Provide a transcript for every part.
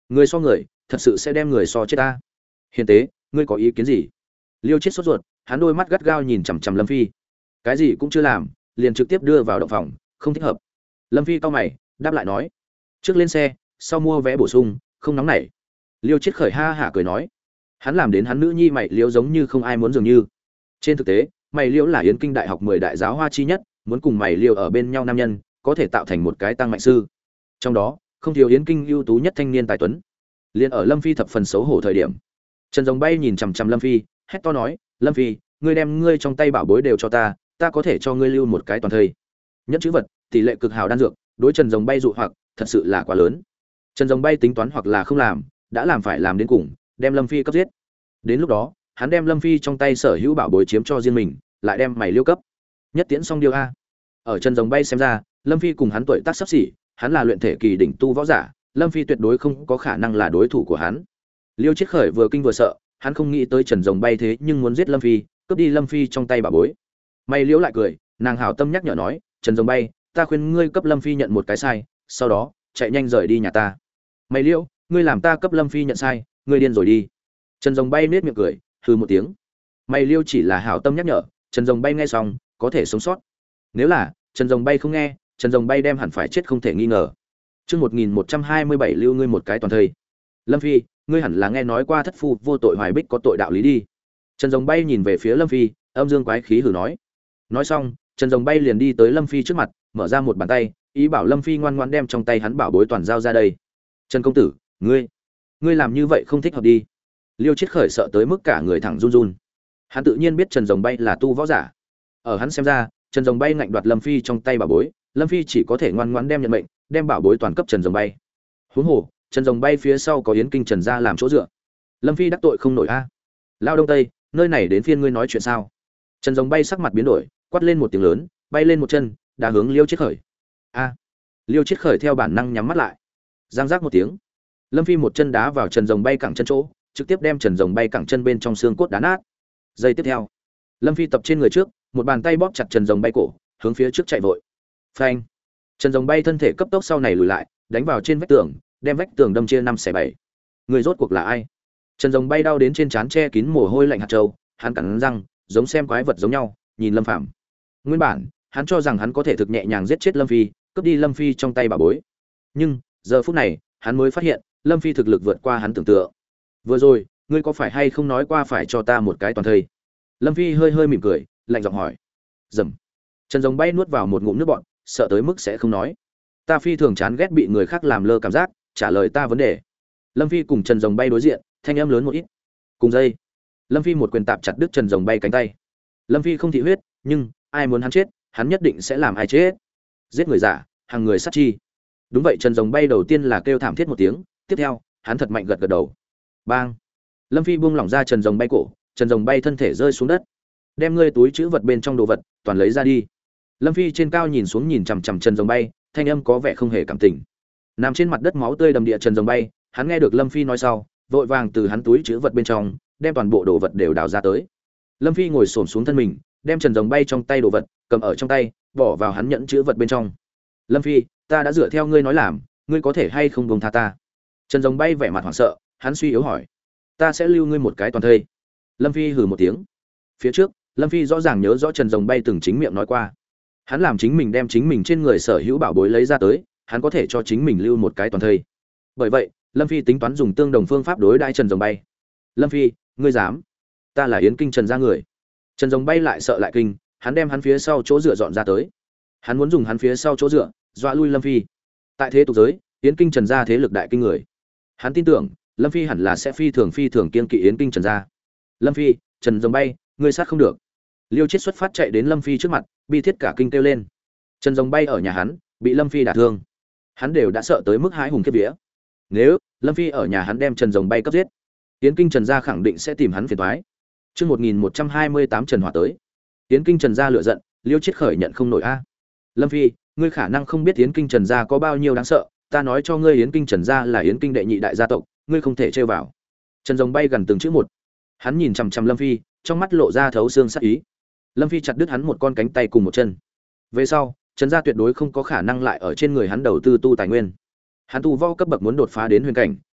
Người so người, thật sự sẽ đem người so chết ta. Hiền tế, ngươi có ý kiến gì? Liêu Chết sốt ruột, hắn đôi mắt gắt gao nhìn chằm chằm Lâm Phi. Cái gì cũng chưa làm, liền trực tiếp đưa vào động phòng, không thích hợp. Lâm Phi cau mày, đáp lại nói: "Trước lên xe, sau mua vé bổ sung, không nóng nảy." Liêu Chết khởi ha hả cười nói: hắn làm đến hắn nữ nhi mày liễu giống như không ai muốn dường như. Trên thực tế, mày liễu là Yến Kinh Đại học 10 đại giáo hoa chi nhất, muốn cùng mày liễu ở bên nhau nam nhân, có thể tạo thành một cái tăng mạnh sư. Trong đó, không thiếu Yến Kinh ưu tú nhất thanh niên tài tuấn. Liên ở Lâm Phi thập phần xấu hổ thời điểm, Trần Rồng Bay nhìn chằm chằm Lâm Phi, hét to nói: "Lâm Phi, ngươi đem ngươi trong tay bảo bối đều cho ta, ta có thể cho ngươi lưu một cái toàn thây." Nhẫn chữ vật, tỷ lệ cực hào đan dược, đối Trần Rồng Bay dụ hoặc, thật sự là quá lớn. Trần Rồng Bay tính toán hoặc là không làm, đã làm phải làm đến cùng, đem Lâm Phi cấp giết. Đến lúc đó, hắn đem Lâm Phi trong tay sở hữu bảo bối chiếm cho riêng mình, lại đem mày liêu cấp. Nhất tiễn xong điều a. Ở Trần Rồng Bay xem ra, Lâm Phi cùng hắn tuổi tác sắp xỉ, hắn là luyện thể kỳ đỉnh tu võ giả, Lâm Phi tuyệt đối không có khả năng là đối thủ của hắn. Liêu Chiết Khởi vừa kinh vừa sợ, hắn không nghĩ tới Trần Rồng Bay thế nhưng muốn giết Lâm Phi, cướp đi Lâm Phi trong tay bảo bối. Mày Liễu lại cười, nàng hảo tâm nhắc nhở nói: "Trần Rồng Bay, ta khuyên ngươi cấp Lâm Phi nhận một cái sai, sau đó chạy nhanh rời đi nhà ta." "Mày Liễu, ngươi làm ta cấp Lâm Phi nhận sai, ngươi điên rồi đi." Trần Rồng Bay nết miệng cười, hừ một tiếng. Mày Liêu chỉ là hảo tâm nhắc nhở, Trần Rồng Bay nghe xong, có thể sống sót. Nếu là Trần Rồng Bay không nghe, Trần Rồng Bay đem hẳn phải chết không thể nghi ngờ. Chương 1127 lưu ngươi một cái toàn thây. Lâm Phi, ngươi hẳn là nghe nói qua thất phu vô tội hoài bích có tội đạo lý đi. Trần Rồng Bay nhìn về phía Lâm Phi, âm dương quái khí hừ nói. Nói xong, Trần Rồng Bay liền đi tới Lâm Phi trước mặt, mở ra một bàn tay, ý bảo Lâm Phi ngoan ngoãn đem trong tay hắn bảo bối toàn giao ra đây. "Trần công tử, ngươi làm như vậy không thích hợp đi." Liêu Chiết Khởi sợ tới mức cả người thẳng run run. Hắn tự nhiên biết Trần Rồng Bay là tu võ giả. Ở hắn xem ra, Trần Rồng Bay ngạnh đoạt Lâm Phi trong tay bảo bối, Lâm Phi chỉ có thể ngoan ngoãn đem nhận mệnh, đem bảo bối toàn cấp Trần Rồng Bay. Huống hồ, Trần Rồng Bay phía sau có Yến Kinh Trần gia làm chỗ dựa. Lâm Phi đắc tội không nổi a. Lao Đông Tây, nơi này đến phiên ngươi nói chuyện sao? Trần Rồng Bay sắc mặt biến đổi, quát lên một tiếng lớn, bay lên một chân, đá hướng Liêu Chiết Khởi. A! Liêu Chiết Khởi theo bản năng nhắm mắt lại. Giang giác một tiếng, Lâm Phi một chân đá vào Trần Rồng Bay cẳng chân chỗ, trực tiếp đem Trần Rồng Bay cẳng chân bên trong xương cốt đá nát. Giây tiếp theo, Lâm Phi tập trên người trước, một bàn tay bóp chặt Trần Rồng Bay cổ, hướng phía trước chạy vội. Phanh! Trần Rồng Bay thân thể cấp tốc sau này lùi lại, đánh vào trên vách tường, đem vách tường đâm chia 5/7. Người rốt cuộc là ai? Trần Rồng Bay đau đến trên trán che kín mồ hôi lạnh hạt châu, hắn cắn răng, giống xem quái vật giống nhau, nhìn Lâm Phàm. Nguyên bản, hắn cho rằng hắn có thể thực nhẹ nhàng giết chết Lâm Phi, cướp đi Lâm Phi trong tay bảo bối. Nhưng, giờ phút này, hắn mới phát hiện, Lâm Phi thực lực vượt qua hắn tưởng tượng. Vừa rồi, ngươi có phải hay không nói qua phải cho ta một cái toàn thây? Lâm Phi hơi hơi mỉm cười, lạnh giọng hỏi. Dầm. Trần Rồng Bay nuốt vào một ngụm nước bọt, sợ tới mức sẽ không nói. Ta phi thường chán ghét bị người khác làm lơ cảm giác, trả lời ta vấn đề. Lâm Phi cùng Trần Rồng Bay đối diện, thanh âm lớn một ít. Cùng dây. Lâm Phi một quyền tạp chặt đứt Trần Rồng Bay cánh tay. Lâm Phi không thị huyết, nhưng ai muốn hắn chết, hắn nhất định sẽ làm ai chết. Giết người giả, hàng người sát chi. Đúng vậy, Trần Rồng Bay đầu tiên là kêu thảm thiết một tiếng, tiếp theo, hắn thật mạnh gật gật đầu. Bang! Lâm Phi buông lỏng ra Trần Rồng Bay cổ, Trần Rồng Bay thân thể rơi xuống đất. Đem ngươi túi trữ vật bên trong đồ vật toàn lấy ra đi. Lâm Phi trên cao nhìn xuống nhìn chằm chằm Trần Rồng Bay, thanh âm có vẻ không hề cảm tình. Nằm trên mặt đất máu tươi đầm địa Trần Rồng Bay, hắn nghe được Lâm Phi nói sau, vội vàng từ hắn túi trữ vật bên trong đem toàn bộ đồ vật đều đào ra tới. Lâm Phi ngồi xổm xuống thân mình, đem Trần Rồng Bay trong tay đồ vật cầm ở trong tay, bỏ vào hắn nhẫn trữ vật bên trong. Lâm Phi, ta đã dựa theo ngươi nói làm, ngươi có thể hay không buông tha ta? Trần Rồng Bay vẻ mặt hoảng sợ, hắn suy yếu hỏi. Ta sẽ lưu ngươi một cái toàn thây. Lâm Phi hừ một tiếng. Phía trước, Lâm Phi rõ ràng nhớ rõ Trần Rồng Bay từng chính miệng nói qua, hắn làm chính mình đem chính mình trên người sở hữu bảo bối lấy ra tới, hắn có thể cho chính mình lưu một cái toàn thây. Bởi vậy, Lâm Phi tính toán dùng tương đồng phương pháp đối đãi Trần Rồng Bay. Lâm Phi, ngươi dám? Ta là Yến Kinh Trần gia người. Trần Rồng Bay lại sợ lại kinh, hắn đem hắn phía sau chỗ dựa dọn ra tới. Hắn muốn dùng hắn phía sau chỗ dựa dọa lui Lâm Phi. Tại thế tục giới, Yến Kinh Trần gia thế lực đại kinh người. Hắn tin tưởng, Lâm Phi hẳn là sẽ phi thường kiên kỵ Yến Kinh Trần gia. Lâm Phi, Trần Rồng Bay, ngươi sát không được. Liêu Chiết xuất phát chạy đến Lâm Phi trước mặt, bi thiết cả kinh kêu lên. Trần Rồng Bay ở nhà hắn, bị Lâm Phi đả thương. Hắn đều đã sợ tới mức hãi hùng khiếp vía. Nếu Lâm Phi ở nhà hắn đem Trần Rồng Bay cấp giết, Yến Kinh Trần gia khẳng định sẽ tìm hắn phiền toái. Chương 1128 Trần Hỏa tới. Yến Kinh Trần gia lửa giận, Liêu Chiết khởi nhận không nổi a. Lâm Phi, ngươi khả năng không biết Yến Kinh Trần gia có bao nhiêu đáng sợ, ta nói cho ngươi Yến Kinh Trần gia là Yến Kinh đệ nhị đại gia tộc, ngươi không thể trêu vào. Trần Rồng Bay gần từng chữ một. Hắn nhìn chằm chằm Lâm Phi, trong mắt lộ ra thấu xương sát ý. Lâm Phi chặt đứt hắn một con cánh tay cùng một chân. Về sau, Trần gia tuyệt đối không có khả năng lại ở trên người hắn đầu tư tu tài nguyên. Hắn tu võ cấp bậc muốn đột phá đến huyền cảnh,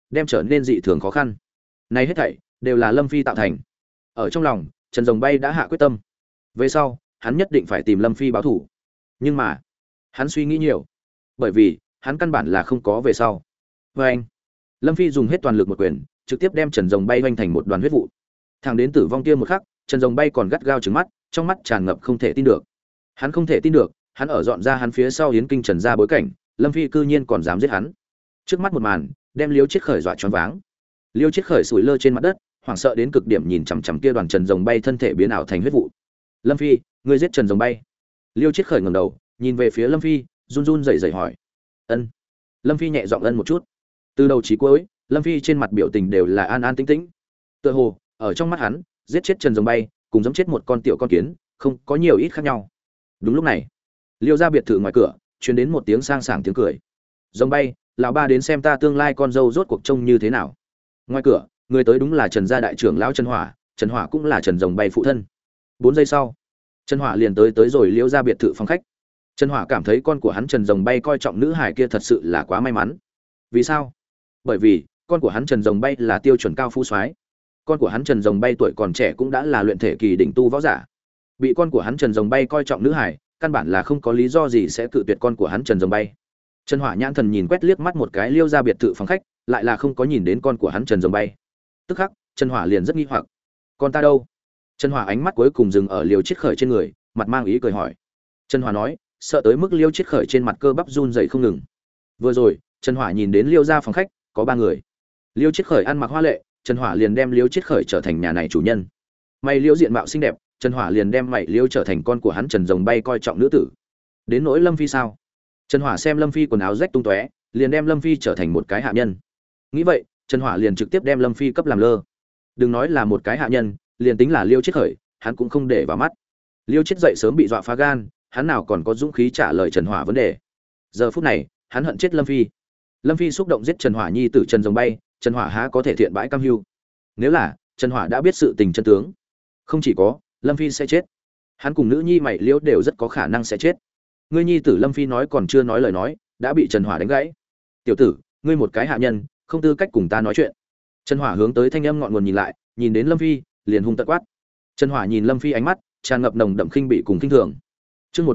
đem trở nên dị thường khó khăn. Này hết thảy đều là Lâm Phi tạo thành. Ở trong lòng, Trần Rồng Bay đã hạ quyết tâm. Về sau, hắn nhất định phải tìm Lâm Phi báo thù. Nhưng mà, hắn suy nghĩ nhiều, bởi vì hắn căn bản là không có về sau. Và anh, Lâm Phi dùng hết toàn lực một quyền, trực tiếp đem Trần Rồng Bay vênh thành một đoàn huyết vụ. Thẳng đến tử vong kia một khắc, Trần Rồng Bay còn gắt gao trừng mắt, trong mắt tràn ngập không thể tin được. Hắn không thể tin được, hắn ở dọn ra hắn phía sau Yến Kinh Trần ra bối cảnh, Lâm Phi cư nhiên còn dám giết hắn. Trước mắt một màn, đem Liêu Chiết Khởi dọa choáng váng. Liêu Chiết Khởi sủi lơ trên mặt đất, hoảng sợ đến cực điểm nhìn chằm chằm kia đoàn Trần Rồng Bay thân thể biến ảo thành huyết vụ. Lâm Phi, ngươi giết Trần Rồng Bay? Liêu Chiết Khởi ngẩng đầu, nhìn về phía Lâm Phi, run run rẩy rẩy hỏi. Ân. Lâm Phi nhẹ giọng ân một chút. Từ đầu chí cuối, Lâm Phi trên mặt biểu tình đều là an an tĩnh tĩnh. Tựa hồ, ở trong mắt hắn, giết chết Trần Rồng Bay, cùng giẫm chết một con tiểu con kiến, không có nhiều ít khác nhau. Đúng lúc này, Liêu gia biệt thự ngoài cửa truyền đến một tiếng sang sảng tiếng cười. Rồng Bay, lão ba đến xem ta tương lai con dâu rốt cuộc trông như thế nào. Ngoài cửa, người tới đúng là Trần gia đại trưởng lão Trần Hỏa, Trần Hỏa cũng là Trần Rồng Bay phụ thân. 4 giây sau, Trần Hỏa liền tới rồi Liêu gia biệt thự phòng khách. Trần Hỏa cảm thấy con của hắn Trần Rồng Bay coi trọng nữ hài kia thật sự là quá may mắn. Vì sao? Bởi vì con của hắn Trần Rồng Bay là tiêu chuẩn cao phú soái. Con của hắn Trần Rồng Bay tuổi còn trẻ cũng đã là luyện thể kỳ đỉnh tu võ giả. Bị con của hắn Trần Rồng Bay coi trọng nữ hài, căn bản là không có lý do gì sẽ cự tuyệt con của hắn Trần Rồng Bay. Trần Hỏa nhãn thần nhìn quét liếc mắt một cái Liêu gia biệt thự phòng khách, lại là không có nhìn đến con của hắn Trần Rồng Bay. Tức khắc, Trần Hỏa liền rất nghi hoặc. Con ta đâu? Trần Hỏa ánh mắt cuối cùng dừng ở Liêu Chiết Khởi trên người, mặt mang ý cười hỏi. Trần Hỏa nói, sợ tới mức Liêu Chiết Khởi trên mặt cơ bắp run rẩy không ngừng. Vừa rồi, Trần Hỏa nhìn đến Liêu gia phòng khách, có 3 người. Liêu Chiết Khởi ăn mặc hoa lệ, Trần Hỏa liền đem Liêu Chiết Khởi trở thành nhà này chủ nhân. Mày Liêu diện mạo xinh đẹp, Trần Hỏa liền đem mày Liêu trở thành con của hắn Trần Rồng Bay coi trọng nữ tử. Đến nỗi Lâm Phi sao? Trần Hỏa xem Lâm Phi quần áo rách tung tóe, liền đem Lâm Phi trở thành một cái hạ nhân. Nghĩ vậy, Trần Hỏa liền trực tiếp đem Lâm Phi cấp làm lơ. Đừng nói là một cái hạ nhân, liền tính là Liêu Chiết Khởi, hắn cũng không để vào mắt. Liêu Chiết dậy sớm bị dọa phá gan, hắn nào còn có dũng khí trả lời Trần Hỏa vấn đề. Giờ phút này, hắn hận chết Lâm Phi. Lâm Phi xúc động giết Trần Hỏa nhi tử Trần Rồng Bay, Trần Hỏa há có thể thiện bãi cam hưu. Nếu là Trần Hỏa đã biết sự tình chân tướng, không chỉ có Lâm Phi sẽ chết, hắn cùng nữ nhi mày Liễu đều rất có khả năng sẽ chết. Ngươi nhi tử Lâm Phi nói còn chưa nói lời nói, đã bị Trần Hỏa đánh gãy. Tiểu tử, ngươi một cái hạ nhân, không tư cách cùng ta nói chuyện. Trần Hỏa hướng tới thanh âm ngọn nguồn nhìn lại, nhìn đến Lâm Phi, liền hung tợn quát. Trần Hỏa nhìn Lâm Phi ánh mắt tràn ngập nồng đậm khinh bỉ cùng khinh thường. Chương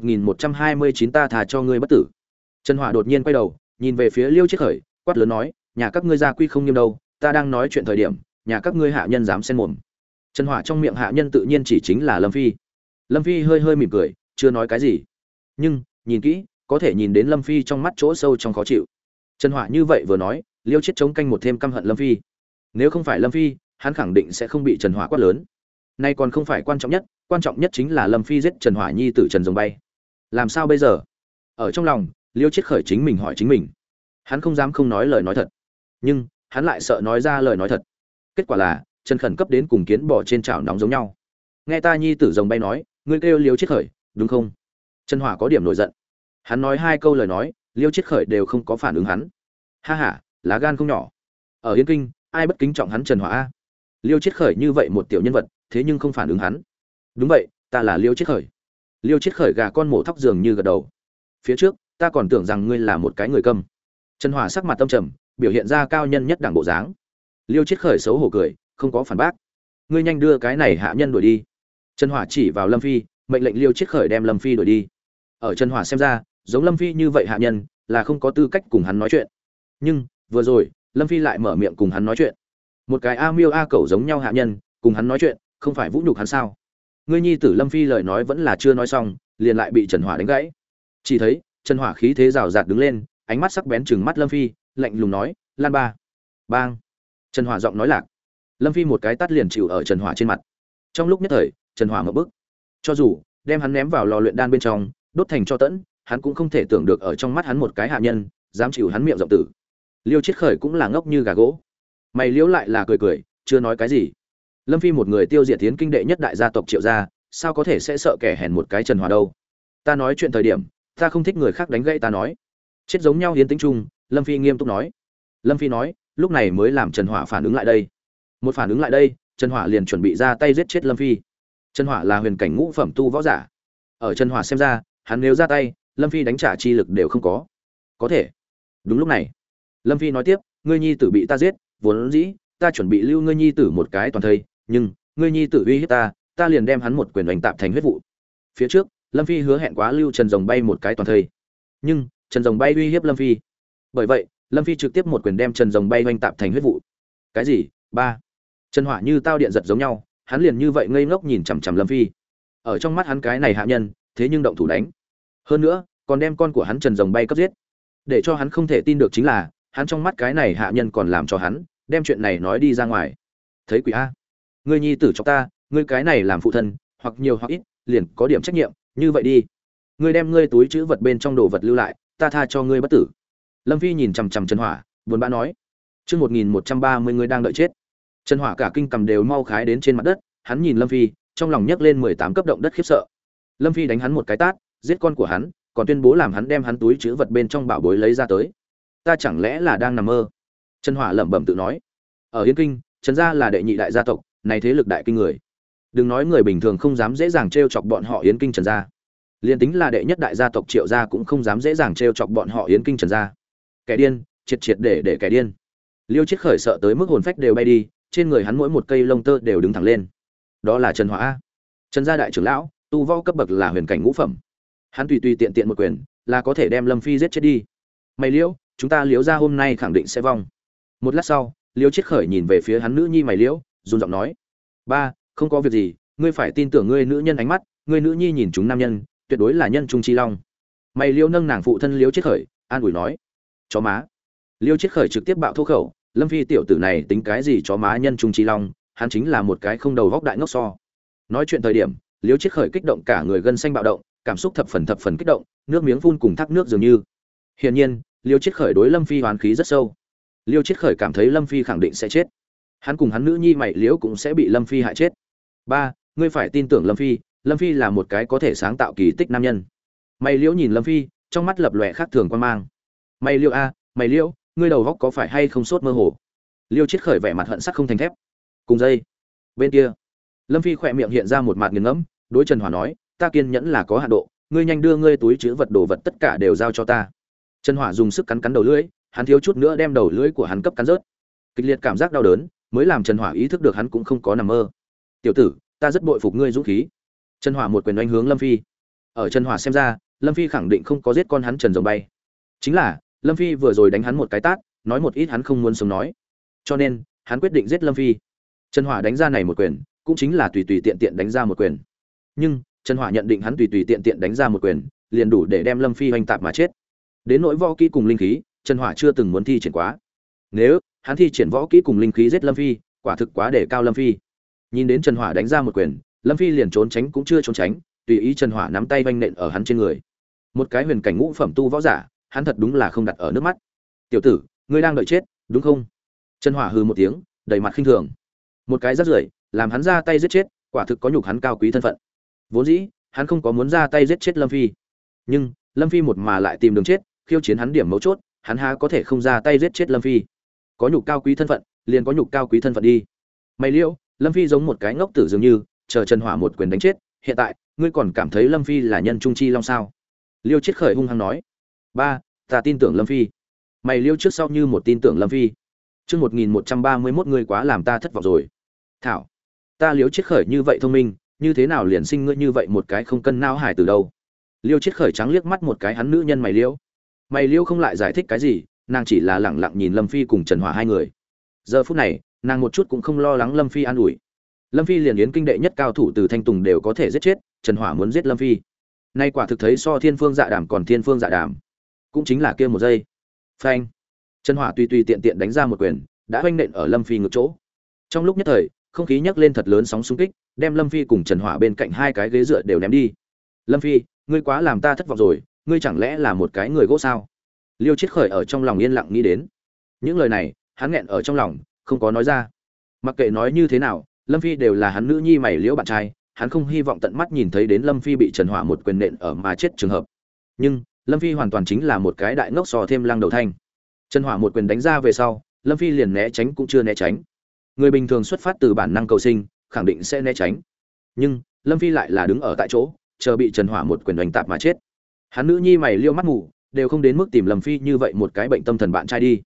1129 ta thà cho ngươi bất tử. Trần Hỏa đột nhiên quay đầu, nhìn về phía Liêu Chiết Khởi, quát lớn nói, nhà các ngươi gia quy không nghiêm đâu, ta đang nói chuyện thời điểm, nhà các ngươi hạ nhân dám xen mồm. Trần Hỏa trong miệng hạ nhân tự nhiên chỉ chính là Lâm Phi. Lâm Phi hơi hơi mỉm cười, chưa nói cái gì. Nhưng, nhìn kỹ, có thể nhìn đến Lâm Phi trong mắt chỗ sâu trong khó chịu. Trần Hỏa như vậy vừa nói, Liêu Chiết chống canh một thêm căm hận Lâm Phi. Nếu không phải Lâm Phi, hắn khẳng định sẽ không bị Trần Hỏa quát lớn. Nay còn không phải quan trọng nhất chính là Lâm Phi giết Trần Hỏa nhi tử Trần Rồng Bay. Làm sao bây giờ? Ở trong lòng, Liêu Chiết khởi chính mình hỏi chính mình. Hắn không dám không nói lời nói thật, nhưng hắn lại sợ nói ra lời nói thật. Kết quả là, Trần khẩn cấp đến cùng kiến bò trên chảo nóng giống nhau. Nghe ta nhi tử Rồng Bay nói, ngươi kêu Liêu Chiết khởi, đúng không? Trần Hỏa có điểm nổi giận. Hắn nói 2 câu lời nói, Liêu Chiết khởi đều không có phản ứng hắn. Ha ha, lá gan không nhỏ. Ở Yên Kinh, ai bất kính trọng hắn Trần Hỏa a? Liêu Chiết khởi như vậy một tiểu nhân vật, thế nhưng không phản ứng hắn. Đúng vậy, ta là Liêu Chiết khởi. Liêu Chiết khởi gà con mổ thóc dường như gật đầu. Phía trước, ta còn tưởng rằng ngươi là một cái người câm. Trần Hỏa sắc mặt tâm trầm, biểu hiện ra cao nhân nhất đẳng bộ dáng. Liêu Chiết khởi xấu hổ cười, không có phản bác. Ngươi nhanh đưa cái này hạ nhân đuổi đi. Trần Hỏa chỉ vào Lâm Phi, mệnh lệnh Liêu Chiết khởi đem Lâm Phi đuổi đi. Ở Trần Hỏa xem ra, giống Lâm Phi như vậy hạ nhân là không có tư cách cùng hắn nói chuyện. Nhưng, vừa rồi, Lâm Phi lại mở miệng cùng hắn nói chuyện. Một cái a miêu a cẩu giống nhau hạ nhân, cùng hắn nói chuyện, không phải vũ nhục hắn sao? Ngươi nhi tử Lâm Phi lời nói vẫn là chưa nói xong, liền lại bị Trần Hỏa đánh gãy. Chỉ thấy, Trần Hỏa khí thế rào rạt đứng lên, ánh mắt sắc bén trừng mắt Lâm Phi, lạnh lùng nói, "Lan ba." Bang. Trần Hỏa giọng nói lạc. Lâm Phi một cái tát liền chịu ở Trần Hỏa trên mặt. Trong lúc nhất thời, Trần Hỏa ngộp bức. Cho dù đem hắn ném vào lò luyện đan bên trong, đốt thành tro tẫn, hắn cũng không thể tưởng được ở trong mắt hắn một cái hạ nhân dám chịu hắn miệng rộng tử. Liêu Chiết khởi cũng là ngốc như gà gỗ. Mày Liễu lại là cười cười, chưa nói cái gì. Lâm Phi một người tiêu diệt tiến kinh đệ nhất đại gia tộc Triệu gia, sao có thể sẽ sợ kẻ hèn một cái Trần Hỏa đâu? Ta nói chuyện thời điểm, ta không thích người khác đánh gãy ta nói. Chết giống nhau hiến tính chung, Lâm Phi nghiêm túc nói. Lâm Phi nói, lúc này mới làm Trần Hỏa phản ứng lại đây. Một phản ứng lại đây, Trần Hỏa liền chuẩn bị ra tay giết chết Lâm Phi. Trần Hỏa là huyền cảnh ngũ phẩm tu võ giả. Ở Trần Hỏa xem ra, hắn nếu ra tay, Lâm Phi đánh trả chi lực đều không có. Có thể. Đúng lúc này, Lâm Phi nói tiếp, ngươi nhi tử bị ta giết, vốn dĩ ta chuẩn bị lưu ngươi nhi tử một cái toàn thây, nhưng ngươi nhi tử uy hiếp ta, ta liền đem hắn một quyền đánh tạm thành huyết vụ. Phía trước, Lâm Phi hứa hẹn quá lưu Trần Rồng Bay một cái toàn thây, nhưng Trần Rồng Bay uy hiếp Lâm Phi. Bởi vậy, Lâm Phi trực tiếp một quyền đem Trần Rồng Bay oanh tạm thành huyết vụ. Cái gì? Ba. Trần Hỏa như tao điện giật giống nhau, hắn liền như vậy ngây ngốc nhìn chằm chằm Lâm Phi. Ở trong mắt hắn cái này hạ nhân, thế nhưng động thủ đánh. Hơn nữa, còn đem con của hắn Trần Rồng Bay cấp giết. Để cho hắn không thể tin được chính là, hắn trong mắt cái này hạ nhân còn làm cho hắn đem chuyện này nói đi ra ngoài. Thấy quỷ a, ngươi nhi tử cho ta, ngươi cái này làm phụ thân, hoặc nhiều hoặc ít, liền có điểm trách nhiệm, như vậy đi, ngươi đem ngươi túi trữ vật bên trong đồ vật lưu lại, ta tha cho ngươi bất tử. Lâm Phi nhìn chằm chằm Trần Hỏa, buồn bã nói. Chương 1130 người đang đợi chết. Trần Hỏa cả kinh cầm đều mau khái đến trên mặt đất, hắn nhìn Lâm Phi, trong lòng nhấc lên 18 cấp động đất khiếp sợ. Lâm Phi đánh hắn một cái tát, giết con của hắn, còn tuyên bố làm hắn đem hắn túi trữ vật bên trong bảo bối lấy ra tới. Ta chẳng lẽ là đang nằm mơ? Trần Hỏa lẩm bẩm tự nói. Ở Yến Kinh, Trần gia là đệ nhị đại gia tộc, này thế lực đại kinh người. Đừng nói người bình thường không dám dễ dàng trêu chọc bọn họ Yến Kinh Trần gia. Liên tính là đệ nhất đại gia tộc Triệu gia cũng không dám dễ dàng trêu chọc bọn họ Yến Kinh Trần gia. Kẻ điên, triệt triệt để kẻ điên. Liêu Chiết khởi sợ tới mức hồn phách đều bay đi, trên người hắn mỗi một cây lông tơ đều đứng thẳng lên. Đó là Trần Hỏa. Trần gia đại trưởng lão, tu võ cấp bậc là huyền cảnh ngũ phẩm. Hắn tùy tùy tiện tiện một quyền, là có thể đem Lâm Phi giết chết đi. Mày Liễu, chúng ta Liễu gia hôm nay khẳng định sẽ vong. Một lát sau, Liêu Chiết khởi nhìn về phía hắn nữ nhi Mày Liễu, run giọng nói: "Ba, không có việc gì, ngươi phải tin tưởng ngươi nữ nhân ánh mắt, ngươi nữ nhi nhìn chúng nam nhân, tuyệt đối là nhân trung chi long." Mày Liễu nâng nàng phụ thân Liêu Chiết khởi, an ủi nói: "Chó má." Liêu Chiết khởi trực tiếp bạo thô khẩu, Lâm Phi tiểu tử này tính cái gì chó má nhân trung chi long, hắn chính là một cái không đầu góc đại ngốc so. Nói chuyện thời điểm, Liêu Chiết khởi kích động cả người gân xanh bạo động, cảm xúc thập phần kích động, nước miếng phun cùng thác nước dường như. Hiển nhiên, Liêu Chiết khởi đối Lâm Phi oán khí rất sâu. Liêu Chiết khởi cảm thấy Lâm Phi khẳng định sẽ chết. Hắn cùng hắn nữ nhi Mày Liễu cũng sẽ bị Lâm Phi hại chết. Ba, ngươi phải tin tưởng Lâm Phi, Lâm Phi là một cái có thể sáng tạo kỳ tích nam nhân. Mày Liễu nhìn Lâm Phi, trong mắt lập lòe khác thường quan mang. Mày Liễu a, Mày Liễu, ngươi đầu góc có phải hay không sốt mơ hồ? Liêu Chiết khởi vẻ mặt hận sắc không thành thép. Cùng dây. Bên kia, Lâm Phi khỏe miệng hiện ra một mặt nghiền ngẫm, đối Trần Hỏa nói: "Ta kiên nhẫn là có hạn độ, ngươi nhanh đưa ngươi túi trữ vật đồ vật tất cả đều giao cho ta." Trần Hỏa dùng sức cắn đầu lưỡi, hắn thiếu chút nữa đem đầu lưỡi của hắn cấp cắn rớt. Kịch liệt cảm giác đau đớn mới làm Trần Hỏa ý thức được hắn cũng không có nằm mơ. "Tiểu tử, ta rất bội phục ngươi dũng khí." Trần Hỏa một quyền đánh hướng Lâm Phi. Ở Trần Hỏa xem ra, Lâm Phi khẳng định không có giết con hắn Trần Rồng Bay. Chính là, Lâm Phi vừa rồi đánh hắn một cái tát, nói một ít hắn không muốn sống nói. Cho nên, hắn quyết định giết Lâm Phi. Trần Hỏa đánh ra này một quyền, cũng chính là tùy tùy tiện tiện đánh ra một quyền. Nhưng, Trần Hỏa nhận định hắn tùy tùy tiện tiện đánh ra một quyền, liền đủ để đem Lâm Phi hoành tạp mà chết. Đến nỗi võ kỹ cùng linh khí, Trần Hỏa chưa từng muốn thi triển quá. Nếu hắn thi triển võ kỹ cùng linh khí giết Lâm Phi, quả thực quá để cao Lâm Phi. Nhìn đến Trần Hỏa đánh ra một quyền, Lâm Phi liền trốn tránh cũng chưa trốn tránh, tùy ý Trần Hỏa nắm tay vanh nện ở hắn trên người. Một cái huyền cảnh ngũ phẩm tu võ giả, hắn thật đúng là không đặt ở nước mắt. "Tiểu tử, ngươi đang đợi chết, đúng không?" Trần Hỏa hừ một tiếng, đầy mặt khinh thường. Một cái rác rưởi, làm hắn ra tay giết chết, quả thực có nhục hắn cao quý thân phận. Vốn dĩ, hắn không có muốn ra tay giết chết Lâm Phi. Nhưng, Lâm Phi một mà lại tìm đường chết, khiêu chiến hắn điểm mấu chốt, hắn há có thể không ra tay giết chết Lâm Phi. Có nhục cao quý thân phận, liền có nhục cao quý thân phận đi. Mày Liễu, Lâm Phi giống một cái ngốc tử dường như, chờ Trần Hỏa một quyền đánh chết, hiện tại, ngươi còn cảm thấy Lâm Phi là nhân trung chi long sao? Liêu Chiết khởi hung hăng nói: "Ba, ta tin tưởng Lâm Phi." Mày Liêu trước sau như một tin tưởng Lâm Phi. Chương 1131 ngươi quá làm ta thất vọng rồi. Thảo, ta Liêu Chiết khởi như vậy thông minh, như thế nào liền sinh ngươi như vậy một cái không cân não hài từ đâu? Liêu Chiết khởi trắng liếc mắt một cái hắn nữ nhân Mày Liêu. Mày Liêu không lại giải thích cái gì, nàng chỉ là lẳng lặng nhìn Lâm Phi cùng Trần Hỏa hai người. Giờ phút này, nàng một chút cũng không lo lắng Lâm Phi an ủi. Lâm Phi liền Yến Kinh đệ nhất cao thủ từ Thanh Tùng đều có thể giết chết, Trần Hỏa muốn giết Lâm Phi. Nay quả thực thấy so Thiên Phương Dạ Đàm còn Thiên Phương Dạ Đàm. Cũng chính là kia một giây. Phanh. Trần Hỏa tùy tùy tiện tiện đánh ra một quyền, đã hoành nện ở Lâm Phi ngực chỗ. Trong lúc nhất thời, không khí nhấc lên thật lớn sóng xung kích, đem Lâm Phi cùng Trần Hỏa bên cạnh hai cái ghế dựa đều ném đi. "Lâm Phi, ngươi quá làm ta thất vọng rồi, ngươi chẳng lẽ là một cái người gỗ sao?" Liêu Chiết khởi ở trong lòng yên lặng nghĩ đến. Những lời này, hắn nghẹn ở trong lòng, không có nói ra. Mặc kệ nói như thế nào, Lâm Phi đều là hắn nữ nhi Mày Liễu bạn trai, hắn không hy vọng tận mắt nhìn thấy đến Lâm Phi bị Trần Hỏa một quyền nện ở mà chết trường hợp. Nhưng, Lâm Phi hoàn toàn chính là một cái đại ngốc sò thêm lăng đầu thanh. Trần Hỏa một quyền đánh ra về sau, Lâm Phi liền né tránh cũng chưa né tránh. Người bình thường xuất phát từ bản năng cầu sinh, khẳng định sẽ né tránh. Nhưng, Lâm Phi lại là đứng ở tại chỗ, chờ bị Trần Hỏa một quyền đánh tạp mà chết. Hắn nữ nhi Mày Liễu mắt mù, đều không đến mức tìm Lâm Phi như vậy một cái bệnh tâm thần bạn trai đi.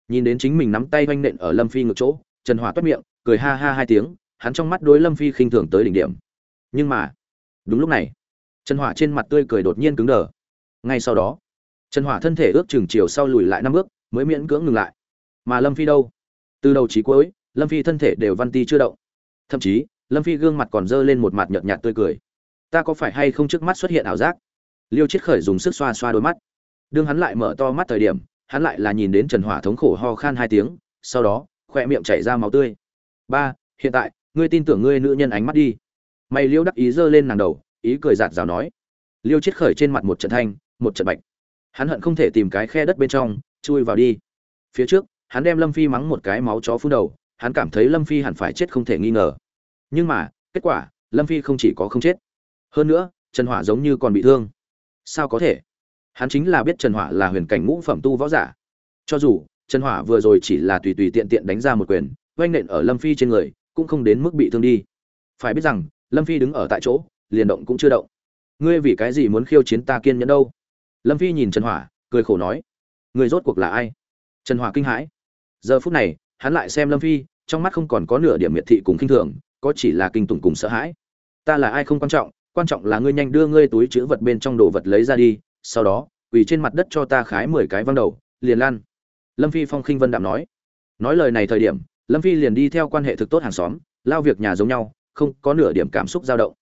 Nhìn đến chính mình nắm tay vanh nện ở Lâm Phi ngực chỗ, Trần Hỏa toét miệng, cười ha ha hai tiếng, hắn trong mắt đối Lâm Phi khinh thường tới đỉnh điểm. Nhưng mà, đúng lúc này, Trần Hỏa trên mặt tươi cười đột nhiên cứng đờ. Ngay sau đó, Trần Hỏa thân thể ước chừng chiều sau lùi lại 5 bước, mới miễn cưỡng ngừng lại. Mà Lâm Phi đâu? Từ đầu chí cuối, Lâm Phi thân thể đều văn ti chưa động. Thậm chí, Lâm Phi gương mặt còn dơ lên một mặt nhợt nhạt tươi cười. Ta có phải hay không trước mắt xuất hiện ảo giác? Liêu Chiết Khởi dùng sức xoa xoa đôi mắt. Đương hắn lại mở to mắt thời điểm, hắn lại là nhìn đến Trần Hỏa thống khổ ho khan 2 tiếng, sau đó, khóe miệng chảy ra máu tươi. Ba, hiện tại, ngươi tin tưởng ngươi nữ nhân ánh mắt đi. Mày Liêu đắc ý giơ lên nàng đầu, ý cười giạt rào nói. Liêu Chiết Khởi trên mặt một trận thanh, một trận bạch. Hắn hận không thể tìm cái khe đất bên trong, chui vào đi. Phía trước, hắn đem Lâm Phi mắng một cái máu chó phun đầu, hắn cảm thấy Lâm Phi hẳn phải chết không thể nghi ngờ. Nhưng mà, kết quả, Lâm Phi không chỉ có không chết. Hơn nữa, Trần Hỏa giống như còn bị thương. Sao có thể? Hắn chính là biết Trần Hỏa là huyền cảnh ngũ phẩm tu võ giả. Cho dù Trần Hỏa vừa rồi chỉ là tùy tùy tiện tiện đánh ra một quyền, oanh nện ở Lâm Phi trên người, cũng không đến mức bị thương đi. Phải biết rằng, Lâm Phi đứng ở tại chỗ, liền động cũng chưa động. Ngươi vì cái gì muốn khiêu chiến ta kiên nhẫn đâu? Lâm Phi nhìn Trần Hỏa, cười khổ nói. Ngươi rốt cuộc là ai? Trần Hỏa kinh hãi. Giờ phút này, hắn lại xem Lâm Phi, trong mắt không còn có nửa điểm miệt thị cùng khinh thường, có chỉ là kinh tủng cùng sợ hãi. Ta là ai không quan trọng là ngươi nhanh đưa ngươi túi trữ vật bên trong đồ vật lấy ra đi, sau đó, quỳ trên mặt đất cho ta khái 10 cái văng đầu, liền lan. Lâm Phi phong khinh vân đạm nói. Nói lời này thời điểm, Lâm Phi liền đi theo quan hệ thực tốt hàng xóm, lao việc nhà giống nhau, không có nửa điểm cảm xúc dao động.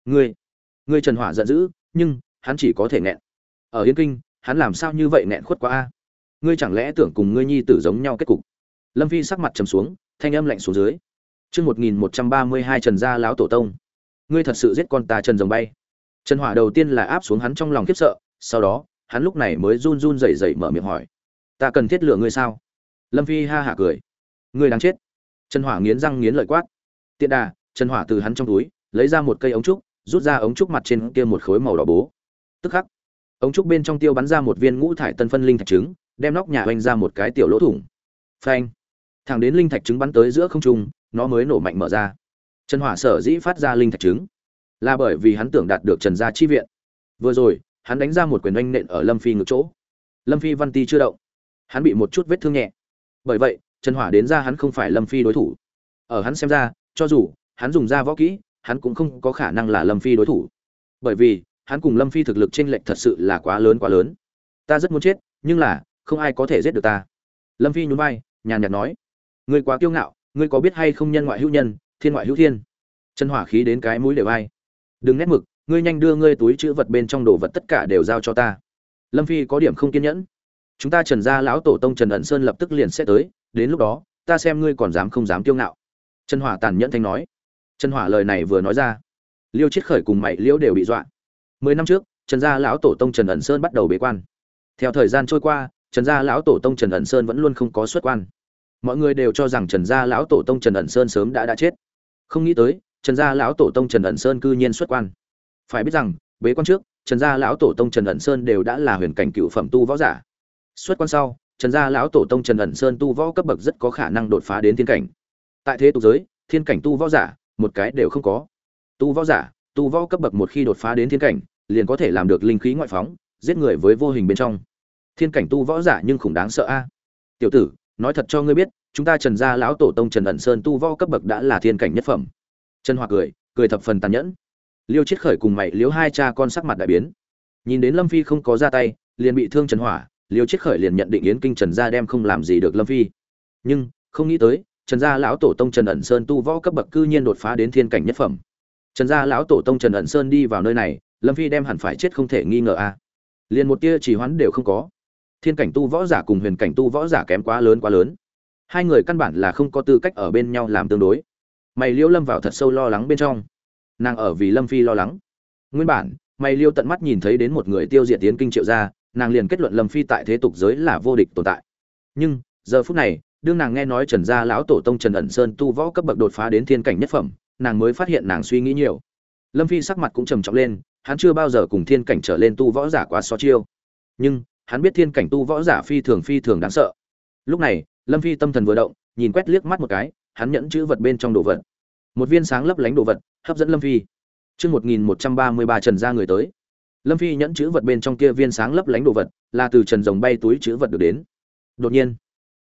Ngươi Trần Hỏa giận dữ, nhưng hắn chỉ có thể nghẹn. Ở Yên Kinh, hắn làm sao như vậy nghẹn khuất quá a? Ngươi chẳng lẽ tưởng cùng ngươi nhi tử giống nhau kết cục? Lâm Phi sắc mặt trầm xuống, thanh âm lạnh xuống dưới. Chương 1132 Trần gia lão tổ tông. Ngươi thật sự giết con ta Trần rồng bay. Trần Hỏa đầu tiên là áp xuống hắn trong lòng khiếp sợ, sau đó, hắn lúc này mới run run rẩy rẩy mở miệng hỏi: "Ta cần thiết lựa ngươi sao?" Lâm Phi ha hả cười: "Ngươi đáng chết." Trần Hỏa nghiến răng nghiến lợi quát. Tiện đà, Trần Hỏa từ hắn trong túi lấy ra một cây ống trúc, rút ra ống trúc mặt trên kia một khối màu đỏ bố. Tức khắc, ống trúc bên trong tiêu bắn ra một viên ngũ thải tân phân linh thạch trứng, đem nóc nhà oanh ra một cái tiểu lỗ thủng. Phanh! Thẳng đến linh thạch trứng bắn tới giữa không trung, nó mới nổ mạnh mở ra. Trần Hỏa sở dĩ phát ra linh thạch trứng, là bởi vì hắn tưởng đạt được Trần gia chi viện. Vừa rồi, hắn đánh ra một quyền oanh nện ở Lâm Phi ngực chỗ. Lâm Phi văn ti chưa động, hắn bị một chút vết thương nhẹ. Bởi vậy, Trần Hỏa đến ra hắn không phải Lâm Phi đối thủ. Ở hắn xem ra, cho dù hắn dùng ra võ kỹ, hắn cũng không có khả năng là Lâm Phi đối thủ. Bởi vì, hắn cùng Lâm Phi thực lực chênh lệch thật sự là quá lớn quá lớn. Ta rất muốn chết, nhưng là không ai có thể giết được ta. Lâm Phi nhún vai, nhàn nhạt nói: "Ngươi quá kiêu ngạo, ngươi có biết hay không nhân ngoại hữu nhân, thiên ngoại hữu thiên." Trần Hỏa khí đến cái mũi đều ai. "Đừng nét mực, ngươi nhanh đưa ngươi túi trữ vật bên trong đồ vật tất cả đều giao cho ta." Lâm Phi có điểm không kiên nhẫn. "Chúng ta Trần gia lão tổ tông Trần ẩn sơn lập tức liền sẽ tới, đến lúc đó, ta xem ngươi còn dám không dám kiêu ngạo." Trần Hỏa tàn nhẫn thanh nói. Trần Hỏa lời này vừa nói ra, Liêu Chiết Khởi cùng Mày Liễu đều bị dọa. 10 năm trước, Trần gia lão tổ tông Trần ẩn sơn bắt đầu bế quan. Theo thời gian trôi qua, Trần gia lão tổ tông Trần ẩn sơn vẫn luôn không có xuất quan. Mọi người đều cho rằng Trần gia lão tổ tông Trần ẩn sơn sớm đã chết. Không nghĩ tới, Trần gia lão tổ tông Trần ẩn sơn cư nhiên xuất quan. Phải biết rằng, bế quan trước, Trần gia lão tổ tông Trần ẩn sơn đều đã là huyền cảnh cựu phẩm tu võ giả. Xuất quan sau, Trần gia lão tổ tông Trần ẩn sơn tu võ cấp bậc rất có khả năng đột phá đến thiên cảnh. Tại thế tục giới, thiên cảnh tu võ giả, một cái đều không có. Tu võ giả, tu võ cấp bậc một khi đột phá đến thiên cảnh, liền có thể làm được linh khí ngoại phóng, giết người với vô hình bên trong. Thiên cảnh tu võ giả nhưng khủng đáng sợ a. Tiểu tử, nói thật cho ngươi biết, chúng ta Trần gia lão tổ tông Trần ẩn sơn tu võ cấp bậc đã là thiên cảnh nhất phẩm. Trần Hỏa cười thập phần tàn nhẫn. Liêu Chiết Khởi cùng Mày Liễu hai cha con sắc mặt đại biến. Nhìn đến Lâm Phi không có ra tay, liền bị thương Trần Hỏa, Liêu Chiết Khởi liền nhận định Yến Kinh Trần gia đem không làm gì được Lâm Phi. Nhưng, không nghĩ tới, Trần gia lão tổ tông Trần ẩn sơn tu võ cấp bậc cư nhiên đột phá đến thiên cảnh nhất phẩm. Trần gia lão tổ tông Trần ẩn sơn đi vào nơi này, Lâm Phi đem hẳn phải chết không thể nghi ngờ a. Liền một tia trì hoãn đều không có. Thiên cảnh tu võ giả cùng huyền cảnh tu võ giả kém quá lớn. Hai người căn bản là không có tư cách ở bên nhau làm tương đối. Mày Liễu lâm vào thật sâu lo lắng bên trong. Nàng ở vì Lâm Phi lo lắng. Nguyên bản, Mày Liễu tận mắt nhìn thấy đến một người tiêu diệt Yến Kinh Triệu gia, nàng liền kết luận Lâm Phi tại thế tục giới là vô địch tồn tại. Nhưng, giờ phút này, đương nàng nghe nói Trần gia lão tổ tông Trần ẩn sơn tu võ cấp bậc đột phá đến thiên cảnh nhất phẩm, nàng mới phát hiện nàng suy nghĩ nhiều. Lâm Phi sắc mặt cũng trầm trọng lên, hắn chưa bao giờ cùng thiên cảnh trở lên tu võ giả quá so chiêu. Nhưng, hắn biết thiên cảnh tu võ giả phi thường đáng sợ. Lúc này, Lâm Phi tâm thần vừa động, nhìn quét liếc mắt một cái, hắn nhẫn chữ vật bên trong đồ vật. Một viên sáng lấp lánh đồ vật, hấp dẫn Lâm Phi. Chương 1133 Trần gia người tới. Lâm Phi nhẫn chữ vật bên trong kia viên sáng lấp lánh đồ vật, là từ Trần rồng bay túi chữ vật được đến. Đột nhiên,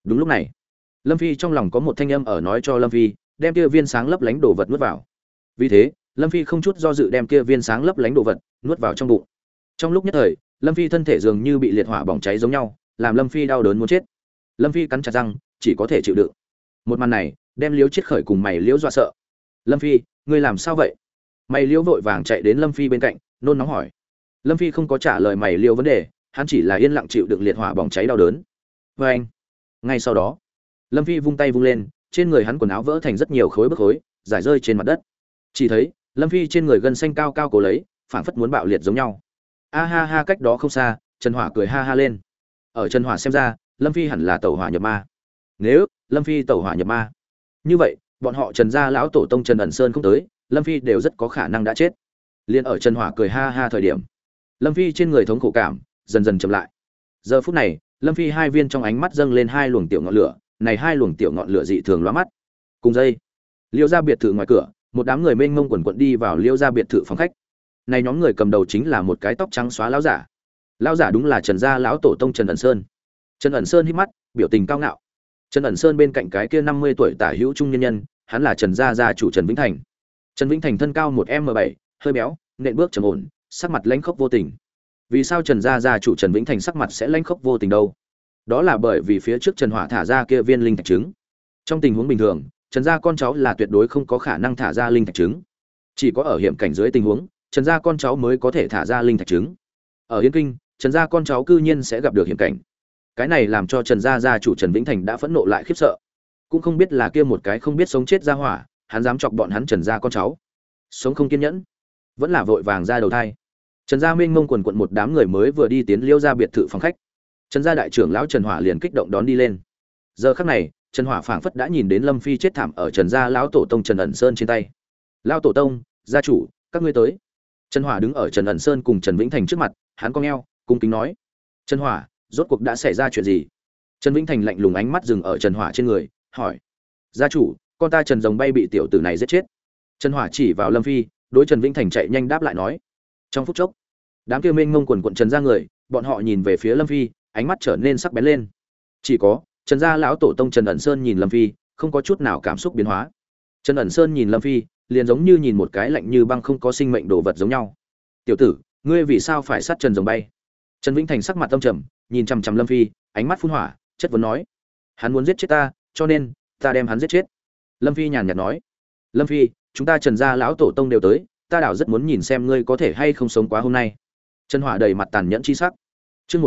Đúng lúc này, Lâm Phi trong lòng có một thanh âm ở nói cho Lâm Phi, đem kia viên sáng lấp lánh đồ vật nuốt vào. Vì thế, Lâm Phi không chút do dự đem kia viên sáng lấp lánh đồ vật nuốt vào trong bụng. Trong lúc nhất thời, Lâm Phi thân thể dường như bị liệt hỏa bỏng cháy giống nhau, làm Lâm Phi đau đớn muốn chết. Lâm Phi cắn chặt răng, chỉ có thể chịu đựng. Một màn này, đem Liễu Chiết Khởi cùng Mày Liễu dọa sợ. "Lâm Phi, ngươi làm sao vậy?" Mày Liễu vội vàng chạy đến Lâm Phi bên cạnh, nôn nóng hỏi. Lâm Phi không có trả lời Mày Liễu vấn đề, hắn chỉ là yên lặng chịu đựng liệt hỏa bỏng cháy đau đớn. Và anh, ngay sau đó, Lâm Phi vung tay vung lên, trên người hắn quần áo vỡ thành rất nhiều khối bức khối, rải rơi trên mặt đất. Chỉ thấy, Lâm Phi trên người gân xanh cao cao cố lấy, phảng phất muốn bạo liệt giống nhau. A ha ha, cách đó không xa, Trần Hỏa cười ha ha lên. Ở Trần Hỏa xem ra, Lâm Phi hẳn là tẩu hỏa nhập ma. Nếu Lâm Phi tẩu hỏa nhập ma, như vậy, bọn họ Trần gia lão tổ tông Trần ẩn Sơn không tới, Lâm Phi đều rất có khả năng đã chết. Liên ở Trần Hỏa cười ha ha thời điểm, Lâm Phi trên người thống khổ cảm dần dần chậm lại. Giờ phút này, Lâm Phi hai viên trong ánh mắt dâng lên hai luồng tiểu ngọn lửa, này hai luồng tiểu ngọn lửa dị thường lóa mắt. Cùng dây, Liêu gia biệt thự ngoài cửa, một đám người mênh mông quần quận đi vào Liêu gia biệt thự phòng khách. Này nhóm người cầm đầu chính là một cái tóc trắng xóa lão giả. Lão giả đúng là Trần gia lão tổ tông Trần ẩn Sơn. Trần ẩn Sơn híp mắt, biểu tình cao ngạo. Trần ẩn Sơn bên cạnh cái kia 50 tuổi tả hữu trung nhân nhân, hắn là Trần gia gia chủ Trần Vĩnh Thành. Trần Vĩnh Thành thân cao 1m7, hơi béo, nện bước trầm ổn, sắc mặt lãnh khốc vô tình. Vì sao Trần gia gia chủ Trần Vĩnh Thành sắc mặt sẽ lãnh khốc vô tình đâu? Đó là bởi vì phía trước Trần Hỏa thả ra kia viên linh thạch trứng. Trong tình huống bình thường, Trần gia con cháu là tuyệt đối không có khả năng thả ra linh thạch trứng. Chỉ có ở hiểm cảnh dưới tình huống, Trần gia con cháu mới có thể thả ra linh thạch trứng. Ở Yên Kinh, Trần gia con cháu cư nhiên sẽ gặp được hiểm cảnh. Cái này làm cho Trần gia gia chủ Trần Vĩnh Thành đã phẫn nộ lại khiếp sợ. Cũng không biết là kia một cái không biết sống chết ra hỏa, hắn dám chọc bọn hắn Trần gia con cháu. Sống không kiên nhẫn, vẫn là vội vàng ra đầu thai. Trần gia mênh mông quần quận một đám người mới vừa đi tiến Liêu gia biệt thự phòng khách. Trần gia đại trưởng lão Trần Hỏa liền kích động đón đi lên. Giờ khắc này, Trần Hỏa phảng phất đã nhìn đến Lâm Phi chết thảm ở Trần gia lão tổ tông Trần ẩn Sơn trên tay. "Lão tổ tông, gia chủ, các ngươi tới." Trần Hỏa đứng ở Trần ẩn Sơn cùng Trần Vĩnh Thành trước mặt, hắn cong eo, cung kính nói: "Trần Hỏa, rốt cuộc đã xảy ra chuyện gì?" Trần Vĩnh Thành lạnh lùng ánh mắt dừng ở Trần Hỏa trên người, hỏi: "Gia chủ, con ta Trần Rồng Bay bị tiểu tử này giết chết." Trần Hỏa chỉ vào Lâm Phi, đối Trần Vĩnh Thành chạy nhanh đáp lại nói. Trong phút chốc, đám kia mênh mông quần quần Trần gia người, bọn họ nhìn về phía Lâm Phi, ánh mắt trở nên sắc bén lên. Chỉ có Trần gia lão tổ tông Trần ẩn Sơn nhìn Lâm Phi, không có chút nào cảm xúc biến hóa. Trần ẩn Sơn nhìn Lâm Phi, liền giống như nhìn một cái lạnh như băng không có sinh mệnh đồ vật giống nhau. "Tiểu tử, ngươi vì sao phải sát Trần Rồng Bay?" Trần Vĩnh Thành sắc mặt âm trầm, nhìn chằm chằm Lâm Phi, ánh mắt phun hỏa, chất vấn nói: "Hắn muốn giết chết ta, cho nên ta đem hắn giết chết." Lâm Phi nhàn nhạt nói: "Lâm Phi, chúng ta Trần gia lão tổ tông đều tới, ta đảo rất muốn nhìn xem ngươi có thể hay không sống quá hôm nay." Trần Hỏa đầy mặt tàn nhẫn chi sắc. Chương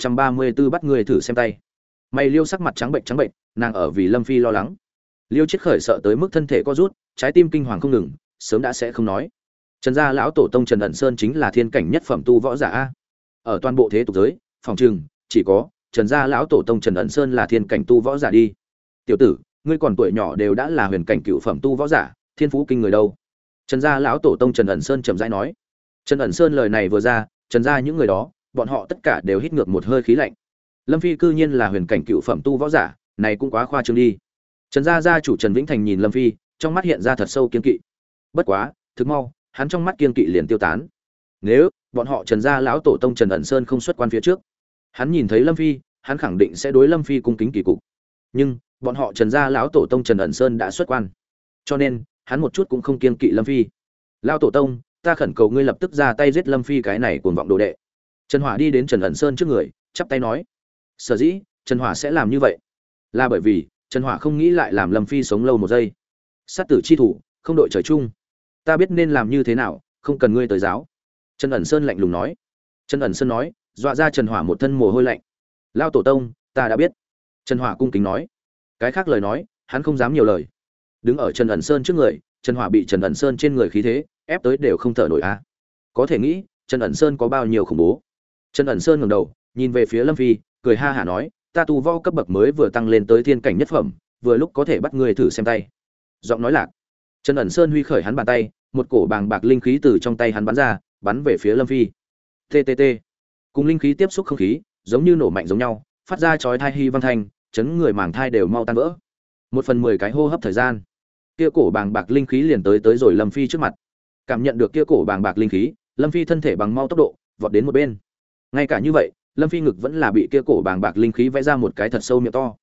1134 bắt người thử xem tay. Mày Liêu sắc mặt trắng bệnh, nàng ở vì Lâm Phi lo lắng. Liêu Chiết Khởi sợ tới mức thân thể co rút, trái tim kinh hoàng không ngừng, sớm đã sẽ không nói. Trần gia lão tổ tông Trần ẩn Sơn chính là thiên cảnh nhất phẩm tu võ giả a. Ở toàn bộ thế tục giới, phòng trừng chỉ có Trần gia lão tổ tông Trần ẩn Sơn là thiên cảnh tu võ giả đi. "Tiểu tử, ngươi còn tuổi nhỏ đều đã là huyền cảnh cựu phẩm tu võ giả, thiên phú kinh người đâu?" Trần gia lão tổ tông Trần ẩn Sơn chậm rãi nói. Trần ẩn Sơn lời này vừa ra, Trần gia những người đó, bọn họ tất cả đều hít ngược một hơi khí lạnh. Lâm Phi cư nhiên là huyền cảnh cựu phẩm tu võ giả, này cũng quá khoa trương đi. Trần gia gia chủ Trần Vĩnh Thành nhìn Lâm Phi, trong mắt hiện ra thật sâu kiên kỵ. Bất quá, thực mau, hắn trong mắt kiên kỵ liền tiêu tán. Nếu bọn họ Trần gia lão tổ tông Trần ẩn Sơn không xuất quan phía trước, hắn nhìn thấy Lâm Phi, hắn khẳng định sẽ đối Lâm Phi cung kính kỳ cục. Nhưng bọn họ Trần gia lão tổ tông Trần ẩn Sơn đã xuất quan, cho nên hắn một chút cũng không kiên kỵ Lâm Phi. "Lão tổ tông, ta khẩn cầu ngươi lập tức ra tay giết Lâm Phi cái này cuồng vọng đồ đệ." Trần Hỏa đi đến Trần ẩn Sơn trước người, chắp tay nói. Sở dĩ Trần Hỏa sẽ làm như vậy, là bởi vì Trần Hỏa không nghĩ lại làm Lâm Phi sống lâu một giây. Sát tử chi thủ, không đội trời chung. Ta biết nên làm như thế nào, không cần ngươi tới giáo. Trần ẩn Sơn lạnh lùng nói. Trần ẩn Sơn nói, dọa ra Trần Hỏa một thân mồ hôi lạnh. "Lão tổ tông, ta đã biết." Trần Hỏa cung kính nói. Cái khác lời nói, hắn không dám nhiều lời. Đứng ở Trần ẩn Sơn trước người, Trần Hỏa bị Trần ẩn Sơn trên người khí thế ép tới đều không thở nổi a. Có thể nghĩ, Trần ẩn Sơn có bao nhiêu khủng bố. Trần ẩn Sơn ngẩng đầu, nhìn về phía Lâm Phi, cười ha hả nói, "Ta tu võ cấp bậc mới vừa tăng lên tới thiên cảnh nhất phẩm, vừa lúc có thể bắt ngươi thử xem tay." Giọng nói lạc, Trần ẩn Sơn huy khởi hắn bàn tay, một cổ bàng bạc linh khí từ trong tay hắn bắn ra, bắn về phía Lâm Phi. TTT. Cùng linh khí tiếp xúc không khí, giống như nổ mạnh giống nhau, phát ra chói tai hy vang thanh, chấn người màng thai đều mau tan vỡ. 1/10 cái hô hấp thời gian, kia cổ bàng bạc linh khí liền tới rồi Lâm Phi trước mặt. Cảm nhận được kia cổ bàng bạc linh khí, Lâm Phi thân thể bằng mau tốc độ vọt đến một bên. Ngay cả như vậy, Lâm Phi ngực vẫn là bị kia cổ bàng bạc linh khí vẽ ra một cái thật sâu miệng to.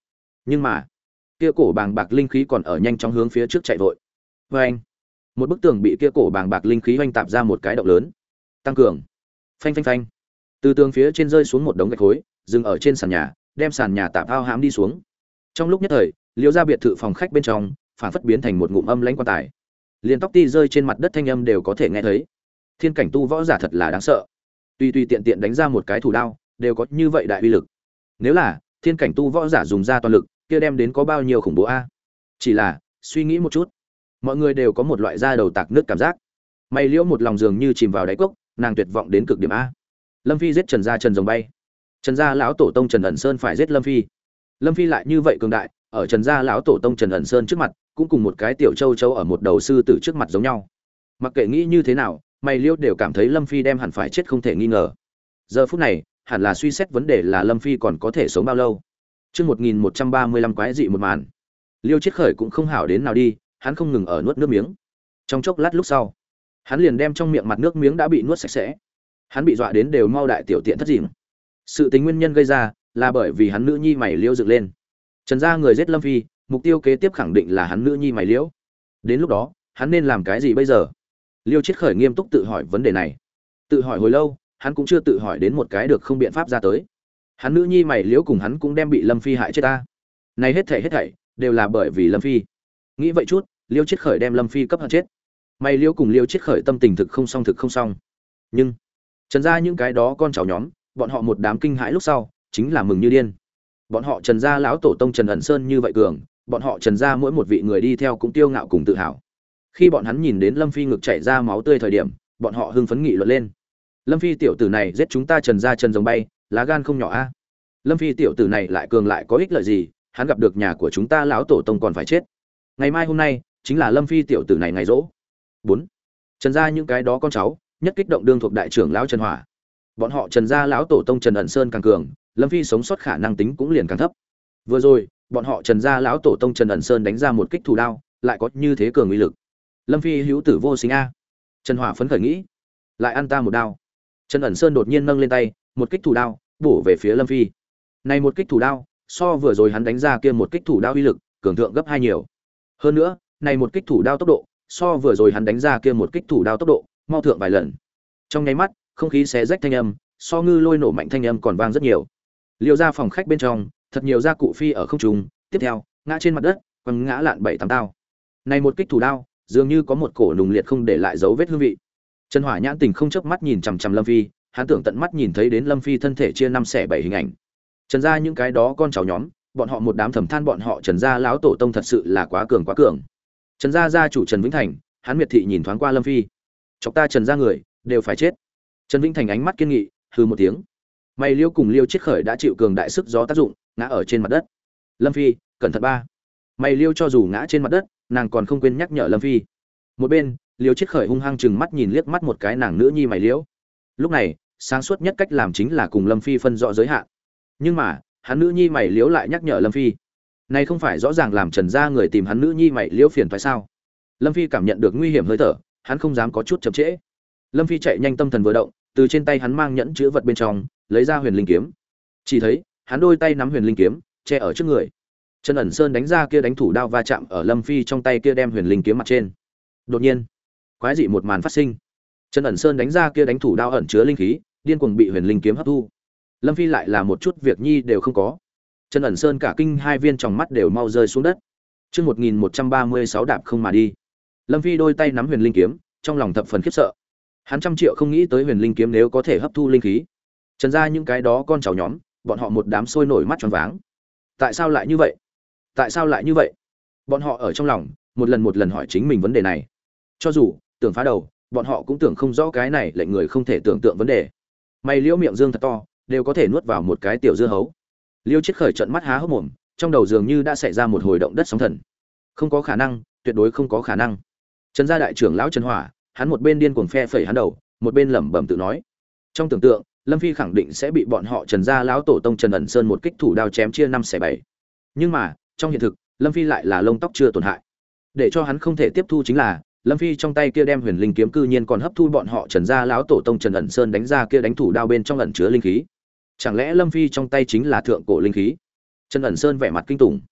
Nhưng mà kia cổ bàng bạc linh khí còn ở nhanh chóng hướng phía trước chạy vội. Và anh, một bức tường bị kia cổ bàng bạc linh khí oanh tạp ra một cái động lớn. Tăng cường. Phanh phanh phanh. Từ tường phía trên rơi xuống một đống gạch khối, dừng ở trên sàn nhà, đem sàn nhà tạp ao hãm đi xuống. Trong lúc nhất thời, Liễu gia biệt thự phòng khách bên trong, phản phất biến thành một ngụm âm lãnh quan tài. Liên tóc ti rơi trên mặt đất thanh âm đều có thể nghe thấy. Thiên cảnh tu võ giả thật là đáng sợ. Tuy tiện tiện đánh ra một cái thủ đao, đều có như vậy đại uy lực. Nếu là thiên cảnh tu võ giả dùng ra toàn lực, kia đem đến có bao nhiêu khủng bố a? Chỉ là, suy nghĩ một chút, mọi người đều có một loại da đầu tạc nước cảm giác. Mày Liễu một lòng dường như chìm vào đáy cốc, nàng tuyệt vọng đến cực điểm a. Lâm Phi giết Trần gia Trần Rồng Bay. Trần gia lão tổ tông Trần ẩn sơn phải giết Lâm Phi. Lâm Phi lại như vậy cường đại, ở Trần gia lão tổ tông Trần ẩn sơn trước mặt, cũng cùng một cái tiểu châu châu ở một đầu sư tử trước mặt giống nhau. Mặc kệ nghĩ như thế nào, Mày Liễu đều cảm thấy Lâm Phi đem hẳn phải chết không thể nghi ngờ. Giờ phút này, hẳn là suy xét vấn đề là Lâm Phi còn có thể sống bao lâu. Chương 1135 quái dị một màn. Liêu Chiết Khởi cũng không hảo đến nào đi, hắn không ngừng ở nuốt nước miếng. Trong chốc lát lúc sau, hắn liền đem trong miệng mặt nước miếng đã bị nuốt sạch sẽ. Hắn bị dọa đến đều mau đại tiểu tiện thất dìm. Sự tính nguyên nhân gây ra là bởi vì hắn nữ nhi Mày Liễu dựng lên. Trần gia người giết Lâm Phi, mục tiêu kế tiếp khẳng định là hắn nữ nhi Mày Liễu. Đến lúc đó, hắn nên làm cái gì bây giờ? Liêu Chiết Khởi nghiêm túc tự hỏi vấn đề này. Tự hỏi hồi lâu, hắn cũng chưa tự hỏi đến một cái được không biện pháp ra tới. Hắn nữ nhi Mày Liễu cùng hắn cũng đem bị Lâm Phi hại chết ta. Này hết thảy đều là bởi vì Lâm Phi. Nghĩ vậy chút, Liêu Chiết Khởi đem Lâm Phi cấp hận chết. Mày Liễu cùng Liêu Chiết Khởi tâm tình thực không xong. Nhưng Trần gia những cái đó con cháu nhóm, bọn họ một đám kinh hãi lúc sau, chính là mừng như điên. Bọn họ Trần gia lão tổ tông Trần ẩn sơn như vậy cường, bọn họ Trần gia mỗi một vị người đi theo cũng tiêu ngạo cùng tự hào. Khi bọn hắn nhìn đến Lâm Phi ngực chảy ra máu tươi thời điểm, bọn họ hưng phấn nghị luận lên. Lâm Phi tiểu tử này giết chúng ta Trần gia Trần Rồng Bay, lá gan không nhỏ a. Lâm Phi tiểu tử này lại cường lại có ích lợi gì, hắn gặp được nhà của chúng ta lão tổ tông còn phải chết. Ngày mai hôm nay chính là Lâm Phi tiểu tử này ngày rỗ. 4. Trần gia những cái đó con cháu, nhất kích động đương thuộc đại trưởng lão Trần Hỏa. Bọn họ Trần gia lão tổ tông Trần ẩn sơn càng cường, Lâm Phi sống sót khả năng tính cũng liền càng thấp. Vừa rồi, bọn họ Trần gia lão tổ tông Trần ẩn sơn đánh ra một kích thủ đao, lại có như thế cường uy lực. Lâm Phi hữu tử vô sinh a. Trần Hỏa phấn khởi nghĩ, lại ăn ta một đao. Trần ẩn sơn đột nhiên nâng lên tay, một kích thủ đao bổ về phía Lâm Phi. Này một kích thủ đao, so vừa rồi hắn đánh ra kia một kích thủ đao uy lực, cường thượng gấp 2 nhiều. Hơn nữa, này một kích thủ đao tốc độ, so vừa rồi hắn đánh ra kia một kích thủ đao tốc độ, mau thượng vài lần. Trong nháy mắt, không khí xé rách thanh âm, so ngư lôi nổ mạnh thanh âm còn vang rất nhiều. Liêu ra phòng khách bên trong, thật nhiều gia cụ phi ở không trung, tiếp theo, ngã trên mặt đất, quăng ngã lạn 7-8 tao. Này một kích thủ đao, dường như có một cổ nùng liệt không để lại dấu vết hương vị. Trần Hỏa nhãn tình không chớp mắt nhìn chằm chằm Lâm Phi, hắn tưởng tận mắt nhìn thấy đến Lâm Phi thân thể chia 5 xẻ 7 hình ảnh. Trần gia những cái đó con cháu nhóm, bọn họ một đám thầm than bọn họ Trần gia lão tổ tông thật sự là quá cường. Trần gia gia chủ Trần Vĩnh Thành, hắn miệt thị nhìn thoáng qua Lâm Phi. Chọc ta Trần gia người, đều phải chết. Trần Vĩnh Thành ánh mắt kiên nghị, hừ một tiếng. Mày Liêu cùng Liêu Chiết Khởi đã chịu cường đại sức gió tác dụng, ngã ở trên mặt đất. Lâm Phi, cẩn thận ba. Mày Liêu cho dù ngã trên mặt đất, nàng còn không quên nhắc nhở Lâm Phi. Một bên, Liêu Chiết Khởi hung hăng chừng mắt nhìn liếc mắt một cái nàng nữ nhi Mày Liêu. Lúc này, sáng suốt nhất cách làm chính là cùng Lâm Phi phân rõ giới hạn. Nhưng mà, hắn nữ nhi Mày Liêu lại nhắc nhở Lâm Phi. Này không phải rõ ràng làm Trần gia người tìm hắn nữ nhi Mày Liêu phiền phải sao? Lâm Phi cảm nhận được nguy hiểm hơi thở, hắn không dám có chút chậm trễ. Lâm Phi chạy nhanh tâm thần vừa động, từ trên tay hắn mang nhẫn chứa vật bên trong, lấy ra huyền linh kiếm. Chỉ thấy, hắn đôi tay nắm huyền linh kiếm, che ở trước người. Trần ẩn sơn đánh ra kia đánh thủ đao va chạm ở Lâm Phi trong tay kia đem huyền linh kiếm mặt trên. Đột nhiên, quái dị một màn phát sinh. Trần ẩn sơn đánh ra kia đánh thủ đao ẩn chứa linh khí, điên cuồng bị huyền linh kiếm hấp thu. Lâm Phi lại là một chút việc nhi đều không có. Trần ẩn sơn cả kinh hai viên tròng mắt đều mau rơi xuống đất. Chương 1136 đạp không mà đi. Lâm Phi đôi tay nắm huyền linh kiếm, trong lòng thập phần khiếp sợ. Hắn trăm triệu không nghĩ tới huyền linh kiếm nếu có thể hấp thu linh khí. Trần gia những cái đó con cháu nhóm, bọn họ một đám sôi nổi mắt tròn váng. Tại sao lại như vậy? Tại sao lại như vậy? Bọn họ ở trong lòng, một lần hỏi chính mình vấn đề này. Cho dù tưởng phá đầu, bọn họ cũng tưởng không rõ cái này lệnh người không thể tưởng tượng vấn đề. Mày Liễu miệng dương thật to, đều có thể nuốt vào một cái tiểu dưa hấu. Liêu Chiết Khởi trợn mắt há hốc mồm, trong đầu dường như đã xảy ra một hồi động đất sóng thần. Không có khả năng, tuyệt đối không có khả năng. Trần gia đại trưởng lão Trần Hỏa, hắn một bên điên cuồng phe phẩy hắn đầu, một bên lẩm bẩm tự nói. Trong tưởng tượng, Lâm Phi khẳng định sẽ bị bọn họ Trần gia lão tổ tông Trần ẩn sơn một kích thủ đao chém chia 5 xẻ 7. Nhưng mà, trong hiện thực, Lâm Phi lại là lông tóc chưa tổn hại. Để cho hắn không thể tiếp thu chính là, Lâm Phi trong tay kia đem huyền linh kiếm cư nhiên còn hấp thu bọn họ Trần gia lão tổ tông Trần ẩn sơn đánh ra kia đánh thủ đao bên trong ẩn chứa linh khí. Chẳng lẽ Lâm Phi trong tay chính là thượng cổ linh khí? Trần ẩn sơn vẻ mặt kinh tủng,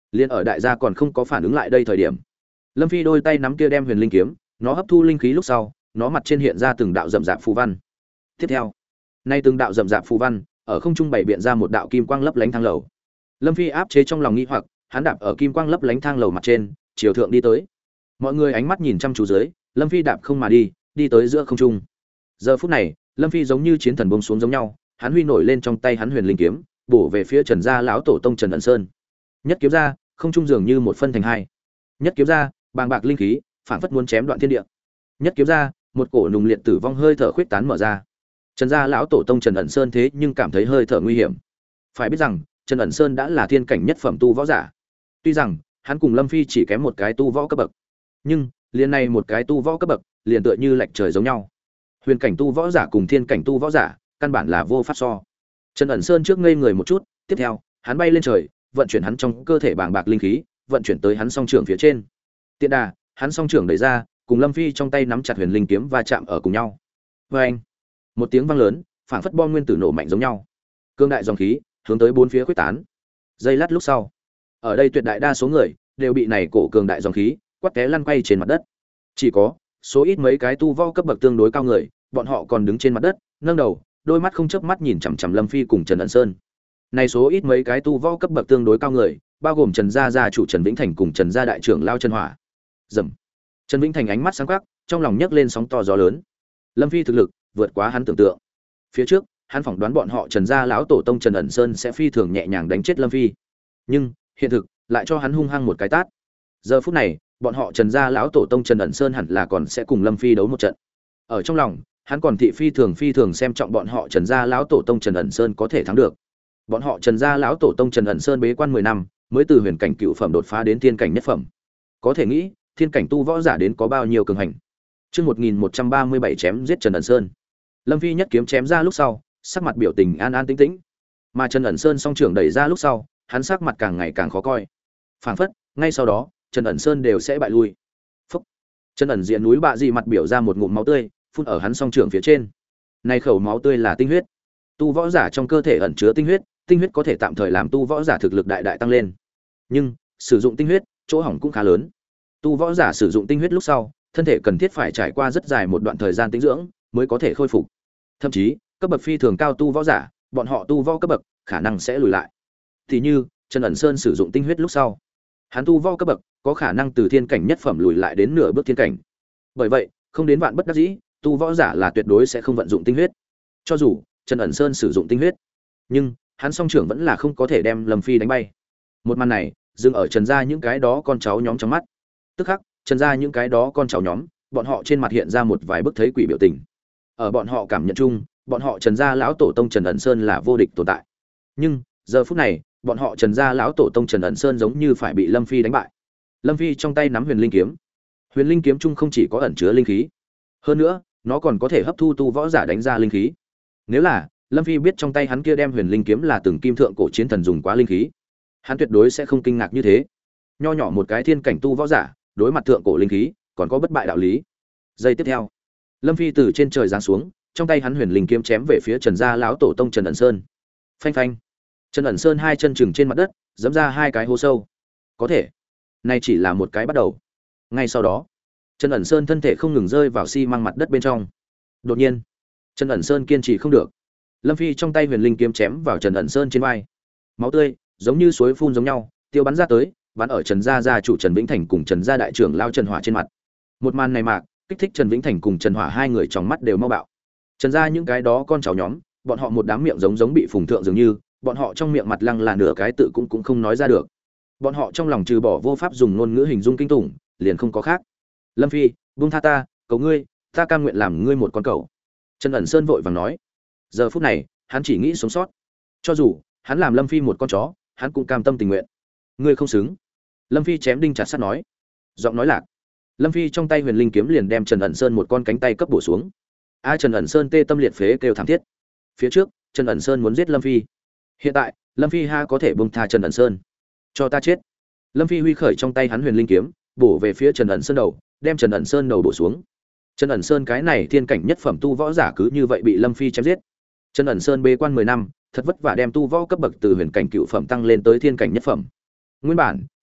Liên ở đại gia còn không có phản ứng lại đây thời điểm, Lâm Phi đôi tay nắm kia đem huyền linh kiếm, nó hấp thu linh khí lúc sau, nó mặt trên hiện ra từng đạo rậm rạp phù văn. Tiếp theo, nay từng đạo rậm rạp phù văn, ở không trung bày biện ra một đạo kim quang lấp lánh thang lầu. Lâm Phi áp chế trong lòng nghi hoặc, hắn đạp ở kim quang lấp lánh thang lầu mặt trên, chiều thượng đi tới. Mọi người ánh mắt nhìn chăm chú dưới, Lâm Phi đạp không mà đi, đi tới giữa không trung. Giờ phút này, Lâm Phi giống như chiến thần buông xuống giống nhau, hắn huy nổi lên trong tay hắn huyền linh kiếm, bổ về phía Trần gia lão tổ tông Trần ẩn Sơn. Nhất kiếm ra, không trung dường như một phân thành hai. Nhất kiếm ra, bàng bạc linh khí, phảng phất muốn chém đoạn thiên địa. Nhất kiếm ra, một cổ nùng liệt tử vong hơi thở khuyết tán mở ra. Trần gia lão tổ tông Trần ẩn Sơn thế nhưng cảm thấy hơi thở nguy hiểm. Phải biết rằng, Trần ẩn Sơn đã là thiên cảnh nhất phẩm tu võ giả. Tuy rằng, hắn cùng Lâm Phi chỉ kém một cái tu võ cấp bậc, nhưng liền này một cái tu võ cấp bậc, liền tựa như lệch trời giống nhau. Huyền cảnh tu võ giả cùng thiên cảnh tu võ giả, căn bản là vô pháp so. Trần ẩn Sơn trước ngây người một chút, tiếp theo, hắn bay lên trời, vận chuyển hắn trong cơ thể bàng bạc linh khí, vận chuyển tới hắn song trưởng phía trên. Tiện đà, hắn song trưởng đẩy ra, cùng Lâm Phi trong tay nắm chặt huyền linh kiếm va chạm ở cùng nhau. Oeng! Một tiếng vang lớn, phảng phất bom nguyên tử nổ mạnh giống nhau. Cương đại dòng khí hướng tới bốn phía khuếch tán. Giây lát lúc sau, ở đây tuyệt đại đa số người đều bị này cổ cường đại dòng khí quát té lăn quay trên mặt đất. Chỉ có số ít mấy cái tu võ cấp bậc tương đối cao người, bọn họ còn đứng trên mặt đất, nâng đầu, đôi mắt không chớp mắt nhìn chằm chằm Lâm Phi cùng Trần ẩn Sơn. Này số ít mấy cái tu võ cấp bậc tương đối cao người, bao gồm Trần gia gia chủ Trần Vĩnh Thành cùng Trần gia đại trưởng Lao Trần Hỏa. Rầm. Trần Vĩnh Thành ánh mắt sáng quắc, trong lòng nhấc lên sóng to gió lớn. Lâm Phi thực lực vượt quá hắn tưởng tượng. Phía trước, hắn phỏng đoán bọn họ Trần gia lão tổ tông Trần ẩn Sơn sẽ phi thường nhẹ nhàng đánh chết Lâm Phi. Nhưng, hiện thực lại cho hắn hung hăng một cái tát. Giờ phút này, bọn họ Trần gia lão tổ tông Trần ẩn Sơn hẳn là còn sẽ cùng Lâm Phi đấu một trận. Ở trong lòng, hắn còn thị phi thường xem trọng bọn họ Trần gia lão tổ tông Trần ẩn Sơn có thể thắng được. Bọn họ Trần gia lão tổ tông Trần ẩn Sơn bế quan 10 năm, mới từ huyền cảnh cựu phẩm đột phá đến thiên cảnh nhất phẩm. Có thể nghĩ, thiên cảnh tu võ giả đến có bao nhiêu cường hành. Chương 1137 chém giết Trần ẩn Sơn. Lâm Phi nhất kiếm chém ra lúc sau, sắc mặt biểu tình an an tĩnh tĩnh. Mà Trần ẩn Sơn song trưởng đẩy ra lúc sau, hắn sắc mặt càng ngày càng khó coi. Phảng phất, ngay sau đó, Trần ẩn Sơn đều sẽ bại lui. Phốc. Trần ẩn diện núi bạ gì mặt biểu ra một ngụm máu tươi, phun ở hắn song trưởng phía trên. Này khẩu máu tươi là tinh huyết. Tu võ giả trong cơ thể ẩn chứa tinh huyết có thể tạm thời làm tu võ giả thực lực đại đại tăng lên. Nhưng, sử dụng tinh huyết, chỗ hỏng cũng khá lớn. Tu võ giả sử dụng tinh huyết lúc sau, thân thể cần thiết phải trải qua rất dài một đoạn thời gian tĩnh dưỡng mới có thể khôi phục. Thậm chí, cấp bậc phi thường cao tu võ giả, bọn họ tu võ cấp bậc khả năng sẽ lùi lại. Thì như, Trần ẩn Sơn sử dụng tinh huyết lúc sau, hắn tu võ cấp bậc có khả năng từ thiên cảnh nhất phẩm lùi lại đến nửa bước thiên cảnh. Bởi vậy, không đến vạn bất đắc dĩ, tu võ giả là tuyệt đối sẽ không vận dụng tinh huyết. Cho dù Trần ẩn Sơn sử dụng tinh huyết, nhưng hắn song trưởng vẫn là không có thể đem Lâm Phi đánh bay. Một màn này, dừng ở Trần gia những cái đó con cháu nhóm trong mắt. Tức khắc, Trần gia những cái đó con cháu nhóm, bọn họ trên mặt hiện ra một vài bức thấy quỷ biểu tình. Ở bọn họ cảm nhận chung, bọn họ Trần gia lão tổ tông Trần ẩn Sơn là vô địch tồn tại. Nhưng, giờ phút này, bọn họ Trần gia lão tổ tông Trần ẩn Sơn giống như phải bị Lâm Phi đánh bại. Lâm Phi trong tay nắm huyền linh kiếm. Huyền linh kiếm chung không chỉ có ẩn chứa linh khí, hơn nữa, nó còn có thể hấp thu tu võ giả đánh ra linh khí. Nếu là Lâm Phi biết trong tay hắn kia đem huyền linh kiếm là từng kim thượng cổ chiến thần dùng quá linh khí, hắn tuyệt đối sẽ không kinh ngạc như thế. Nho nhỏ một cái thiên cảnh tu võ giả, đối mặt thượng cổ linh khí, còn có bất bại đạo lý. Giây tiếp theo, Lâm Phi từ trên trời giáng xuống, trong tay hắn huyền linh kiếm chém về phía Trần gia lão tổ tông Trần ẩn Sơn. Phanh phanh. Trần ẩn Sơn hai chân chừng trên mặt đất, giẫm ra hai cái hố sâu. Có thể, này chỉ là một cái bắt đầu. Ngay sau đó, Trần ẩn Sơn thân thể không ngừng rơi vào xi măng mặt đất bên trong. Đột nhiên, Trần ẩn Sơn kiên trì không được. Lâm Phi trong tay huyền linh kiếm chém vào Trần ẩn Sơn trên vai. Máu tươi giống như suối phun giống nhau, tiêu bắn ra tới, bắn ở Trần gia gia chủ Trần Vĩnh Thành cùng Trần gia đại trưởng Lao Trần Hỏa trên mặt. Một màn này mạc, kích thích Trần Vĩnh Thành cùng Trần Hỏa hai người trong mắt đều mau bạo. Trần gia những cái đó con cháu nhóm, bọn họ một đám miệng giống bị phùng thượng dường như, bọn họ trong miệng mặt lăng là nửa cái tự cũng không nói ra được. Bọn họ trong lòng trừ bỏ vô pháp dùng ngôn ngữ hình dung kinh tủng, liền không có khác. Lâm Phi, buông tha ta, cầu ngươi, ta cam nguyện làm ngươi một con cẩu. Trần ẩn Sơn vội vàng nói. Giờ phút này, hắn chỉ nghĩ sống sót. Cho dù hắn làm Lâm Phi một con chó, hắn cũng cam tâm tình nguyện. Ngươi không xứng. Lâm Phi chém đinh chặt sắt nói. Giọng nói lạc. Lâm Phi trong tay huyền linh kiếm liền đem Trần ẩn Sơn một con cánh tay cấp bổ xuống. Trần ẩn Sơn tê tâm liệt phế kêu thảm thiết. Phía trước, Trần ẩn Sơn muốn giết Lâm Phi. Hiện tại, Lâm Phi ha có thể buông tha Trần ẩn Sơn. Cho ta chết. Lâm Phi huy khởi trong tay hắn huyền linh kiếm, bổ về phía Trần ẩn Sơn đầu, đem Trần ẩn Sơn đầu bổ xuống. Trần ẩn Sơn cái này thiên cảnh nhất phẩm tu võ giả cứ như vậy bị Lâm Phi chém giết. Trần ẩn Sơn bế quan 10 năm, thật vất vả đem tu võ cấp bậc từ huyền cảnh cựu phẩm tăng lên tới thiên cảnh nhất phẩm. Nguyên bản,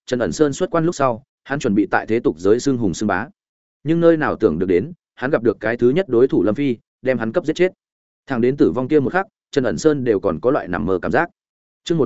Trần ẩn sơn xuất quan lúc sau, hắn chuẩn bị tại thế tục giới xưng hùng xưng bá, nhưng nơi nào tưởng được đến, hắn gặp được cái thứ nhất đối thủ Lâm Phi, đem hắn cấp giết chết. Thằng đến tử vong kia một khắc, Trần ẩn sơn đều còn có loại nằm mơ cảm giác. Chương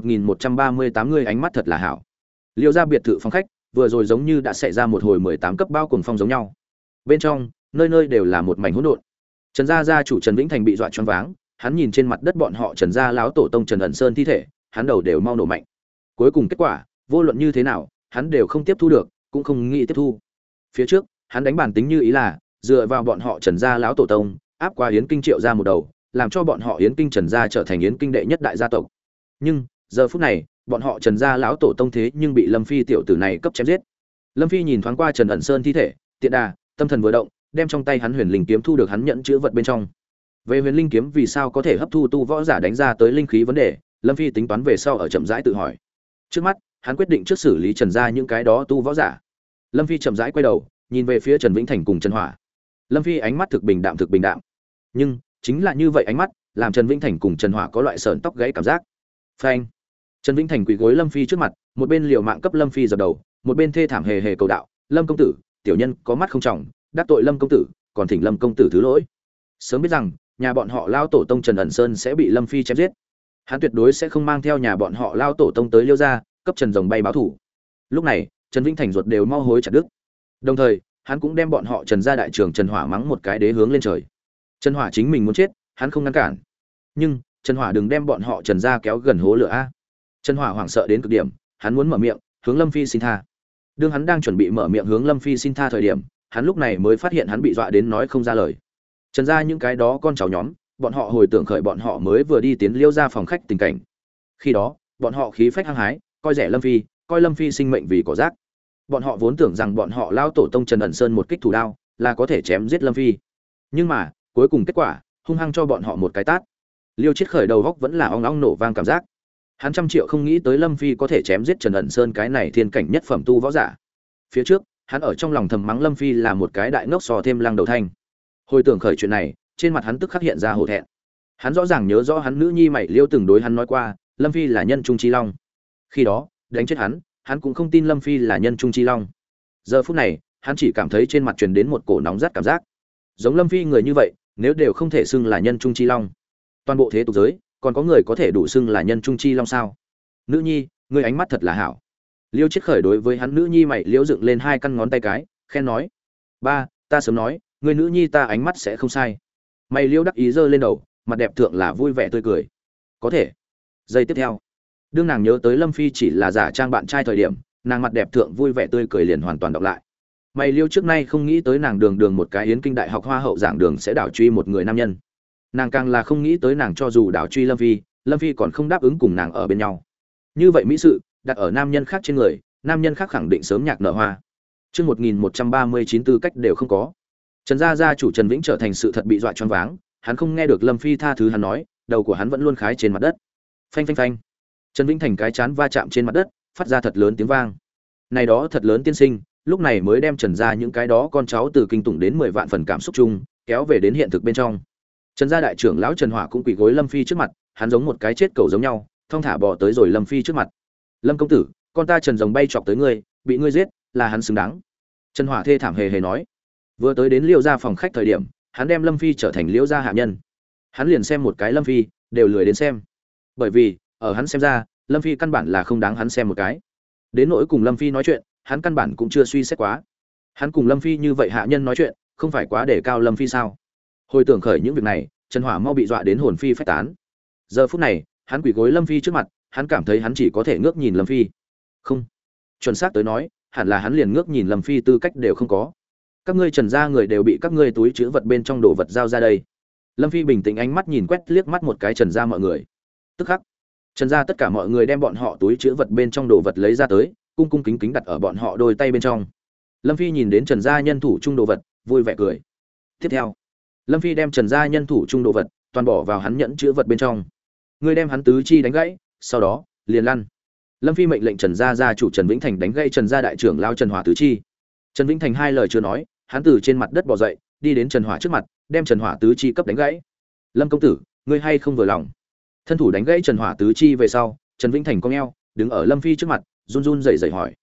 1138 người ánh mắt thật là hảo. Liêu ra biệt thự phòng khách, vừa rồi giống như đã xảy ra một hồi 18 cấp bao cuồng phong giống nhau. Bên trong, nơi nơi đều là một mảnh hỗn độn. Trần gia gia chủ Trần Vĩnh Thành bị dọa choáng váng, hắn nhìn trên mặt đất bọn họ Trần gia lão tổ tông Trần ẩn sơn thi thể, hắn đầu đều mau nổ mạnh. Cuối cùng kết quả, vô luận như thế nào, hắn đều không tiếp thu được, cũng không nghĩ tiếp thu. Phía trước, hắn đánh bản tính như ý là dựa vào bọn họ Trần gia lão tổ tông, áp qua Yến Kinh Triệu gia một đầu, làm cho bọn họ Yến Kinh Trần gia trở thành Yến Kinh đệ nhất đại gia tộc. Nhưng, giờ phút này, bọn họ Trần gia lão tổ tông thế nhưng bị Lâm Phi tiểu tử này cấp chém giết. Lâm Phi nhìn thoáng qua Trần ẩn sơn thi thể, tiện đà, tâm thần vừa động, đem trong tay hắn huyền linh kiếm thu được hắn nhận chữ vật bên trong. Về huyền linh kiếm vì sao có thể hấp thu tu võ giả đánh ra tới linh khí vấn đề, Lâm Phi tính toán về sau ở chậm rãi tự hỏi. Trước mắt, hắn quyết định trước xử lý Trần gia những cái đó tu võ giả. Lâm Phi chậm rãi quay đầu, nhìn về phía Trần Vĩnh Thành cùng Trần Hỏa. Lâm Phi ánh mắt thực bình đạm. Nhưng, chính là như vậy ánh mắt, làm Trần Vĩnh Thành cùng Trần Hỏa có loại sởn tóc gáy cảm giác. Phanh. Trần Vĩnh Thành quỳ gối Lâm Phi trước mặt, một bên liều mạng cấp Lâm Phi dập đầu, một bên thê thảm hề hề cầu đạo, "Lâm công tử, tiểu nhân có mắt không trọng, đắc tội Lâm công tử, còn thỉnh Lâm công tử thứ lỗi." Sớm biết rằng, nhà bọn họ lao tổ tông Trần ẩn sơn sẽ bị Lâm Phi chém giết, hắn tuyệt đối sẽ không mang theo nhà bọn họ lao tổ tông tới Liêu gia, cấp Trần Rồng bay báo thủ. Lúc này, Trần Vĩnh Thành ruột đều mau hối chặt đứt. Đồng thời, hắn cũng đem bọn họ Trần gia đại trưởng Trần Hỏa mắng một cái đế hướng lên trời. Trần Hỏa chính mình muốn chết, hắn không ngăn cản. Nhưng, Trần Hỏa đừng đem bọn họ Trần gia kéo gần hố lửa a. Trần Hỏa hoảng sợ đến cực điểm, hắn muốn mở miệng, hướng Lâm Phi xin tha. Đương hắn đang chuẩn bị mở miệng hướng Lâm Phi xin tha thời điểm, hắn lúc này mới phát hiện hắn bị dọa đến nói không ra lời. Trần gia những cái đó con cháu nhóm, bọn họ hồi tưởng khởi bọn họ mới vừa đi tiến Liêu ra phòng khách tình cảnh. Khi đó, bọn họ khí phách hăng hái, coi rẻ Lâm Phi, coi Lâm Phi sinh mệnh vì cỏ rác. Bọn họ vốn tưởng rằng bọn họ lao tổ tông Trần ẩn sơn một kích thủ đao là có thể chém giết Lâm Phi. Nhưng mà, cuối cùng kết quả, hung hăng cho bọn họ một cái tát. Liêu Chiết khởi đầu góc vẫn là ong ong nổ vang cảm giác. Hắn trăm triệu không nghĩ tới Lâm Phi có thể chém giết Trần ẩn sơn cái này thiên cảnh nhất phẩm tu võ giả. Phía trước, hắn ở trong lòng thầm mắng Lâm Phi là một cái đại ngốc sò thêm lăng đầu thanh. Hồi tưởng khởi chuyện này, trên mặt hắn tức khắc hiện ra hổ thẹn. Hắn rõ ràng nhớ rõ hắn nữ nhi Mảy Liêu từng đối hắn nói qua, Lâm Phi là nhân trung chi long. Khi đó, đánh chết hắn cũng không tin Lâm Phi là nhân trung chi long. Giờ phút này, hắn chỉ cảm thấy trên mặt truyền đến một cổ nóng rát cảm giác. Giống Lâm Phi người như vậy, nếu đều không thể xưng là nhân trung chi long, toàn bộ thế tục giới, còn có người có thể đủ xưng là nhân trung chi long sao? Nữ nhi, ngươi ánh mắt thật là hảo. Liêu Chiết khởi đối với hắn nữ nhi Mảy Liêu dựng lên hai căn ngón tay cái, khen nói: "Ba, ta sớm nói, người nữ nhi ta ánh mắt sẽ không sai." Mày Liêu đắc ý giơ lên đầu, mặt đẹp thượng là vui vẻ tươi cười. Có thể. Giây tiếp theo, đương nàng nhớ tới Lâm Phi chỉ là giả trang bạn trai thời điểm, nàng mặt đẹp thượng vui vẻ tươi cười liền hoàn toàn đọc lại. Mày Liêu trước nay không nghĩ tới nàng đường một cái Yến Kinh đại học hoa hậu giảng đường sẽ đảo truy một người nam nhân. Nàng càng là không nghĩ tới nàng cho dù đảo truy Lâm Phi còn không đáp ứng cùng nàng ở bên nhau. Như vậy mỹ sự, đặt ở nam nhân khác trên người, nam nhân khác khẳng định sớm nhạc nở hoa. Chương 1139 tư cách đều không có. Trần gia gia chủ Trần Vĩnh trở thành sự thật bị dọa choáng váng, hắn không nghe được Lâm Phi tha thứ hắn nói, đầu của hắn vẫn luôn khái trên mặt đất. Phanh phanh phanh. Trần Vĩnh thành cái chán va chạm trên mặt đất, phát ra thật lớn tiếng vang. Này đó thật lớn tiên sinh, lúc này mới đem Trần gia những cái đó con cháu từ kinh tủng đến 10 vạn phần cảm xúc chung, kéo về đến hiện thực bên trong. Trần gia đại trưởng lão Trần Hỏa cũng quỳ gối Lâm Phi trước mặt, hắn giống một cái chết cẩu giống nhau, thong thả bò tới rồi Lâm Phi trước mặt. "Lâm công tử, con ta Trần Rồng bay chọc tới ngươi, bị ngươi giết, là hắn xứng đáng." Trần Hỏa thê thảm hề hề nói. Vừa tới đến Liêu gia phòng khách thời điểm, hắn đem Lâm Phi trở thành Liêu gia hạ nhân. Hắn liền xem một cái Lâm Phi, đều lười đến xem. Bởi vì, ở hắn xem ra, Lâm Phi căn bản là không đáng hắn xem một cái. Đến nỗi cùng Lâm Phi nói chuyện, hắn căn bản cũng chưa suy xét quá. Hắn cùng Lâm Phi như vậy hạ nhân nói chuyện, không phải quá để cao Lâm Phi sao? Hồi tưởng khởi những việc này, Trần Hỏa mau bị dọa đến hồn phi phách tán. Giờ phút này, hắn quỳ gối Lâm Phi trước mặt, hắn cảm thấy hắn chỉ có thể ngước nhìn Lâm Phi. Không, chuẩn xác tới nói, hẳn là hắn liền ngước nhìn Lâm Phi tư cách đều không có. Các ngươi Trần gia người đều bị các ngươi túi trữ vật bên trong đồ vật giao ra đây. Lâm Phi bình tĩnh ánh mắt nhìn quét liếc mắt một cái Trần gia mọi người. Tức khắc, Trần gia tất cả mọi người đem bọn họ túi trữ vật bên trong đồ vật lấy ra tới, cung cung kính kính đặt ở bọn họ đôi tay bên trong. Lâm Phi nhìn đến Trần gia nhân thủ chung đồ vật, vui vẻ cười. Tiếp theo, Lâm Phi đem Trần gia nhân thủ chung đồ vật toàn bỏ vào hắn nhẫn trữ vật bên trong. Ngươi đem hắn tứ chi đánh gãy, sau đó liền lăn. Lâm Phi mệnh lệnh Trần gia gia chủ Trần Vĩnh Thành đánh gãy Trần gia đại trưởng lao Trần Hỏa tứ chi. Trần Vĩnh Thành hai lời chưa nói, hắn từ trên mặt đất bò dậy, đi đến Trần Hỏa trước mặt, đem Trần Hỏa tứ chi cấp đánh gãy. "Lâm công tử, ngươi hay không vừa lòng?" Thân thủ đánh gãy Trần Hỏa tứ chi về sau, Trần Vĩnh Thành cong eo, đứng ở Lâm Phi trước mặt, run run rẩy rẩy hỏi.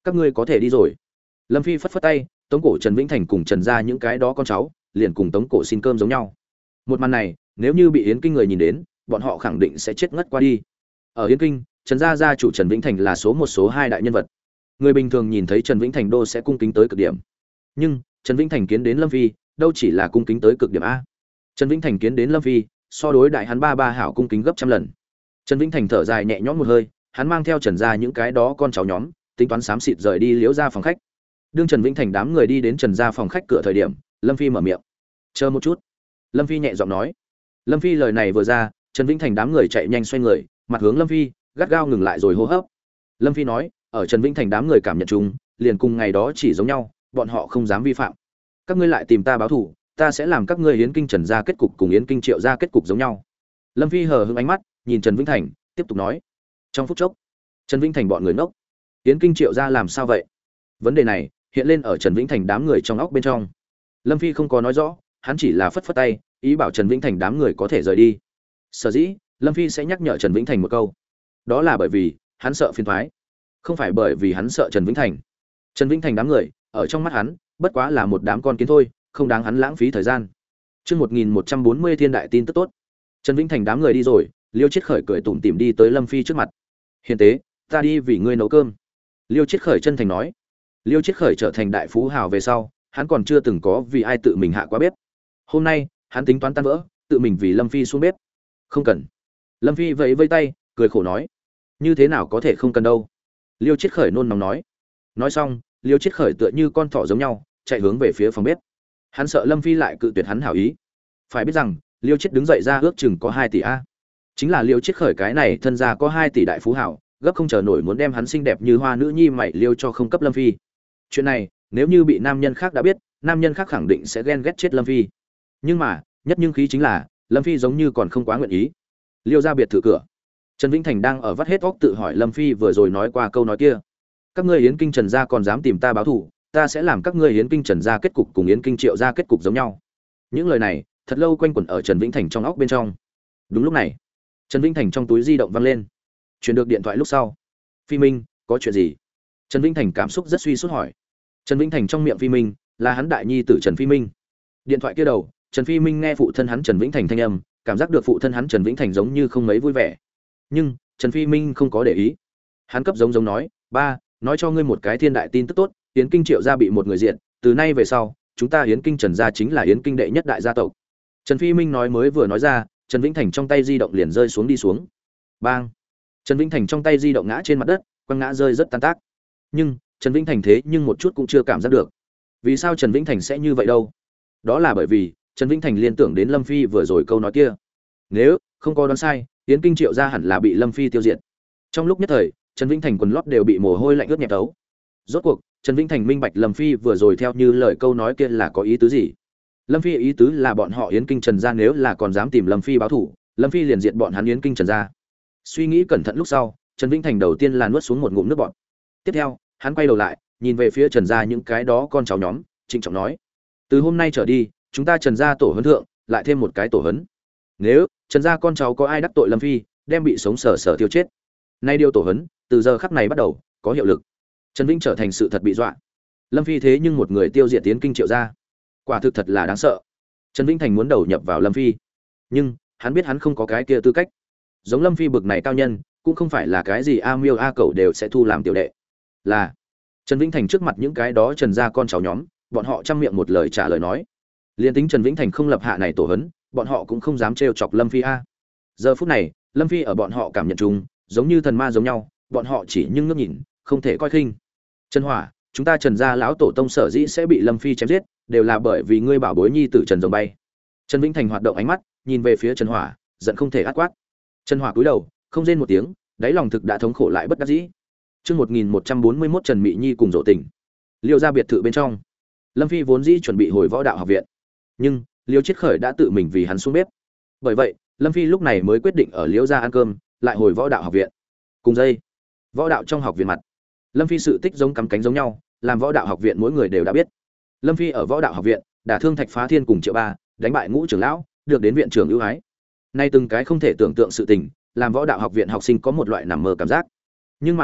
các ngươi có thể đi rồi. Lâm Phi phất phất tay, Tống Cổ Trần Vĩnh Thành cùng Trần gia những cái đó con cháu liền cùng Tống Cổ xin cơm giống nhau. Một màn này nếu như bị Yến Kinh người nhìn đến, bọn họ khẳng định sẽ chết ngất qua đi. Ở Yến Kinh, Trần gia gia chủ Trần Vĩnh Thành là số một số hai đại nhân vật. Người bình thường nhìn thấy Trần Vĩnh Thành đô sẽ cung kính tới cực điểm. Nhưng Trần Vĩnh Thành kiến đến Lâm Phi, đâu chỉ là cung kính tới cực điểm a. Trần Vĩnh Thành kiến đến Lâm Phi, so đối đại hắn ba hảo cung kính gấp trăm lần. Trần Vĩnh Thành thở dài nhẹ nhõm một hơi, hắn mang theo Trần gia những cái đó con cháu nhóm, tính toán xám xịt rời đi liễu ra phòng khách. Đương Trần Vĩnh Thành đám người đi đến Trần gia phòng khách cửa thời điểm, Lâm Phi mở miệng. "Chờ một chút." Lâm Phi nhẹ giọng nói. Lâm Phi lời này vừa ra, Trần Vĩnh Thành đám người chạy nhanh xoay người, mặt hướng Lâm Phi, gắt gao ngừng lại rồi hô hấp. Lâm Phi nói, ở Trần Vĩnh Thành đám người cảm nhận chung, liền cùng ngày đó chỉ giống nhau, bọn họ không dám vi phạm. Các ngươi lại tìm ta báo thù, ta sẽ làm các ngươi Yến Kinh Trần gia kết cục cùng Yến Kinh Triệu gia kết cục giống nhau. Lâm Phi hờ hững ánh mắt, nhìn Trần Vĩnh Thành, tiếp tục nói. Trong phút chốc, Trần Vĩnh Thành bọn người ngốc. Yến Kinh Triệu gia làm sao vậy? Vấn đề này hiện lên ở Trần Vĩnh Thành đám người trong óc bên trong. Lâm Phi không có nói rõ, hắn chỉ là phất phất tay, ý bảo Trần Vĩnh Thành đám người có thể rời đi. Sở dĩ, Lâm Phi sẽ nhắc nhở Trần Vĩnh Thành một câu. Đó là bởi vì hắn sợ phiền toái, không phải bởi vì hắn sợ Trần Vĩnh Thành. Trần Vĩnh Thành đám người, ở trong mắt hắn, bất quá là một đám con kiến thôi, không đáng hắn lãng phí thời gian. Chương 1140 thiên đại tin tức tốt. Trần Vĩnh Thành đám người đi rồi, Liêu Chiết Khởi cười tủm tỉm đi tới Lâm Phi trước mặt. "Hiền tế, ta đi vì ngươi nấu cơm." Liêu Chiết Khởi chân thành nói. Liêu Chiết Khởi trở thành đại phú hào về sau, hắn còn chưa từng có vì ai tự mình hạ quá bếp. Hôm nay, hắn tính toán tan vỡ, tự mình vì Lâm Phi xuống bếp. "Không cần." Lâm Phi vẫy vẫy tay, cười khổ nói. "Như thế nào có thể không cần đâu?" Liêu Chiết Khởi nôn nóng nói. Nói xong, Liêu Chiết Khởi tựa như con thỏ giống nhau, chạy hướng về phía phòng bếp. Hắn sợ Lâm Phi lại cự tuyệt hắn hảo ý. Phải biết rằng, Liêu Chiết đứng dậy ra ước chừng có 2 tỷ a. Chính là Liêu Chiết Khởi cái này thân gia có 2 tỷ đại phú hảo, gấp không chờ nổi muốn đem hắn xinh đẹp như hoa nữ nhi mày liêu cho không cấp Lâm Phi. Chuyện này, nếu như bị nam nhân khác đã biết, nam nhân khác khẳng định sẽ ghen ghét chết Lâm Phi. Nhưng mà, nhất nhưng khí chính là, Lâm Phi giống như còn không quá nguyện ý. Liêu ra biệt thự cửa. Trần Vĩnh Thành đang ở vắt hết óc tự hỏi Lâm Phi vừa rồi nói qua câu nói kia. Các ngươi Yến Kinh Trần gia còn dám tìm ta báo thù, ta sẽ làm các ngươi Yến Kinh Trần gia kết cục cùng Yến Kinh Triệu gia kết cục giống nhau. Những lời này, thật lâu quanh quẩn ở Trần Vĩnh Thành trong óc bên trong. Đúng lúc này, Trần Vĩnh Thành trong túi di động vang lên. Chuyển được điện thoại lúc sau. "Phi Minh, có chuyện gì?" Trần Vĩnh Thành cảm xúc rất suy sút hỏi. Trần Vĩnh Thành trong miệng Phi Minh là hắn đại nhi tử Trần Phi Minh. Điện thoại kia đầu, Trần Phi Minh nghe phụ thân hắn Trần Vĩnh Thành thanh âm, cảm giác được phụ thân hắn Trần Vĩnh Thành giống như không mấy vui vẻ. Nhưng Trần Phi Minh không có để ý. Hắn cấp giống nói, "Ba, nói cho ngươi một cái thiên đại tin tức tốt, Yến Kinh Triệu gia bị một người diện, từ nay về sau, chúng ta Yến Kinh Trần gia chính là Yến Kinh đệ nhất đại gia tộc." Trần Phi Minh nói mới vừa nói ra, Trần Vĩnh Thành trong tay di động liền rơi xuống đi xuống. Bang! Trần Vĩnh Thành trong tay di động ngã trên mặt đất, quăng ngã rơi rất tan tác. Nhưng Trần Vĩnh Thành thế nhưng một chút cũng chưa cảm giác được. Vì sao Trần Vĩnh Thành sẽ như vậy đâu? Đó là bởi vì Trần Vĩnh Thành liên tưởng đến Lâm Phi vừa rồi câu nói kia. Nếu không có đoán sai, Yến Kinh Triệu gia hẳn là bị Lâm Phi tiêu diệt. Trong lúc nhất thời, Trần Vĩnh Thành quần lót đều bị mồ hôi lạnh ướt nhẹp tấu. Rốt cuộc, Trần Vĩnh Thành minh bạch Lâm Phi vừa rồi theo như lời câu nói kia là có ý tứ gì. Lâm Phi ý tứ là bọn họ Yến Kinh Trần gia nếu là còn dám tìm Lâm Phi báo thù, Lâm Phi liền diệt bọn hắn Yến Kinh Trần gia. Suy nghĩ cẩn thận lúc sau, Trần Vĩnh Thành đầu tiên là nuốt xuống một ngụm nước bọt. Tiếp theo, hắn quay đầu lại, nhìn về phía Trần gia những cái đó con cháu nhóm, trịnh trọng nói: "Từ hôm nay trở đi, chúng ta Trần gia tổ huấn thượng, lại thêm một cái tổ huấn. Nếu Trần gia con cháu có ai đắc tội Lâm Phi, đem bị sống sờ sờ tiêu chết. Nay điều tổ huấn, từ giờ khắc này bắt đầu, có hiệu lực." Trần Vĩnh trở thành sự thật bị dọa. Lâm Phi thế nhưng một người tiêu diệt Yến Kinh Triệu gia, quả thực thật là đáng sợ. Trần Vĩnh Thành muốn đầu nhập vào Lâm Phi, nhưng hắn biết hắn không có cái kia tư cách. Giống Lâm Phi bực này cao nhân, cũng không phải là cái gì a miêu a cẩu đều sẽ thu làm tiểu đệ. Là Trần Vĩnh Thành trước mặt những cái đó Trần gia con cháu nhóm, bọn họ trăm miệng một lời trả lời nói. Liên tính Trần Vĩnh Thành không lập hạ này tổ hấn, bọn họ cũng không dám trêu chọc Lâm Phi a. Giờ phút này, Lâm Phi ở bọn họ cảm nhận chung, giống như thần ma giống nhau, bọn họ chỉ nhưng ngước nhìn, không thể coi khinh. Trần Hỏa, chúng ta Trần gia lão tổ tông sở dĩ sẽ bị Lâm Phi chém giết, đều là bởi vì ngươi bảo bối nhi tử Trần Rồng Bay. Trần Vĩnh Thành hoạt động ánh mắt, nhìn về phía Trần Hỏa, giận không thể át quát. Trần Hỏa cúi đầu, không rên một tiếng, đáy lòng thực đã thống khổ lại bất đắc dĩ. Chương 1141 Trần Mị Nhi cùng Dỗ Tình. Liêu gia biệt thự bên trong, Lâm Phi vốn dĩ chuẩn bị hồi Võ Đạo học viện, nhưng Liêu Chiết Khởi đã tự mình vì hắn xuống bếp. Bởi vậy, Lâm Phi lúc này mới quyết định ở Liêu gia ăn cơm, lại hồi Võ Đạo học viện. Cùng dây, Võ Đạo trong học viện mặt, Lâm Phi sự tích giống cắm cánh giống nhau, làm Võ Đạo học viện mỗi người đều đã biết. Lâm Phi ở Võ Đạo học viện, đả thương Thạch Phá Thiên cùng Triệu Ba, đánh bại Ngũ trưởng lão, được đến viện trưởng ưu ái. Nay từng cái không thể tưởng tượng sự tình, làm Võ Đạo học viện học sinh có một loại nằm mơ cảm giác. Nhưng mà,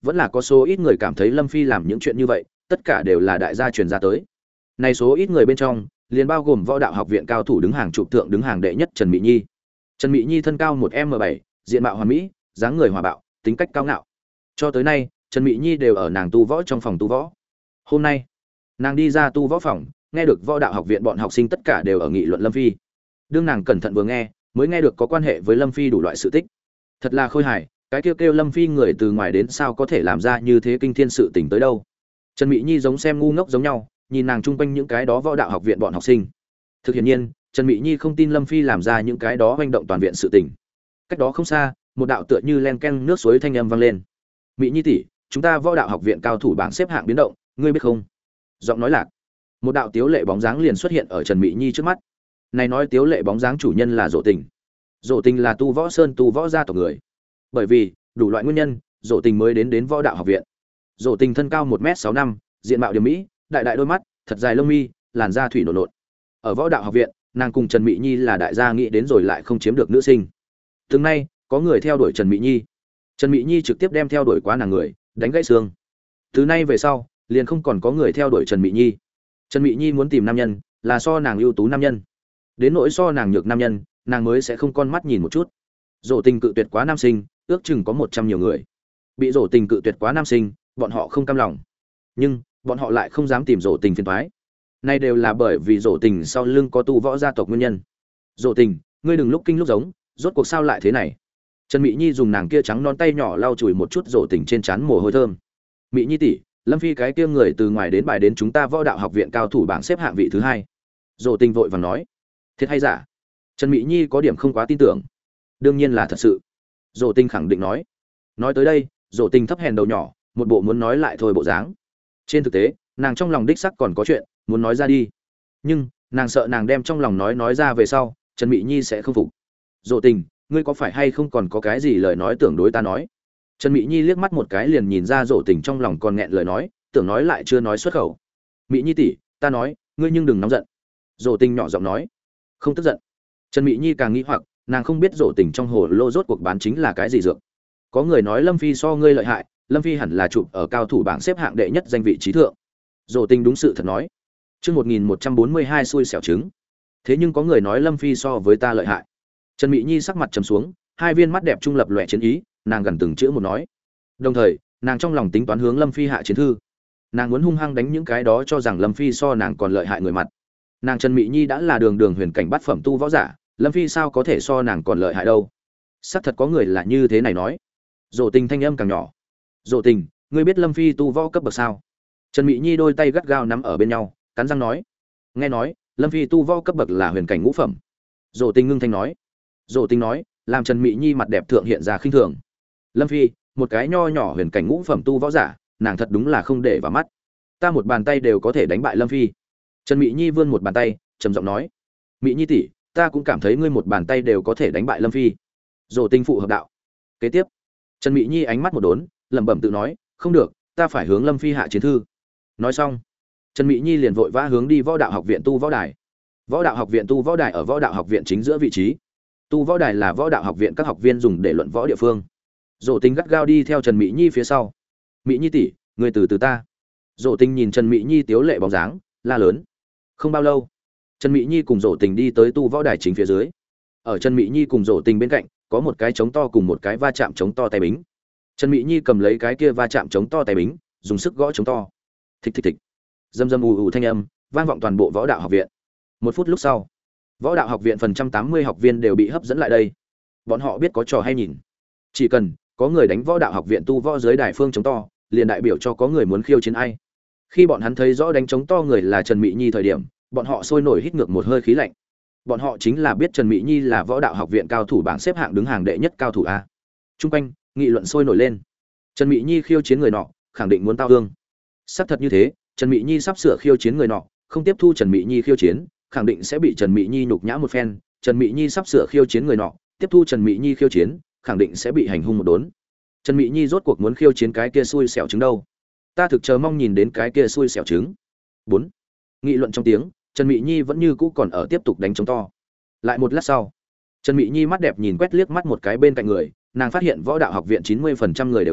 vẫn là có số ít người cảm thấy Lâm Phi làm những chuyện như vậy tất cả đều là đại gia truyền ra tới. Này số ít người bên trong liền bao gồm Võ Đạo Học viện cao thủ đứng hàng chụp tượng đứng hàng đệ nhất Trần Mị Nhi. Trần Mị Nhi thân cao 1m7, diện mạo hoàn mỹ, dáng người hòa bạo, tính cách cao ngạo. Cho tới nay, Trần Mị Nhi đều ở nàng tu võ trong phòng tu võ. Hôm nay, nàng đi ra tu võ phòng, nghe được Võ Đạo Học viện bọn học sinh tất cả đều ở nghị luận Lâm Phi. Đương nàng cẩn thận vừa nghe, mới nghe được có quan hệ với Lâm Phi đủ loại sự tích. Thật là khôi hài, cái kêu Lâm Phi người từ ngoài đến sao có thể làm ra như thế kinh thiên sự tình tới đâu. Trần Mị Nhi giống xem ngu ngốc giống nhau, nhìn nàng chung quanh những cái đó Võ Đạo Học viện bọn học sinh. Thực hiện nhiên, Trần Mị Nhi không tin Lâm Phi làm ra những cái đó hoành động toàn viện sự tình. Cách đó không xa, một đạo tựa như len ken nước suối thanh âm vang lên. "Mị Nhi tỷ, chúng ta Võ Đạo Học viện cao thủ bảng xếp hạng biến động, ngươi biết không?" Giọng nói lạc. Một đạo tiếu lệ bóng dáng liền xuất hiện ở Trần Mị Nhi trước mắt. Này nói tiếu lệ bóng dáng chủ nhân là Dỗ Tình. Dỗ Tình là tu võ sơn tu võ gia tộc người. Bởi vì đủ loại nguyên nhân, Dỗ Tình mới đến Võ Đạo Học viện. Dỗ Tình thân cao 1m65, diện mạo điềm mỹ, đại đại đôi mắt, thật dài lông mi, làn da thủy nộn nộn. Ở Võ Đạo Học viện, nàng cùng Trần Mị Nhi là đại gia nghĩ đến rồi lại không chiếm được nữ sinh. Từng nay, có người theo đuổi Trần Mị Nhi. Trần Mị Nhi trực tiếp đem theo đuổi quá nàng người, đánh gãy xương. Từ nay về sau, liền không còn có người theo đuổi Trần Mị Nhi. Trần Mị Nhi muốn tìm nam nhân, là so nàng ưu tú nam nhân. Đến nỗi so nàng nhược nam nhân, nàng mới sẽ không con mắt nhìn một chút. Dỗ Tình cự tuyệt quá nam sinh, ước chừng có 100 nhiều người. Bị Dỗ Tình cự tuyệt quá nam sinh, bọn họ không cam lòng. Nhưng, bọn họ lại không dám tìm Dỗ Tình phiền toái. Này đều là bởi vì Dỗ Tình sau lưng có tu võ gia tộc nguyên nhân. Dỗ Tình, ngươi đừng lúc kinh lúc giống, rốt cuộc sao lại thế này? Trần Mị Nhi dùng nàng kia trắng non tay nhỏ lau chùi một chút Dỗ Tình trên trán mồ hôi thơm. Mị Nhi tỷ, Lâm Phi cái kia người từ ngoài đến bài đến chúng ta Võ Đạo Học viện cao thủ bảng xếp hạng vị thứ 2. Dỗ Tình vội vàng nói. Thiệt hay giả? Trần Mị Nhi có điểm không quá tin tưởng. Đương nhiên là thật sự. Dỗ Tình khẳng định nói. Nói tới đây, Dỗ Tình thấp hèn đầu nhỏ, một bộ muốn nói lại thôi bộ dáng. Trên thực tế, nàng trong lòng đích sắc còn có chuyện muốn nói ra đi. Nhưng, nàng sợ nàng đem trong lòng nói ra về sau, Trần Mị Nhi sẽ không phục. Dỗ Tình, ngươi có phải hay không còn có cái gì lời nói tưởng đối ta nói? Trần Mị Nhi liếc mắt một cái liền nhìn ra Dỗ Tình trong lòng còn nghẹn lời nói, tưởng nói lại chưa nói xuất khẩu. Mị Nhi tỷ, ta nói, ngươi nhưng đừng nóng giận. Dỗ Tình nhỏ giọng nói. Không tức giận. Trần Mị Nhi càng nghĩ hoặc, nàng không biết Dỗ Tình trong hồ lô rốt cuộc bán chính là cái gì dược. Có người nói Lâm Phi so ngươi lợi hại, Lâm Phi hẳn là chụp ở cao thủ bảng xếp hạng đệ nhất danh vị trí thượng. Dỗ Tình đúng sự thật nói. Chương 1142 xui xẻo trứng. Thế nhưng có người nói Lâm Phi so với ta lợi hại. Trần Mị Nhi sắc mặt trầm xuống, hai viên mắt đẹp trung lập lòe chiến ý, nàng gần từng chữ một nói. Đồng thời, nàng trong lòng tính toán hướng Lâm Phi hạ chiến thư. Nàng muốn hung hăng đánh những cái đó cho rằng Lâm Phi so nàng còn lợi hại người mặt. Nàng Trần Mị Nhi đã là đường đường huyền cảnh bát phẩm tu võ giả, Lâm Phi sao có thể so nàng còn lợi hại đâu? Xác thật có người là như thế này nói. Dỗ Tình thanh âm càng nhỏ. Dỗ Tình, ngươi biết Lâm Phi tu võ cấp bậc sao? Trần Mị Nhi đôi tay gắt gao nắm ở bên nhau, cắn răng nói. Nghe nói, Lâm Phi tu võ cấp bậc là huyền cảnh ngũ phẩm. Dỗ Tình ngưng thanh nói. Dỗ Tình nói, làm Trần Mị Nhi mặt đẹp thượng hiện ra khinh thường. Lâm Phi, một cái nho nhỏ huyền cảnh ngũ phẩm tu võ giả, nàng thật đúng là không để vào mắt. Ta một bàn tay đều có thể đánh bại Lâm Phi. Trần Mị Nhi vươn một bàn tay, trầm giọng nói. Mị Nhi tỷ, ta cũng cảm thấy ngươi một bàn tay đều có thể đánh bại Lâm Phi. Dỗ Tình phụ hợp đạo. Kế tiếp, Trần Mị Nhi ánh mắt một đốn, lẩm bẩm tự nói, không được, ta phải hướng Lâm Phi hạ chiến thư. Nói xong, Trần Mị Nhi liền vội vã hướng đi Võ Đạo Học viện tu võ đài. Võ Đạo Học viện tu võ đài ở Võ Đạo Học viện chính giữa vị trí. Tu võ đài là Võ Đạo Học viện các học viên dùng để luận võ địa phương. Dỗ Tình gắt gao đi theo Trần Mị Nhi phía sau. Mị Nhi tỷ, ngươi từ từ ta. Dỗ Tình nhìn Trần Mị Nhi tiếu lệ bóng dáng, la lớn. Không bao lâu, Trần Mị Nhi cùng Dỗ Tình đi tới tu võ đài chính phía dưới. Ở Trần Mị Nhi cùng Dỗ Tình bên cạnh, có một cái trống to cùng một cái va chạm trống to tay bính. Trần Mị Nhi cầm lấy cái kia va chạm trống to tay bính, dùng sức gõ trống to. Thịch thịch thịch. Rầm rầm ù ù thanh âm vang vọng toàn bộ Võ Đạo Học viện. Một phút lúc sau, Võ Đạo Học viện phần 180 học viên đều bị hấp dẫn lại đây. Bọn họ biết có trò hay nhìn. Chỉ cần có người đánh Võ Đạo Học viện tu võ dưới đài phương trống to, liền đại biểu cho có người muốn khiêu chiến ai. Khi bọn hắn thấy rõ đánh trống to người là Trần Mị Nhi thời điểm, bọn họ sôi nổi hít ngược một hơi khí lạnh. Bọn họ chính là biết Trần Mị Nhi là Võ Đạo Học viện cao thủ bảng xếp hạng đứng hàng đệ nhất cao thủ a. Trung quanh nghị luận sôi nổi lên. Trần Mị Nhi khiêu chiến người nọ, khẳng định muốn tao hương. Xác thật như thế, Trần Mị Nhi sắp sửa khiêu chiến người nọ, không tiếp thu Trần Mị Nhi khiêu chiến, khẳng định sẽ bị Trần Mị Nhi nhục nhã một phen. Trần Mị Nhi sắp sửa khiêu chiến người nọ, tiếp thu Trần Mị Nhi khiêu chiến, khẳng định sẽ bị hành hung một đốn. Trần Mị Nhi rốt cuộc muốn khiêu chiến cái kia xui xẻo trứng đâu? Ta thực chờ mong nhìn đến cái kia xui xẻo trứng. 4. Nghị luận trong tiếng, Trần Mị Nhi vẫn như cũ còn ở tiếp tục đánh trống to. Lại một lát sau, Trần Mị Nhi mắt đẹp nhìn quét liếc mắt một cái bên cạnh người, nàng phát hiện Võ Đạo Học viện 90% người đều tới,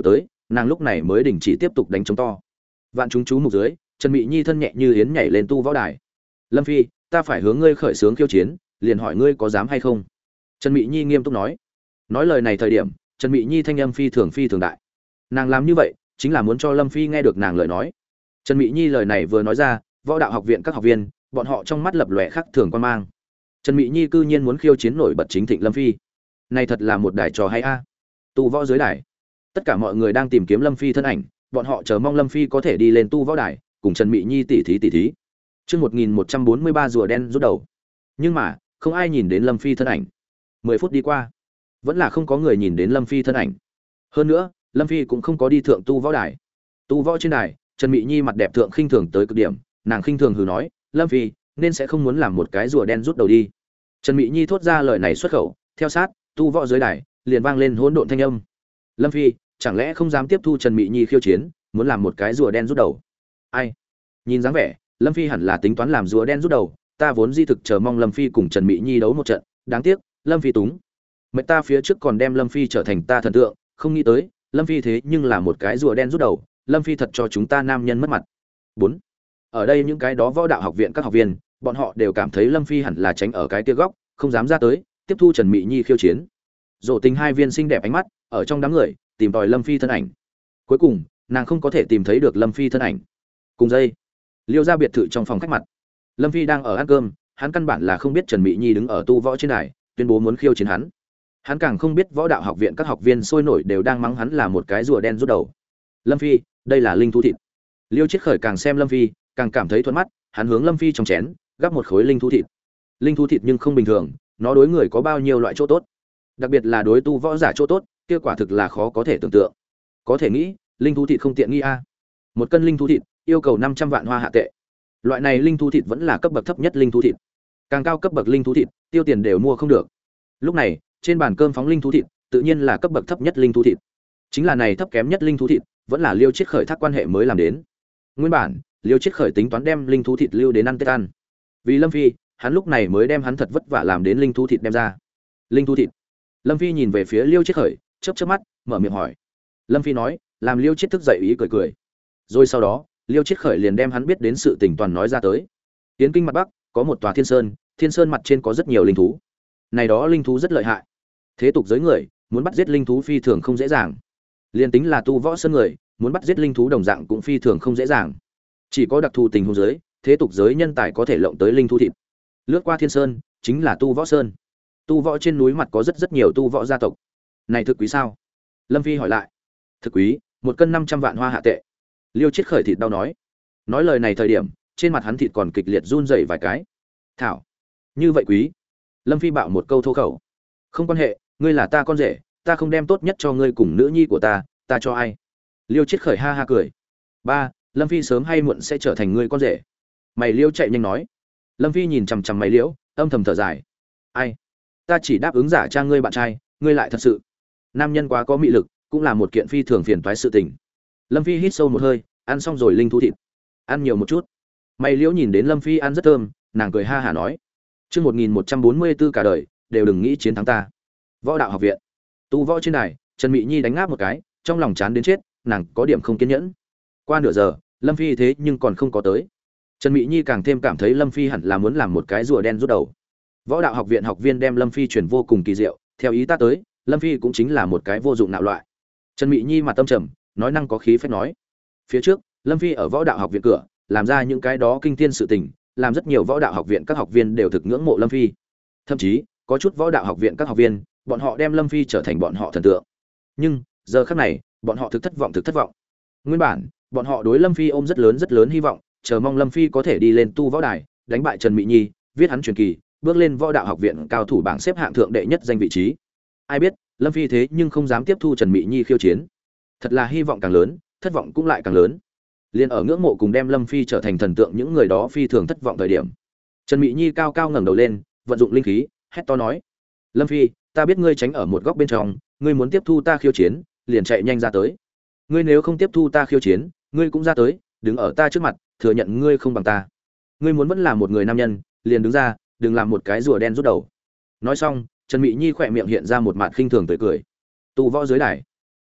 nàng lúc này mới đình chỉ tiếp tục đánh trống to. Vạn chúng chú mục dưới, Trần Mị Nhi thân nhẹ như yến nhảy lên tu võ đài. Lâm Phi, ta phải hướng ngươi khởi xướng khiêu chiến, liền hỏi ngươi có dám hay không? Trần Mị Nhi nghiêm túc nói. Nói lời này thời điểm, Trần Mị Nhi thanh âm phi thường đại. Nàng làm như vậy, chính là muốn cho Lâm Phi nghe được nàng lời nói. Trần Mị Nhi lời này vừa nói ra, võ đạo học viện các học viên, bọn họ trong mắt lập lòe khác thường quan mang. Trần Mị Nhi cư nhiên muốn khiêu chiến nổi bật chính thịnh Lâm Phi. Này thật là một đài trò hay a. Tu võ dưới đài. Tất cả mọi người đang tìm kiếm Lâm Phi thân ảnh, bọn họ chờ mong Lâm Phi có thể đi lên tu võ đài, cùng Trần Mị Nhi tỉ thí. Chương 1143 rùa đen rút đầu. Nhưng mà, không ai nhìn đến Lâm Phi thân ảnh. 10 phút đi qua, vẫn là không có người nhìn đến Lâm Phi thân ảnh. Hơn nữa, Lâm Phi cũng không có đi thượng tu võ đài. Tu võ trên đài, Trần Mị Nhi mặt đẹp thượng khinh thường tới cực điểm, nàng khinh thường hừ nói, "Lâm Phi, nên sẽ không muốn làm một cái rùa đen rút đầu đi." Trần Mị Nhi thốt ra lời này xuất khẩu, theo sát, tu võ dưới đài liền vang lên hỗn độn thanh âm. Lâm Phi, chẳng lẽ không dám tiếp thu Trần Mị Nhi khiêu chiến, muốn làm một cái rùa đen rút đầu? Ai? Nhìn dáng vẻ, Lâm Phi hẳn là tính toán làm rùa đen rút đầu, ta vốn di thực chờ mong Lâm Phi cùng Trần Mị Nhi đấu một trận, đáng tiếc, Lâm Phi túng. Mệt ta phía trước còn đem Lâm Phi trở thành ta thần tượng, không nghĩ tới, Lâm Phi thế nhưng là một cái rùa đen rút đầu, Lâm Phi thật cho chúng ta nam nhân mất mặt. 4. Ở đây những cái đó võ đạo học viện các học viên, bọn họ đều cảm thấy Lâm Phi hẳn là tránh ở cái kia góc, không dám ra tới, tiếp thu Trần Mị Nhi khiêu chiến. Dỗ Tình hai viên xinh đẹp ánh mắt, ở trong đám người, tìm tòi Lâm Phi thân ảnh. Cuối cùng, nàng không có thể tìm thấy được Lâm Phi thân ảnh. Cùng dây, Liêu ra biệt thự trong phòng khách mặt. Lâm Phi đang ở ăn cơm, hắn căn bản là không biết Trần Mị Nhi đứng ở tu võ trên đài, tuyên bố muốn khiêu chiến hắn. Hắn càng không biết võ đạo học viện các học viên sôi nổi đều đang mắng hắn là một cái rùa đen rút đầu. Lâm Phi, đây là linh thú thịt. Liêu Chiết Khởi càng xem Lâm Phi, càng cảm thấy thuận mắt, hắn hướng Lâm Phi trong chén, gắp một khối linh thú thịt. Linh thú thịt nhưng không bình thường, nó đối người có bao nhiêu loại chỗ tốt, đặc biệt là đối tu võ giả chỗ tốt, kia quả thực là khó có thể tưởng tượng. Có thể nghĩ, linh thú thịt không tiện nghi a. Một cân linh thú thịt yêu cầu 500 vạn hoa hạ tệ. Loại này linh thú thịt vẫn là cấp bậc thấp nhất linh thú thịt. Càng cao cấp bậc linh thú thịt, tiêu tiền đều mua không được. Lúc này, trên bàn cơm phóng linh thú thịt, tự nhiên là cấp bậc thấp nhất linh thú thịt. Chính là này thấp kém nhất linh thú thịt, vẫn là Liêu Chiết Khởi thác quan hệ mới làm đến. Nguyên bản, Liêu Chiết Khởi tính toán đem linh thú thịt lưu đến ăn Tết ăn. Vì Lâm Phi, hắn lúc này mới đem hắn thật vất vả làm đến linh thú thịt đem ra. Linh thú thịt. Lâm Phi nhìn về phía Liêu Chiết Khởi, chớp mắt, mở miệng hỏi. Lâm Phi nói, làm Liêu Chiết thức dậy ý cười. Rồi sau đó, Liêu Chiết Khởi liền đem hắn biết đến sự tình toàn nói ra tới. Tiến kinh mặt Bắc, có một tòa Thiên Sơn mặt trên có rất nhiều linh thú. Này đó linh thú rất lợi hại. Thế tục giới người, muốn bắt giết linh thú phi thường không dễ dàng. Liên tính là tu võ sơn người, muốn bắt giết linh thú đồng dạng cũng phi thường không dễ dàng. Chỉ có đặc thù tình huống giới, thế tục giới nhân tài có thể lộng tới linh thú thịt. Lướt qua Thiên Sơn, chính là tu võ sơn. Tu võ trên núi mặt có rất nhiều tu võ gia tộc. Này thực quý sao? Lâm Phi hỏi lại. Thực quý, một cân 500 vạn hoa hạ tệ. Liêu Chiết Khởi thịt đau nói. Nói lời này thời điểm, trên mặt hắn thịt còn kịch liệt run rẩy vài cái. Thảo, như vậy quý. Lâm Phi bạo một câu thô khẩu. Không quan hệ, ngươi là ta con rể, ta không đem tốt nhất cho ngươi cùng nữ nhi của ta cho ai? Liêu Chiết Khởi ha ha cười. Ba, Lâm Phi sớm hay muộn sẽ trở thành ngươi con rể. Mày Liêu chạy nhanh nói. Lâm Phi nhìn chằm chằm mày Liễu, âm thầm thở dài. Ai? Ta chỉ đáp ứng giả trang ngươi bạn trai, ngươi lại thật sự. Nam nhân quá có mị lực, cũng là một kiện phi thường phiền toái sự tình. Lâm Phi hít sâu một hơi, ăn xong rồi linh thú thịt. Ăn nhiều một chút. Mày Liễu nhìn đến Lâm Phi ăn rất thơm, nàng cười ha hả nói. Chương 1144 cả đời, đều đừng nghĩ chiến thắng ta. Võ đạo học viện. Tu võ trên đài, Trần Mị Nhi đánh ngáp một cái, trong lòng chán đến chết, nàng có điểm không kiên nhẫn. Qua nửa giờ, Lâm Phi thế nhưng còn không có tới. Trần Mị Nhi càng thêm cảm thấy Lâm Phi hẳn là muốn làm một cái rùa đen rút đầu. Võ đạo học viện học viên đem Lâm Phi chuyển vô cùng kỳ diệu, theo ý ta tới, Lâm Phi cũng chính là một cái vô dụng nạo loại. Trần Mị Nhi mặt tâm trầm, nói năng có khí phách nói. Phía trước, Lâm Phi ở võ đạo học viện cửa, làm ra những cái đó kinh thiên sự tình, làm rất nhiều võ đạo học viện các học viên đều thực ngưỡng mộ Lâm Phi. Thậm chí, có chút võ đạo học viện các học viên, bọn họ đem Lâm Phi trở thành bọn họ thần tượng. Nhưng, giờ khắc này, bọn họ thực thất vọng. Nguyên bản, bọn họ đối Lâm Phi ôm rất lớn hy vọng, chờ mong Lâm Phi có thể đi lên tu võ đài, đánh bại Trần Mị Nhi, viết hắn truyền kỳ, bước lên võ đạo học viện cao thủ bảng xếp hạng thượng đệ nhất danh vị trí. Ai biết, Lâm Phi thế nhưng không dám tiếp thu Trần Mị Nhi khiêu chiến. Thật là hy vọng càng lớn, thất vọng cũng lại càng lớn. Liên ở ngưỡng mộ cùng đem Lâm Phi trở thành thần tượng những người đó phi thường thất vọng thời điểm. Trần Mị Nhi cao cao ngẩng đầu lên, vận dụng linh khí, hét to nói: "Lâm Phi, ta biết ngươi tránh ở một góc bên trong, ngươi muốn tiếp thu ta khiêu chiến, liền chạy nhanh ra tới. Ngươi nếu không tiếp thu ta khiêu chiến, ngươi cũng ra tới, đứng ở ta trước mặt, thừa nhận ngươi không bằng ta. Ngươi muốn vẫn là một người nam nhân, liền đứng ra, đừng làm một cái rùa đen rút đầu." Nói xong, Trần Mị Nhi khỏe miệng hiện ra một mặt khinh thường tươi cười. Tu võ dưới đài,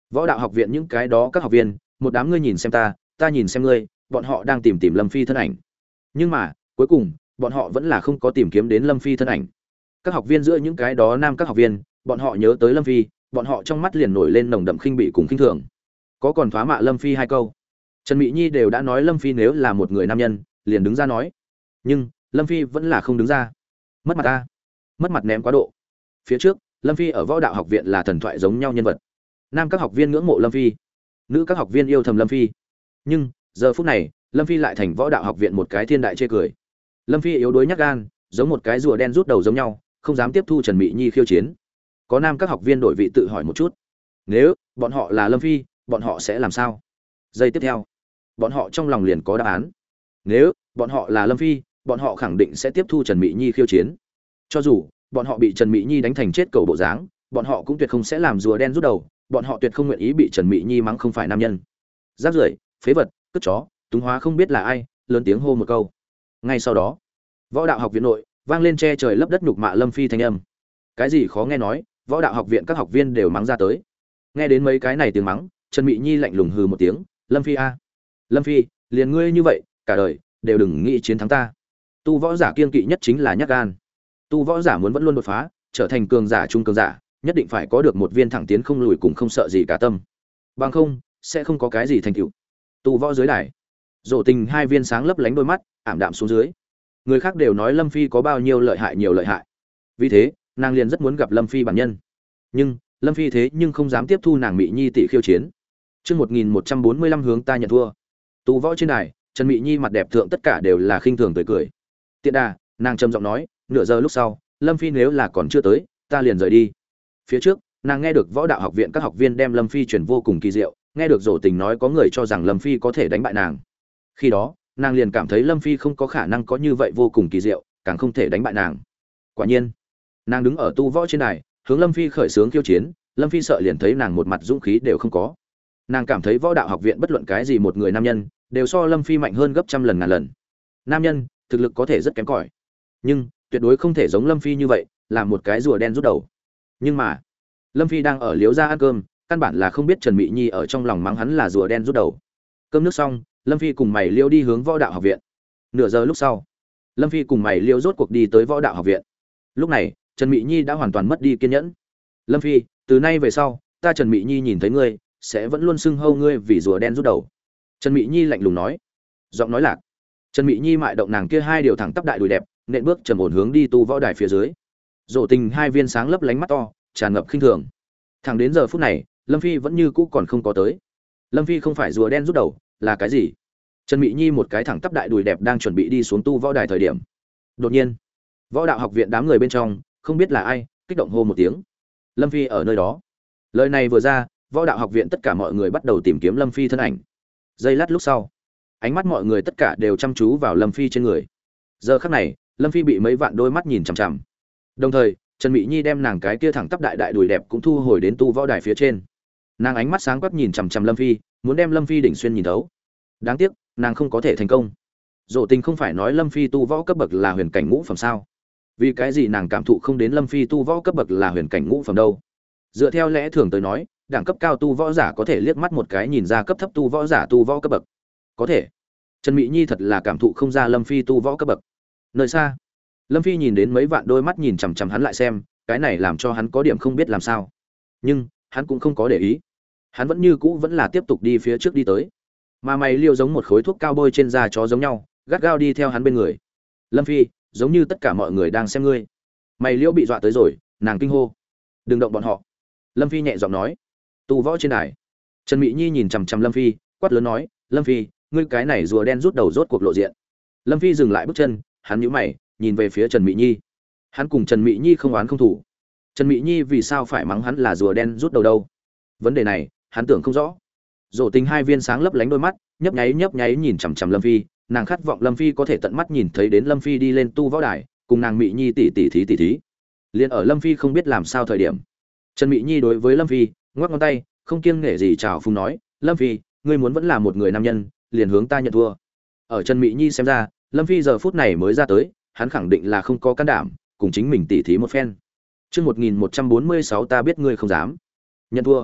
Võ đạo học viện những cái đó các học viên, một đám ngươi nhìn xem ta nhìn xem ngươi, bọn họ đang tìm Lâm Phi thân ảnh. Nhưng mà, cuối cùng, bọn họ vẫn là không có tìm kiếm đến Lâm Phi thân ảnh. Các học viên giữa những cái đó nam các học viên, bọn họ nhớ tới Lâm Phi, bọn họ trong mắt liền nổi lên nồng đậm khinh bỉ cùng khinh thường. Có còn thoá mạ Lâm Phi hai câu. Trần Mỹ Nhi đều đã nói Lâm Phi nếu là một người nam nhân, liền đứng ra nói. Nhưng, Lâm Phi vẫn là không đứng ra. Mất mặt ta. Mất mặt ném quá độ. Phía trước, Lâm Phi ở Võ đạo học viện là thần thoại giống nhau nhân vật. Nam các học viên ngưỡng mộ Lâm Phi, nữ các học viên yêu thầm Lâm Phi. Nhưng, giờ phút này, Lâm Phi lại thành Võ đạo học viện một cái thiên đại chê cười. Lâm Phi yếu đuối nhát gan, giống một cái rùa đen rút đầu giống nhau, không dám tiếp thu Trần Mỹ Nhi khiêu chiến. Có nam các học viên đổi vị tự hỏi một chút, nếu bọn họ là Lâm Phi, bọn họ sẽ làm sao? Giây tiếp theo, bọn họ trong lòng liền có đáp án. Nếu bọn họ là Lâm Phi, bọn họ khẳng định sẽ tiếp thu Trần Mỹ Nhi khiêu chiến. Cho dù bọn họ bị Trần Mỹ Nhi đánh thành chết cầu bộ dáng, bọn họ cũng tuyệt không sẽ làm rùa đen rút đầu, bọn họ tuyệt không nguyện ý bị Trần Mỹ Nhi mắng không phải nam nhân. Rác rưởi, phế vật, cất chó, túng hóa không biết là ai, lớn tiếng hô một câu. Ngay sau đó, Võ đạo học viện nội vang lên che trời lấp đất nhục mạ Lâm Phi thanh âm. Cái gì khó nghe nói, Võ đạo học viện các học viên đều mắng ra tới. Nghe đến mấy cái này tiếng mắng, Trần Mỹ Nhi lạnh lùng hừ một tiếng, "Lâm Phi a, Lâm Phi, liền ngươi như vậy, cả đời đều đừng nghĩ chiến thắng ta." Tu võ giả kiên kỵ nhất chính là nhát gan. Tu võ giả muốn vẫn luôn đột phá, trở thành cường giả trung cường giả, nhất định phải có được một viên thẳng tiến không lùi cùng không sợ gì cả tâm. Bằng không, sẽ không có cái gì thành tựu. Tu võ dưới đài, Dỗ Tình hai viên sáng lấp lánh đôi mắt, ảm đạm xuống dưới. Người khác đều nói Lâm Phi có bao nhiêu lợi hại nhiều lợi hại. Vì thế, nàng liền rất muốn gặp Lâm Phi bản nhân. Nhưng, Lâm Phi thế nhưng không dám tiếp thu nàng Mỹ Nhi tỷ khiêu chiến. Chương 1145 hướng ta nhận thua. Tu võ trên đài, Trần Mỹ Nhi mặt đẹp thượng tất cả đều là khinh thường tươi cười. Tiện đà, nàng trầm giọng nói, nửa giờ lúc sau, Lâm Phi nếu là còn chưa tới, ta liền rời đi. Phía trước, nàng nghe được Võ đạo học viện các học viên đem Lâm Phi chuyển vô cùng kỳ diệu, nghe được Dỗ Tình nói có người cho rằng Lâm Phi có thể đánh bại nàng. Khi đó, nàng liền cảm thấy Lâm Phi không có khả năng có như vậy vô cùng kỳ diệu, càng không thể đánh bại nàng. Quả nhiên, nàng đứng ở tu võ trên đài, hướng Lâm Phi khởi xướng khiêu chiến, Lâm Phi sợ liền thấy nàng một mặt dũng khí đều không có. Nàng cảm thấy Võ đạo học viện bất luận cái gì một người nam nhân, đều so Lâm Phi mạnh hơn gấp trăm lần ngàn lần. Nam nhân, thực lực có thể rất kém cỏi, nhưng tuyệt đối không thể giống Lâm Phi như vậy, làm một cái rùa đen rút đầu. Nhưng mà, Lâm Phi đang ở liếu ra ăn cơm, căn bản là không biết Trần Mỹ Nhi ở trong lòng mắng hắn là rùa đen rút đầu. Cơm nước xong, Lâm Phi cùng mày liêu đi hướng Võ đạo học viện. Nửa giờ lúc sau, Lâm Phi cùng mày liêu rốt cuộc đi tới Võ đạo học viện. Lúc này, Trần Mỹ Nhi đã hoàn toàn mất đi kiên nhẫn. Lâm Phi, từ nay về sau, ta Trần Mỹ Nhi nhìn thấy ngươi, sẽ vẫn luôn xưng hâu ngươi vì rùa đen rút đầu. Trần Mỹ Nhi lạnh lùng nói, giọng nói lạc. Trần Mỹ Nhi mại động nàng kia hai điều thẳng tắp đại đùi đẹp, nện bước trầm ổn hướng đi tu võ đài phía dưới. Dỗ Tình hai viên sáng lấp lánh mắt to, tràn ngập khinh thường. Thẳng đến giờ phút này, Lâm Phi vẫn như cũ còn không có tới. Lâm Phi không phải rùa đen rút đầu, là cái gì? Trần Mỹ Nhi một cái thẳng tắp đại đùi đẹp đang chuẩn bị đi xuống tu võ đài thời điểm, đột nhiên, Võ đạo học viện đám người bên trong, không biết là ai, kích động hô một tiếng. Lâm Phi ở nơi đó. Lời này vừa ra, Võ đạo học viện tất cả mọi người bắt đầu tìm kiếm Lâm Phi thân ảnh. Giây lát lúc sau, ánh mắt mọi người tất cả đều chăm chú vào Lâm Phi trên người. Giờ khắc này, Lâm Phi bị mấy vạn đôi mắt nhìn chằm chằm. Đồng thời, Trần Mỹ Nhi đem nàng cái kia thẳng tắp đại đại đùi đẹp cũng thu hồi đến tu võ đài phía trên. Nàng ánh mắt sáng quắc nhìn chằm chằm Lâm Phi, muốn đem Lâm Phi đỉnh xuyên nhìn thấu. Đáng tiếc, nàng không có thể thành công. Dỗ Tình không phải nói Lâm Phi tu võ cấp bậc là huyền cảnh ngũ phẩm sao? Vì cái gì nàng cảm thụ không đến Lâm Phi tu võ cấp bậc là huyền cảnh ngũ phẩm đâu? Dựa theo lẽ thường tới nói, đẳng cấp cao tu võ giả có thể liếc mắt một cái nhìn ra cấp thấp tu võ giả tu võ cấp bậc. Có thể, Trần Mỹ Nhi thật là cảm thụ không ra Lâm Phi tu võ cấp bậc. Nơi xa, Lâm Phi nhìn đến mấy vạn đôi mắt nhìn chằm chằm hắn lại xem, cái này làm cho hắn có điểm không biết làm sao. Nhưng, hắn cũng không có để ý. Hắn vẫn như cũ vẫn là tiếp tục đi phía trước đi tới. Mà mày liêu giống một khối thuốc cao bôi trên da chó giống nhau, gắt gao đi theo hắn bên người. Lâm Phi, giống như tất cả mọi người đang xem ngươi. Mày liêu bị dọa tới rồi, nàng kinh hô. Đừng động bọn họ. Lâm Phi nhẹ giọng nói. Tu võ trên đài, Trần Mỹ Nhi nhìn chằm chằm Lâm Phi, quát lớn nói, Lâm Phi, ngươi cái này rùa đen rút đầu rốt cuộc lộ diện. Lâm Phi dừng lại bước chân, hắn nhíu mày, nhìn về phía Trần Mỹ Nhi. Hắn cùng Trần Mỹ Nhi không oán không thủ. Trần Mỹ Nhi vì sao phải mắng hắn là rùa đen rút đầu đâu? Vấn đề này, hắn tưởng không rõ. Dỗ Tình hai viên sáng lấp lánh đôi mắt, nhấp nháy nhìn chằm chằm Lâm Phi, nàng khát vọng Lâm Phi có thể tận mắt nhìn thấy đến Lâm Phi đi lên tu võ đài, cùng nàng Mỹ Nhi tỷ thí. Liên ở Lâm Phi không biết làm sao thời điểm, Trần Mỹ Nhi đối với Lâm Phi ngoắc ngón tay, không kiêng nể gì chào phúng nói, Lâm Phi, ngươi muốn vẫn là một người nam nhân, liền hướng ta nhận thua. Ở Trần Mỹ Nhi xem ra, Lâm Phi giờ phút này mới ra tới, hắn khẳng định là không có can đảm cùng chính mình tỉ thí một phen. Chương 1146 ta biết ngươi không dám nhận thua.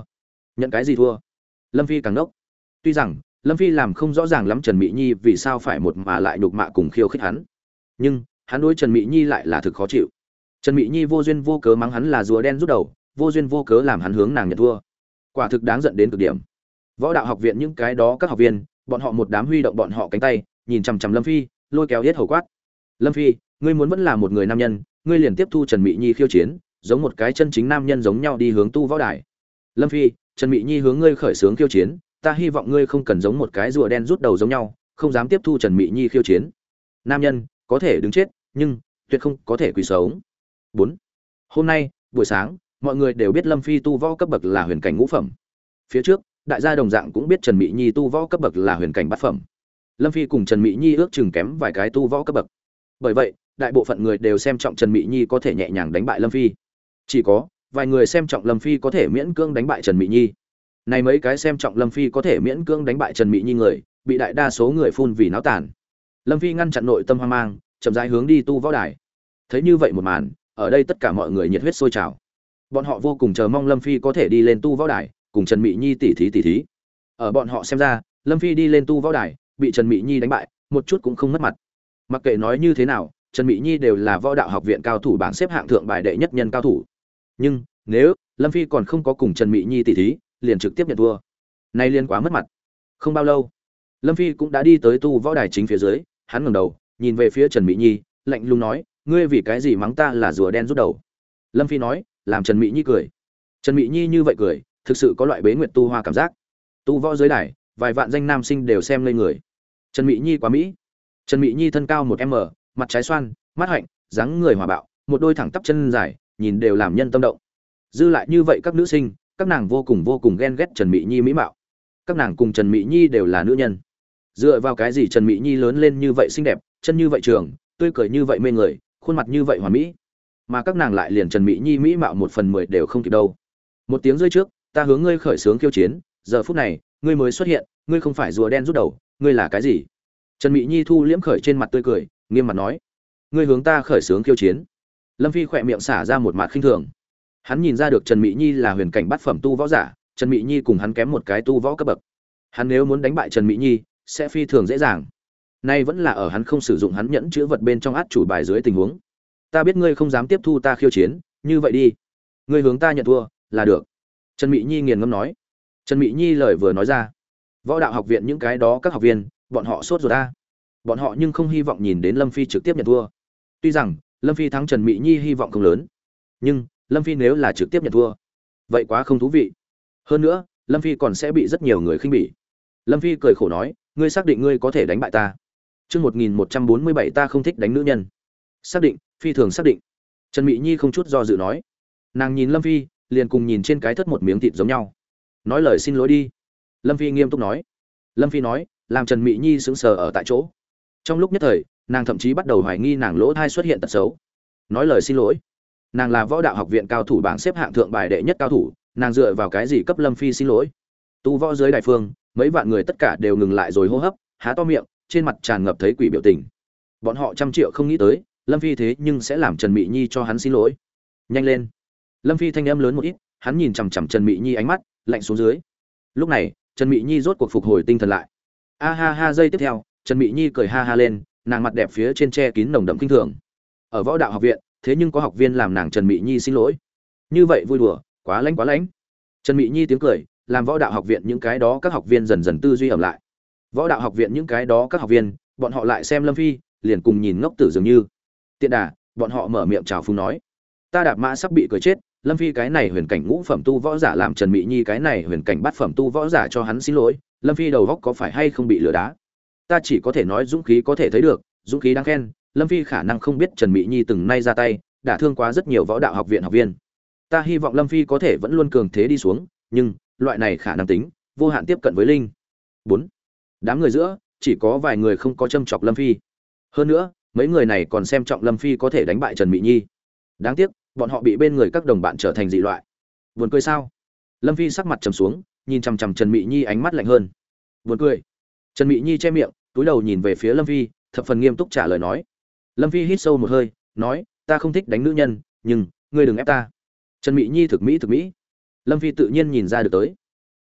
Nhận cái gì thua? Lâm Phi càng đốc. Tuy rằng Lâm Phi làm không rõ ràng lắm Trần Mỹ Nhi vì sao phải một mà lại nhục mạ cùng khiêu khích hắn, nhưng hắn đối Trần Mỹ Nhi lại là thực khó chịu. Trần Mỹ Nhi vô duyên vô cớ mắng hắn là rùa đen rút đầu, vô duyên vô cớ làm hắn hướng nàng nhận thua, quả thực đáng giận đến cực điểm. Võ đạo học viện những cái đó các học viên, bọn họ một đám huy động bọn họ cánh tay, nhìn chằm chằm Lâm Phi, lôi kéo hết hầu quát. Lâm Phi, ngươi muốn vẫn là một người nam nhân, ngươi liền tiếp thu Trần Mỹ Nhi khiêu chiến, giống một cái chân chính nam nhân giống nhau đi hướng tu võ đài. Lâm Phi, Trần Mỹ Nhi hướng ngươi khởi xướng khiêu chiến, ta hy vọng ngươi không cần giống một cái rùa đen rút đầu giống nhau, không dám tiếp thu Trần Mỹ Nhi khiêu chiến. Nam nhân có thể đứng chết, nhưng tuyệt không có thể quỳ sống. 4. Hôm nay buổi sáng, mọi người đều biết Lâm Phi tu võ cấp bậc là huyền cảnh ngũ phẩm. Phía trước, đại gia đồng dạng cũng biết Trần Mỹ Nhi tu võ cấp bậc là huyền cảnh bát phẩm. Lâm Phi cùng Trần Mỹ Nhi ước chừng kém vài cái tu võ cấp bậc. Bởi vậy, đại bộ phận người đều xem trọng Trần Mỹ Nhi có thể nhẹ nhàng đánh bại Lâm Phi. Chỉ có vài người xem trọng Lâm Phi có thể miễn cưỡng đánh bại Trần Mỹ Nhi. Này mấy cái xem trọng Lâm Phi có thể miễn cưỡng đánh bại Trần Mỹ Nhi người, bị đại đa số người phun vì náo tàn. Lâm Phi ngăn chặn nội tâm hoang mang, chậm rãi hướng đi tu võ đài. Thấy như vậy một màn, ở đây tất cả mọi người nhiệt huyết sôi trào. Bọn họ vô cùng chờ mong Lâm Phi có thể đi lên tu võ đài, cùng Trần Mỹ Nhi tỉ thí. Ở bọn họ xem ra, Lâm Phi đi lên tu võ đài, bị Trần Mỹ Nhi đánh bại, một chút cũng không mất mặt. Mặc kệ nói như thế nào, Trần Mỹ Nhi đều là võ đạo học viện cao thủ bảng xếp hạng thượng bài đệ nhất nhân cao thủ. Nhưng, nếu Lâm Phi còn không có cùng Trần Mỹ Nhi tỉ thí, liền trực tiếp nhận thua. Này liên quá mất mặt. Không bao lâu, Lâm Phi cũng đã đi tới tu võ đài chính phía dưới, hắn ngẩng đầu, nhìn về phía Trần Mỹ Nhi, lạnh lùng nói, ngươi vì cái gì mắng ta là rùa đen rút đầu? Lâm Phi nói, làm Trần Mỹ Nhi cười. Trần Mỹ Nhi như vậy cười, thực sự có loại bế nguyệt tu hoa cảm giác. Tu võ dưới đài, vài vạn danh nam sinh đều xem ngây người. Trần Mỹ Nhi quá mỹ. Trần Mỹ Nhi thân cao 1m, mặt trái xoan, mắt hạnh, dáng người hòa bạo, một đôi thẳng tắp chân dài, nhìn đều làm nhân tâm động. Dư lại như vậy các nữ sinh, các nàng vô cùng ghen ghét Trần Mỹ Nhi mỹ mạo. Các nàng cùng Trần Mỹ Nhi đều là nữ nhân. Dựa vào cái gì Trần Mỹ Nhi lớn lên như vậy xinh đẹp, chân như vậy trường, tươi cười như vậy mê người, khuôn mặt như vậy hoàn mỹ, mà các nàng lại liền Trần Mỹ Nhi mỹ mạo 1/10 đều không kịp đâu. Một tiếng rơi trước, ta hướng ngươi khởi xướng khiêu chiến, giờ phút này, ngươi mới xuất hiện, ngươi không phải rùa đen rút đầu, ngươi là cái gì? Trần Mỹ Nhi thu liễm khởi trên mặt tươi cười, nghiêm mặt nói, ngươi hướng ta khởi xướng khiêu chiến. Lâm Phi khỏe miệng xả ra một mặt khinh thường. Hắn nhìn ra được Trần Mỹ Nhi là huyền cảnh bát phẩm tu võ giả, Trần Mỹ Nhi cùng hắn kém một cái tu võ cấp bậc. Hắn nếu muốn đánh bại Trần Mỹ Nhi, sẽ phi thường dễ dàng. Nay vẫn là ở hắn không sử dụng hắn nhẫn chứa vật bên trong át chủ bài dưới tình huống. Ta biết ngươi không dám tiếp thu ta khiêu chiến, như vậy đi, ngươi hướng ta nhận thua là được. Trần Mỹ Nhi nghiền ngẫm nói. Trần Mỹ Nhi lời vừa nói ra, võ đạo học viện những cái đó các học viên, bọn họ sốt ruột ta. Bọn họ nhưng không hy vọng nhìn đến Lâm Phi trực tiếp nhận thua. Tuy rằng Lâm Phi thắng Trần Mỹ Nhi hy vọng không lớn, nhưng Lâm Phi nếu là trực tiếp nhận thua, vậy quá không thú vị. Hơn nữa, Lâm Phi còn sẽ bị rất nhiều người khinh bỉ. Lâm Phi cười khổ nói, ngươi xác định ngươi có thể đánh bại ta? Chương 1147 ta không thích đánh nữ nhân. Xác định, phi thường xác định. Trần Mỹ Nhi không chút do dự nói. Nàng nhìn Lâm Phi, liền cùng nhìn trên cái thất một miếng thịt giống nhau. Nói lời xin lỗi đi. Lâm Phi nghiêm túc nói. Lâm Phi nói, làm Trần Mỹ Nhi sững sờ ở tại chỗ. Trong lúc nhất thời, nàng thậm chí bắt đầu hoài nghi nàng lỗ thai xuất hiện tật xấu. Nói lời xin lỗi. Nàng là võ đạo học viện cao thủ bảng xếp hạng thượng bài đệ nhất cao thủ, nàng dựa vào cái gì cấp Lâm Phi xin lỗi? Tu võ dưới đại phương, mấy vạn người tất cả đều ngừng lại rồi hô hấp, há to miệng, trên mặt tràn ngập thấy quỷ biểu tình. Bọn họ trăm triệu không nghĩ tới, Lâm Phi thế nhưng sẽ làm Trần Mỹ Nhi cho hắn xin lỗi. Nhanh lên. Lâm Phi thanh âm lớn một ít, hắn nhìn chằm chằm Trần Mỹ Nhi ánh mắt lạnh xuống dưới. Lúc này, Trần Mỹ Nhi rốt cuộc phục hồi tinh thần lại. A ha ha, giây tiếp theo, Trần Mỹ Nhi cười ha ha lên, nàng mặt đẹp phía trên che kín nồng đậm kinh thường. Ở võ đạo học viện, thế nhưng có học viên làm nàng Trần Mỹ Nhi xin lỗi. Như vậy vui đùa, quá lãnh quá lãnh. Trần Mỹ Nhi tiếng cười, làm võ đạo học viện những cái đó các học viên dần dần tư duy ẩm lại. Võ đạo học viện những cái đó các học viên, bọn họ lại xem Lâm Phi, liền cùng nhìn ngốc tử dường như. Tiện đà, bọn họ mở miệng chào phúng nói: "Ta đạp mã sắp bị cười chết, Lâm Phi cái này huyền cảnh ngũ phẩm tu võ giả làm Trần Mỹ Nhi cái này huyền cảnh bát phẩm tu võ giả cho hắn xin lỗi, Lâm Phi đầu góc có phải hay không bị lừa đá?" Ta chỉ có thể nói dũng khí có thể thấy được, dũng khí đáng khen, Lâm Phi khả năng không biết Trần Mỹ Nhi từng nay ra tay, đã thương quá rất nhiều võ đạo học viện học viên. Ta hy vọng Lâm Phi có thể vẫn luôn cường thế đi xuống, nhưng loại này khả năng tính vô hạn tiếp cận với linh. 4. Đám người giữa, chỉ có vài người không có châm chọc Lâm Phi. Hơn nữa, mấy người này còn xem trọng Lâm Phi có thể đánh bại Trần Mỹ Nhi. Đáng tiếc, bọn họ bị bên người các đồng bạn trở thành dị loại. Buồn cười sao? Lâm Phi sắc mặt trầm xuống, nhìn chằm chằm Trần Mỹ Nhi ánh mắt lạnh hơn. Buồn cười. Trần Mỹ Nhi che miệng, túi đầu nhìn về phía Lâm Phi, thập phần nghiêm túc trả lời nói. Lâm Phi hít sâu một hơi, nói: "Ta không thích đánh nữ nhân, nhưng ngươi đừng ép ta." Trần Mỹ Nhi thực mỹ. Lâm Phi tự nhiên nhìn ra được tới.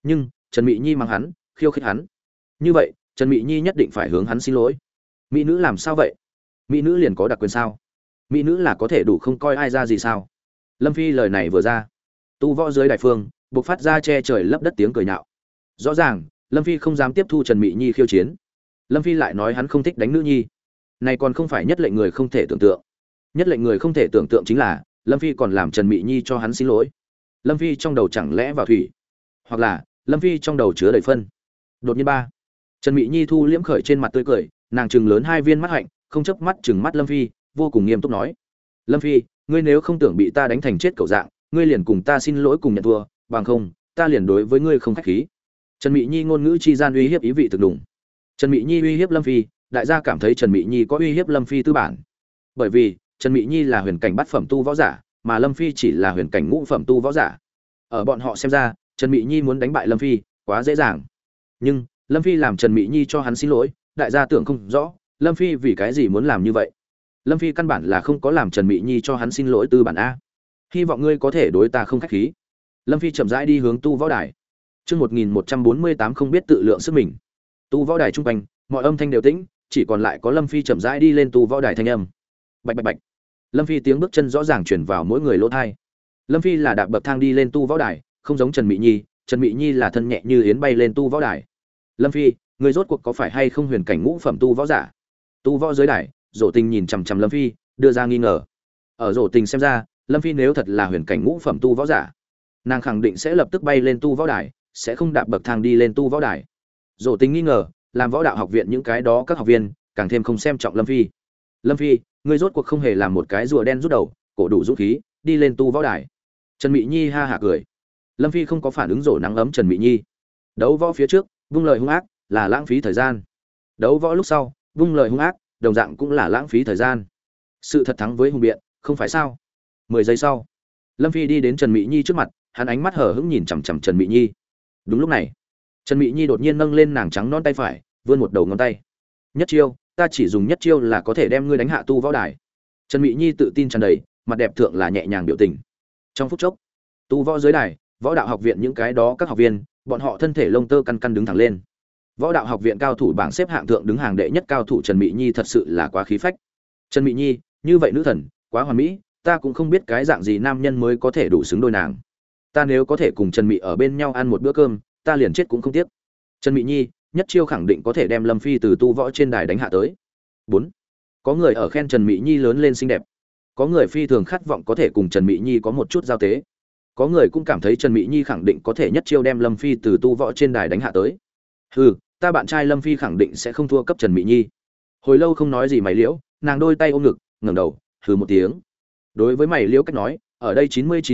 Nhưng Trần Mị Nhi mắng hắn, khiêu khích hắn. Như vậy, Trần Mị Nhi nhất định phải hướng hắn xin lỗi. Mỹ nữ làm sao vậy? Mỹ nữ liền có đặc quyền sao? Mỹ nữ là có thể đủ không coi ai ra gì sao? Lâm Phi lời này vừa ra, tu võ dưới đại phương bộc phát ra che trời lấp đất tiếng cười nhạo. Rõ ràng, Lâm Phi không dám tiếp thu Trần Mị Nhi khiêu chiến. Lâm Phi lại nói hắn không thích đánh nữ nhi. Này còn không phải nhất lệnh người không thể tưởng tượng. Nhất lệnh người không thể tưởng tượng chính là Lâm Phi còn làm Trần Mị Nhi cho hắn xin lỗi. Lâm Phi trong đầu chẳng lẽ vào thủy, hoặc là Lâm Phi trong đầu chứa đầy phân. Đột nhiên ba, Trần Mị Nhi thu liễm khởi trên mặt tươi cười, nàng trừng lớn hai viên mắt hạnh, không chớp mắt trừng mắt Lâm Phi, vô cùng nghiêm túc nói: "Lâm Phi, ngươi nếu không tưởng bị ta đánh thành chết cẩu dạng, ngươi liền cùng ta xin lỗi cùng nhận thua, bằng không, ta liền đối với ngươi không khách khí." Trần Mị Nhi ngôn ngữ chi gian uy hiếp ý vị thực đủng. Trần Mị Nhi uy hiếp Lâm Phi, đại gia cảm thấy Trần Mị Nhi có uy hiếp Lâm Phi tư bản. Bởi vì, Trần Mị Nhi là huyền cảnh bát phẩm tu võ giả, mà Lâm Phi chỉ là huyền cảnh ngũ phẩm tu võ giả. Ở bọn họ xem ra, Trần Mị Nhi muốn đánh bại Lâm Phi, quá dễ dàng. Nhưng, Lâm Phi làm Trần Mị Nhi cho hắn xin lỗi, đại gia tưởng không rõ, Lâm Phi vì cái gì muốn làm như vậy. Lâm Phi căn bản là không có làm Trần Mị Nhi cho hắn xin lỗi tư bản a. Hy vọng ngươi có thể đối ta không khách khí. Lâm Phi chậm rãi đi hướng tu võ đài. Chương 1148 không biết tự lượng sức mình. Tu võ đài trung quanh, mọi âm thanh đều tĩnh, chỉ còn lại có Lâm Phi chậm rãi đi lên tu võ đài thanh âm. Bạch bạch bạch. Lâm Phi tiếng bước chân rõ ràng truyền vào mỗi người lỗ tai. Lâm Phi là đạp bậc thang đi lên tu võ đài, không giống Trần Mị Nhi, Trần Mị Nhi là thân nhẹ như yến bay lên tu võ đài. Lâm Phi, người rốt cuộc có phải hay không huyền cảnh ngũ phẩm tu võ giả? Tu võ dưới đài, Dỗ Tình nhìn chằm chằm Lâm Phi, đưa ra nghi ngờ. Ở Dỗ Tình xem ra, Lâm Phi nếu thật là huyền cảnh ngũ phẩm tu võ giả, nàng khẳng định sẽ lập tức bay lên tu võ đài, sẽ không đạp bậc thang đi lên tu võ đài. Dỗ Tình nghi ngờ, làm võ đạo học viện những cái đó các học viên càng thêm không xem trọng Lâm Phi. Lâm Phi, ngươi rốt cuộc không hề làm một cái rùa đen rút đầu, cổ đủ dũng khí, đi lên tu võ đài. Trần Mị Nhi ha hả cười. Lâm Phi không có phản ứng Dỗ nắng ấm Trần Mị Nhi. Đấu võ phía trước, vung lời hung ác là lãng phí thời gian. Đấu võ lúc sau, vung lời hung ác, đồng dạng cũng là lãng phí thời gian. Sự thật thắng với hùng biện, không phải sao? 10 giây sau, Lâm Phi đi đến Trần Mị Nhi trước mặt, hắn ánh mắt hờ hững nhìn chằm chằm Trần Mị Nhi. Đúng lúc này, Trần Mị Nhi đột nhiên nâng lên nàng trắng non tay phải, vươn một đầu ngón tay. Nhất chiêu, ta chỉ dùng nhất chiêu là có thể đem ngươi đánh hạ tu võ đài. Trần Mị Nhi tự tin tràn đầy, mặt đẹp thượng là nhẹ nhàng biểu tình. Trong phút chốc, tu võ dưới đài, võ đạo học viện những cái đó các học viên, bọn họ thân thể lông tơ căn căn đứng thẳng lên. Võ đạo học viện cao thủ bảng xếp hạng thượng đứng hàng đệ nhất cao thủ Trần Mị Nhi thật sự là quá khí phách. Trần Mị Nhi, như vậy nữ thần, quá hoàn mỹ, ta cũng không biết cái dạng gì nam nhân mới có thể đủ xứng đôi nàng. Ta nếu có thể cùng Trần Mị ở bên nhau ăn một bữa cơm, ta liền chết cũng không tiếc. Trần Mị Nhi, nhất chiêu khẳng định có thể đem Lâm Phi từ tu võ trên đài đánh hạ tới. 4. Có người ở khen Trần Mị Nhi lớn lên xinh đẹp. Có người phi thường khát vọng có thể cùng Trần Mị Nhi có một chút giao tế. Có người cũng cảm thấy Trần Mị Nhi khẳng định có thể nhất chiêu đem Lâm Phi từ tu võ trên đài đánh hạ tới. Hừ, ta bạn trai Lâm Phi khẳng định sẽ không thua cấp Trần Mị Nhi. Hồi lâu không nói gì mày liễu, nàng đôi tay ôm ngực, ngẩng đầu, hừ một tiếng. Đối với mày liễu cách nói, ở đây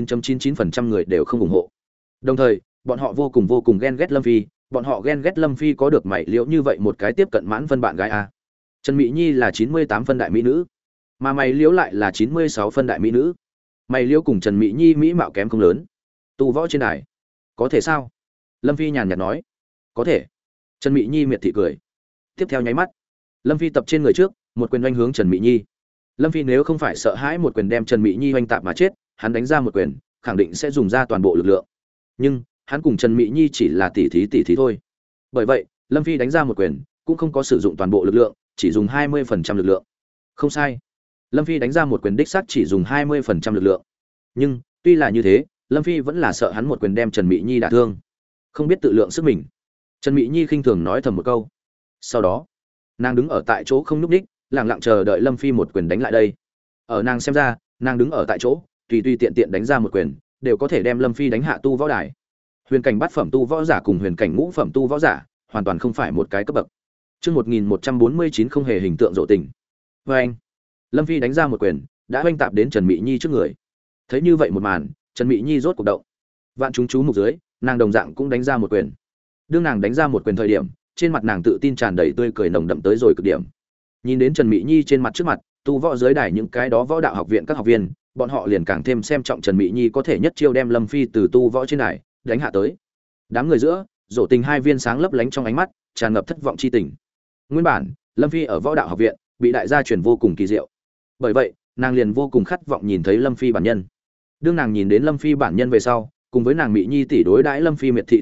99.99% người đều không ủng hộ. Đồng thời, bọn họ vô cùng ghen ghét Lâm Phi, bọn họ ghen ghét Lâm Phi có được mày liễu như vậy một cái tiếp cận mãn phân bạn gái a. Trần Mị Nhi là 98 phân đại mỹ nữ, mà mày liễu lại là 96 phân đại mỹ nữ. Mày liễu cùng Trần Mị Nhi mỹ mạo kém không lớn. Tu võ trên đài, có thể sao? Lâm Phi nhàn nhạt nói. Có thể. Trần Mị Nhi miệt thị cười. Tiếp theo nháy mắt, Lâm Phi tập trên người trước, một quyền oanh hướng Trần Mị Nhi. Lâm Phi nếu không phải sợ hãi một quyền đem Trần Mị Nhi oanh tạp mà chết, hắn đánh ra một quyền, khẳng định sẽ dùng ra toàn bộ lực lượng. Nhưng, hắn cùng Trần Mị Nhi chỉ là tỉ thí thôi. Bởi vậy, Lâm Phi đánh ra một quyền, cũng không có sử dụng toàn bộ lực lượng, chỉ dùng 20% lực lượng. Không sai. Lâm Phi đánh ra một quyền đích xác chỉ dùng 20% lực lượng. Nhưng, tuy là như thế, Lâm Phi vẫn là sợ hắn một quyền đem Trần Mị Nhi đả thương. Không biết tự lượng sức mình. Trần Mị Nhi khinh thường nói thầm một câu. Sau đó, nàng đứng ở tại chỗ không nhúc nhích, lặng lặng chờ đợi Lâm Phi một quyền đánh lại đây. Ở nàng xem ra, nàng đứng ở tại chỗ, tùy tiện tiện đánh ra một quyền, đều có thể đem Lâm Phi đánh hạ tu võ đài. Huyền cảnh bát phẩm tu võ giả cùng huyền cảnh ngũ phẩm tu võ giả, hoàn toàn không phải một cái cấp bậc. Chương 1149 không hề hình tượng Dỗ Tình. Oeng. Lâm Phi đánh ra một quyền, đã oanh tạp đến Trần Mị Nhi trước người. Thấy như vậy một màn, Trần Mị Nhi rốt cuộc động. Vạn chúng chú mục dưới, nàng đồng dạng cũng đánh ra một quyền. Đương nàng đánh ra một quyền thời điểm, trên mặt nàng tự tin tràn đầy tươi cười nồng đậm tới rồi cực điểm. Nhìn đến Trần Mị Nhi trên mặt trước mặt, tu võ dưới đài những cái đó võ đạo học viện các học viên, bọn họ liền càng thêm xem trọng Trần Mị Nhi có thể nhất chiêu đem Lâm Phi từ tu võ trên đài đánh hạ tới. Đám người giữa, Dỗ Tình hai viên sáng lấp lánh trong ánh mắt, tràn ngập thất vọng chi tình. Nguyên bản, Lâm Phi ở võ đạo học viện bị đại gia truyền vô cùng kỳ diệu. Bởi vậy, nàng liền vô cùng khát vọng nhìn thấy Lâm Phi bản nhân. Đương nàng nhìn đến Lâm Phi bản nhân về sau, cùng với nàng Mị Nhi tỷ đối đãi Lâm Phi miệt thị thái độ,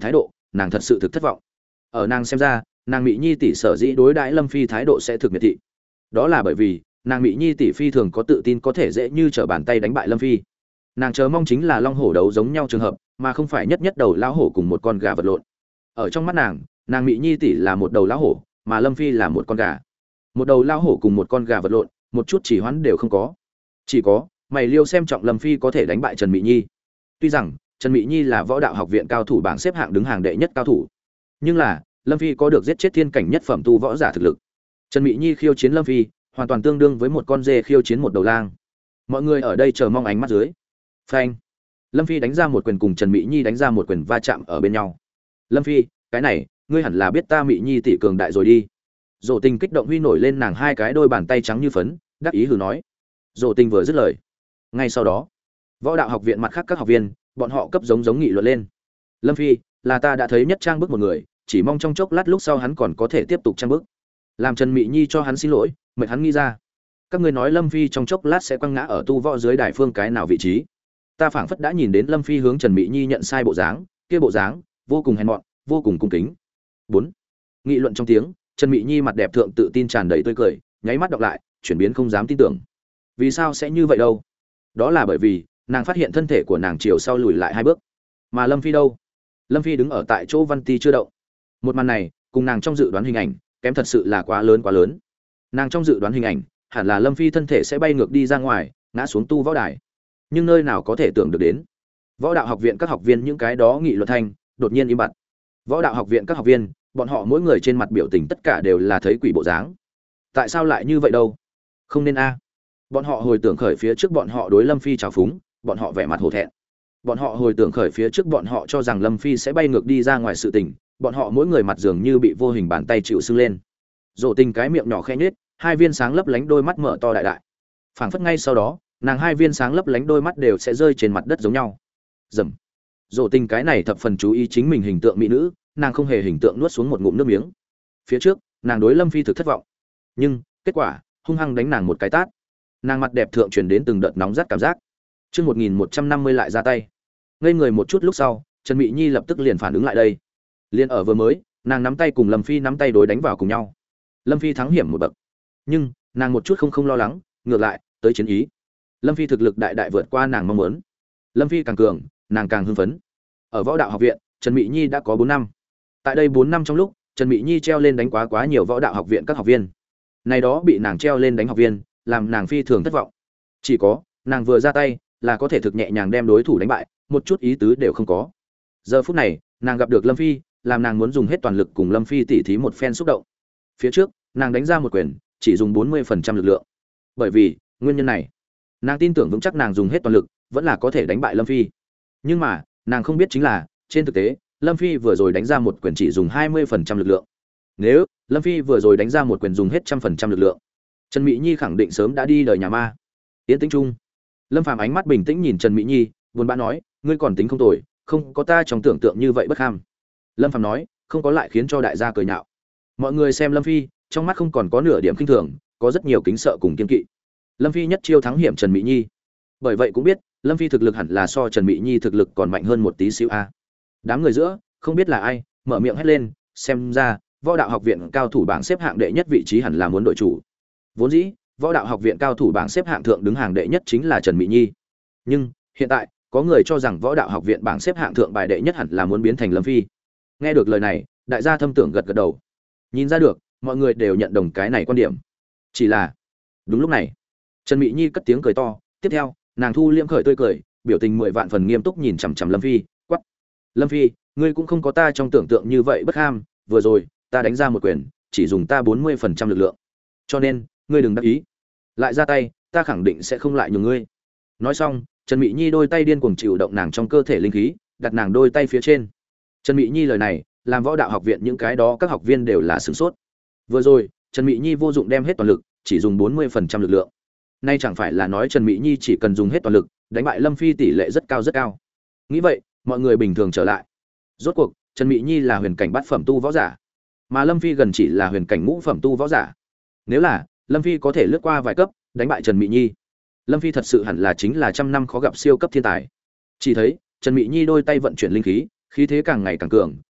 nàng thật sự thực thất vọng. Ở nàng xem ra, nàng Mỹ Nhi tỷ sở dĩ đối đãi Lâm Phi thái độ sẽ thực miệt thị. Đó là bởi vì, nàng Mỹ Nhi tỷ phi thường có tự tin có thể dễ như trở bàn tay đánh bại Lâm Phi. Nàng chờ mong chính là long hổ đấu giống nhau trường hợp, mà không phải nhất nhất đầu lão hổ cùng một con gà vật lộn. Ở trong mắt nàng Mỹ Nhi tỷ là một đầu lão hổ, mà Lâm Phi là một con gà. Một đầu lão hổ cùng một con gà vật lộn, một chút chỉ hoãn đều không có. Chỉ có mày liêu xem trọng Lâm Phi có thể đánh bại Trần Mỹ Nhi. Tuy rằng Trần Mỹ Nhi là võ đạo học viện cao thủ bảng xếp hạng đứng hàng đệ nhất cao thủ, nhưng là Lâm Phi có được giết chết thiên cảnh nhất phẩm tu võ giả thực lực. Trần Mỹ Nhi khiêu chiến Lâm Phi, hoàn toàn tương đương với một con dê khiêu chiến một đầu lang. Mọi người ở đây chờ mong ánh mắt dưới. Phanh! Lâm Phi đánh ra một quyền cùng Trần Mỹ Nhi đánh ra một quyền va chạm ở bên nhau. Lâm Phi, cái này, ngươi hẳn là biết ta Mỹ Nhi tỷ cường đại rồi đi. Dỗ Tình kích động huy nổi lên nàng hai cái đôi bàn tay trắng như phấn, đắc ý hừ nói. Dỗ Tình vừa dứt lời, ngay sau đó, võ đạo học viện mặt khác các học viên, bọn họ cấp giống nghị luận lên. Lâm Phi, là ta đã thấy nhất trang bức một người, chỉ mong trong chốc lát lúc sau hắn còn có thể tiếp tục trang bức. Làm Trần Mỹ Nhi cho hắn xin lỗi, mệt hắn nghĩ ra. Các ngươi nói Lâm Phi trong chốc lát sẽ quăng ngã ở tu võ dưới đài phương cái nào vị trí? Ta phảng phất đã nhìn đến Lâm Phi hướng Trần Mỹ Nhi nhận sai bộ dáng, kia bộ dáng vô cùng hèn mọn, vô cùng cung kính. 4. Nghị luận trong tiếng, Trần Mỹ Nhi mặt đẹp thượng tự tin tràn đầy tươi cười, nháy mắt đọc lại, chuyển biến không dám tin tưởng. Vì sao sẽ như vậy đâu? Đó là bởi vì, nàng phát hiện thân thể của nàng chiều sau lùi lại 2 bước. Mà Lâm Phi đâu? Lâm Phi đứng ở tại chỗ văn ti chưa động. Một màn này, cùng nàng trong dự đoán hình ảnh, kém thật sự là quá lớn. Nàng trong dự đoán hình ảnh, hẳn là Lâm Phi thân thể sẽ bay ngược đi ra ngoài, ngã xuống tu võ đài. Nhưng nơi nào có thể tưởng được đến. Võ đạo học viện các học viên những cái đó nghị luận thanh, đột nhiên im bặt. Võ đạo học viện các học viên, bọn họ mỗi người trên mặt biểu tình tất cả đều là thấy quỷ bộ dáng. Tại sao lại như vậy đâu? Không nên a. Bọn họ hồi tưởng khởi phía trước bọn họ đối Lâm Phi trào phúng, bọn họ vẻ mặt hổ thẹn. Bọn họ hồi tưởng khởi phía trước bọn họ cho rằng Lâm Phi sẽ bay ngược đi ra ngoài sự tình, bọn họ mỗi người mặt dường như bị vô hình bàn tay chịu sưng lên. Dỗ Tình cái miệng nhỏ khẽ nhếch, hai viên sáng lấp lánh đôi mắt mở to đại đại. Phảng phất ngay sau đó, nàng hai viên sáng lấp lánh đôi mắt đều sẽ rơi trên mặt đất giống nhau. Rầm. Dỗ Tình cái này thập phần chú ý chính mình hình tượng mỹ nữ, nàng không hề hình tượng nuốt xuống một ngụm nước miếng. Phía trước, nàng đối Lâm Phi thực thất vọng, nhưng kết quả, hung hăng đánh nàng một cái tát. Nàng mặt đẹp thượng truyền đến từng đợt nóng rát cảm giác. Chương 1150 lại ra tay. Ngây người một chút lúc sau, Trần Mỹ Nhi lập tức liền phản ứng lại đây. Liên ở vừa mới, nàng nắm tay cùng Lâm Phi nắm tay đối đánh vào cùng nhau. Lâm Phi thắng hiểm một bậc, nhưng nàng một chút không lo lắng, ngược lại, tới chiến ý. Lâm Phi thực lực đại vượt qua nàng mong muốn. Lâm Phi càng cường, nàng càng hưng phấn. Ở võ đạo học viện, Trần Mỹ Nhi đã có 4 năm. Tại đây 4 năm trong lúc, Trần Mỹ Nhi treo lên đánh quá nhiều võ đạo học viện các học viên. Này đó bị nàng treo lên đánh học viên, làm nàng phi thường thất vọng. Chỉ có, nàng vừa ra tay, là có thể thực nhẹ nhàng đem đối thủ đánh bại, một chút ý tứ đều không có. Giờ phút này, nàng gặp được Lâm Phi, làm nàng muốn dùng hết toàn lực cùng Lâm Phi tỉ thí một phen xúc động. Phía trước, nàng đánh ra một quyền, chỉ dùng 40% lực lượng. Bởi vì, nguyên nhân này, nàng tin tưởng vững chắc nàng dùng hết toàn lực, vẫn là có thể đánh bại Lâm Phi. Nhưng mà, nàng không biết chính là, trên thực tế, Lâm Phi vừa rồi đánh ra một quyền chỉ dùng 20% lực lượng. Nếu Lâm Phi vừa rồi đánh ra một quyền dùng hết 100% lực lượng, Trần Mỹ Nhi khẳng định sớm đã đi đời nhà ma. Yên tĩnh chung, Lâm Phàm ánh mắt bình tĩnh nhìn Trần Mỹ Nhi, buồn bã nói, ngươi còn tính không tồi, không có ta trong tưởng tượng như vậy bất ham. Lâm Phàm nói, không có lại khiến cho đại gia cười nhạo. Mọi người xem Lâm Phi, trong mắt không còn có nửa điểm khinh thường, có rất nhiều kính sợ cùng kiên kỵ. Lâm Phi nhất chiêu thắng hiểm Trần Mỹ Nhi. Bởi vậy cũng biết, Lâm Phi thực lực hẳn là so Trần Mỹ Nhi thực lực còn mạnh hơn một tí xíu a. Đám người giữa, không biết là ai, mở miệng hét lên, xem ra, võ đạo học viện cao thủ bảng xếp hạng đệ nhất vị trí hẳn là muốn đội chủ. Vốn dĩ, võ đạo học viện cao thủ bảng xếp hạng thượng đứng hàng đệ nhất chính là Trần Mỹ Nhi. Nhưng, hiện tại, có người cho rằng võ đạo học viện bảng xếp hạng thượng bài đệ nhất hẳn là muốn biến thành Lâm Phi. Nghe được lời này, đại gia thâm tưởng gật gật đầu. Nhìn ra được, mọi người đều nhận đồng cái này quan điểm. Chỉ là, đúng lúc này, Trần Mỹ Nhi cất tiếng cười to, tiếp theo, nàng thu liễm khởi tươi cười, biểu tình 10 vạn phần nghiêm túc nhìn chằm chằm Lâm Phi, quắc: "Lâm Phi, ngươi cũng không có ta trong tưởng tượng như vậy bất ham, vừa rồi, ta đánh ra một quyền, chỉ dùng ta 40% lực lượng. Cho nên, ngươi đừng đắc ý. Lại ra tay, ta khẳng định sẽ không lại nhường ngươi." Nói xong, Trần Mỹ Nhi đôi tay điên cuồng chịu động nàng trong cơ thể linh khí, đặt nàng đôi tay phía trên. Trần Mỹ Nhi lời này, làm võ đạo học viện những cái đó các học viên đều là sửng sốt. Vừa rồi, Trần Mỹ Nhi vô dụng đem hết toàn lực, chỉ dùng 40% lực lượng. Nay chẳng phải là nói Trần Mỹ Nhi chỉ cần dùng hết toàn lực, đánh bại Lâm Phi tỷ lệ rất cao rất cao. Nghĩ vậy, mọi người bình thường trở lại. Rốt cuộc, Trần Mỹ Nhi là huyền cảnh bát phẩm tu võ giả, mà Lâm Phi gần chỉ là huyền cảnh ngũ phẩm tu võ giả. Nếu là Lâm Phi có thể lướt qua vài cấp, đánh bại Trần Mỹ Nhi, Lâm Phi thật sự hẳn là chính là trăm năm khó gặp siêu cấp thiên tài. Chỉ thấy, Trần Mỹ Nhi đôi tay vận chuyển linh khí, khí thế càng ngày càng cường,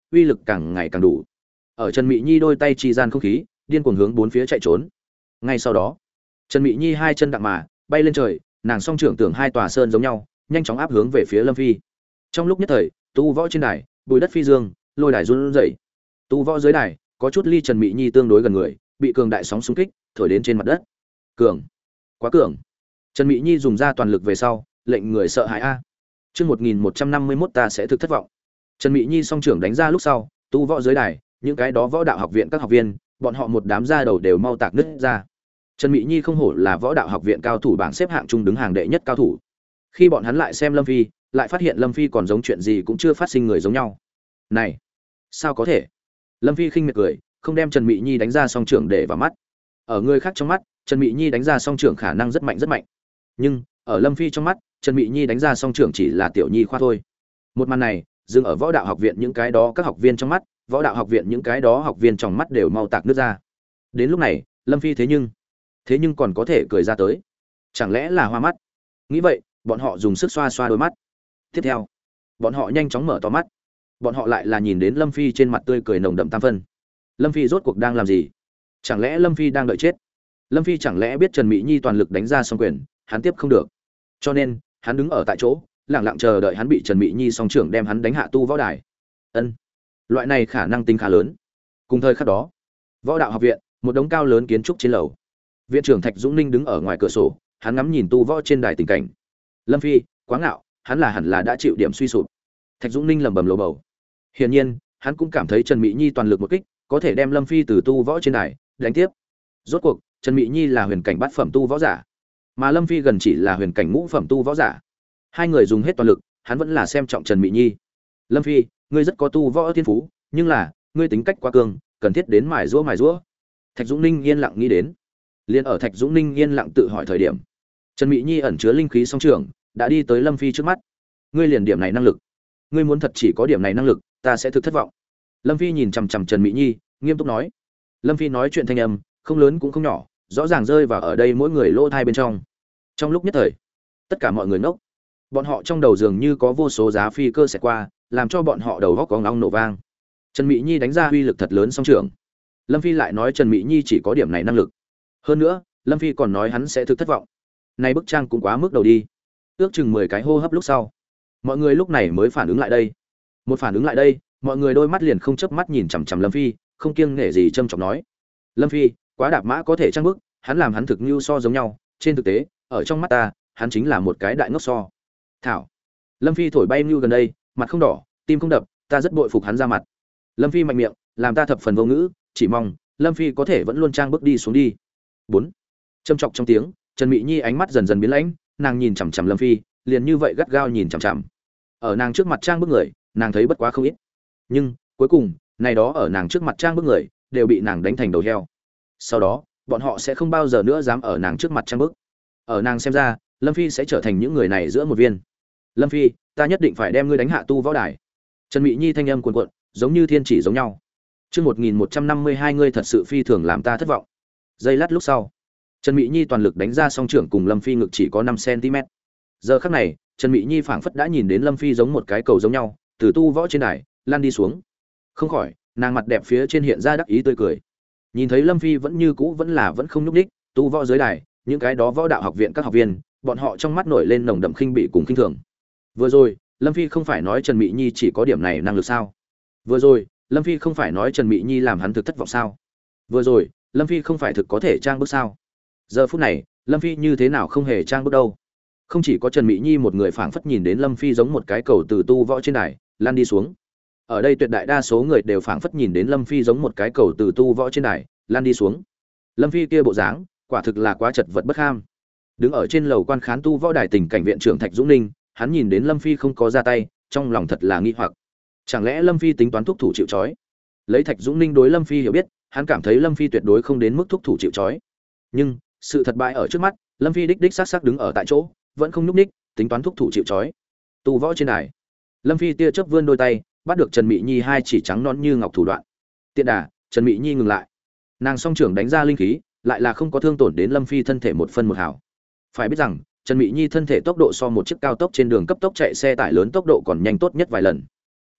uy lực càng ngày càng đủ. Ở Trần Mị Nhi đôi tay chi gian không khí điên cuồng hướng bốn phía chạy trốn. Ngay sau đó, Trần Mị Nhi hai chân đặng mà bay lên trời, nàng song trưởng tưởng hai tòa sơn giống nhau, nhanh chóng áp hướng về phía Lâm Phi. Trong lúc nhất thời, tu võ trên đài, bùi đất phi dương, lôi đài run rẩy. Tu võ dưới đài, có chút ly Trần Mị Nhi tương đối gần người, bị cường đại sóng xung kích thổi đến trên mặt đất. Cường, quá cường. Trần Mị Nhi dùng ra toàn lực về sau, lệnh người sợ hãi a. Chương 1151 ta sẽ thực thất vọng. Trần Mị Nhi song trưởng đánh ra lúc sau, tu võ dưới đài, những cái đó võ đạo học viện các học viên, bọn họ một đám da đầu đều mau tạc nứt ra. Trần Mị Nhi không hổ là võ đạo học viện cao thủ bảng xếp hạng trung đứng hàng đệ nhất cao thủ. Khi bọn hắn lại xem Lâm Phi, lại phát hiện Lâm Phi còn giống chuyện gì cũng chưa phát sinh người giống nhau. Này, sao có thể? Lâm Phi khinh miệt cười, không đem Trần Mị Nhi đánh ra song trưởng để vào mắt. Ở người khác trong mắt, Trần Mị Nhi đánh ra song trưởng khả năng rất mạnh rất mạnh. Nhưng, ở Lâm Phi trong mắt, Trần Mị Nhi đánh ra song trưởng chỉ là tiểu nhi khoa thôi. Một màn này, dừng ở võ đạo học viện những cái đó các học viên trong mắt, võ đạo học viện những cái đó học viên trong mắt đều mau tạc nước ra. Đến lúc này, Lâm Phi thế nhưng còn có thể cười ra tới. Chẳng lẽ là hoa mắt? Nghĩ vậy, bọn họ dùng sức xoa xoa đôi mắt. Tiếp theo, bọn họ nhanh chóng mở to mắt. Bọn họ lại là nhìn đến Lâm Phi trên mặt tươi cười nồng đậm tam phân. Lâm Phi rốt cuộc đang làm gì? Chẳng lẽ Lâm Phi đang đợi chết? Lâm Phi chẳng lẽ biết Trần Mị Nhi toàn lực đánh ra song quyền, hắn tiếp không được. Cho nên, hắn đứng ở tại chỗ, lặng lặng chờ đợi hắn bị Trần Mị Nhi song trưởng đem hắn đánh hạ tu võ đài. Ân, loại này khả năng tính khá lớn. Cùng thời khắc đó, võ đạo học viện, một đống cao lớn kiến trúc trên lầu. Viện trưởng Thạch Dũng Ninh đứng ở ngoài cửa sổ, hắn ngắm nhìn tu võ trên đài tình cảnh. Lâm Phi, quá ngạo, hắn hẳn là đã chịu điểm suy sụp. Thạch Dũng Ninh lẩm bẩm lầu bầu. Hiển nhiên, hắn cũng cảm thấy Trần Mị Nhi toàn lực một kích, có thể đem Lâm Phi từ tu võ trên đài đánh tiếp. Rốt cuộc, Trần Mị Nhi là huyền cảnh bát phẩm tu võ giả, mà Lâm Phi gần chỉ là huyền cảnh ngũ phẩm tu võ giả. Hai người dùng hết toàn lực, hắn vẫn là xem trọng Trần Mị Nhi. Lâm Phi, ngươi rất có tu võ thiên phú, nhưng là, ngươi tính cách quá cường, cần thiết đến mài giũa. Thạch Dũng Ninh yên lặng nghĩ đến. Liên ở Thạch Dũng Ninh yên lặng tự hỏi thời điểm, Trần Mị Nhi ẩn chứa linh khí song trưởng, đã đi tới Lâm Phi trước mắt. Ngươi liền điểm này năng lực, ngươi muốn thật chỉ có điểm này năng lực, ta sẽ thực thất vọng. Lâm Phi nhìn chằm chằm Trần Mị Nhi, nghiêm túc nói. Lâm Phi nói chuyện thanh âm, không lớn cũng không nhỏ, rõ ràng rơi vào ở đây mỗi người lỗ thai bên trong. Trong lúc nhất thời, tất cả mọi người ngốc. Bọn họ trong đầu dường như có vô số giá phi cơ xẹt qua, làm cho bọn họ đầu óc có ngóng nổ vang. Trần Mị Nhi đánh ra uy lực thật lớn song trưởng. Lâm Phi lại nói Trần Mị Nhi chỉ có điểm này năng lực. Hơn nữa, Lâm Phi còn nói hắn sẽ thực thất vọng. Này bức trang cũng quá mức đầu đi. Ước chừng 10 cái hô hấp lúc sau, mọi người lúc này mới phản ứng lại đây. Một phản ứng lại đây, mọi người đôi mắt liền không chớp mắt nhìn chằm chằm Lâm Phi, không kiêng nể gì châm chọc nói. Lâm Phi, quá đạp mã có thể trang bức, hắn làm hắn thực như so giống nhau, trên thực tế, ở trong mắt ta, hắn chính là một cái đại ngốc so. Thảo. Lâm Phi thổi bay như gần đây, mặt không đỏ, tim không đập, ta rất bội phục hắn ra mặt. Lâm Phi mạnh miệng, làm ta thập phần vô ngữ, chỉ mong Lâm Phi có thể vẫn luôn trang bước đi xuống đi. 4. Châm chọc trong tiếng, Trần Mị Nhi ánh mắt dần dần biến lãnh, nàng nhìn chằm chằm Lâm Phi, liền như vậy gắt gao nhìn chằm chằm. Ở nàng trước mặt trang bước người, nàng thấy bất quá không ít. Nhưng, cuối cùng, này đó ở nàng trước mặt trang bước người, đều bị nàng đánh thành đầu heo. Sau đó, bọn họ sẽ không bao giờ nữa dám ở nàng trước mặt trang bước. Ở nàng xem ra, Lâm Phi sẽ trở thành những người này giữa một viên. Lâm Phi, ta nhất định phải đem ngươi đánh hạ tu võ đài. Trần Mị Nhi thanh âm cuồn cuộn, giống như thiên chỉ giống nhau. Chương 1152 ngươi thật sự phi thường làm ta thất vọng. Giây lát lúc sau, Trần Mị Nhi toàn lực đánh ra song trưởng cùng Lâm Phi ngực chỉ có 5 cm. Giờ khắc này, Trần Mị Nhi phảng phất đã nhìn đến Lâm Phi giống một cái cầu giống nhau, từ tu võ trên đài lăn đi xuống. Không khỏi, nàng mặt đẹp phía trên hiện ra đắc ý tươi cười. Nhìn thấy Lâm Phi vẫn như cũ vẫn không nhúc nhích, tu võ dưới đài, những cái đó võ đạo học viện các học viên, bọn họ trong mắt nổi lên nồng đậm khinh bỉ cùng khinh thường. Vừa rồi, Lâm Phi không phải nói Trần Mị Nhi chỉ có điểm này năng lực sao? Vừa rồi, Lâm Phi không phải nói Trần Mị Nhi làm hắn thực thất vọng sao? Vừa rồi, Lâm Phi không phải thực có thể trang bước sao? Giờ phút này, Lâm Phi như thế nào không hề trang bước đâu? Không chỉ có Trần Mị Nhi một người phảng phất nhìn đến Lâm Phi giống một cái cầu từ tu võ trên đài lăn đi xuống. Ở đây tuyệt đại đa số người đều phảng phất nhìn đến Lâm Phi giống một cái cầu từ tu võ trên đài lăn đi xuống. Lâm Phi kia bộ dáng, quả thực là quá chật vật bất ham. Đứng ở trên lầu quan khán tu võ đài tình cảnh viện trưởng Thạch Dũng Ninh, hắn nhìn đến Lâm Phi không có ra tay, trong lòng thật là nghi hoặc. Chẳng lẽ Lâm Phi tính toán thúc thủ chịu trói? Lấy Thạch Dũng Ninh đối Lâm Phi hiểu biết, hắn cảm thấy Lâm Phi tuyệt đối không đến mức thúc thủ chịu trói. Nhưng, sự thật bại ở trước mắt, Lâm Phi đích xác xác đứng ở tại chỗ, vẫn không nhúc nhích, tính toán thúc thủ chịu trói. Tu võ trên đài, Lâm Phi tia chớp vươn đôi tay, bắt được Trần Mị Nhi hai chỉ trắng nõn như ngọc thủ đoạn. Tiện đà, Trần Mị Nhi ngừng lại. Nàng song trưởng đánh ra linh khí, lại là không có thương tổn đến Lâm Phi thân thể một phân một hào. Phải biết rằng, Trần Mị Nhi thân thể tốc độ so một chiếc cao tốc trên đường cấp tốc chạy xe tải lớn tốc độ còn nhanh tốt nhất vài lần. Nhưng,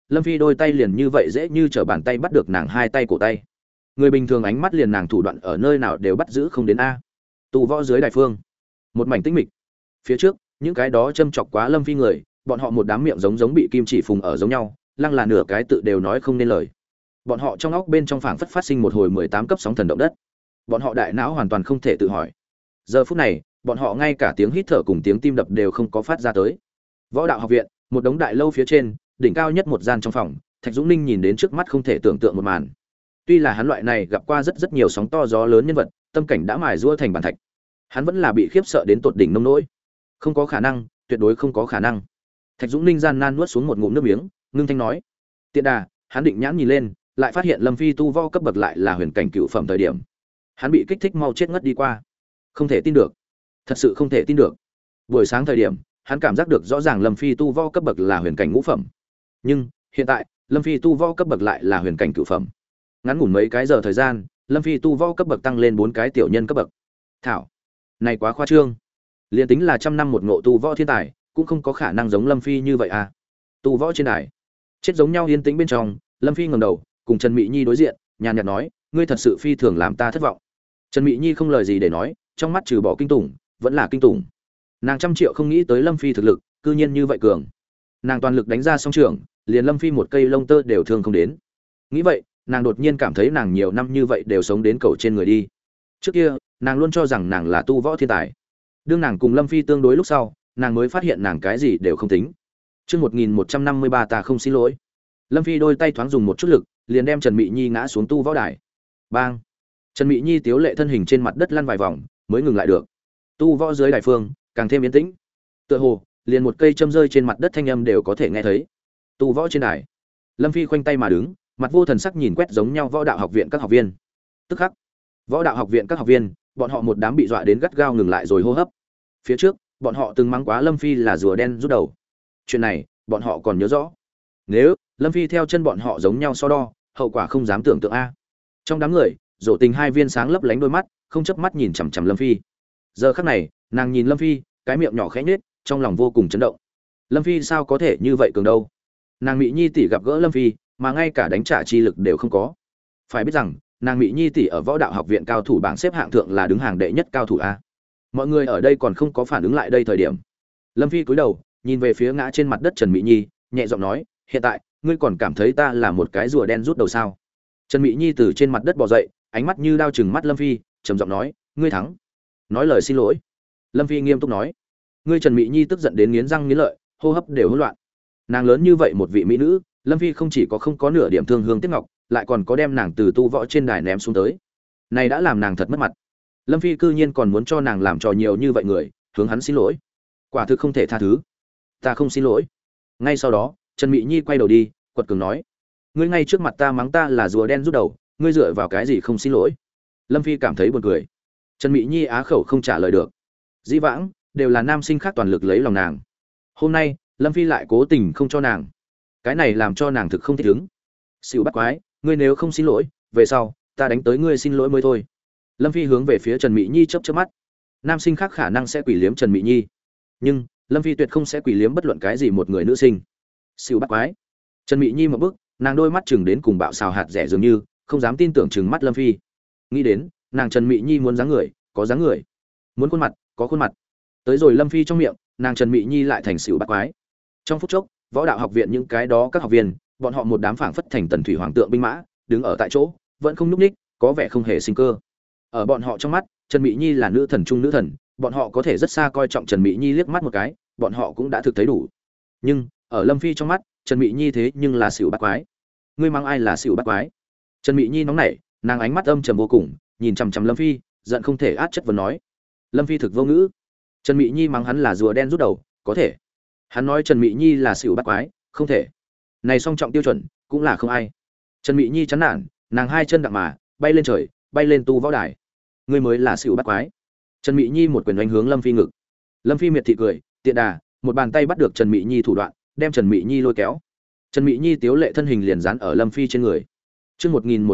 Lâm Phi đôi tay liền như vậy dễ như trở bàn tay bắt được nàng hai tay cổ tay. Người bình thường ánh mắt liền nàng thủ đoạn ở nơi nào đều bắt giữ không đến a. Tu võ dưới đại phương, một mảnh tĩnh mịch. Phía trước, những cái đó châm chọc quá Lâm Phi người, bọn họ một đám miệng giống bị kim chỉ phùng ở giống nhau, lăng là nửa cái tự đều nói không nên lời. Bọn họ trong óc bên trong phảng phất phát sinh một hồi 18 cấp sóng thần động đất. Bọn họ đại não hoàn toàn không thể tự hỏi. Giờ phút này, bọn họ ngay cả tiếng hít thở cùng tiếng tim đập đều không có phát ra tới. Võ đạo học viện, một đống đại lâu phía trên, đỉnh cao nhất một gian trong phòng, Thạch Dũng Ninh nhìn đến trước mắt không thể tưởng tượng một màn. Tuy là hắn loại này gặp qua rất nhiều sóng to gió lớn nhân vật, tâm cảnh đã mài giũa thành bản thạch. Hắn vẫn là bị khiếp sợ đến tột đỉnh nông nỗi. Không có khả năng, tuyệt đối không có khả năng. Thạch Dũng Ninh gian nan nuốt xuống một ngụm nước miếng, ngưng thanh nói: "Tiện đà." Hắn định nhãn nhìn lên, lại phát hiện Lâm Phi tu võ cấp bậc lại là huyền cảnh cựu phẩm thời điểm. Hắn bị kích thích mau chết ngất đi qua. Không thể tin được, thật sự không thể tin được. Buổi sáng thời điểm, hắn cảm giác được rõ ràng Lâm Phi tu võ cấp bậc là huyền cảnh ngũ phẩm. Nhưng, hiện tại, Lâm Phi tu võ cấp bậc lại là huyền cảnh cửu phẩm. Ngắn ngủn mấy cái giờ thời gian, Lâm Phi tu võ cấp bậc tăng lên 4 cái tiểu nhân cấp bậc. Thảo, này quá khoa trương. Liên tính là trăm năm một ngộ tu võ thiên tài, cũng không có khả năng giống Lâm Phi như vậy à. Tu võ trên đài, chết giống nhau yên tĩnh bên trong, Lâm Phi ngẩng đầu, cùng Trần Mị Nhi đối diện, nhàn nhạt nói: "Ngươi thật sự phi thường làm ta thất vọng." Trần Mị Nhi không lời gì để nói, trong mắt trừ bỏ kinh tủng, vẫn là kinh tủng. Nàng trăm triệu không nghĩ tới Lâm Phi thực lực cư nhiên như vậy cường. Nàng toàn lực đánh ra song trường, liền Lâm Phi một cây lông tơ đều thương không đến. Nghĩ vậy, nàng đột nhiên cảm thấy nàng nhiều năm như vậy đều sống đến cầu trên người đi. Trước kia, nàng luôn cho rằng nàng là tu võ thiên tài. Đương nàng cùng Lâm Phi tương đối lúc sau, nàng mới phát hiện nàng cái gì đều không tính. Chương 1153 ta không xin lỗi. Lâm Phi đôi tay thoáng dùng một chút lực, liền đem Trần Mị Nhi ngã xuống tu võ đài. Bang! Trần Mị Nhi tiếu lệ thân hình trên mặt đất lăn vài vòng, mới ngừng lại được. Tu võ dưới đài phương, càng thêm yên tĩnh. Tựa hồ, liền một cây châm rơi trên mặt đất thanh âm đều có thể nghe thấy. Tu võ trên đài, Lâm Phi khoanh tay mà đứng, mặt vô thần sắc nhìn quét giống nhau võ đạo học viện các học viên. Tức khắc, võ đạo học viện các học viên, bọn họ một đám bị dọa đến gắt gao ngừng lại rồi hô hấp. Phía trước, bọn họ từng mắng quá Lâm Phi là rùa đen rút đầu. Chuyện này, bọn họ còn nhớ rõ. Nếu Lâm Phi theo chân bọn họ giống nhau so đo, hậu quả không dám tưởng tượng a. Trong đám người, Dỗ Tình hai viên sáng lấp lánh đôi mắt, không chớp mắt nhìn chằm chằm Lâm Phi. Giờ khắc này, nàng nhìn Lâm Phi, cái miệng nhỏ khẽ nhếch, trong lòng vô cùng chấn động. Lâm Phi sao có thể như vậy cường đâu? Nàng Mị Nhi tỷ gặp gỡ Lâm Phi, mà ngay cả đánh trả chi lực đều không có. Phải biết rằng, nàng Mị Nhi tỷ ở võ đạo học viện cao thủ bảng xếp hạng thượng là đứng hàng đệ nhất cao thủ a. Mọi người ở đây còn không có phản ứng lại đây thời điểm. Lâm Phi cúi đầu, nhìn về phía ngã trên mặt đất Trần Mị Nhi, nhẹ giọng nói: "Hiện tại, ngươi còn cảm thấy ta là một cái rùa đen rút đầu sao?" Trần Mị Nhi từ trên mặt đất bò dậy, ánh mắt như đao chừng mắt Lâm Phi, trầm giọng nói: "Ngươi thắng." Nói lời xin lỗi. Lâm Phi nghiêm túc nói. Ngươi Trần Mị Nhi tức giận đến nghiến răng nghiến lợi, hô hấp đều hỗn loạn. Nàng lớn như vậy một vị mỹ nữ, Lâm Phi không chỉ có không có nửa điểm thương hương tiếc ngọc, lại còn có đem nàng từ tu võ trên đài ném xuống tới. Này đã làm nàng thật mất mặt. Lâm Phi cư nhiên còn muốn cho nàng làm trò nhiều như vậy người, hướng hắn xin lỗi. Quả thực không thể tha thứ. Ta không xin lỗi. Ngay sau đó, Trần Mị Nhi quay đầu đi, quật cường nói: "Ngươi ngay trước mặt ta mắng ta là rùa đen rút đầu, ngươi dựa vào cái gì không xin lỗi?" Lâm Phi cảm thấy buồn cười. Trần Mị Nhi á khẩu không trả lời được. Dĩ vãng đều là nam sinh khác toàn lực lấy lòng nàng. Hôm nay, Lâm Phi lại cố tình không cho nàng. Cái này làm cho nàng thực không thích ứng. Xỉu bắt quái, ngươi nếu không xin lỗi, về sau, ta đánh tới ngươi xin lỗi mới thôi. Lâm Phi hướng về phía Trần Mị Nhi chớp chớp mắt. Nam sinh khác khả năng sẽ quỷ liếm Trần Mị Nhi, nhưng Lâm Phi tuyệt không sẽ quỷ liếm bất luận cái gì một người nữ sinh. Xỉu bắt quái. Trần Mị Nhi một bước, nàng đôi mắt chừng đến cùng bạo xào hạt rẻ dường như, không dám tin tưởng chừng mắt Lâm Phi. Nghĩ đến, nàng Trần Mị Nhi muốn dáng người, có dáng người. Muốn khuôn mặt, có khuôn mặt. Tới rồi Lâm Phi trong miệng, nàng Trần Mị Nhi lại thành xỉu bắt quái. Trong phút chốc, võ đạo học viện những cái đó các học viên, bọn họ một đám phảng phất thành tần thủy hoàng tượng binh mã, đứng ở tại chỗ, vẫn không nhúc nhích, có vẻ không hề sinh cơ. Ở bọn họ trong mắt, Trần Mị Nhi là nữ thần trung nữ thần, bọn họ có thể rất xa coi trọng Trần Mị Nhi liếc mắt một cái, bọn họ cũng đã thực thấy đủ. Nhưng, ở Lâm Phi trong mắt, Trần Mị Nhi thế nhưng là xỉu bắt quái. Ngươi mang ai là xỉu bắt quái? Trần Mị Nhi nóng nảy, nàng ánh mắt âm trầm vô cùng, nhìn chằm chằm Lâm Phi, giận không thể át chất vấn nói. Lâm Phi thực vô ngữ. Trần Mị Nhi mắng hắn là rùa đen rút đầu, có thể. Hắn nói Trần Mị Nhi là xỉu bắt quái, không thể. Này song trọng tiêu chuẩn, cũng là không ai. Trần Mị Nhi chán nản, nàng hai chân đặng mà, bay lên trời, bay lên tu võ đài. Ngươi mới là xỉu bắt quái. Trần Mị Nhi một quyền đánh hướng Lâm Phi ngực. Lâm Phi miệt thị cười, tiện đà, một bàn tay bắt được Trần Mị Nhi thủ đoạn, đem Trần Mị Nhi lôi kéo. Trần Mị Nhi tiếu lệ thân hình liền dán ở Lâm Phi trên người. Chương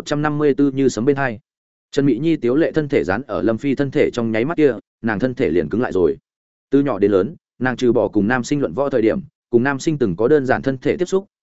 1154 như sấm bên hai. Trần Mị Nhi tiếu lệ thân thể dán ở Lâm Phi thân thể trong nháy mắt kia, nàng thân thể liền cứng lại rồi. Từ nhỏ đến lớn, nàng trừ bỏ cùng nam sinh luận võ thời điểm, cùng nam sinh từng có đơn giản thân thể tiếp xúc,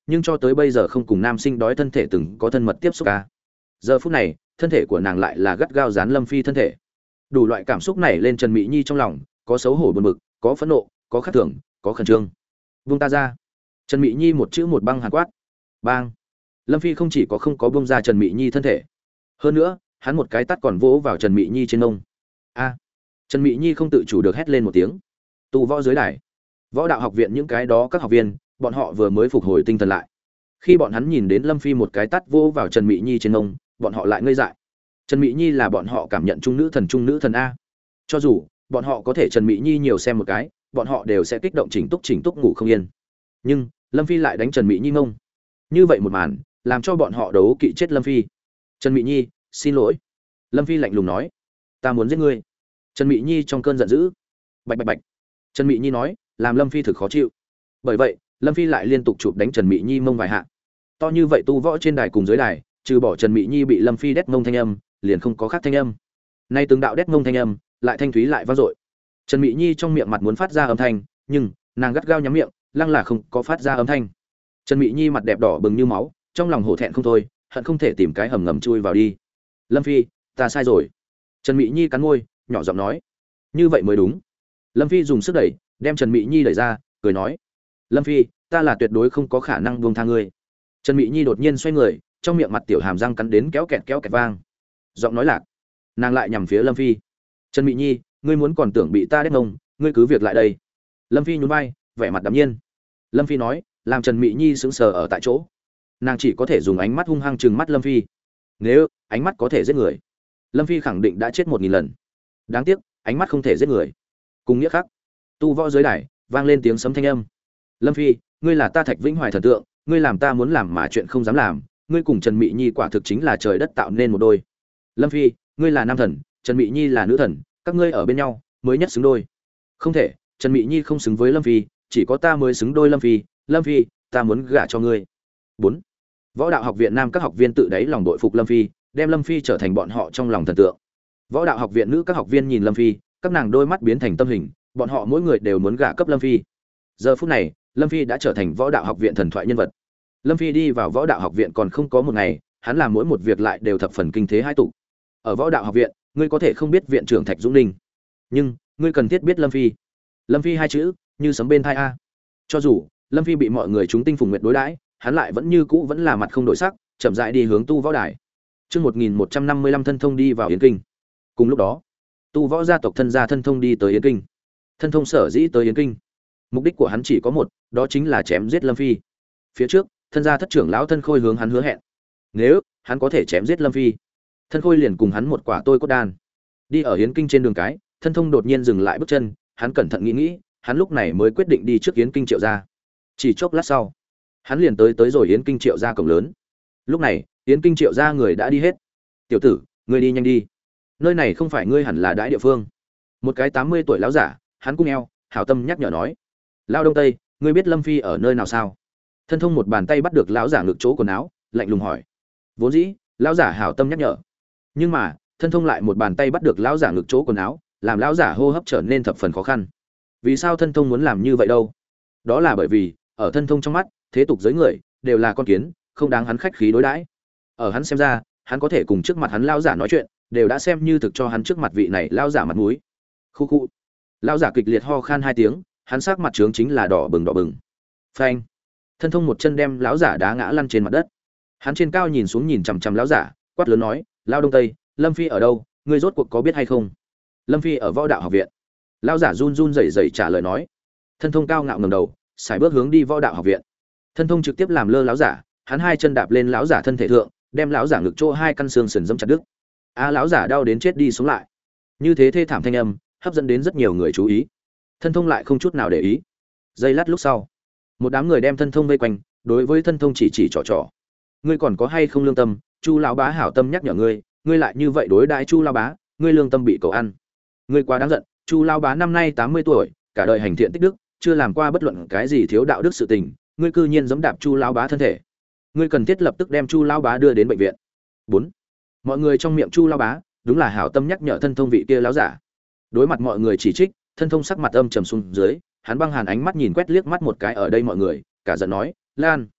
nhưng cho tới bây giờ không cùng nam sinh đói thân thể từng có thân mật tiếp xúc ca. Giờ phút này thân thể của nàng lại là gắt gao dán Lâm Phi thân thể. Đủ loại cảm xúc này lên Trần Mị Nhi trong lòng, có xấu hổ buồn bực, có phẫn nộ, có khát thường, có khẩn trương. Buông ta ra. Trần Mị Nhi một chữ một băng hàn quát. Bang. Lâm Phi không chỉ có không có buông ra Trần Mị Nhi thân thể, hơn nữa hắn một cái tát còn vỗ vào Trần Mị Nhi trên mông. A. Trần Mị Nhi không tự chủ được hét lên một tiếng. Tu võ dưới đài, võ đạo học viện những cái đó các học viên, bọn họ vừa mới phục hồi tinh thần lại. Khi bọn hắn nhìn đến Lâm Phi một cái tát vỗ vào Trần Mị Nhi trên mông, bọn họ lại ngây dại. Trần Mị Nhi là bọn họ cảm nhận trung nữ thần a. Cho dù bọn họ có thể Trần Mị Nhi nhiều xem một cái, bọn họ đều sẽ kích động chỉnh túc ngủ không yên. Nhưng Lâm Phi lại đánh Trần Mị Nhi mông. Như vậy một màn, làm cho bọn họ đấu kỵ chết Lâm Phi. Trần Mị Nhi, xin lỗi. Lâm Phi lạnh lùng nói, ta muốn giết ngươi. Trần Mị Nhi trong cơn giận dữ. Bạch bạch bạch. Trần Mị Nhi nói, làm Lâm Phi thực khó chịu. Bởi vậy, Lâm Phi lại liên tục chụp đánh Trần Mị Nhi mông vài hạ. To như vậy tu võ trên đài cùng dưới đài, trừ bỏ Trần Mị Nhi bị Lâm Phi đét mông thanh âm, liền không có khác thanh âm. Nay từng đạo đét mông thanh âm, lại thanh thúy lại vang dội. Trần Mị Nhi trong miệng mặt muốn phát ra âm thanh, nhưng nàng gắt gao nhắm miệng, lăng là không có phát ra âm thanh. Trần Mị Nhi mặt đẹp đỏ bừng như máu, trong lòng hổ thẹn không thôi, hận không thể tìm cái hầm ngầm chui vào đi. Lâm Phi, ta sai rồi. Trần Mị Nhi cắn môi, nhỏ giọng nói, như vậy mới đúng. Lâm Phi dùng sức đẩy, đem Trần Mị Nhi đẩy ra, cười nói, Lâm Phi, ta là tuyệt đối không có khả năng buông tha ngươi. Trần Mị Nhi đột nhiên xoay người, trong miệng mặt tiểu hàm răng cắn đến kéo kẹt vang. Giọng nói lạc, nàng lại nhằm phía Lâm Phi. Trần Mị Nhi, ngươi muốn còn tưởng bị ta đét ngông, ngươi cứ việc lại đây. Lâm Phi nhún vai, vẻ mặt đạm nhiên. Lâm Phi nói, làm Trần Mị Nhi sững sờ ở tại chỗ. Nàng chỉ có thể dùng ánh mắt hung hăng trừng mắt Lâm Phi. Nếu ánh mắt có thể giết người, Lâm Phi khẳng định đã chết 1000 lần. Đáng tiếc, ánh mắt không thể giết người. Cùng nghĩa khác, tu võ dưới đài vang lên tiếng sấm thanh âm. Lâm Phi, ngươi là ta Thạch Vĩnh Hoài thần tượng, ngươi làm ta muốn làm mà chuyện không dám làm, ngươi cùng Trần Mị Nhi quả thực chính là trời đất tạo nên một đôi. Lâm Phi, ngươi là nam thần, Trần Mị Nhi là nữ thần, các ngươi ở bên nhau mới nhất xứng đôi. Không thể, Trần Mị Nhi không xứng với Lâm Phi, chỉ có ta mới xứng đôi Lâm Phi. Lâm Phi, ta muốn gả cho ngươi. 4. Võ đạo học viện nam các học viên tự đáy lòng đội phục Lâm Phi, đem Lâm Phi trở thành bọn họ trong lòng thần tượng. Võ đạo học viện nữ các học viên nhìn Lâm Phi, các nàng đôi mắt biến thành tâm hình, bọn họ mỗi người đều muốn gả cấp Lâm Phi. Giờ phút này, Lâm Phi đã trở thành võ đạo học viện thần thoại nhân vật. Lâm Phi đi vào võ đạo học viện còn không có một ngày, hắn làm mỗi một việc lại đều thập phần kinh thế hai tụ. Ở võ đạo học viện, ngươi có thể không biết viện trưởng Thạch Dũng Ninh, nhưng ngươi cần thiết biết Lâm Phi. Lâm Phi hai chữ, như sấm bên tai a. Cho dù Lâm Phi bị mọi người chúng tinh phùng nguyệt đối đãi, hắn lại vẫn như cũ vẫn là mặt không đổi sắc, chậm rãi đi hướng tu võ đài. Chương 1155 thân thông đi vào Yến Kinh. Cùng lúc đó, tu võ gia tộc thân gia thân thông đi tới Yến Kinh. Thân thông sở dĩ tới Yến Kinh, mục đích của hắn chỉ có một, đó chính là chém giết Lâm Phi. Phía trước, thân gia thất trưởng lão Thân Khôi hướng hắn hứa hẹn, nếu hắn có thể chém giết Lâm Phi, Thân Khôi liền cùng hắn một quả tôi cốt đan. Đi ở Yến Kinh trên đường cái, Thân thông đột nhiên dừng lại bước chân, hắn cẩn thận nghĩ, hắn lúc này mới quyết định đi trước Yến Kinh Triệu gia. Chỉ chốc lát sau, hắn liền tới rồi Yến Kinh Triệu gia cổng lớn. Lúc này, Yến Kinh Triệu gia người đã đi hết. "Tiểu tử, ngươi đi nhanh đi. Nơi này không phải ngươi hẳn là đãi địa phương." Một cái 80 tuổi lão giả, hắn cung eo, hảo tâm nhắc nhở nói. "Lao Đông Tây, ngươi biết Lâm Phi ở nơi nào sao?" Thân thông một bàn tay bắt được lão giả ngực chỗ quần áo, lạnh lùng hỏi. Vốn dĩ, lão giả hảo tâm nhắc nhở, nhưng mà, thân thông lại một bàn tay bắt được lão giả ngực chỗ quần áo, làm lão giả hô hấp trở nên thập phần khó khăn. Vì sao thân thông muốn làm như vậy đâu? Đó là bởi vì, ở thân thông trong mắt, thế tục giới người đều là con kiến, không đáng hắn khách khí đối đãi. Ở hắn xem ra, hắn có thể cùng trước mặt hắn lão giả nói chuyện, đều đã xem như thực cho hắn trước mặt vị này lão giả mặt mũi. Khu khu. Lão giả kịch liệt ho khan hai tiếng, hắn sắc mặt trướng chính là đỏ bừng. Phanh. Thân thông một chân đem lão giả đá ngã lăn trên mặt đất. Hắn trên cao nhìn xuống nhìn chằm chằm lão giả, quát lớn nói, "Lao Đông Tây, Lâm Phi ở đâu, ngươi rốt cuộc có biết hay không?" "Lâm Phi ở Võ Đạo Học viện." Lão giả run run rẩy rẩy trả lời nói. Thân thông cao ngạo ngẩng đầu, sải bước hướng đi Võ Đạo Học viện. Thân thông trực tiếp làm lơ lão giả, hắn hai chân đạp lên lão giả thân thể thượng, đem lão giả ngực chỗ hai căn xương sườn giẫm chặt đứt. Lão giả đau đến chết đi sống lại. Như thế thê thảm thanh âm, hấp dẫn đến rất nhiều người chú ý. Thân thông lại không chút nào để ý. Giây lát lúc sau, một đám người đem thân thông vây quanh, đối với thân thông chỉ trỏ. "Ngươi còn có hay không lương tâm? Chu lão bá hảo tâm nhắc nhở ngươi, ngươi lại như vậy đối đãi Chu lão bá, ngươi lương tâm bị cậu ăn. Ngươi quá đáng giận, Chu lão bá năm nay 80 tuổi, cả đời hành thiện tích đức, chưa làm qua bất luận cái gì thiếu đạo đức sự tình, ngươi cư nhiên giẫm đạp Chu lão bá thân thể. Ngươi cần thiết lập tức đem Chu lão bá đưa đến bệnh viện." 4. Mọi người trong miệng Chu lão bá, đúng là hảo tâm nhắc nhở thân thông vị kia lão giả. Đối mặt mọi người chỉ trích, thân thông sắc mặt âm trầm xuống dưới, hắn băng hàn ánh mắt nhìn quét liếc mắt một cái ở đây mọi người, cả giận nói, "Lan,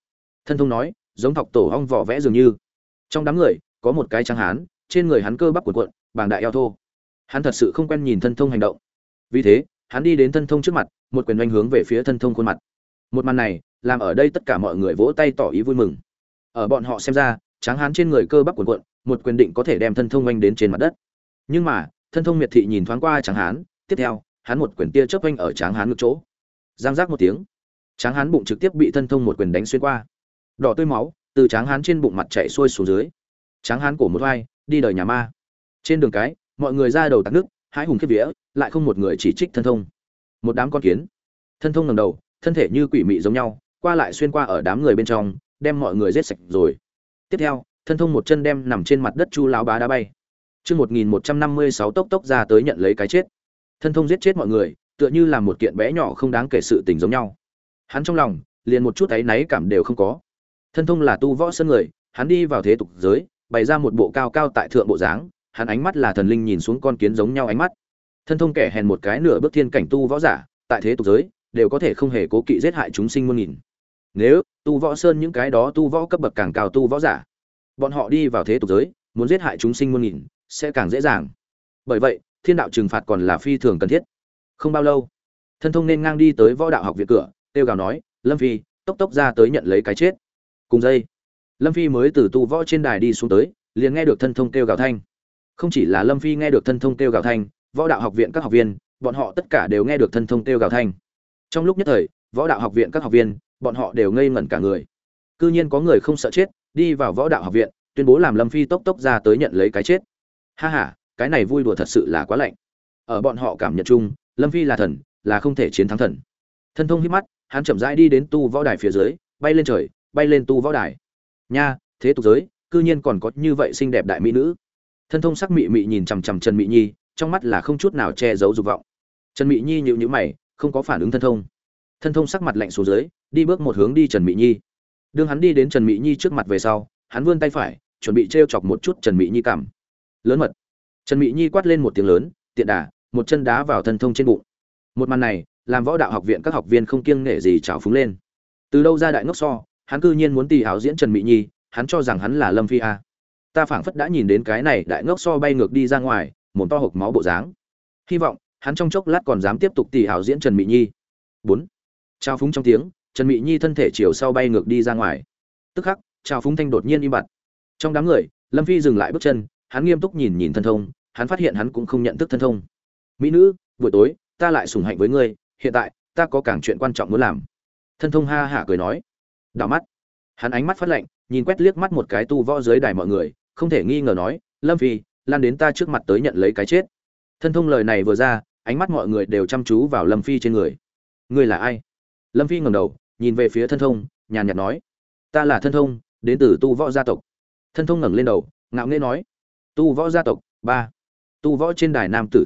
Thân thông nói, giống thọc tổ ong vỏ vẽ dường như. Trong đám người có một cái trắng hán, trên người hắn cơ bắp cuộn cuộn, bàng đại eo thô. Hắn thật sự không quen nhìn thân thông hành động, vì thế hắn đi đến thân thông trước mặt, một quyền đánh hướng về phía thân thông khuôn mặt. Một màn này làm ở đây tất cả mọi người vỗ tay tỏ ý vui mừng. Ở bọn họ xem ra, tráng hán trên người cơ bắp cuộn cuộn, một quyền định có thể đem thân thông oanh đến trên mặt đất. Nhưng mà thân thông miệt thị nhìn thoáng qua tráng hán, tiếp theo hắn một quyền tia chớp oanh ở tráng hán ngực chỗ. Giang giác một tiếng, tráng hán bụng trực tiếp bị thân thông một quyền đánh xuyên qua, đỏ tươi máu từ tráng hán trên bụng mặt chảy xuôi xuống dưới. Tráng hán cổ một vai, đi đời nhà ma. Trên đường cái mọi người ra đầu tạc nước, hãi hùng khiếp vía, lại không một người chỉ trích thân thông. Một đám con kiến. Thân thông ngẩng đầu, thân thể như quỷ mị giống nhau, qua lại xuyên qua ở đám người bên trong, đem mọi người giết sạch rồi. Tiếp theo thân thông một chân đem nằm trên mặt đất chu lão bá đá bay. Chương 1156 tốc tốc ra tới nhận lấy cái chết. Thân thông giết chết mọi người, tựa như là một kiện bé nhỏ không đáng kể sự tình giống nhau. Hắn trong lòng liền một chút áy náy cảm đều không có. Thân thông là tu võ sân người, hắn đi vào thế tục giới, bày ra một bộ cao cao tại thượng bộ dáng, hắn ánh mắt là thần linh nhìn xuống con kiến giống nhau ánh mắt. Thân thông kẻ hèn một cái nửa bước thiên cảnh tu võ giả, tại thế tục giới đều có thể không hề cố kỵ giết hại chúng sinh muôn nghìn. Nếu tu võ sơn những cái đó tu võ cấp bậc càng cao tu võ giả, bọn họ đi vào thế tục giới, muốn giết hại chúng sinh muôn nghìn sẽ càng dễ dàng. Bởi vậy, thiên đạo trừng phạt còn là phi thường cần thiết. Không bao lâu, thân thông nên ngang đi tới võ đạo học viện cửa, kêu gào nói, Lâm Phi, tốc tốc ra tới nhận lấy cái chết. Cùng dây, Lâm Phi mới từ tu võ trên đài đi xuống tới, liền nghe được thân thông kêu gào thanh. Không chỉ là Lâm Phi nghe được thân thông kêu gào thanh, võ đạo học viện các học viên, bọn họ tất cả đều nghe được thân thông kêu gào thanh. Trong lúc nhất thời, võ đạo học viện các học viên, bọn họ đều ngây ngẩn cả người. Cư nhiên có người không sợ chết, đi vào võ đạo học viện, tuyên bố làm Lâm Phi tốc tốc ra tới nhận lấy cái chết. Ha ha, cái này vui đùa thật sự là quá lạnh. Ở bọn họ cảm nhận chung, Lâm Phi là thần, là không thể chiến thắng thần. Thân thông hít mắt, hắn chậm rãi đi đến tu võ đài phía dưới, bay lên trời, bay lên tu võ đài. Nha, thế tục giới, cư nhiên còn có như vậy xinh đẹp đại mỹ nữ. Thân thông sắc mị mị nhìn chằm chằm Trần Mị Nhi, trong mắt là không chút nào che giấu dục vọng. Trần Mị Nhi nhíu nhíu mày, không có phản ứng thân thông. Thân thông sắc mặt lạnh xuống dưới, đi bước một hướng đi Trần Mị Nhi. Đương hắn đi đến Trần Mị Nhi trước mặt về sau, hắn vươn tay phải, chuẩn bị trêu chọc một chút Trần Mị Nhi cằm. Lớn mật. Trần Mị Nhi quát lên một tiếng lớn, tiện đà, một chân đá vào thân thông trên bụng. Một màn này, làm võ đạo học viện các học viên không kiêng nể gì trào phúng lên. Từ đâu ra đại ngốc so, hắn cư nhiên muốn tì áo diễn Trần Mị Nhi, hắn cho rằng hắn là Lâm Phi a. Ta phảng phất đã nhìn đến cái này đại ngốc so bay ngược đi ra ngoài, mồm to hộc máu bộ dáng. Hy vọng hắn trong chốc lát còn dám tiếp tục tì áo diễn Trần Mị Nhi. 4. Trao phúng trong tiếng, Trần Mị Nhi thân thể chiều sau bay ngược đi ra ngoài. Tức khắc, trao phúng thanh đột nhiên im bặt. Trong đám người, Lâm Phi dừng lại bước chân, hắn nghiêm túc nhìn nhìn thân thông, hắn phát hiện hắn cũng không nhận thức thân thông. Mỹ nữ, buổi tối ta lại sủng hạnh với ngươi, hiện tại ta có càng chuyện quan trọng muốn làm. Thân thông ha hả cười nói. Đảo mắt, hắn ánh mắt phát lạnh, nhìn quét liếc mắt một cái tu võ dưới đài mọi người, không thể nghi ngờ nói, Lâm Phi, lan đến ta trước mặt tới nhận lấy cái chết. Thân thông lời này vừa ra, ánh mắt mọi người đều chăm chú vào Lâm Phi trên người. Ngươi là ai? Lâm Phi ngẩng đầu, nhìn về phía thân thông, nhàn nhạt nói, ta là thân thông, đến từ tu võ gia tộc. Thân thông ngẩng lên đầu, ngạo nghễ nói, tu võ gia tộc 3. Tu võ trên đài nam tử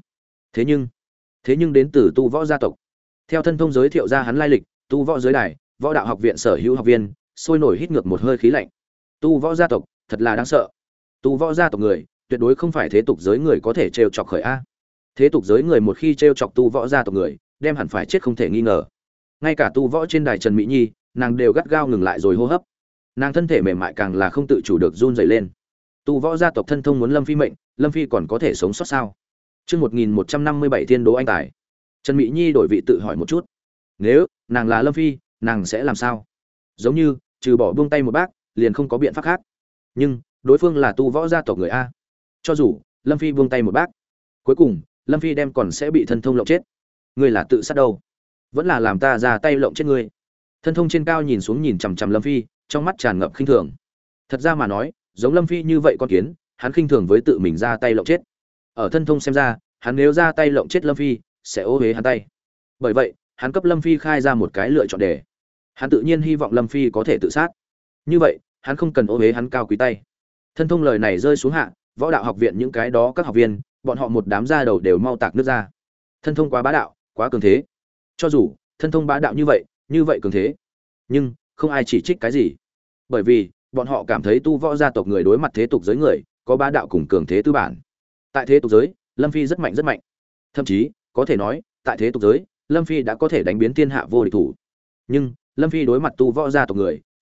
thế nhưng đến từ tu võ gia tộc. Theo thân thông giới thiệu ra hắn lai lịch, tu võ giới đài, võ đạo học viện sở hữu học viên sôi nổi hít ngược một hơi khí lạnh. Tu võ gia tộc thật là đáng sợ. Tu võ gia tộc người tuyệt đối không phải thế tục giới người có thể trêu chọc khởi a. Thế tục giới người một khi trêu chọc tu võ gia tộc người, đem hẳn phải chết không thể nghi ngờ. Ngay cả tu võ trên đài Trần Mỹ Nhi, nàng đều gắt gao ngừng lại rồi hô hấp. Nàng thân thể mềm mại càng là không tự chủ được run rẩy lên. Tu võ gia tộc thân thông muốn Lâm Phi mệnh, Lâm Phi còn có thể sống sót sao? Chương 1157 Thiên Đố anh tài. Trần Mỹ Nhi đổi vị tự hỏi một chút. Nếu nàng là Lâm Phi, nàng sẽ làm sao? Giống như trừ bỏ buông tay một bác, liền không có biện pháp khác. Nhưng đối phương là tu võ gia tộc người a. Cho dù Lâm Phi buông tay một bác, cuối cùng Lâm Phi đem còn sẽ bị thân thông lộng chết. Ngươi là tự sát đâu? Vẫn là làm ta ra tay lộng chết ngươi? Thân thông trên cao nhìn xuống nhìn chằm chằm Lâm Phi, trong mắt tràn ngập khinh thường. Thật ra mà nói, giống Lâm Phi như vậy con kiến, hắn khinh thường với tự mình ra tay lộng chết. Ở thân thông xem ra, hắn nếu ra tay lộng chết Lâm Phi, sẽ ô uế hắn tay. Bởi vậy, hắn cấp Lâm Phi khai ra một cái lựa chọn đề. Hắn tự nhiên hy vọng Lâm Phi có thể tự sát. Như vậy, hắn không cần ô uế hắn cao quý tay. Thân thông lời này rơi xuống hạ, võ đạo học viện những cái đó các học viên, bọn họ một đám da đầu đều mau tạc nước ra. Thân thông quá bá đạo, quá cường thế. Cho dù thân thông bá đạo như vậy cường thế, nhưng không ai chỉ trích cái gì. Bởi vì bọn họ cảm thấy tu võ gia tộc người đối mặt thế tục giới người, có bá đạo cùng cường thế tư bản. Tại thế tục giới, Lâm Phi rất mạnh rất mạnh. Thậm chí, có thể nói, tại thế tục giới, Lâm Phi đã có thể đánh biến thiên hạ vô địch thủ. Nhưng Lâm Phi đối mặt tu võ gia tộc người,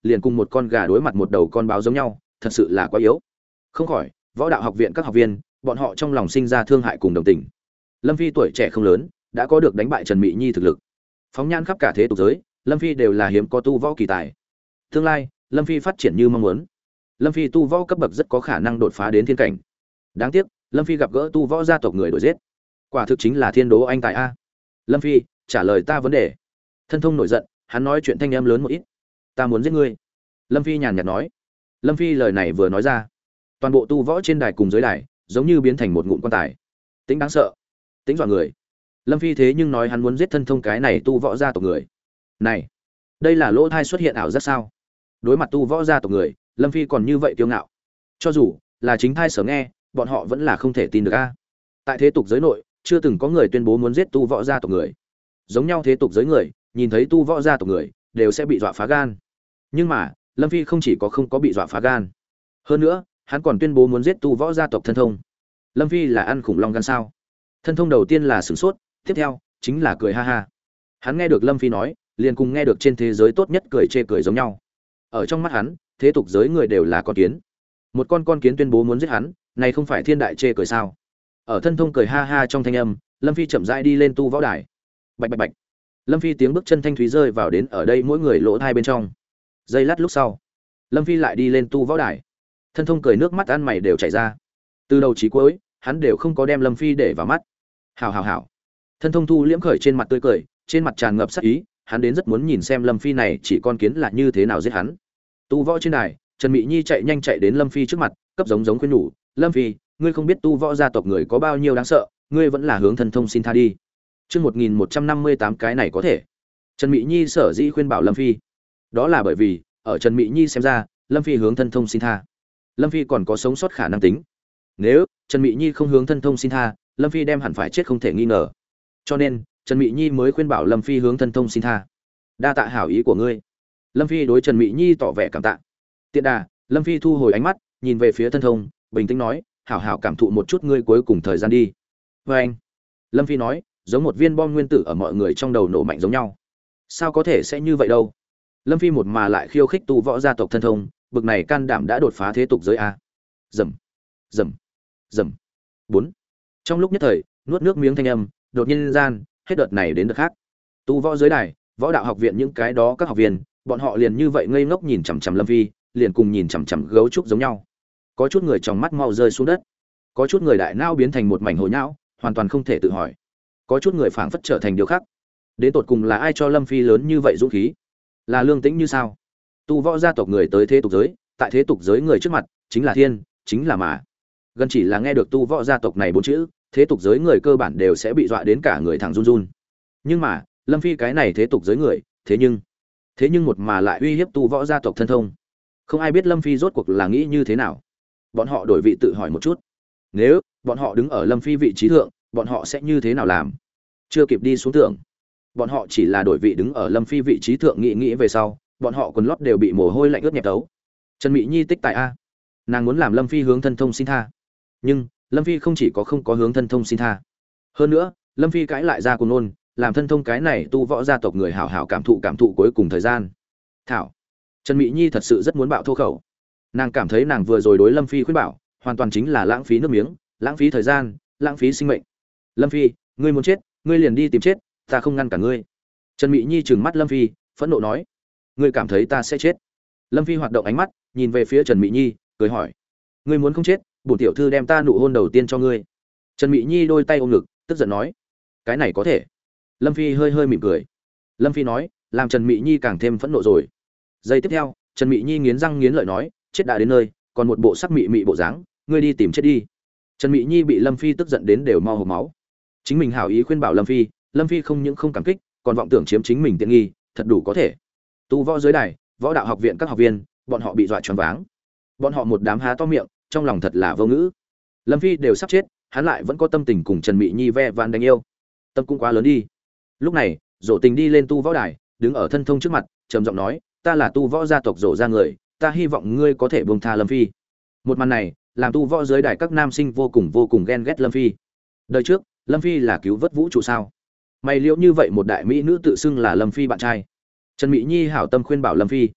liền cùng một con gà đối mặt một đầu con báo giống nhau, thật sự là quá yếu. Không khỏi, võ đạo học viện các học viên, bọn họ trong lòng sinh ra thương hại cùng đồng tình. Lâm Phi tuổi trẻ không lớn, đã có được đánh bại Trần Mị Nhi thực lực. Phóng nhan khắp cả thế tục giới, Lâm Phi đều là hiếm có tu võ kỳ tài. Tương lai, Lâm Phi phát triển như mong muốn. Lâm Phi tu võ cấp bậc rất có khả năng đột phá đến thiên cảnh. Đáng tiếc, Lâm Phi gặp gỡ tu võ gia tộc người đuổi giết. Quả thực chính là thiên đố anh tài a. Lâm Phi, trả lời ta vấn đề. Thân thông nổi giận, hắn nói chuyện thanh âm lớn một ít. Ta muốn giết ngươi. Lâm Phi nhàn nhạt nói. Lâm Phi lời này vừa nói ra, toàn bộ tu võ trên đài cùng dưới đài giống như biến thành một ngụm quan tài. Tính đáng sợ, tính dọa người. Lâm Phi thế nhưng nói hắn muốn giết thân thông cái này tu võ gia tộc người. Này, đây là lỗ thai xuất hiện ảo giác sao? Đối mặt tu võ gia tộc người, Lâm Phi còn như vậy kiêu ngạo. Cho dù là chính thai sở nghe, bọn họ vẫn là không thể tin được a. Tại thế tục giới nội, chưa từng có người tuyên bố muốn giết tu võ gia tộc người. Giống nhau thế tục giới người, nhìn thấy tu võ gia tộc người, đều sẽ bị dọa phá gan. Nhưng mà, Lâm Phi không chỉ có không có bị dọa phá gan. Hơn nữa, hắn còn tuyên bố muốn giết tu võ gia tộc thân thông. Lâm Phi là ăn khủng long gan sao? Thân thông đầu tiên là sửng sốt, tiếp theo chính là cười ha ha. Hắn nghe được Lâm Phi nói, liền cùng nghe được trên thế giới tốt nhất cười chê cười giống nhau. Ở trong mắt hắn, thế tục giới người đều là con kiến. Một con kiến tuyên bố muốn giết hắn, này không phải thiên đại chê cười sao? Ở thân thông cười ha ha trong thanh âm, Lâm Phi chậm rãi đi lên tu võ đài. Bạch bạch bạch. Lâm Phi tiếng bước chân thanh thúy rơi vào đến ở đây mỗi người lỗ thai bên trong. Giây lát lúc sau, Lâm Phi lại đi lên tu võ đài. Thân thông cười nước mắt ăn mày đều chảy ra. Từ đầu chí cuối, hắn đều không có đem Lâm Phi để vào mắt. Hảo hảo hảo. Thân thông thu liễm khởi trên mặt tươi cười, trên mặt tràn ngập sát ý, hắn đến rất muốn nhìn xem Lâm Phi này chỉ con kiến là như thế nào giết hắn. Tu võ trên đài, Trần Mị Nhi chạy nhanh chạy đến Lâm Phi trước mặt, cấp giống khuyên nhủ, "Lâm Phi, ngươi không biết tu võ gia tộc người có bao nhiêu đáng sợ, ngươi vẫn là hướng thân thông xin tha đi." Chương 1158 cái này có thể. Trần Mị Nhi sở dĩ khuyên bảo Lâm Phi, đó là bởi vì, ở Trần Mị Nhi xem ra, Lâm Phi hướng thân thông xin tha. Lâm Phi còn có sống sót khả năng tính. Nếu Trần Mị Nhi không hướng thân thông xin tha, Lâm Phi đem hẳn phải chết không thể nghi ngờ. Cho nên, Trần Mị Nhi mới khuyên bảo Lâm Phi hướng thân thông xin tha. Đa tạ hảo ý của ngươi. Lâm Phi đối Trần Mị Nhi tỏ vẻ cảm tạ. Tiện đà, Lâm Phi thu hồi ánh mắt, nhìn về phía thân thông, bình tĩnh nói, hảo hảo cảm thụ một chút ngươi cuối cùng thời gian đi. Và anh. Lâm Phi nói, giống một viên bom nguyên tử ở mọi người trong đầu nổ mạnh giống nhau. Sao có thể sẽ như vậy đâu? Lâm Phi một mà lại khiêu khích tu võ gia tộc thân thông, bực này can đảm đã đột phá thế tục giới a. Rầm, rầm, rầm. 4. Trong lúc nhất thời, nuốt nước miếng thanh âm, đột nhiên gian, hết đợt này đến đợt khác. Tu võ giới đài, võ đạo học viện những cái đó các học viên, bọn họ liền như vậy ngây ngốc nhìn chằm chằm Lâm Phi, liền cùng nhìn chằm chằm gấu trúc giống nhau. Có chút người trong mắt mau rơi xuống đất, có chút người đại não biến thành một mảnh hồ nhão, hoàn toàn không thể tự hỏi. Có chút người phảng phất trở thành điều khác. Đến tột cùng là ai cho Lâm Phi lớn như vậy dũng khí? Là Lương Tĩnh như sao? Tu võ gia tộc người tới thế tục giới, tại thế tục giới người trước mặt, chính là thiên, chính là mà. Gần chỉ là nghe được tu võ gia tộc này bốn chữ, thế tục giới người cơ bản đều sẽ bị dọa đến cả người thẳng run run. Nhưng mà, Lâm Phi cái này thế tục giới người, thế nhưng một mà lại uy hiếp tu võ gia tộc thân thông. Không ai biết Lâm Phi rốt cuộc là nghĩ như thế nào. Bọn họ đổi vị tự hỏi một chút. Nếu bọn họ đứng ở Lâm Phi vị trí thượng, bọn họ sẽ như thế nào làm? Chưa kịp đi xuống tưởng, bọn họ chỉ là đổi vị đứng ở Lâm Phi vị trí thượng nghĩ về sau, bọn họ quần lót đều bị mồ hôi lạnh ướt nhẹp tấu. Trần Mị Nhi tích tại a, nàng muốn làm Lâm Phi hướng thân thông xin tha, nhưng Lâm Phi không chỉ có không có hướng thân thông xin tha, hơn nữa Lâm Phi cãi lại ra cùng nôn, làm thân thông cái này tu võ gia tộc người hảo hảo cảm thụ cuối cùng thời gian. Thảo, Trần Mị Nhi thật sự rất muốn bạo thô khẩu. Nàng cảm thấy nàng vừa rồi đối Lâm Phi khuyên bảo, hoàn toàn chính là lãng phí nước miếng, lãng phí thời gian, lãng phí sinh mệnh. Lâm Phi, ngươi muốn chết, ngươi liền đi tìm chết, ta không ngăn cả ngươi. Trần Mị Nhi trừng mắt Lâm Phi, phẫn nộ nói, ngươi cảm thấy ta sẽ chết? Lâm Phi hoạt động ánh mắt, nhìn về phía Trần Mị Nhi, cười hỏi, ngươi muốn không chết, bổn tiểu thư đem ta nụ hôn đầu tiên cho ngươi. Trần Mị Nhi đôi tay ôm ngực, tức giận nói, cái này có thể? Lâm Phi hơi mỉm cười. Lâm Phi nói, làm Trần Mị Nhi càng thêm phẫn nộ rồi. Giây tiếp theo, Trần Mị Nhi nghiến răng nghiến lợi nói, chết đã đến nơi, còn một bộ sắc mị mị bộ dáng, ngươi đi tìm chết đi. Trần Mị Nhi bị Lâm Phi tức giận đến đều mau hộc máu. Chính mình hảo ý khuyên bảo Lâm Phi không những không cảm kích, còn vọng tưởng chiếm chính mình tiện nghi, thật đủ có thể. Tu võ giới đài, võ đạo học viện các học viên, bọn họ bị dọa choáng váng. Bọn họ một đám há to miệng, trong lòng thật là vô ngữ. Lâm Phi đều sắp chết, hắn lại vẫn có tâm tình cùng Trần Mị Nhi ve vãn đánh yêu. Tâm cũng quá lớn đi. Lúc này, Dỗ Tình đi lên tu võ đài, đứng ở thân thông trước mặt, trầm giọng nói, ta là tu võ gia tộc Dỗ gia người, ta hy vọng ngươi có thể buông tha Lâm Phi. Một màn này, làm tu võ giới đài các nam sinh vô cùng ghen ghét Lâm Phi. Đời trước, Lâm Phi là cứu vớt vũ trụ sao? Mày liệu như vậy một đại mỹ nữ tự xưng là Lâm Phi bạn trai. Trần Mị Nhi hảo tâm khuyên bảo Lâm Phi,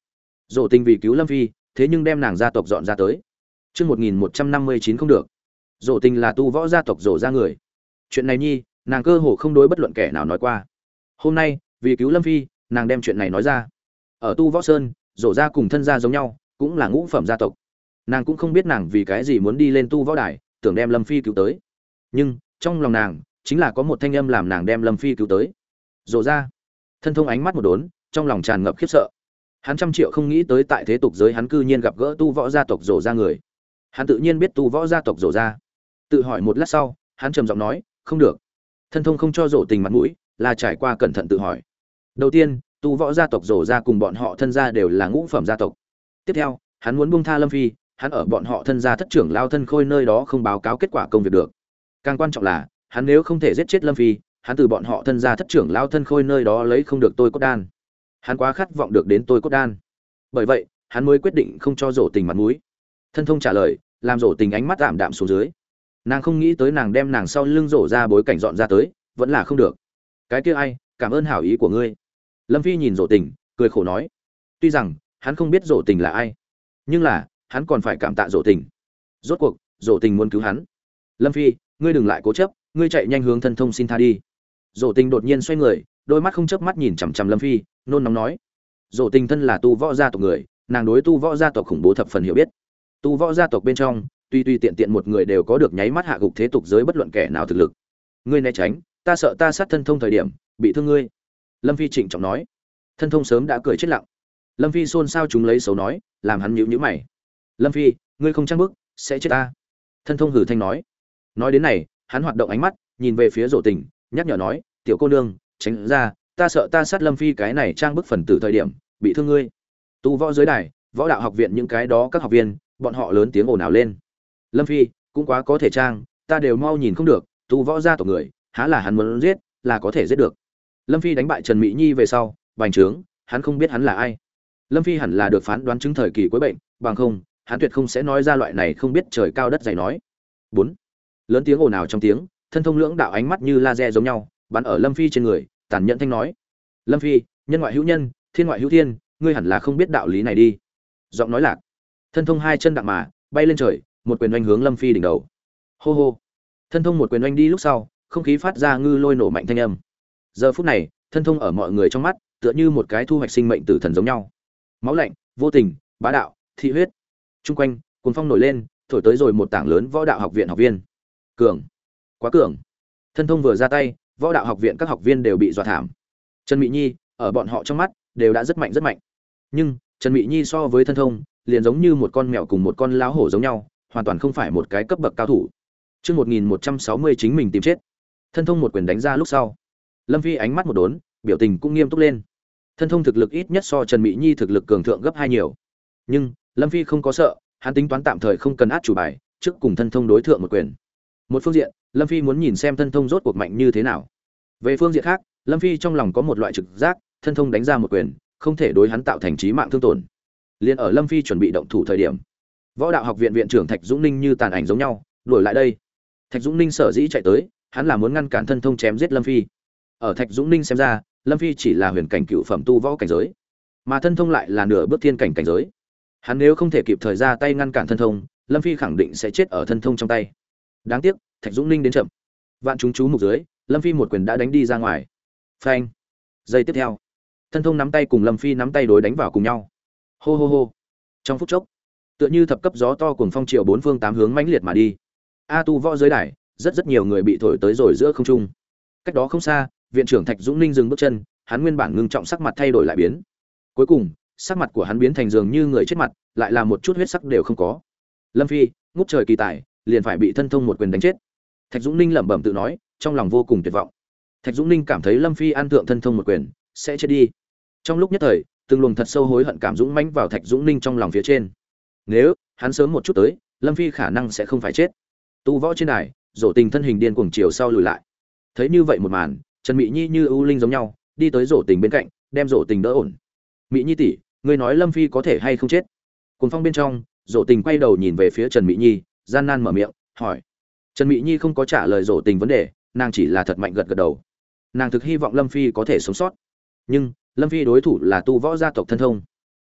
Dỗ Tình vì cứu Lâm Phi, thế nhưng đem nàng gia tộc dọn ra tới. Chương 1159 không được. Dỗ Tình là tu võ gia tộc Dỗ gia người. Chuyện này nhi, nàng cơ hồ không đối bất luận kẻ nào nói qua. Hôm nay, vì cứu Lâm Phi, nàng đem chuyện này nói ra. Ở Tu Võ Sơn, Dỗ gia cùng thân gia giống nhau, cũng là ngũ phẩm gia tộc. Nàng cũng không biết nàng vì cái gì muốn đi lên tu võ đài, tưởng đem Lâm Phi cứu tới. Nhưng, trong lòng nàng, chính là có một thanh âm làm nàng đem Lâm Phi cứu tới. Dỗ gia. Thân Thông ánh mắt một đốn, trong lòng tràn ngập khiếp sợ. Hắn trăm triệu không nghĩ tới tại thế tục giới hắn cư nhiên gặp gỡ tu võ gia tộc Dỗ gia người. Hắn tự nhiên biết tu võ gia tộc Dỗ gia. Tự hỏi một lát sau, hắn trầm giọng nói, không được. Thân Thông không cho Dỗ Tình mặt mũi, là trải qua cẩn thận tự hỏi. Đầu tiên, tu võ gia tộc Dỗ gia cùng bọn họ thân gia đều là ngũ phẩm gia tộc. Tiếp theo, hắn muốn buông tha Lâm Phi, hắn ở bọn họ thân gia thất trưởng lao thân khôi nơi đó không báo cáo kết quả công việc được. Càng quan trọng là, hắn nếu không thể giết chết Lâm Phi, hắn từ bọn họ thân gia thất trưởng lao thân khôi nơi đó lấy không được tôi cốt đan. Hắn quá khát vọng được đến tôi cốt đan. Bởi vậy, hắn mới quyết định không cho Dỗ Tình mặt mũi. Thân Thông trả lời, làm Dỗ Tình ánh mắt ảm đạm xuống dưới. Nàng không nghĩ tới nàng đem nàng sau lưng Dỗ ra bối cảnh dọn ra tới, vẫn là không được. Cái kia ai, cảm ơn hảo ý của ngươi. Lâm Phi nhìn Dỗ Tình, cười khổ nói. Tuy rằng hắn không biết Dỗ Tình là ai, nhưng là hắn còn phải cảm tạ Dỗ Tình. Rốt cuộc, Dỗ Tình muốn cứu hắn. Lâm Phi, ngươi đừng lại cố chấp, ngươi chạy nhanh hướng Thân Thông xin tha đi. Dỗ Tình đột nhiên xoay người, đôi mắt không chớp mắt nhìn chằm chằm Lâm Phi, nôn nóng nói. Dỗ Tình thân là tu võ gia tộc người, nàng đối tu võ gia tộc khủng bố thập phần hiểu biết. Tu võ gia tộc bên trong, tuy tiện tiện một người đều có được nháy mắt hạ gục thế tục giới bất luận kẻ nào thực lực. Ngươi né tránh, ta sợ ta sát Thân Thông thời điểm bị thương ngươi. Lâm Phi trịnh trọng nói. Thân Thông sớm đã cười chết lặng. Lâm Phi xôn xao chúng lấy xấu nói, làm hắn nhíu nhíu mày. Lâm Phi, ngươi không trang bức, sẽ chết ta. Thân Thông hử thanh nói. Nói đến này, hắn hoạt động ánh mắt, nhìn về phía Dỗ Tình, nhắc nhở nói, tiểu cô nương, tránh ra, ta sợ ta sát Lâm Phi cái này trang bức phần tử thời điểm bị thương ngươi. Tu võ giới đài, võ đạo học viện những cái đó các học viên, bọn họ lớn tiếng ồn ào lên. Lâm Phi cũng quá có thể trang, ta đều mau nhìn không được, tu võ gia tộc người, há là hắn muốn giết, là có thể giết được. Lâm Phi đánh bại Trần Mỹ Nhi về sau, bành trướng, hắn không biết hắn là ai. Lâm Phi hẳn là được phán đoán chứng thời kỳ cuối bệnh, bằng không, hắn tuyệt không sẽ nói ra loại này không biết trời cao đất dày nói. 4. Lớn tiếng ồn ào trong tiếng, Thân Thông lưỡng đạo ánh mắt như laser giống nhau, bắn ở Lâm Phi trên người, tàn nhẫn thanh nói: "Lâm Phi, nhân ngoại hữu nhân, thiên ngoại hữu thiên, ngươi hẳn là không biết đạo lý này đi." Giọng nói lạc, Thân Thông hai chân đạp mà bay lên trời, một quyền oanh hướng Lâm Phi đỉnh đầu. Hô hô. Thân Thông một quyền oanh đi lúc sau, không khí phát ra ngư lôi nổ mạnh thanh âm. Giờ phút này, Thân Thông ở mọi người trong mắt, tựa như một cái thu hoạch sinh mệnh tử thần giống nhau. Máu lạnh, vô tình, bá đạo, thị huyết. Trung quanh, cuồng phong nổi lên, thổi tới rồi một tảng lớn võ đạo học viện học viên. Cường, quá cường. Thân Thông vừa ra tay, võ đạo học viện các học viên đều bị dọa thảm. Trần Mỹ Nhi, ở bọn họ trong mắt, đều đã rất mạnh rất mạnh. Nhưng, Trần Mỹ Nhi so với Thân Thông, liền giống như một con mèo cùng một con lão hổ giống nhau, hoàn toàn không phải một cái cấp bậc cao thủ. Chương 1160 chính mình tìm chết. Thân Thông một quyền đánh ra lúc sau, Lâm Phi ánh mắt một đốn, biểu tình cũng nghiêm túc lên. Thân Thông thực lực ít nhất so Trần Mỹ Nhi thực lực cường thượng gấp 2 nhiều. Nhưng, Lâm Phi không có sợ, hắn tính toán tạm thời không cần át chủ bài, trước cùng Thân Thông đối thượng một quyền. Một phương diện, Lâm Phi muốn nhìn xem Thân Thông rốt cuộc mạnh như thế nào. Về phương diện khác, Lâm Phi trong lòng có một loại trực giác, Thân Thông đánh ra một quyền, không thể đối hắn tạo thành chí mạng thương tổn. Liên ở Lâm Phi chuẩn bị động thủ thời điểm, võ đạo học viện viện trưởng Thạch Dũng Ninh như tàn ảnh giống nhau đuổi lại đây. Thạch Dũng Ninh sở dĩ chạy tới, hắn là muốn ngăn cản Thân Thông chém giết Lâm Phi. Ở Thạch Dũng Ninh xem ra, Lâm Phi chỉ là huyền cảnh cựu phẩm tu võ cảnh giới, mà Thân Thông lại là nửa bước thiên cảnh cảnh giới. Hắn nếu không thể kịp thời ra tay ngăn cản Thân Thông, Lâm Phi khẳng định sẽ chết ở Thân Thông trong tay. Đáng tiếc, Thạch Dũng Ninh đến chậm. Vạn chúng chú mục dưới, Lâm Phi một quyền đã đánh đi ra ngoài. Phanh. Giây tiếp theo, Thân Thông nắm tay cùng Lâm Phi nắm tay đối đánh vào cùng nhau. Hô hô hô. Trong phút chốc, tựa như thập cấp gió to cuồng phong chiều bốn phương tám hướng mãnh liệt mà đi. Tu võ giới đài, rất nhiều người bị thổi tới rồi giữa không trung. Cách đó không xa, viện trưởng Thạch Dũng Ninh dừng bước chân, hắn nguyên bản ngưng trọng sắc mặt thay đổi lại biến. Cuối cùng, sắc mặt của hắn biến thành dường như người chết mặt, lại là một chút huyết sắc đều không có. Lâm Phi, ngút trời kỳ tài, liền phải bị Thân Thông một quyền đánh chết. Thạch Dũng Ninh lẩm bẩm tự nói, trong lòng vô cùng tuyệt vọng. Thạch Dũng Ninh cảm thấy Lâm Phi ăn thượng Thân Thông một quyền, sẽ chết đi. Trong lúc nhất thời, từng luồng thật sâu hối hận cảm dũng mãnh vào Thạch Dũng Ninh trong lòng phía trên. Nếu hắn sớm một chút tới, Lâm Phi khả năng sẽ không phải chết. Tu võ trên đài, Dỗ Tình thân hình điên cuồng chiều sau lùi lại. Thấy như vậy một màn, Trần Mỹ Nhi như ưu linh giống nhau, đi tới Dỗ Tình bên cạnh, đem Dỗ Tình đỡ ổn. "Mỹ Nhi tỷ, ngươi nói Lâm Phi có thể hay không chết?" Cuồng phong bên trong, Dỗ Tình quay đầu nhìn về phía Trần Mỹ Nhi, gian nan mở miệng, hỏi. Trần Mỹ Nhi không có trả lời Dỗ Tình vấn đề, nàng chỉ là thật mạnh gật gật đầu. Nàng thực hy vọng Lâm Phi có thể sống sót. Nhưng, Lâm Phi đối thủ là tu võ gia tộc Thân Thông.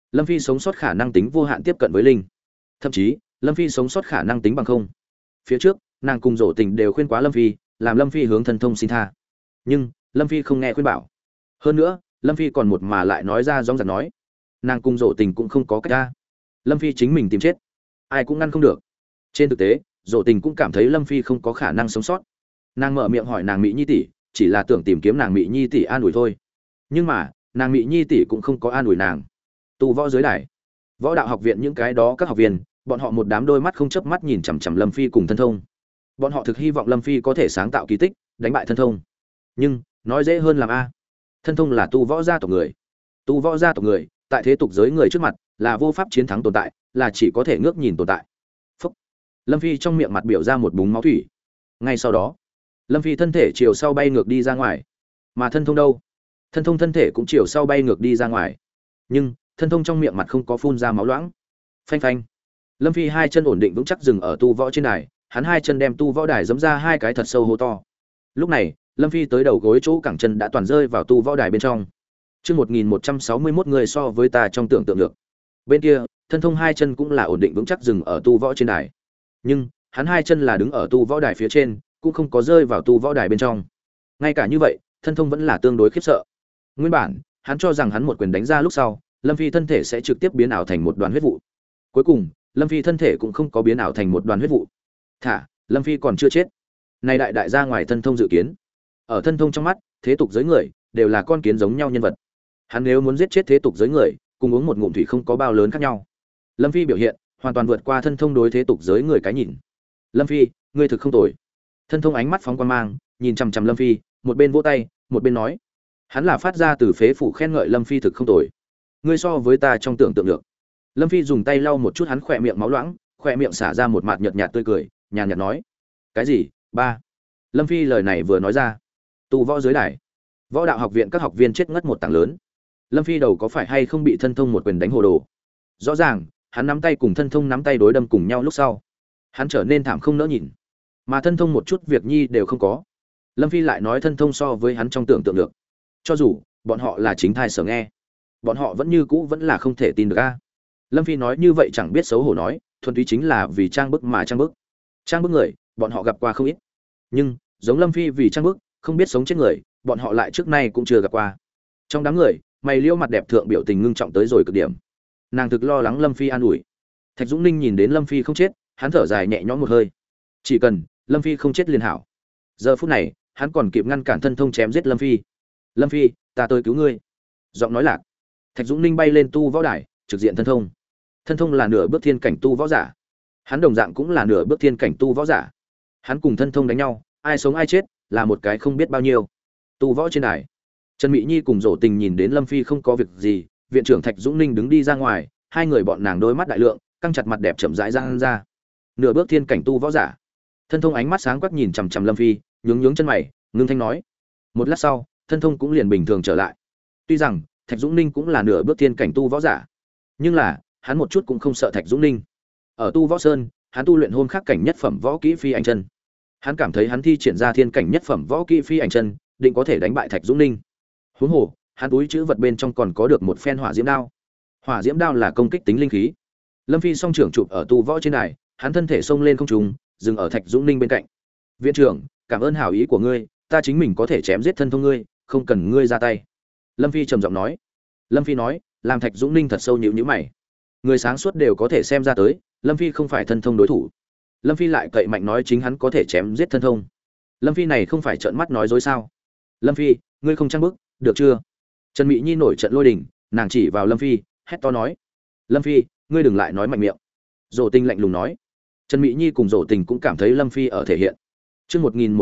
Lâm Phi sống sót khả năng tính vô hạn tiếp cận với linh. Thậm chí, Lâm Phi sống sót khả năng tính bằng không. Phía trước, nàng cùng Dỗ Tình đều khuyên quá Lâm Phi, làm Lâm Phi hướng thân thông xin tha. Nhưng, Lâm Phi không nghe khuyên bảo. Hơn nữa, Lâm Phi còn một mà lại nói ra rõng rạc nói, nàng cùng Dỗ Tình cũng không có cách ra. Lâm Phi chính mình tìm chết, ai cũng ngăn không được. Trên thực tế, Dỗ Tình cũng cảm thấy Lâm Phi không có khả năng sống sót. Nàng mở miệng hỏi nàng Mỹ Nhi tỷ, chỉ là tưởng tìm kiếm nàng Mỹ Nhi tỷ an ủi thôi. Nhưng mà, nàng Mỹ Nhi tỷ cũng không có an ủi nàng. Tu võ giới đài, võ đạo học viện những cái đó các học viên, bọn họ một đám đôi mắt không chớp mắt nhìn chằm chằm Lâm Phi cùng thân thông. Bọn họ thực hy vọng Lâm Phi có thể sáng tạo kỳ tích, đánh bại thân thông. Nhưng, nói dễ hơn làm a. Thân thông là tu võ gia tộc người. Tu võ gia tộc người, tại thế tục giới người trước mặt, là vô pháp chiến thắng tồn tại, là chỉ có thể ngước nhìn tồn tại. Phúc. Lâm Phi trong miệng mặt biểu ra một búng máu thủy. Ngay sau đó, Lâm Phi thân thể chiều sau bay ngược đi ra ngoài. Mà thân thông đâu? Thân thông thân thể cũng chiều sau bay ngược đi ra ngoài. Nhưng, thân thông trong miệng mặt không có phun ra máu loãng. Phanh phanh. Lâm Phi hai chân ổn định vững chắc dừng ở tu võ trên đài, hắn hai chân đem tu võ đài giẫm ra hai cái thật sâu hố to. Lúc này, Lâm Phi tới đầu gối chỗ cẳng chân đã toàn rơi vào tu võ đài bên trong. Chương 1161 người so với ta trong tưởng tượng được. Bên kia, thân thông hai chân cũng là ổn định vững chắc dừng ở tu võ trên đài. Nhưng, hắn hai chân là đứng ở tu võ đài phía trên, cũng không có rơi vào tu võ đài bên trong. Ngay cả như vậy, thân thông vẫn là tương đối khiếp sợ. Nguyên bản, hắn cho rằng hắn một quyền đánh ra lúc sau, Lâm Phi thân thể sẽ trực tiếp biến ảo thành một đoàn huyết vụ. Cuối cùng, Lâm Phi thân thể cũng không có biến ảo thành một đoàn huyết vụ. Thả, Lâm Phi còn chưa chết. Này đại đại ra ngoài thân thông dự kiến. Ở thân thông trong mắt, thế tục giới người đều là con kiến giống nhau nhân vật. Hắn nếu muốn giết chết thế tục giới người, cùng uống một ngụm thủy không có bao lớn khác nhau. Lâm Phi biểu hiện hoàn toàn vượt qua thân thông đối thế tục giới người cái nhìn. Lâm Phi, ngươi thực không tồi. Thân thông ánh mắt phóng quan mang, nhìn chằm chằm Lâm Phi, một bên vỗ tay, một bên nói. Hắn là phát ra từ phế phủ khen ngợi Lâm Phi thực không tồi. Ngươi so với ta trong tưởng tượng được. Lâm Phi dùng tay lau một chút hắn khỏe miệng máu loãng, khỏe miệng xả ra một mạt nhợt nhạt tươi cười, nhàn nhạt nói: "Cái gì? Ba?" Lâm Phi lời này vừa nói ra, tu võ giới đài, võ đạo học viện các học viên chết ngất một tảng lớn. Lâm Phi đầu có phải hay không bị thân thông một quyền đánh hồ đồ? Rõ ràng, hắn nắm tay cùng thân thông nắm tay đối đâm cùng nhau lúc sau, hắn trở nên thảm không nỡ nhìn, mà thân thông một chút việc nhi đều không có. Lâm Phi lại nói thân thông so với hắn trong tưởng tượng được. Cho dù bọn họ là chính thai sở nghe, bọn họ vẫn như cũ vẫn là không thể tin được a. Lâm Phi nói như vậy chẳng biết xấu hổ nói, thuần túy chính là vì trang bức mà trang bức. Trang bức người, bọn họ gặp qua không ít. Nhưng, giống Lâm Phi vì trang bức, không biết sống chết người, bọn họ lại trước nay cũng chưa gặp qua. Trong đám người, mày liễu mặt đẹp thượng biểu tình ngưng trọng tới rồi cực điểm. Nàng thực lo lắng Lâm Phi an ủi. Thạch Dũng Ninh nhìn đến Lâm Phi không chết, hắn thở dài nhẹ nhõm một hơi. Chỉ cần Lâm Phi không chết liền hảo. Giờ phút này, hắn còn kịp ngăn cản thân thông chém giết Lâm Phi. Lâm Phi, ta tới cứu ngươi. Giọng nói lạc. Thạch Dũng Ninh bay lên tu võ đài, trực diện thân thông. Thân thông là nửa bước thiên cảnh tu võ giả. Hắn đồng dạng cũng là nửa bước thiên cảnh tu võ giả. Hắn cùng thân thông đánh nhau, ai sống ai chết, là một cái không biết bao nhiêu. Tu võ trên đài, Trần Mỹ Nhi cùng Dỗ Tình nhìn đến Lâm Phi không có việc gì, viện trưởng Thạch Dũng Ninh đứng đi ra ngoài, hai người bọn nàng đôi mắt đại lượng, căng chặt mặt đẹp chậm rãi ra. Nửa bước thiên cảnh tu võ giả. Thân thông ánh mắt sáng quắc nhìn chằm chằm Lâm Phi, nhướng chân mày, ngưng thanh nói. Một lát sau, thân thông cũng liền bình thường trở lại. Tuy rằng Thạch Dũng Ninh cũng là nửa bước thiên cảnh tu võ giả, nhưng là hắn một chút cũng không sợ Thạch Dũng Ninh. Ở tu võ sơn, hắn tu luyện hôn khắc cảnh nhất phẩm võ kỹ phi ảnh chân. Hắn cảm thấy hắn thi triển ra thiên cảnh nhất phẩm võ kỹ phi ảnh chân, định có thể đánh bại Thạch Dũng Ninh. Huống hồ, hắn túi chữ vật bên trong còn có được một phen hỏa diễm đao. Hỏa diễm đao là công kích tính linh khí. Lâm Phi song trưởng chụp ở tu võ trên đài, hắn thân thể xông lên không trung, dừng ở Thạch Dũng Ninh bên cạnh. "Viện trưởng, cảm ơn hảo ý của ngươi, ta chính mình có thể chém giết thân thông ngươi, không cần ngươi ra tay." Lâm Phi trầm giọng nói. Lâm Phi nói, làm Thạch Dũng Ninh thật sâu nhíu mày. Người sáng suốt đều có thể xem ra tới, Lâm Phi không phải thân thông đối thủ. Lâm Phi lại cậy mạnh nói chính hắn có thể chém giết thân thông. Lâm Phi này không phải trợn mắt nói dối sao? Lâm Phi, ngươi không trang bức, được chưa? Trần Mỹ Nhi nổi trận lôi đình, nàng chỉ vào Lâm Phi, hét to nói: "Lâm Phi, ngươi đừng lại nói mạnh miệng." Dỗ Tình lạnh lùng nói. Trần Mỹ Nhi cùng Dỗ Tình cũng cảm thấy Lâm Phi ở thể hiện. Chương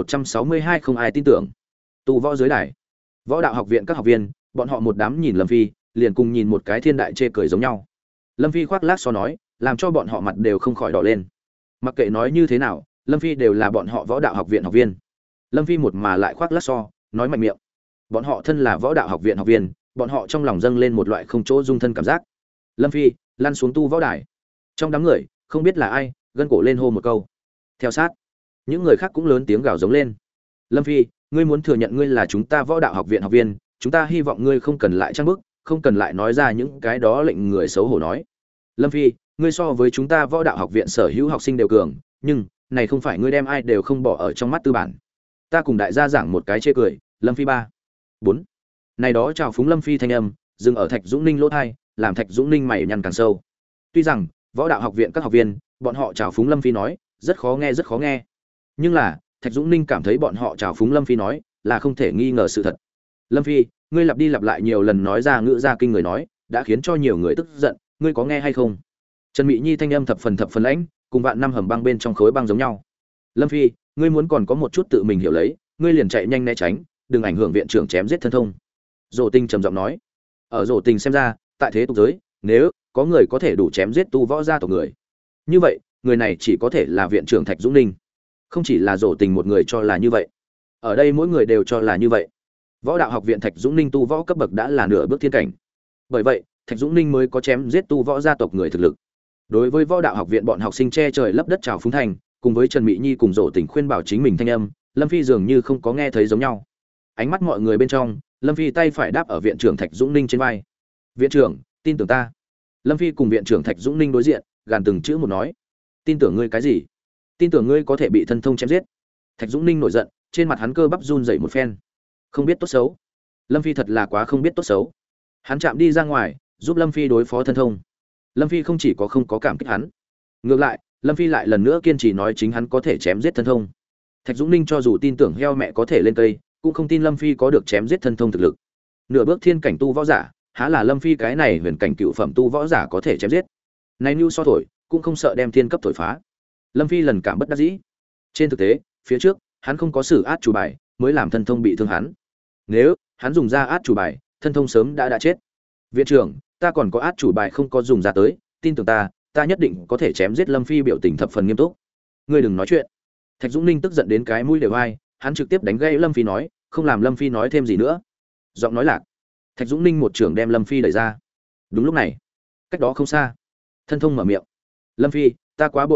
1162 không ai tin tưởng. Tu võ giới đài, võ đạo học viện các học viên, bọn họ một đám nhìn Lâm Phi, liền cùng nhìn một cái thiên đại chê cười giống nhau. Lâm Phi khoác lác so nói, làm cho bọn họ mặt đều không khỏi đỏ lên. Mặc kệ nói như thế nào, Lâm Phi đều là bọn họ võ đạo học viện học viên. Lâm Phi một mà lại khoác lác so, nói mạnh miệng. Bọn họ thân là võ đạo học viện học viên, bọn họ trong lòng dâng lên một loại không chỗ dung thân cảm giác. Lâm Phi lăn xuống tu võ đài. Trong đám người, không biết là ai, gân cổ lên hô một câu. Theo sát, những người khác cũng lớn tiếng gào giống lên. Lâm Phi, ngươi muốn thừa nhận ngươi là chúng ta võ đạo học viện học viên, chúng ta hy vọng ngươi không cần lại trang bức, không cần lại nói ra những cái đó lệnh người xấu hổ nói. Lâm Phi, ngươi so với chúng ta võ đạo học viện sở hữu học sinh đều cường, nhưng này không phải ngươi đem ai đều không bỏ ở trong mắt tư bản. Ta cùng đại gia giảng một cái chê cười. Lâm Phi 3. 4. Này đó chào phúng Lâm Phi thanh âm dừng ở Thạch Dũng Ninh lỗ thai, làm Thạch Dũng Ninh mày nhăn càng sâu. Tuy rằng võ đạo học viện các học viên bọn họ chào phúng Lâm Phi nói rất khó nghe, nhưng là Thạch Dũng Ninh cảm thấy bọn họ chào phúng Lâm Phi nói là không thể nghi ngờ sự thật. Lâm Phi, ngươi lặp đi lặp lại nhiều lần nói ra ngữ ra kinh người nói đã khiến cho nhiều người tức giận, ngươi có nghe hay không? Trần Mị Nhi thanh âm thập phần lãnh, cùng vạn năm hầm băng bên trong khối băng giống nhau. Lâm Phi, ngươi muốn còn có một chút tự mình hiểu lấy, ngươi liền chạy nhanh né tránh, đừng ảnh hưởng viện trưởng chém giết thân thông. Dỗ Tình trầm giọng nói. Ở Dỗ Tình xem ra, tại thế tục giới, nếu có người có thể đủ chém giết tu võ gia tộc người, như vậy người này chỉ có thể là viện trưởng Thạch Dũng Ninh. Không chỉ là Dỗ Tình một người cho là như vậy, ở đây mỗi người đều cho là như vậy. Võ đạo học viện Thạch Dũng Ninh tu võ cấp bậc đã là nửa bước thiên cảnh, bởi vậy Thạch Dũng Ninh mới có chém giết tu võ gia tộc người thực lực. Đối với võ đạo học viện bọn học sinh che trời lấp đất chào phúng thành, cùng với Trần Mị Nhi cùng Dỗ Tình khuyên bảo chính mình thanh âm, Lâm Phi dường như không có nghe thấy giống nhau. Ánh mắt mọi người bên trong, Lâm Phi tay phải đáp ở viện trưởng Thạch Dũng Ninh trên vai. Viện trưởng, tin tưởng ta. Lâm Phi cùng viện trưởng Thạch Dũng Ninh đối diện, gàn từng chữ một nói. Tin tưởng ngươi cái gì? Tin tưởng ngươi có thể bị thân thông chém giết. Thạch Dũng Ninh nổi giận, trên mặt hắn cơ bắp run rẩy một phen. Không biết tốt xấu. Lâm Phi thật là quá không biết tốt xấu. Hắn chạm đi ra ngoài, giúp Lâm Phi đối phó thân thông. Lâm Phi không chỉ có không có cảm kích hắn, ngược lại, Lâm Phi lại lần nữa kiên trì nói chính hắn có thể chém giết thân thông. Thạch Dũng Ninh cho dù tin tưởng heo mẹ có thể lên cây, cũng không tin Lâm Phi có được chém giết thân thông thực lực. Nửa bước thiên cảnh tu võ giả, há là Lâm Phi cái này huyền cảnh cựu phẩm tu võ giả có thể chém giết. Này nưu so thổi, cũng không sợ đem thiên cấp thổi phá. Lâm Phi lần cảm bất đắc dĩ. Trên thực tế, phía trước, hắn không có sử át chủ bài, mới làm thân thông bị thương hắn. Nếu hắn dùng ra át chủ bài, thân thông sớm đã chết. Viện trưởng, ta còn có át chủ bài không có dùng ra tới, tin tưởng ta nhất định có thể chém giết Lâm Phi biểu tình thập phần nghiêm túc. Ngươi đừng nói chuyện. Thạch Dũng Ninh tức giận đến cái mũi đều hai, hắn trực tiếp đánh gãy Lâm Phi nói, không làm Lâm Phi nói thêm gì nữa. Giọng nói lạc. Thạch Dũng Ninh một trường đem Lâm Phi đẩy ra. Đúng lúc này, cách đó không xa, thân thông mở miệng. Lâm Phi, ta quá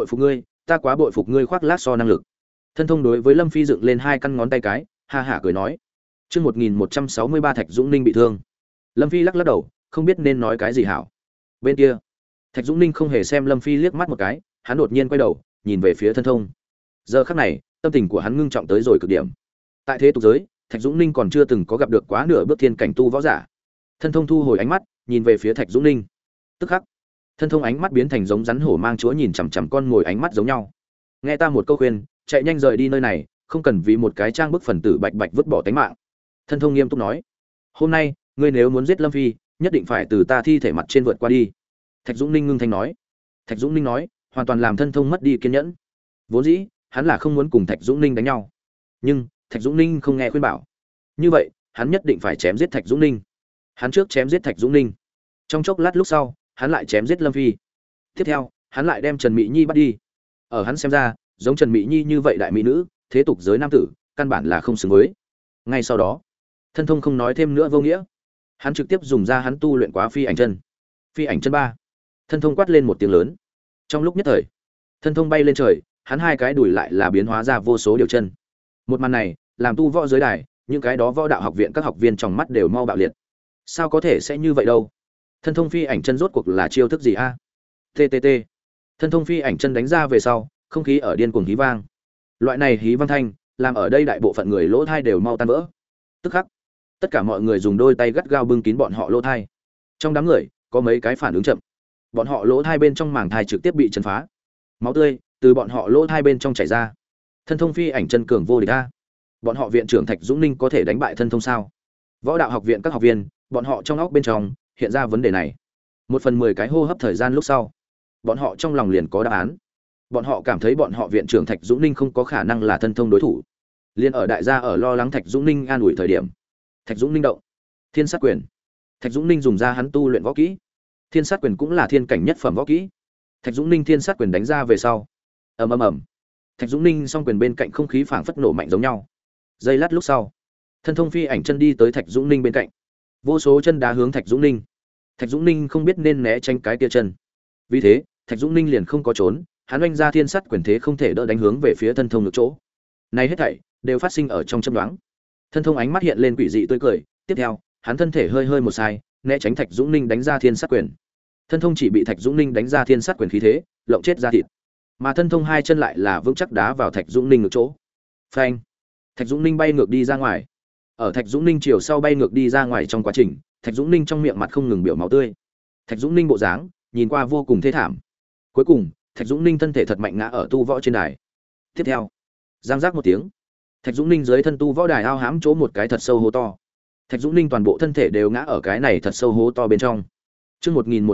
bội phục ngươi khoác lác so năng lực. Thân thông đối với Lâm Phi dựng lên hai căn ngón tay cái, ha hả cười nói. Chương 1163 Thạch Dũng Ninh bị thương. Lâm Phi lắc lắc đầu, không biết nên nói cái gì hảo. Bên kia, Thạch Dũng Ninh không hề xem Lâm Phi liếc mắt một cái, hắn đột nhiên quay đầu, nhìn về phía thân thông. Giờ khắc này, tâm tình của hắn ngưng trọng tới rồi cực điểm. Tại thế tục giới, Thạch Dũng Ninh còn chưa từng có gặp được quá nửa bước thiên cảnh tu võ giả. Thân thông thu hồi ánh mắt, nhìn về phía Thạch Dũng Ninh. Tức khắc, thân thông ánh mắt biến thành giống rắn hổ mang chúa nhìn chằm chằm con ngồi ánh mắt giống nhau. Nghe ta một câu khuyên, chạy nhanh rời đi nơi này, không cần vì một cái trang bức phần tử bạch bạch vứt bỏ tính mạng. Thân thông nghiêm túc nói. Hôm nay, ngươi nếu muốn giết Lâm Phi, nhất định phải từ ta thi thể mặt trên vượt qua đi. Thạch Dũng Ninh ngưng thanh nói. Thạch Dũng Ninh nói, hoàn toàn làm thân thông mất đi kiên nhẫn. Vốn dĩ, hắn là không muốn cùng Thạch Dũng Ninh đánh nhau, nhưng Thạch Dũng Ninh không nghe khuyên bảo. Như vậy, hắn nhất định phải chém giết Thạch Dũng Ninh. Hắn trước chém giết Thạch Dũng Ninh, trong chốc lát lúc sau, hắn lại chém giết Lâm Phi. Tiếp theo, hắn lại đem Trần Mị Nhi bắt đi. Ở hắn xem ra, giống Trần Mị Nhi như vậy đại mỹ nữ, thế tục giới nam tử, căn bản là không xứng với. Ngay sau đó, thân thông không nói thêm nữa vô nghĩa, hắn trực tiếp dùng ra hắn tu luyện quá phi ảnh chân. Phi ảnh chân 3. Thân thông quát lên một tiếng lớn. Trong lúc nhất thời, thân thông bay lên trời, hắn hai cái đùi lại là biến hóa ra vô số điều chân. Một màn này, làm tu võ giới đài, những cái đó võ đạo học viện các học viên trong mắt đều mau bạo liệt. Sao có thể sẽ như vậy đâu? Thân thông phi ảnh chân rốt cuộc là chiêu thức gì a? TTT. Thân thông phi ảnh chân đánh ra về sau, không khí ở điên cuồng hí vang. Loại này hí vang thanh, làm ở đây đại bộ phận người lỗ tai đều mau tan vỡ. Tức khắc, tất cả mọi người dùng đôi tay gắt gao bưng kín bọn họ lỗ tai. Trong đám người, có mấy cái phản ứng chậm. Bọn họ lỗ tai bên trong màng thai trực tiếp bị chấn phá. Máu tươi từ bọn họ lỗ tai bên trong chảy ra. Thân thông phi ảnh chân cường vô địch a. Bọn họ viện trưởng Thạch Dũng Ninh có thể đánh bại thân thông sao? Võ đạo học viện các học viên, bọn họ trong óc bên trong hiện ra vấn đề này. 1/10 cái hô hấp thời gian lúc sau, bọn họ trong lòng liền có đáp án. Bọn họ cảm thấy bọn họ viện trưởng Thạch Dũng Ninh không có khả năng là thân thông đối thủ. Liên ở đại gia ở lo lắng Thạch Dũng Ninh an ủi thời điểm, Thạch Dũng Ninh động, Thiên Sát Quyền. Thạch Dũng Ninh dùng ra hắn tu luyện võ kỹ. Thiên Sát Quyền cũng là thiên cảnh nhất phẩm võ kỹ. Thạch Dũng Ninh Thiên Sát Quyền đánh ra về sau, ầm ầm ầm. Thạch Dũng Ninh song quyền bên cạnh không khí phảng phất nổ mạnh giống nhau. Giây lát lúc sau, thân thông phi ảnh chân đi tới Thạch Dũng Ninh bên cạnh. Vô số chân đá hướng Thạch Dũng Ninh. Thạch Dũng Ninh không biết nên né tránh cái kia chân. Vì thế, Thạch Dũng Ninh liền không có trốn, hắn oanh ra Thiên Sát Quyền thế không thể đỡ đánh hướng về phía thân thông ngược chỗ. Này hết thảy đều phát sinh ở trong chớp nhoáng. Thân thông ánh mắt hiện lên quỷ dị tươi cười, tiếp theo, hắn thân thể hơi hơi một sai, né tránh Thạch Dũng Ninh đánh ra thiên sát quyền. Thân thông chỉ bị Thạch Dũng Ninh đánh ra thiên sát quyền khí thế, lộng chết ra thịt. Mà thân thông hai chân lại là vững chắc đá vào Thạch Dũng Ninh ngược chỗ. Phanh! Thạch Dũng Ninh bay ngược đi ra ngoài. Ở Thạch Dũng Ninh chiều sau bay ngược đi ra ngoài trong quá trình, Thạch Dũng Ninh trong miệng mặt không ngừng biểu máu tươi. Thạch Dũng Ninh bộ dáng, nhìn qua vô cùng thê thảm. Cuối cùng, Thạch Dũng Ninh thân thể thật mạnh ngã ở tu võ trên đài. Tiếp theo, giang giác một tiếng, Thạch Dũng Ninh dưới thân tu võ đài ao hãm chỗ một cái thật sâu hố to. Thạch Dũng Ninh toàn bộ thân thể đều ngã ở cái này thật sâu hố to bên trong. Chương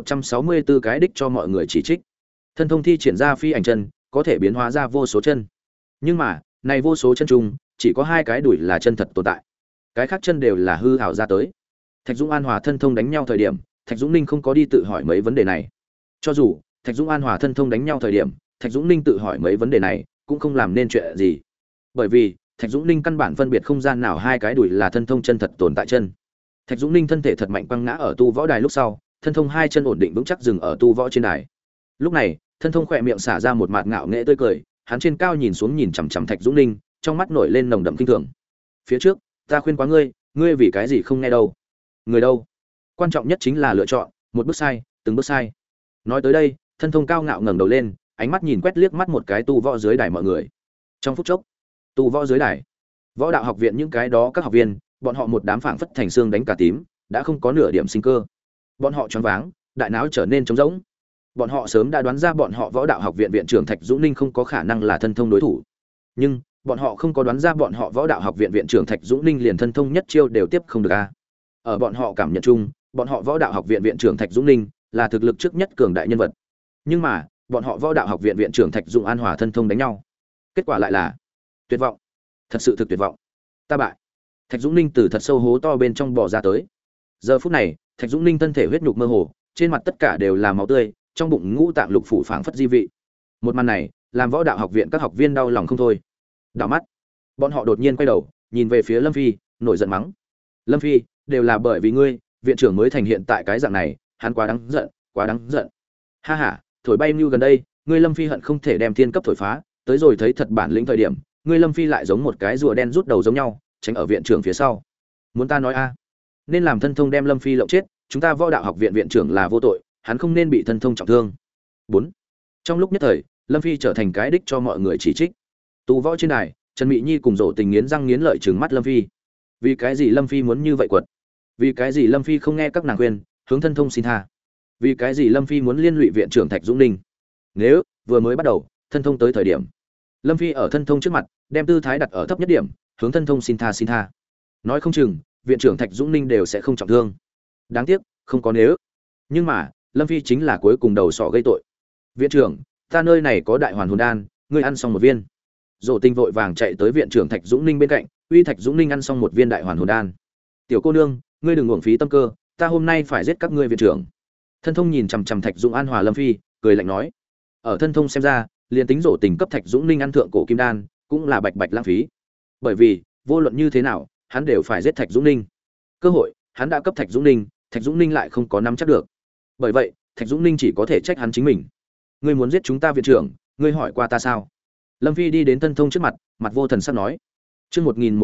1164 cái đích cho mọi người chỉ trích. Thân thông thi triển ra phi ảnh chân, có thể biến hóa ra vô số chân. Nhưng mà, này vô số chân trùng, chỉ có hai cái đùi là chân thật tồn tại. Cái khác chân đều là hư ảo ra tới. Thạch Dũng An Hòa thân thông đánh nhau thời điểm, Thạch Dũng Ninh không có đi tự hỏi mấy vấn đề này. Cho dù Thạch Dũng An Hòa thân thông đánh nhau thời điểm, Thạch Dũng Ninh tự hỏi mấy vấn đề này, cũng không làm nên chuyện gì. Bởi vì, Thạch Dũng Ninh căn bản phân biệt không gian nào hai cái đùi là thân thông chân thật tồn tại chân. Thạch Dũng Ninh thân thể thật mạnh quăng ngã ở tu võ đài lúc sau, thân thông hai chân ổn định vững chắc dừng ở tu võ trên đài. Lúc này, thân thông khỏe miệng xả ra một mạt ngạo nghễ tươi cười, hắn trên cao nhìn xuống nhìn chằm chằm Thạch Dũng Ninh, trong mắt nổi lên nồng đậm kinh thường. Phía trước, ta khuyên quá ngươi, ngươi vì cái gì không nghe đâu? Người đâu? Quan trọng nhất chính là lựa chọn, một bước sai, từng bước sai. Nói tới đây, thân thông cao ngạo ngẩng đầu lên, ánh mắt nhìn quét liếc mắt một cái tu võ dưới đài mọi người. Trong phút chốc, tu võ dưới đài, võ đạo học viện những cái đó các học viên, bọn họ một đám phảng phất thành xương đánh cả tím, đã không có nửa điểm sinh cơ. Bọn họ choáng váng, đại não trở nên trống rỗng. Bọn họ sớm đã đoán ra bọn họ võ đạo học viện viện trưởng Thạch Dũng Ninh không có khả năng là thân thông đối thủ. Nhưng, bọn họ không có đoán ra bọn họ võ đạo học viện viện trưởng Thạch Dũng Ninh liền thân thông nhất chiêu đều tiếp không được a. Ở bọn họ cảm nhận chung, bọn họ võ đạo học viện viện trưởng Thạch Dũng Ninh là thực lực trước nhất cường đại nhân vật. Nhưng mà, bọn họ võ đạo học viện viện trưởng Thạch Dũng An Hòa thân thông đánh nhau. Kết quả lại là tuyệt vọng. Thật sự thực tuyệt vọng. Ta bại. Thạch Dũng Ninh từ thật sâu hố to bên trong bò ra tới. Giờ phút này, Thạch Dũng Ninh thân thể huyết nhục mơ hồ, trên mặt tất cả đều là máu tươi, trong bụng ngũ tạng lục phủ phảng phất di vị. Một màn này, làm võ đạo học viện các học viên đau lòng không thôi. Đảo mắt, bọn họ đột nhiên quay đầu, nhìn về phía Lâm Phi, nổi giận mắng. Lâm Phi, đều là bởi vì ngươi, viện trưởng mới thành hiện tại cái dạng này, hắn quá đáng giận, quá đáng giận. Ha ha, thổi bay mưu gần đây, ngươi Lâm Phi hận không thể đem thiên cấp thổi phá, tới rồi thấy thật bản lĩnh thời điểm, ngươi Lâm Phi lại giống một cái rùa đen rút đầu giống nhau, tránh ở viện trưởng phía sau. Muốn ta nói a, nên làm thân thông đem Lâm Phi lộng chết, chúng ta võ đạo học viện viện trưởng là vô tội, hắn không nên bị thân thông trọng thương. 4. Trong lúc nhất thời, Lâm Phi trở thành cái đích cho mọi người chỉ trích. Tu võ trên đài, Trần Mị Nhi cùng Dỗ Tình nghiến răng nghiến lợi trừng mắt Lâm Phi. Vì cái gì Lâm Phi muốn như vậy quật? Vì cái gì Lâm Phi không nghe các nàng khuyên, hướng thân thông xin tha? Vì cái gì Lâm Phi muốn liên lụy viện trưởng Thạch Dũng Ninh? Nếu vừa mới bắt đầu, thân thông tới thời điểm, Lâm Phi ở thân thông trước mặt, đem tư thái đặt ở thấp nhất điểm, hướng thân thông xin tha. Nói không chừng, viện trưởng Thạch Dũng Ninh đều sẽ không trọng thương. Đáng tiếc, không có nếu. Nhưng mà, Lâm Phi chính là cuối cùng đầu sọ gây tội. Viện trưởng, ta nơi này có đại hoàn hồn đan, ngươi ăn xong một viên. Dỗ Tình vội vàng chạy tới viện trưởng Thạch Dũng Ninh bên cạnh, uy Thạch Dũng Ninh ăn xong một viên đại hoàn hồn đan. Tiểu cô nương, ngươi đừng uổng phí tâm cơ, ta hôm nay phải giết các ngươi viện trưởng. Thân thông nhìn chằm chằm Thạch Dũng An Hòa Lâm Phi, cười lạnh nói. Ở thân thông xem ra, liền tính Dỗ Tình cấp Thạch Dũng Ninh ăn thượng cổ kim đan, cũng là bạch bạch lãng phí. Bởi vì, vô luận như thế nào, hắn đều phải giết Thạch Dũng Ninh. Cơ hội, hắn đã cấp Thạch Dũng Ninh lại không có nắm chắc được. Bởi vậy, Thạch Dũng Ninh chỉ có thể trách hắn chính mình. Ngươi muốn giết chúng ta viện trưởng, ngươi hỏi qua ta sao? Lâm Phi đi đến thân thông trước mặt, mặt vô thần sắc nói. Chương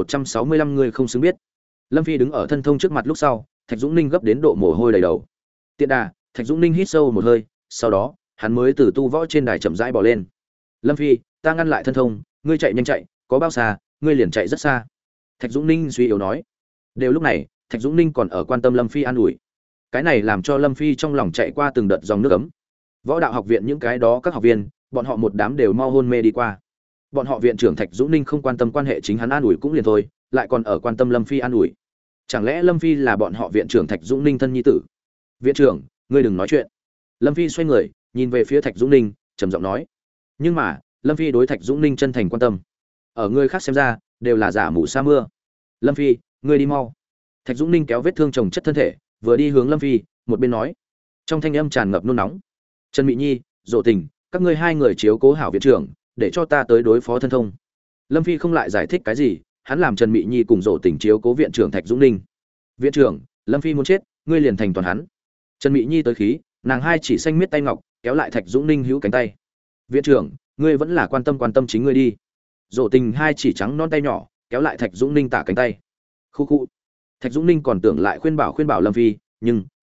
1165 ngươi không xứng biết. Lâm Phi đứng ở thân thông trước mặt lúc sau, Thạch Dũng Ninh gấp đến độ mồ hôi đầy đầu. Tiện đà, Thạch Dũng Ninh hít sâu một hơi, sau đó, hắn mới từ tu võ trên đài chậm rãi bò lên. Lâm Phi, ta ngăn lại thân thông, ngươi chạy nhanh chạy, có bao xa, ngươi liền chạy rất xa. Thạch Dũng Ninh suy yếu nói. Đều lúc này, Thạch Dũng Ninh còn ở quan tâm Lâm Phi an ủi. Cái này làm cho Lâm Phi trong lòng chạy qua từng đợt dòng nước ấm. Võ đạo học viện những cái đó các học viên, bọn họ một đám đều mau hôn mê đi qua. Bọn họ viện trưởng Thạch Dũng Ninh không quan tâm quan hệ chính hắn an ủi cũng liền thôi, lại còn ở quan tâm Lâm Phi an ủi. Chẳng lẽ Lâm Phi là bọn họ viện trưởng Thạch Dũng Ninh thân nhi tử? Viện trưởng, ngươi đừng nói chuyện. Lâm Phi xoay người, nhìn về phía Thạch Dũng Ninh, trầm giọng nói. Nhưng mà, Lâm Phi đối Thạch Dũng Ninh chân thành quan tâm. Ở người khác xem ra, đều là giả mù sa mưa. Lâm Phi, ngươi đi mau. Thạch Dũng Ninh kéo vết thương chồng chất thân thể, vừa đi hướng Lâm Phi, một bên nói. Trong thanh âm tràn ngập nôn nóng. Trần Mị Nhi, Dỗ Tình, các ngươi hai người chiếu cố hảo viện trưởng, để cho ta tới đối phó thân thông. Lâm Phi không lại giải thích cái gì, hắn làm Trần Mị Nhi cùng Dỗ Tình chiếu cố viện trưởng Thạch Dũng Ninh. Viện trưởng, Lâm Phi muốn chết, ngươi liền thành toàn hắn. Trần Mị Nhi tới khí, nàng hai chỉ xanh miết tay ngọc, kéo lại Thạch Dũng Ninh hữu cánh tay. Viện trưởng, ngươi vẫn là quan tâm chính ngươi đi. Dỗ Tình hai chỉ trắng non tay nhỏ, kéo lại Thạch Dũng Ninh tả cánh tay. Khu khu. Thạch Dũng Ninh còn tưởng lại khuyên bảo Lâm Phi, nhưng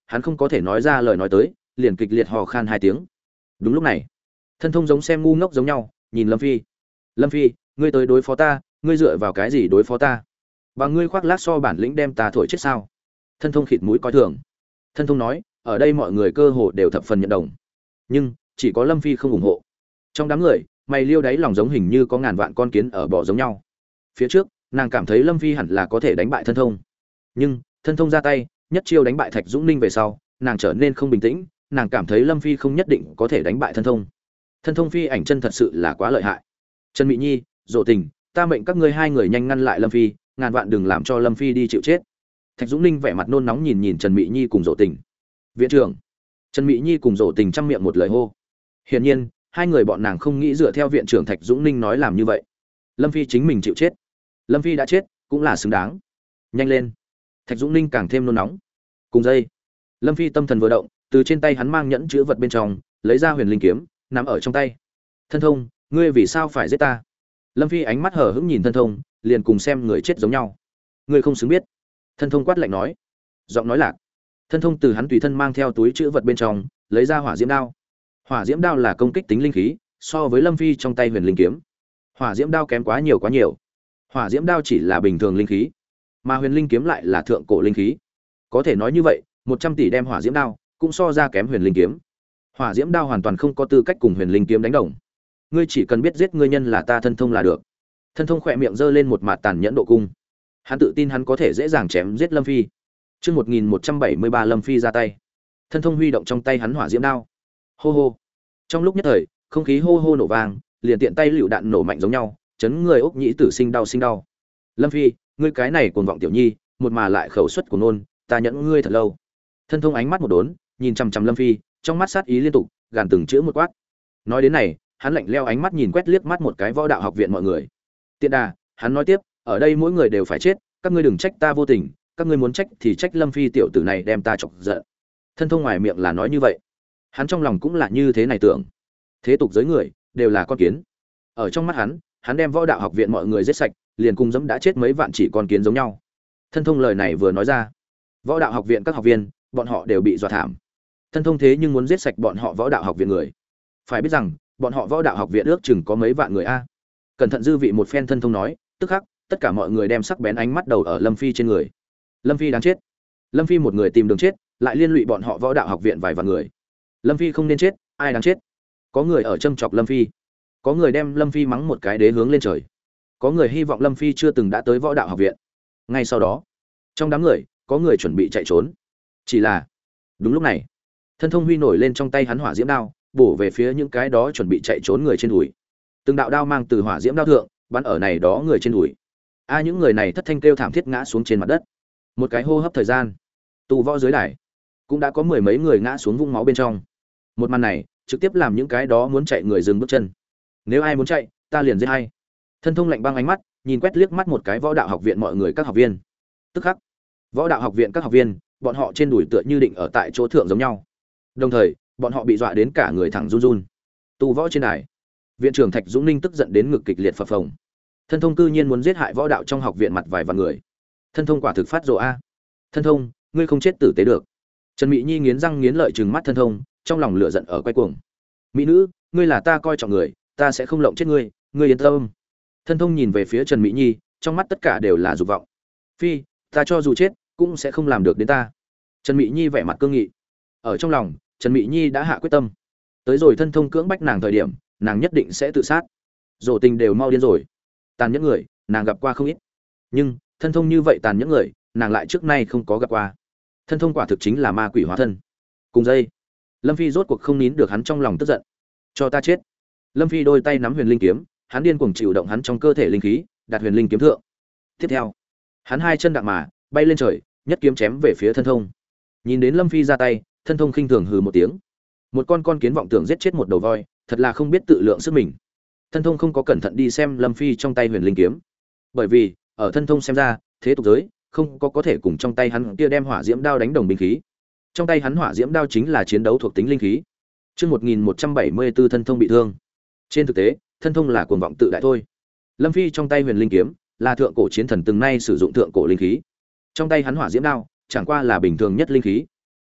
hắn không có thể nói ra lời nói tới, liền kịch liệt hò khan 2 tiếng. Đúng lúc này, Thân Thông giống xem ngu ngốc giống nhau, nhìn Lâm Phi. "Lâm Phi, ngươi tới đối phó ta, ngươi dựa vào cái gì đối phó ta? Bằng ngươi khoác lác so bản lĩnh đem ta thổi chết sao?" Thân Thông khịt mũi coi thường. Thân Thông nói, ở đây mọi người cơ hồ đều thập phần nhận đồng, nhưng chỉ có Lâm Phi không ủng hộ. Trong đám người, mày liêu đáy lòng giống hình như có ngàn vạn con kiến ở bò giống nhau. Phía trước, nàng cảm thấy Lâm Phi hẳn là có thể đánh bại Thân Thông, nhưng Thân Thông ra tay, nhất chiêu đánh bại Thạch Dũng Ninh về sau, nàng trở nên không bình tĩnh, nàng cảm thấy Lâm Phi không nhất định có thể đánh bại Thân Thông. Thân Thông phi ảnh chân thật sự là quá lợi hại. Trần Mị Nhi, Dỗ Tình, ta mệnh các ngươi hai người nhanh ngăn lại Lâm Phi, ngàn vạn đừng làm cho Lâm Phi đi chịu chết. Thạch Dũng Ninh vẻ mặt nôn nóng nhìn Trần Mị Nhi cùng Dỗ Tình. Viện trưởng. Trần Mị Nhi cùng Dỗ Tình trăm miệng một lời hô. Hiển nhiên, hai người bọn nàng không nghĩ dựa theo viện trưởng Thạch Dũng Ninh nói làm như vậy. Lâm Phi chính mình chịu chết. Lâm Phi đã chết, cũng là xứng đáng. Nhanh lên. Thạch Dũng Ninh càng thêm nôn nóng. Cùng dây. Lâm Phi tâm thần vừa động, từ trên tay hắn mang nhẫn chứa vật bên trong, lấy ra huyền linh kiếm, nắm ở trong tay. Thân Thông, ngươi vì sao phải giết ta? Lâm Phi ánh mắt hờ hững nhìn Thân Thông, liền cùng xem người chết giống nhau. Ngươi không xứng biết. Thân Thông quát lạnh nói. Giọng nói lạc. Thân Thông từ hắn tùy thân mang theo túi chứa vật bên trong, lấy ra hỏa diễm đao. Hỏa diễm đao là công kích tính linh khí, so với Lâm Phi trong tay huyền linh kiếm, hỏa diễm đao kém quá nhiều quá nhiều. Hỏa diễm đao chỉ là bình thường linh khí, mà huyền linh kiếm lại là thượng cổ linh khí. Có thể nói như vậy, 100 tỷ đem hỏa diễm đao cũng so ra kém huyền linh kiếm. Hỏa diễm đao hoàn toàn không có tư cách cùng huyền linh kiếm đánh đồng. Ngươi chỉ cần biết giết ngươi nhân là ta Thân Thông là được. Thân Thông khỏe miệng giơ lên một mặt tàn nhẫn độ cung. Hắn tự tin hắn có thể dễ dàng chém giết Lâm Phi. Chương 1173 Lâm Phi ra tay. Thân Thông huy động trong tay hắn hỏa diễm đao. Hô hô. Trong lúc nhất thời, không khí hô hô nổ vang, liền tiện tay lựu đạn nổ mạnh giống nhau, chấn người Úc Nhĩ Tử sinh đau. Lâm Phi, ngươi cái này cuồng vọng tiểu nhi, một mà lại khẩu suất của nôn, ta nhẫn ngươi thật lâu. Thân Thông ánh mắt một đốn, nhìn chằm chằm Lâm Phi, trong mắt sát ý liên tục, gàn từng chữ một quát. Nói đến này, hắn lạnh lẽo ánh mắt nhìn quét liếc mắt một cái Võ Đạo Học viện mọi người. Tiện đà, hắn nói tiếp, ở đây mỗi người đều phải chết, các ngươi đừng trách ta vô tình, các ngươi muốn trách thì trách Lâm Phi tiểu tử này đem ta chọc giận. Thân Thông ngoài miệng là nói như vậy, hắn trong lòng cũng là như thế này tưởng. Thế tục giới người đều là con kiến. Ở trong mắt hắn đem Võ Đạo Học viện mọi người giết sạch, liền cùng dẫm đã chết mấy vạn chỉ con kiến giống nhau. Thân Thông lời này vừa nói ra, Võ Đạo Học viện các học viên, bọn họ đều bị dọa thảm. Thân Thông thế nhưng muốn giết sạch bọn họ Võ Đạo Học viện người. Phải biết rằng, bọn họ Võ Đạo Học viện ước chừng có mấy vạn người a. Cẩn thận dư vị một phen Thân Thông nói, tức khắc, tất cả mọi người đem sắc bén ánh mắt đầu ở Lâm Phi trên người. Lâm Phi đáng chết. Lâm Phi một người tìm đường chết, lại liên lụy bọn họ Võ Đạo Học viện vài vạn người. Lâm Phi không nên chết, ai đáng chết? Có người ở châm chọc Lâm Phi, có người đem Lâm Phi mắng một cái đế hướng lên trời, có người hy vọng Lâm Phi chưa từng đã tới Võ Đạo Học viện. Ngay sau đó, trong đám người, có người chuẩn bị chạy trốn. Chỉ là, đúng lúc này, Thân Thông huy nổi lên trong tay hắn hỏa diễm đao, bổ về phía những cái đó chuẩn bị chạy trốn người trên đùi. Từng đạo đao mang từ hỏa diễm đao thượng, bắn ở này đó người trên đùi. Những người này thất thanh kêu thảm thiết ngã xuống trên mặt đất. Một cái hô hấp thời gian, tù võ dưới đài cũng đã có mười mấy người ngã xuống vũng máu bên trong. Một màn này trực tiếp làm những cái đó muốn chạy người dừng bước chân. Nếu ai muốn chạy, ta liền giết hay. Thân Thông lạnh băng ánh mắt nhìn quét liếc mắt một cái Võ Đạo Học viện mọi người các học viên. Tức khắc, Võ Đạo Học viện các học viên, bọn họ trên đùi tựa như định ở tại chỗ thượng giống nhau. Đồng thời, bọn họ bị dọa đến cả người thẳng run run. Tu võ trên đài, viện trưởng Thạch Dũng Ninh tức giận đến ngực kịch liệt phập phồng. Thân Thông cư nhiên muốn giết hại võ đạo trong học viện mặt vài vạn người. Thân Thông quả thực phát rồ a. Thân Thông, ngươi không chết tử tế được. Trần Mị Nhi nghiến răng nghiến lợi trừng mắt Thân Thông, trong lòng lửa giận ở quay cuồng. Mỹ nữ, ngươi là ta coi trọng người, ta sẽ không lộng chết ngươi, ngươi yên tâm. Thân Thông nhìn về phía Trần Mị Nhi, trong mắt tất cả đều là dục vọng. Phi, ta cho dù chết, cũng sẽ không làm được đến ta. Trần Mị Nhi vẻ mặt cương nghị. Ở trong lòng, Trần Mị Nhi đã hạ quyết tâm. Tới rồi Thân Thông cưỡng bách nàng thời điểm, nàng nhất định sẽ tự sát. Dỗ Tình đều mau điên rồi. Tàn nhẫn người, nàng gặp qua không ít. Nhưng, Thân Thông như vậy tàn nhẫn người, nàng lại trước nay không có gặp qua. Thân Thông quả thực chính là ma quỷ hóa thân. Cùng dây, Lâm Phi rốt cuộc không nín được hắn trong lòng tức giận. Cho ta chết. Lâm Phi đôi tay nắm huyền linh kiếm, hắn điên cuồng chịu động hắn trong cơ thể linh khí, đặt huyền linh kiếm thượng. Tiếp theo, hắn hai chân đặng mà bay lên trời, nhất kiếm chém về phía Thân Thông. Nhìn đến Lâm Phi ra tay, Thân Thông khinh thường hừ một tiếng. Một con kiến vọng tưởng giết chết một đầu voi, thật là không biết tự lượng sức mình. Thân Thông không có cẩn thận đi xem Lâm Phi trong tay huyền linh kiếm, bởi vì ở Thân Thông xem ra, thế tục giới không có thể cùng trong tay hắn kia đem hỏa diễm đao đánh đồng binh khí. Trong tay hắn hỏa diễm đao chính là chiến đấu thuộc tính linh khí. Chương 1174 Thân Thông bị thương. Trên thực tế, Thân Thông là cuồng vọng tự đại thôi. Lâm Phi trong tay huyền linh kiếm là thượng cổ chiến thần từng nay sử dụng thượng cổ linh khí. Trong tay hắn hỏa diễm đao chẳng qua là bình thường nhất linh khí.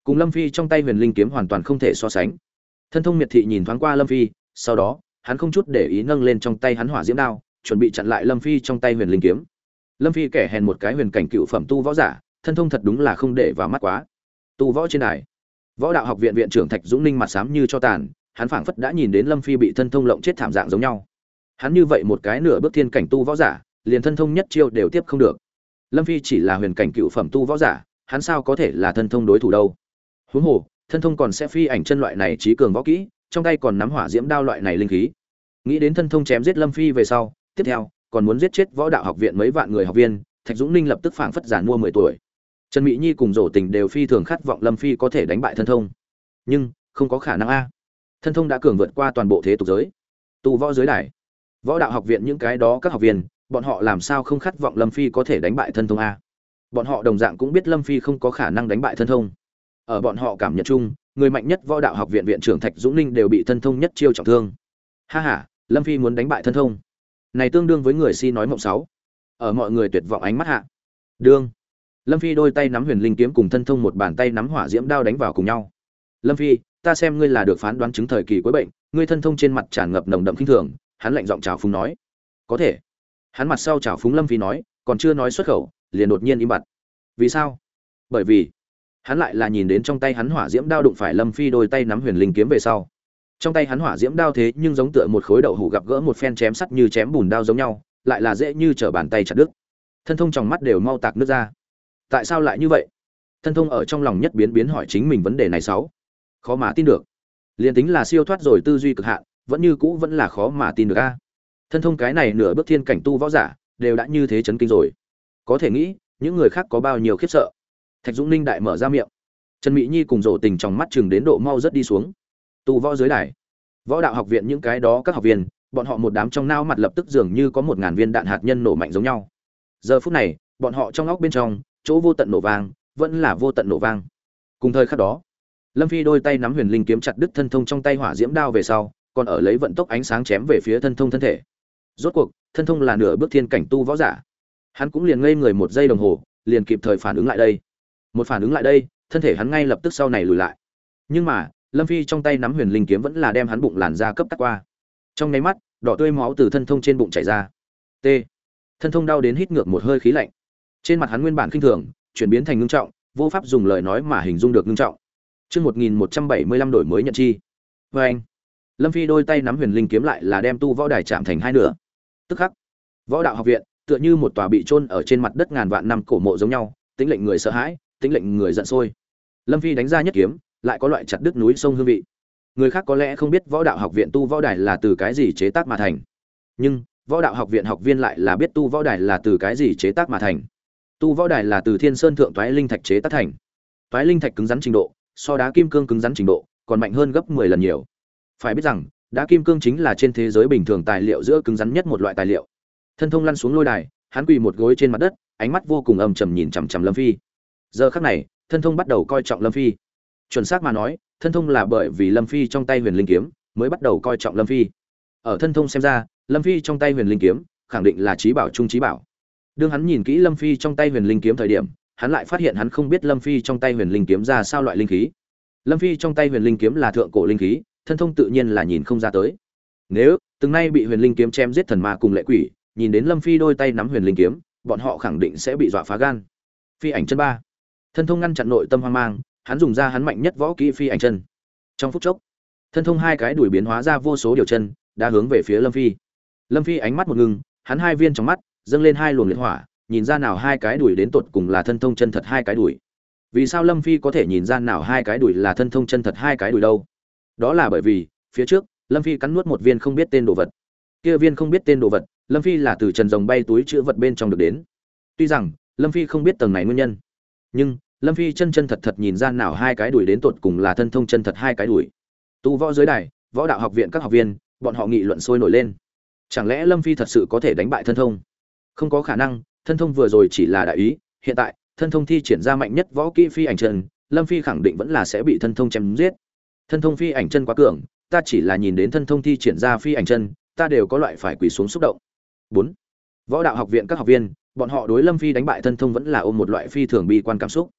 cùng Lâm Phi trong tay huyền linh kiếm hoàn toàn không thể so sánh. Thân thông miệt thị nhìn thoáng qua Lâm Phi, sau đó hắn không chút để ý nâng lên trong tay hắn hỏa diễm đao, chuẩn bị chặn lại Lâm Phi trong tay huyền linh kiếm. Lâm Phi kẻ hèn một cái huyền cảnh cựu phẩm tu võ giả, thân thông thật đúng là không để vào mắt quá. Tu võ trên đài, Võ Đạo Học viện viện trưởng Thạch Dũng Ninh mặt xám như cho tàn, hắn phảng phất đã nhìn đến Lâm Phi bị thân thông lộng chết thảm dạng giống nhau. Hắn như vậy một cái nửa bước thiên cảnh tu võ giả, liền thân thông nhất chiêu đều tiếp không được. Lâm Phi chỉ là huyền cảnh cựu phẩm tu võ giả, hắn sao có thể là thân thông đối thủ đâu? Huống hồ, thân thông còn sẽ phi ảnh chân loại này trí cường võ kỹ, trong tay còn nắm hỏa diễm đao loại này linh khí. Nghĩ đến thân thông chém giết Lâm Phi về sau, tiếp theo còn muốn giết chết Võ Đạo Học viện mấy vạn người học viên, Thạch Dũng Ninh lập tức phảng phất giàn mua 10 tuổi. Trần Mỹ Nhi cùng Dỗ Tình đều phi thường khát vọng Lâm Phi có thể đánh bại thân thông, nhưng không có khả năng a. Thân thông đã cường vượt qua toàn bộ thế tục giới. Tu võ giới đài, Võ Đạo Học viện những cái đó các học viên, bọn họ làm sao không khát vọng Lâm Phi có thể đánh bại thân thông a? Bọn họ đồng dạng cũng biết Lâm Phi không có khả năng đánh bại thân thông. Ở bọn họ cảm nhận chung, người mạnh nhất Võ Đạo Học viện viện trưởng Thạch Dũng Ninh đều bị thân thông nhất chiêu trọng thương. Ha ha, Lâm Phi muốn đánh bại thân thông, này tương đương với người si nói mộng sáu. Ở mọi người tuyệt vọng ánh mắt hạ, đương Lâm Phi đôi tay nắm huyền linh kiếm cùng thân thông một bàn tay nắm hỏa diễm đao đánh vào cùng nhau. Lâm Phi, ta xem ngươi là được phán đoán chứng thời kỳ cuối bệnh, ngươi thân thông trên mặt tràn ngập nồng đậm khinh thường, hắn lạnh giọng chào phúng nói. Có thể. Hắn mặt sau chào phúng Lâm Phi nói, còn chưa nói xuất khẩu, liền đột nhiên im bặt. Vì sao? Bởi vì hắn lại là nhìn đến trong tay hắn hỏa diễm đao đụng phải Lâm Phi đôi tay nắm huyền linh kiếm về sau. Trong tay hắn hỏa diễm đao thế nhưng giống tựa một khối đậu hũ gặp gỡ một phen chém sắt như chém bùn đao giống nhau, lại là dễ như trở bàn tay chặt đứt. Thân thông trong mắt đều mau tạc nước ra. Tại sao lại như vậy? Thân thông ở trong lòng nhất biến hỏi chính mình vấn đề này sáu. Khó mà tin được. Liên tính là siêu thoát rồi tư duy cực hạn, vẫn như cũ vẫn là khó mà tin được a. Thân thông cái này nửa bước thiên cảnh tu võ giả, đều đã như thế chấn kinh rồi. Có thể nghĩ, những người khác có bao nhiêu khiếp sợ. Thạch Dũng Ninh đại mở ra miệng. Trần Mỹ Nhi cùng Dỗ Tình trong mắt chừng đến độ mau rất đi xuống. Tu võ giới đài, Võ Đạo Học viện những cái đó các học viên, bọn họ một đám trong nao mặt lập tức dường như có 1000 viên đạn hạt nhân nổ mạnh giống nhau. Giờ phút này, bọn họ trong óc bên trong, chỗ vô tận nổ vang, vẫn là vô tận nổ vang. Cùng thời khắc đó, Lâm Phi đôi tay nắm huyền linh kiếm chặt đứt thân thông trong tay hỏa diễm đao về sau, còn ở lấy vận tốc ánh sáng chém về phía thân thông thân thể. Rốt cuộc, thân thông là nửa bước thiên cảnh tu võ giả. Hắn cũng liền ngây người 1 giây đồng hồ, liền kịp thời phản ứng lại đây. Một phản ứng lại đây, thân thể hắn ngay lập tức sau này lùi lại. Nhưng mà, Lâm Phi trong tay nắm huyền linh kiếm vẫn là đem hắn bụng làn da cấp tắt qua. Trong nháy mắt, đỏ tươi máu từ thân thông trên bụng chảy ra. T. Thân thông đau đến hít ngược một hơi khí lạnh. Trên mặt hắn nguyên bản khinh thường, chuyển biến thành ngưng trọng, vô pháp dùng lời nói mà hình dung được ngưng trọng. Chương 1175 đổi mới nhận chi. Và anh, Lâm Phi đôi tay nắm huyền linh kiếm lại là đem tu võ đài chạm thành hai nửa. Tức khắc, Võ Đạo Học viện tựa như một tòa bị chôn ở trên mặt đất ngàn vạn năm cổ mộ giống nhau, tính lệnh người sợ hãi, tính lệnh người giận sôi. Lâm Phi đánh ra nhất kiếm, lại có loại chặt đứt núi sông hương vị. Người khác có lẽ không biết Võ Đạo Học viện tu võ đài là từ cái gì chế tác mà thành, nhưng Võ Đạo Học viện học viên lại là biết tu võ đài là từ cái gì chế tác mà thành. Tu võ đài là từ Thiên Sơn thượng toái linh thạch chế tác thành. Toái linh thạch cứng rắn trình độ, so đá kim cương cứng rắn trình độ, còn mạnh hơn gấp 10 lần nhiều. Phải biết rằng, đá kim cương chính là trên thế giới bình thường tài liệu giữa cứng rắn nhất một loại tài liệu. Thân thông lăn xuống lôi đài, hắn quỳ một gối trên mặt đất, ánh mắt vô cùng âm trầm nhìn chằm chằm Lâm Phi. Giờ khắc này, thân thông bắt đầu coi trọng Lâm Phi. Chuẩn xác mà nói, thân thông là bởi vì Lâm Phi trong tay huyền linh kiếm mới bắt đầu coi trọng Lâm Phi. Ở thân thông xem ra, Lâm Phi trong tay huyền linh kiếm khẳng định là chí bảo trung chí bảo. Đương hắn nhìn kỹ Lâm Phi trong tay huyền linh kiếm thời điểm, hắn lại phát hiện hắn không biết Lâm Phi trong tay huyền linh kiếm ra sao loại linh khí. Lâm Phi trong tay huyền linh kiếm là thượng cổ linh khí, thân thông tự nhiên là nhìn không ra tới. Nếu từng nay bị huyền linh kiếm chém giết thần ma cùng lệ quỷ, nhìn đến Lâm Phi đôi tay nắm huyền linh kiếm, bọn họ khẳng định sẽ bị dọa phá gan. Phi ảnh chân ba. Thân thông ngăn chặn nội tâm hoang mang, hắn dùng ra hắn mạnh nhất võ kỹ phi ảnh chân. Trong phút chốc, thân thông hai cái đuổi biến hóa ra vô số điều chân, đã hướng về phía Lâm Phi. Lâm Phi ánh mắt một ngưng, hắn hai viên trong mắt dâng lên hai luồng liệt hỏa, nhìn ra nào hai cái đuổi đến tột cùng là thân thông chân thật hai cái đuổi. Vì sao Lâm Phi có thể nhìn ra nào hai cái đuổi là thân thông chân thật hai cái đuổi đâu? Đó là bởi vì, phía trước, Lâm Phi cắn nuốt một viên không biết tên đồ vật. Kia viên không biết tên đồ vật, Lâm Phi là từ Trần Rồng bay túi chứa vật bên trong được đến. Tuy rằng, Lâm Phi không biết tầng này nguyên nhân, nhưng Lâm Phi chân thật thật nhìn ra nào hai cái đuổi đến tột cùng là thân thông chân thật hai cái đuổi. Tu võ giới đài, Võ Đạo Học viện các học viên, bọn họ nghị luận sôi nổi lên. Chẳng lẽ Lâm Phi thật sự có thể đánh bại thân thông? Không có khả năng, thân thông vừa rồi chỉ là đại ý, hiện tại, thân thông thi triển ra mạnh nhất võ kỹ phi ảnh chân, Lâm Phi khẳng định vẫn là sẽ bị thân thông chém giết. Thân thông phi ảnh chân quá cường, ta chỉ là nhìn đến thân thông thi triển ra phi ảnh chân, ta đều có loại phải quỳ xuống xúc động. 4. Võ Đạo Học viện các học viên, bọn họ đối Lâm Phi đánh bại thân thông vẫn là ôm một loại phi thường bi quan cảm xúc.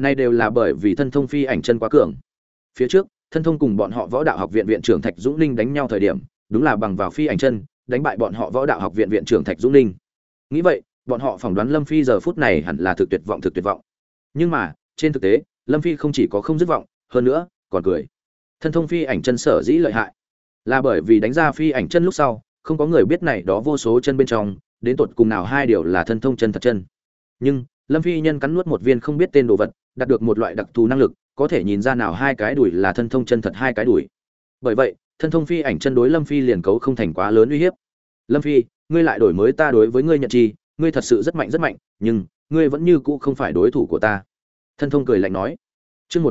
Này đều là bởi vì thân thông phi ảnh chân quá cường. Phía trước, thân thông cùng bọn họ võ đạo học viện viện trưởng Thạch Dũng Ninh đánh nhau thời điểm, đúng là bằng vào phi ảnh chân, đánh bại bọn họ võ đạo học viện viện trưởng Thạch Dũng Ninh. Nghĩ vậy, bọn họ phỏng đoán Lâm Phi giờ phút này hẳn là thực tuyệt vọng. Nhưng mà, trên thực tế, Lâm Phi không chỉ có không dứt vọng, hơn nữa, còn cười. Thân thông phi ảnh chân sở dĩ lợi hại, là bởi vì đánh ra phi ảnh chân lúc sau, không có người biết này đó vô số chân bên trong, đến tột cùng nào hai điều là thân thông chân thật chân. Nhưng, Lâm Phi nhân cắn nuốt một viên không biết tên đồ vật, đạt được một loại đặc thù năng lực, có thể nhìn ra nào hai cái đùi là thân thông chân thật hai cái đùi. Bởi vậy, thân thông phi ảnh chân đối Lâm Phi liền cấu không thành quá lớn uy hiếp. Lâm Phi, ngươi lại đổi mới ta đối với ngươi nhận chi, ngươi thật sự rất mạnh, nhưng ngươi vẫn như cũ không phải đối thủ của ta. Thân thông cười lạnh nói. Chương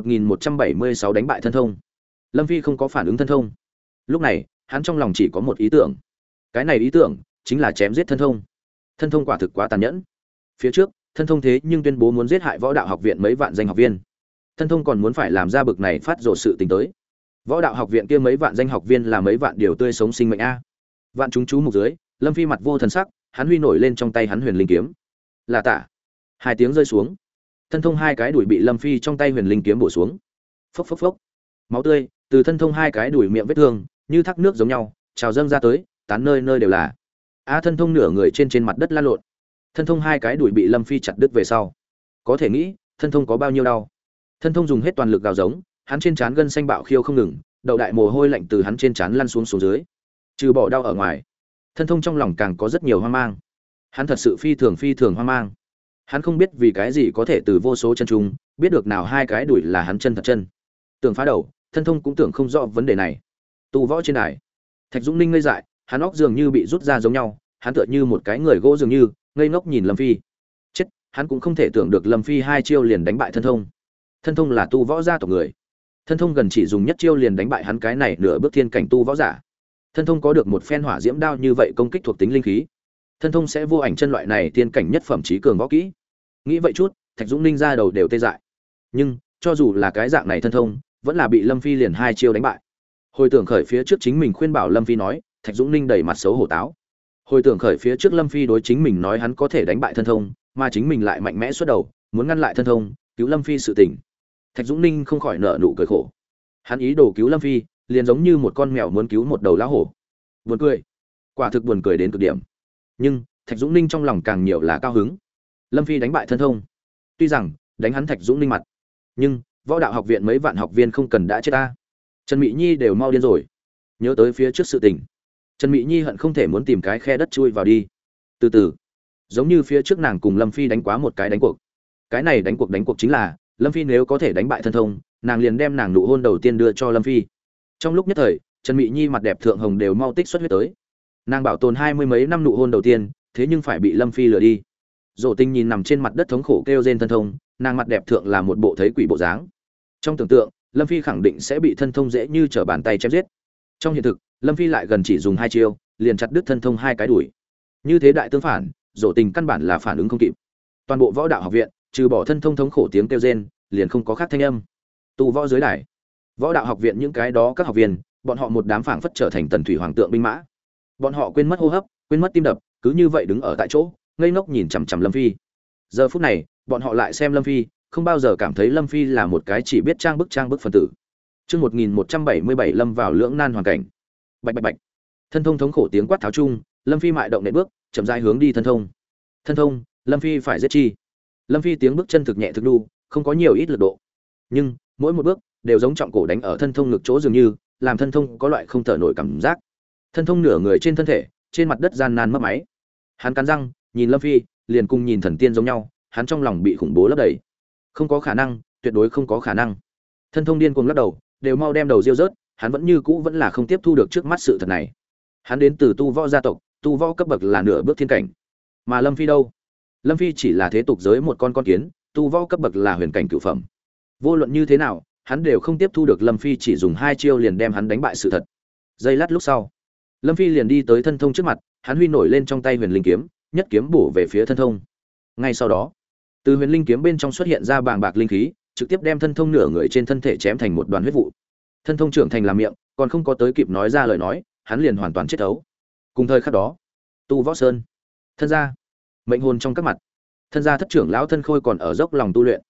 1176 đánh bại thân thông. Lâm Phi không có phản ứng thân thông. Lúc này, hắn trong lòng chỉ có một ý tưởng. Cái này ý tưởng chính là chém giết thân thông. Thân thông quả thực quá tàn nhẫn. Phía trước, thân thông thế nhưng tuyên bố muốn giết hại võ đạo học viện mấy vạn danh học viên. Thân thông còn muốn phải làm ra bực này phát rồ sự tình tới. Võ đạo học viện kia mấy vạn danh học viên là mấy vạn điều tươi sống sinh mệnh a. Vạn chúng chú mục dưới, Lâm Phi mặt vô thần sắc, hắn huy nổi lên trong tay hắn huyền linh kiếm. Là tạ. Hai tiếng rơi xuống. Thân thông hai cái đùi bị Lâm Phi trong tay huyền linh kiếm bổ xuống. Phốc phốc phốc. Máu tươi từ thân thông hai cái đùi miệng vết thương, như thác nước giống nhau, trào dâng ra tới, tán nơi nơi đều là. Thân thông nửa người trên mặt đất lăn lộn. Thân thông hai cái đùi bị Lâm Phi chặt đứt về sau. Có thể nghĩ, thân thông có bao nhiêu đau. Thân thông dùng hết toàn lực gào giống, hắn trên trán gân xanh bạo khiêu không ngừng, đầu đại mồ hôi lạnh từ hắn trên trán lăn xuống dưới. Trừ bỏ đau ở ngoài, thân thông trong lòng càng có rất nhiều hoang mang. Hắn thật sự phi thường hoang mang. Hắn không biết vì cái gì có thể từ vô số chân trùng biết được nào hai cái đùi là hắn chân thật chân. Tưởng phá đầu, thân thông cũng tưởng không rõ vấn đề này. Tu võ trên đài, Thạch Dũng Ninh ngây dại, hắn óc dường như bị rút ra giống nhau, hắn tựa như một cái người gỗ dường như, ngây ngốc nhìn Lâm Phi. Chết, hắn cũng không thể tưởng được Lâm Phi hai chiêu liền đánh bại thân thông. Thân thông là tu võ gia tộc người. Thân thông gần chỉ dùng nhất chiêu liền đánh bại hắn cái này nửa bước thiên cảnh tu võ giả. Thân thông có được một phen hỏa diễm đao như vậy công kích thuộc tính linh khí. Thân thông sẽ vô ảnh chân loại này thiên cảnh nhất phẩm trí cường võ kỹ. Nghĩ vậy chút, Thạch Dũng Ninh ra đầu đều tê dại. Nhưng, cho dù là cái dạng này thân thông, vẫn là bị Lâm Phi liền hai chiêu đánh bại. Hồi tưởng khởi phía trước chính mình khuyên bảo Lâm Phi nói, Thạch Dũng Ninh đầy mặt xấu hổ táo. Hồi tưởng khởi phía trước Lâm Phi đối chính mình nói hắn có thể đánh bại thân thông, mà chính mình lại mạnh mẽ xuất đầu, muốn ngăn lại thân thông, cứu Lâm Phi sự tình. Thạch Dũng Ninh không khỏi nở nụ cười khổ. Hắn ý đồ cứu Lâm Phi, liền giống như một con mèo muốn cứu một đầu lá hổ. Buồn cười, quả thực buồn cười đến cực điểm. Nhưng Thạch Dũng Ninh trong lòng càng nhiều là cao hứng. Lâm Phi đánh bại thân thông, tuy rằng đánh hắn Thạch Dũng Ninh mặt, nhưng võ đạo học viện mấy vạn học viên không cần đã chết ta. Trần Mị Nhi đều mau điên rồi. Nhớ tới phía trước sự tình, Trần Mị Nhi hận không thể muốn tìm cái khe đất chui vào đi. Từ từ, giống như phía trước nàng cùng Lâm Phi đánh quá một cái đánh cuộc. Cái này đánh cuộc chính là Lâm Phi nếu có thể đánh bại thân thông, nàng liền đem nàng nụ hôn đầu tiên đưa cho Lâm Phi. Trong lúc nhất thời, Trần Mị Nhi mặt đẹp thượng hồng đều mau tích xuất huyết tới. Nàng bảo tồn 20 mấy năm nụ hôn đầu tiên, thế nhưng phải bị Lâm Phi lừa đi. Dỗ Tinh nhìn nằm trên mặt đất thống khổ kêu rên thân thông, nàng mặt đẹp thượng là một bộ thấy quỷ bộ dáng. Trong tưởng tượng, Lâm Phi khẳng định sẽ bị thân thông dễ như trở bàn tay chém giết. Trong hiện thực, Lâm Phi lại gần chỉ dùng hai chiêu, liền chặt đứt thân thông hai cái đuổi. Như thế đại tương phản, Dỗ Tình căn bản là phản ứng không kịp. Toàn bộ võ đạo học viện, trừ bỏ thân thông thống khổ tiếng kêu rên, liền không có khác thanh âm. Tu võ dưới đài, võ đạo học viện những cái đó các học viên, bọn họ một đám phảng phất trở thành tần thủy hoàng tượng binh mã. Bọn họ quên mất hô hấp, quên mất tim đập, cứ như vậy đứng ở tại chỗ, ngây ngốc nhìn chằm chằm Lâm Phi. Giờ phút này, bọn họ lại xem Lâm Phi, không bao giờ cảm thấy Lâm Phi là một cái chỉ biết trang bức phân tử. Chương 1177 lâm vào lưỡng nan hoàn cảnh. Bạch bạch bạch. Thân thông thống khổ tiếng quát tháo chung, Lâm Phi mại động nện bước, chậm rãi hướng đi thân thông. Thân thông, Lâm Phi phải giết chi. Lâm Phi tiếng bước chân thực nhẹ thực đu, không có nhiều ít lực độ. Nhưng, mỗi một bước đều giống trọng cổ đánh ở thân thông ngực chỗ dường như, làm thân thông có loại không thở nổi cảm giác. Thân thông nửa người trên thân thể, trên mặt đất gian nan mất máy. Hắn cắn răng, nhìn Lâm Phi, liền cùng nhìn thần tiên giống nhau, hắn trong lòng bị khủng bố lấp đầy. Không có khả năng, tuyệt đối không có khả năng. Thân thông điên cuồng lắc đầu, đều mau đem đầu riêu rớt, hắn vẫn như cũ vẫn là không tiếp thu được trước mắt sự thật này. Hắn đến từ tu võ gia tộc, tu võ cấp bậc là nửa bước thiên cảnh. Mà Lâm Phi đâu? Lâm Phi chỉ là thế tục giới một con kiến, tu võ cấp bậc là huyền cảnh cửu phẩm. Vô luận như thế nào, hắn đều không tiếp thu được Lâm Phi chỉ dùng hai chiêu liền đem hắn đánh bại sự thật. Giây lát lúc sau, Lâm Phi liền đi tới thân thông trước mặt, hắn huy nổi lên trong tay huyền linh kiếm, nhất kiếm bổ về phía thân thông. Ngay sau đó, từ huyền linh kiếm bên trong xuất hiện ra bàng bạc linh khí, trực tiếp đem thân thông nửa người trên thân thể chém thành một đoàn huyết vụ. Thân thông trưởng thành làm miệng, còn không có tới kịp nói ra lời nói, hắn liền hoàn toàn chết ấu. Cùng thời khắc đó, tu võ sơn, thân gia, mệnh hồn trong các mặt, thân gia thất trưởng lão thân khôi còn ở dốc lòng tu luyện.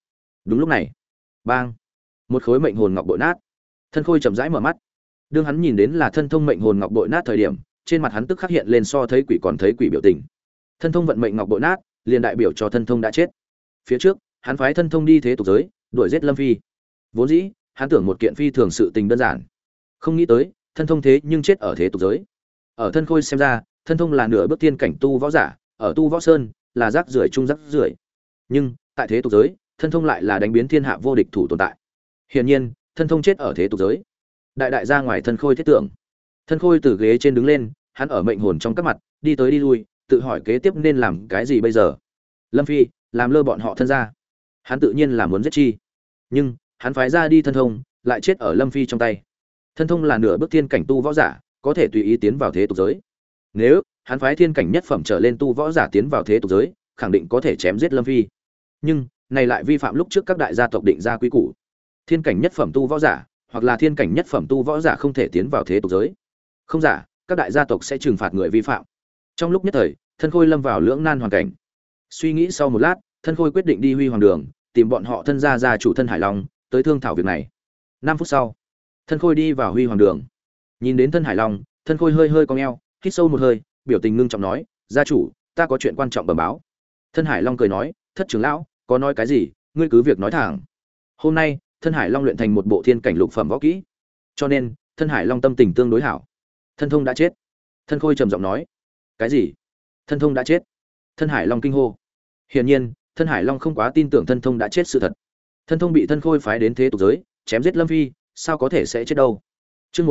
Đúng lúc này, bang, một khối mệnh hồn ngọc bội nát. Thân Khôi chậm rãi mở mắt. Đương hắn nhìn đến là thân thông mệnh hồn ngọc bội nát thời điểm, trên mặt hắn tức khắc hiện lên so thấy quỷ còn thấy quỷ biểu tình. Thân thông vận mệnh ngọc bội nát, liền đại biểu cho thân thông đã chết. Phía trước, hắn phái thân thông đi thế tục giới, đuổi giết Lâm Phi. Vốn dĩ, hắn tưởng một kiện phi thường sự tình đơn giản, không nghĩ tới, thân thông thế nhưng chết ở thế tục giới. Ở Thân Khôi xem ra, thân thông là nửa bước tiên cảnh tu võ giả, ở tu võ sơn là rác rưởi trung rác rưởi. Nhưng, tại thế tục giới, thân thông lại là đánh biến thiên hạ vô địch thủ tồn tại. Hiển nhiên, thân thông chết ở thế tục giới. Đại đại ra ngoài Thân Khôi thiết tưởng. Thân Khôi từ ghế trên đứng lên, hắn ở mệnh hồn trong các mặt, đi tới đi lui, tự hỏi kế tiếp nên làm cái gì bây giờ. Lâm Phi làm lơ bọn họ thân ra, hắn tự nhiên là muốn giết chi, nhưng hắn phái ra đi thân thông, lại chết ở Lâm Phi trong tay. Thân thông là nửa bước thiên cảnh tu võ giả, có thể tùy ý tiến vào thế tục giới. Nếu hắn phái thiên cảnh nhất phẩm trở lên tu võ giả tiến vào thế tục giới, khẳng định có thể chém giết Lâm Phi. Nhưng này lại vi phạm lúc trước các đại gia tộc định ra quy củ. Thiên cảnh nhất phẩm tu võ giả, hoặc là thiên cảnh nhất phẩm tu võ giả không thể tiến vào thế tục giới. Không giả, các đại gia tộc sẽ trừng phạt người vi phạm. Trong lúc nhất thời, Thân Khôi lâm vào lưỡng nan hoàn cảnh. Suy nghĩ sau một lát, Thân Khôi quyết định đi Huy Hoàng Đường, tìm bọn họ thân gia gia chủ Thân Hải Long, tới thương thảo việc này. 5 phút sau, Thân Khôi đi vào Huy Hoàng Đường. Nhìn đến Thân Hải Long, Thân Khôi hơi hơi cong eo, hít sâu một hơi, biểu tình ngưng trọng nói: "Gia chủ, ta có chuyện quan trọng bẩm báo." Thân Hải Long cười nói: "Thất trưởng lão, có nói cái gì, ngươi cứ việc nói thẳng." Hôm nay, Thân Hải Long luyện thành một bộ thiên cảnh lục phẩm võ kỹ, cho nên Thân Hải Long tâm tình tương đối hảo. Thân thông đã chết. Thân Khôi trầm giọng nói: "Cái gì? Thân thông đã chết?" Thân Hải Long kinh hô. Hiển nhiên, Thân Hải Long không quá tin tưởng thân thông đã chết sự thật. Thân thông bị Thân Khôi phái đến thế tục giới, chém giết Lâm Phi, sao có thể sẽ chết đâu? Chương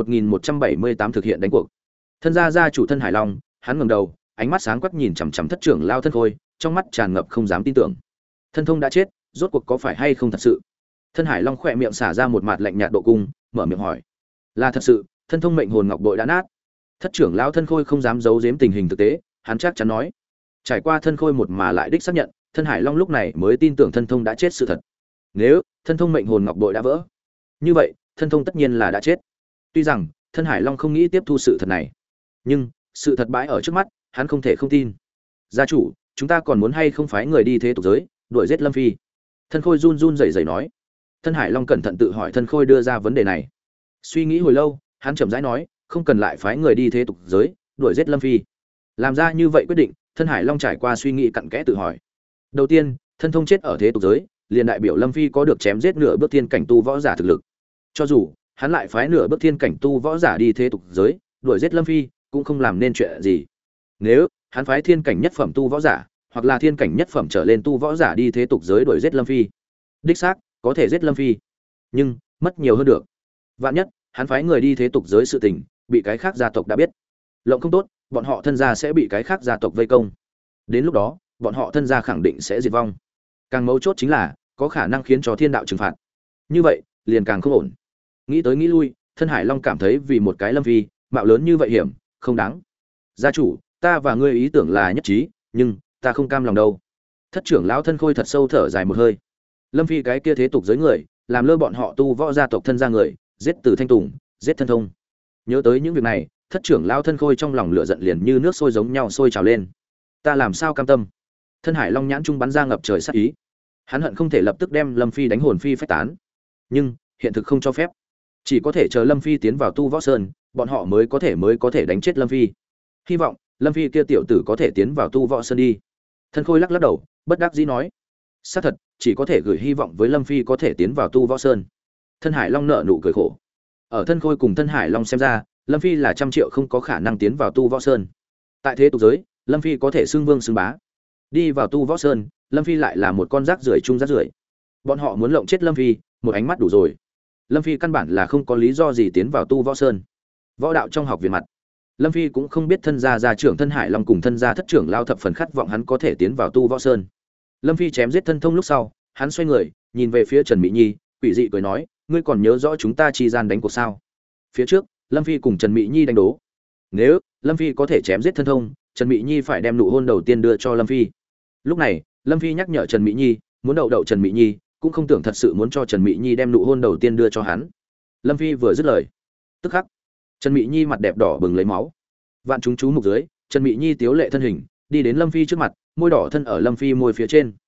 1178 thực hiện đánh cuộc. Thân gia gia chủ Thân Hải Long, hắn ngẩng đầu, ánh mắt sáng quắc nhìn chằm chằm Thất trưởng lao Thân Khôi, trong mắt tràn ngập không dám tin tưởng. Thân thông đã chết, rốt cuộc có phải hay không thật sự? Thân Hải Long khỏe miệng xả ra một mặt lạnh nhạt độ cung, mở miệng hỏi: "Là thật sự, thân thông mệnh hồn ngọc bội đã nát." Thất trưởng lão Thân Khôi không dám giấu giếm tình hình thực tế, hắn chắc chắn nói. Trải qua Thân Khôi một mà lại đích xác nhận, Thân Hải Long lúc này mới tin tưởng thân thông đã chết sự thật. Nếu thân thông mệnh hồn ngọc bội đã vỡ, như vậy thân thông tất nhiên là đã chết. Tuy rằng Thân Hải Long không nghĩ tiếp thu sự thật này, nhưng sự thật bãi ở trước mắt, hắn không thể không tin. "Gia chủ, chúng ta còn muốn hay không phái người đi thế tục giới, đuổi giết Lâm Phi?" Thân Khôi run run rẩy rẩy nói. Thân Hải Long cẩn thận tự hỏi Thân Khôi đưa ra vấn đề này. Suy nghĩ hồi lâu, hắn chậm rãi nói: "Không cần lại phái người đi thế tục giới, đuổi giết Lâm Phi." Làm ra như vậy quyết định, Thân Hải Long trải qua suy nghĩ cặn kẽ tự hỏi. Đầu tiên, thân thông chết ở thế tục giới, liền đại biểu Lâm Phi có được chém giết nửa bước thiên cảnh tu võ giả thực lực. Cho dù hắn lại phái nửa bước thiên cảnh tu võ giả đi thế tục giới, đuổi giết Lâm Phi, cũng không làm nên chuyện gì. Nếu hắn phái thiên cảnh nhất phẩm tu võ giả, hoặc là thiên cảnh nhất phẩm trở lên tu võ giả đi thế tục giới đuổi giết Lâm Phi, đích xác có thể giết Lâm Phi, nhưng mất nhiều hơn được. Vạn nhất hắn phái người đi thế tục giới sự tình bị cái khác gia tộc đã biết, lộng không tốt, bọn họ thân gia sẽ bị cái khác gia tộc vây công. Đến lúc đó, bọn họ thân gia khẳng định sẽ diệt vong. Càng mấu chốt chính là có khả năng khiến cho thiên đạo trừng phạt. Như vậy, liền càng không ổn. Nghĩ tới nghĩ lui, Thân Hải Long cảm thấy vì một cái Lâm Phi, mạo lớn như vậy hiểm, không đáng. "Gia chủ, ta và ngươi ý tưởng là nhất trí, nhưng ta không cam lòng đâu." Thất trưởng lão Thân Khôi thật sâu thở dài một hơi. Lâm Phi cái kia thế tục giới người, làm lơ bọn họ tu võ gia tộc thân gia người, giết Từ Thanh Tùng, giết Thân Thông. Nhớ tới những việc này, Thất trưởng lão Thân Khôi trong lòng lửa giận liền như nước sôi giống nhau sôi trào lên. Ta làm sao cam tâm? Thân Hải Long nhãn trung bắn ra ngập trời sát ý. Hắn hận không thể lập tức đem Lâm Phi đánh hồn phi phách tán, nhưng hiện thực không cho phép. Chỉ có thể chờ Lâm Phi tiến vào tu võ sơn, bọn họ mới có thể đánh chết Lâm Phi. Hy vọng Lâm Phi kia tiểu tử có thể tiến vào tu võ sơn đi. Thân Khôi lắc lắc đầu, bất đắc dĩ nói: xác thật, chỉ có thể gửi hy vọng với Lâm Phi có thể tiến vào tu võ sơn. Thân Hải Long nở nụ cười khổ. Ở Thân Khôi cùng Thân Hải Long xem ra, Lâm Phi là 100 triệu không có khả năng tiến vào tu võ sơn. Tại thế tục giới, Lâm Phi có thể xưng vương xưng bá. Đi vào tu võ sơn, Lâm Phi lại là một con rác rưởi chung rác rưởi. Bọn họ muốn lộng chết Lâm Phi, một ánh mắt đủ rồi. Lâm Phi căn bản là không có lý do gì tiến vào tu võ sơn. Võ đạo trong học viện mặt, Lâm Phi cũng không biết thân gia gia trưởng Thân Hải Long cùng thân gia thất trưởng lao thập phần khát vọng hắn có thể tiến vào tu võ sơn. Lâm Phi chém giết Thân Thông lúc sau, hắn xoay người, nhìn về phía Trần Mỹ Nhi, quỷ dị cười nói: "Ngươi còn nhớ rõ chúng ta chi gian đánh cuộc sao?" Phía trước, Lâm Phi cùng Trần Mỹ Nhi đánh đố. Nếu Lâm Phi có thể chém giết Thân Thông, Trần Mỹ Nhi phải đem nụ hôn đầu tiên đưa cho Lâm Phi. Lúc này, Lâm Phi nhắc nhở Trần Mỹ Nhi, muốn đậu Trần Mỹ Nhi, cũng không tưởng thật sự muốn cho Trần Mỹ Nhi đem nụ hôn đầu tiên đưa cho hắn. Lâm Phi vừa dứt lời, tức khắc, Trần Mỹ Nhi mặt đẹp đỏ bừng lấy máu. Vạn chúng chú mục dưới, Trần Mỹ Nhi tiếu lệ thân hình, đi đến Lâm Phi trước mặt, môi đỏ thân ở Lâm Phi môi phía trên.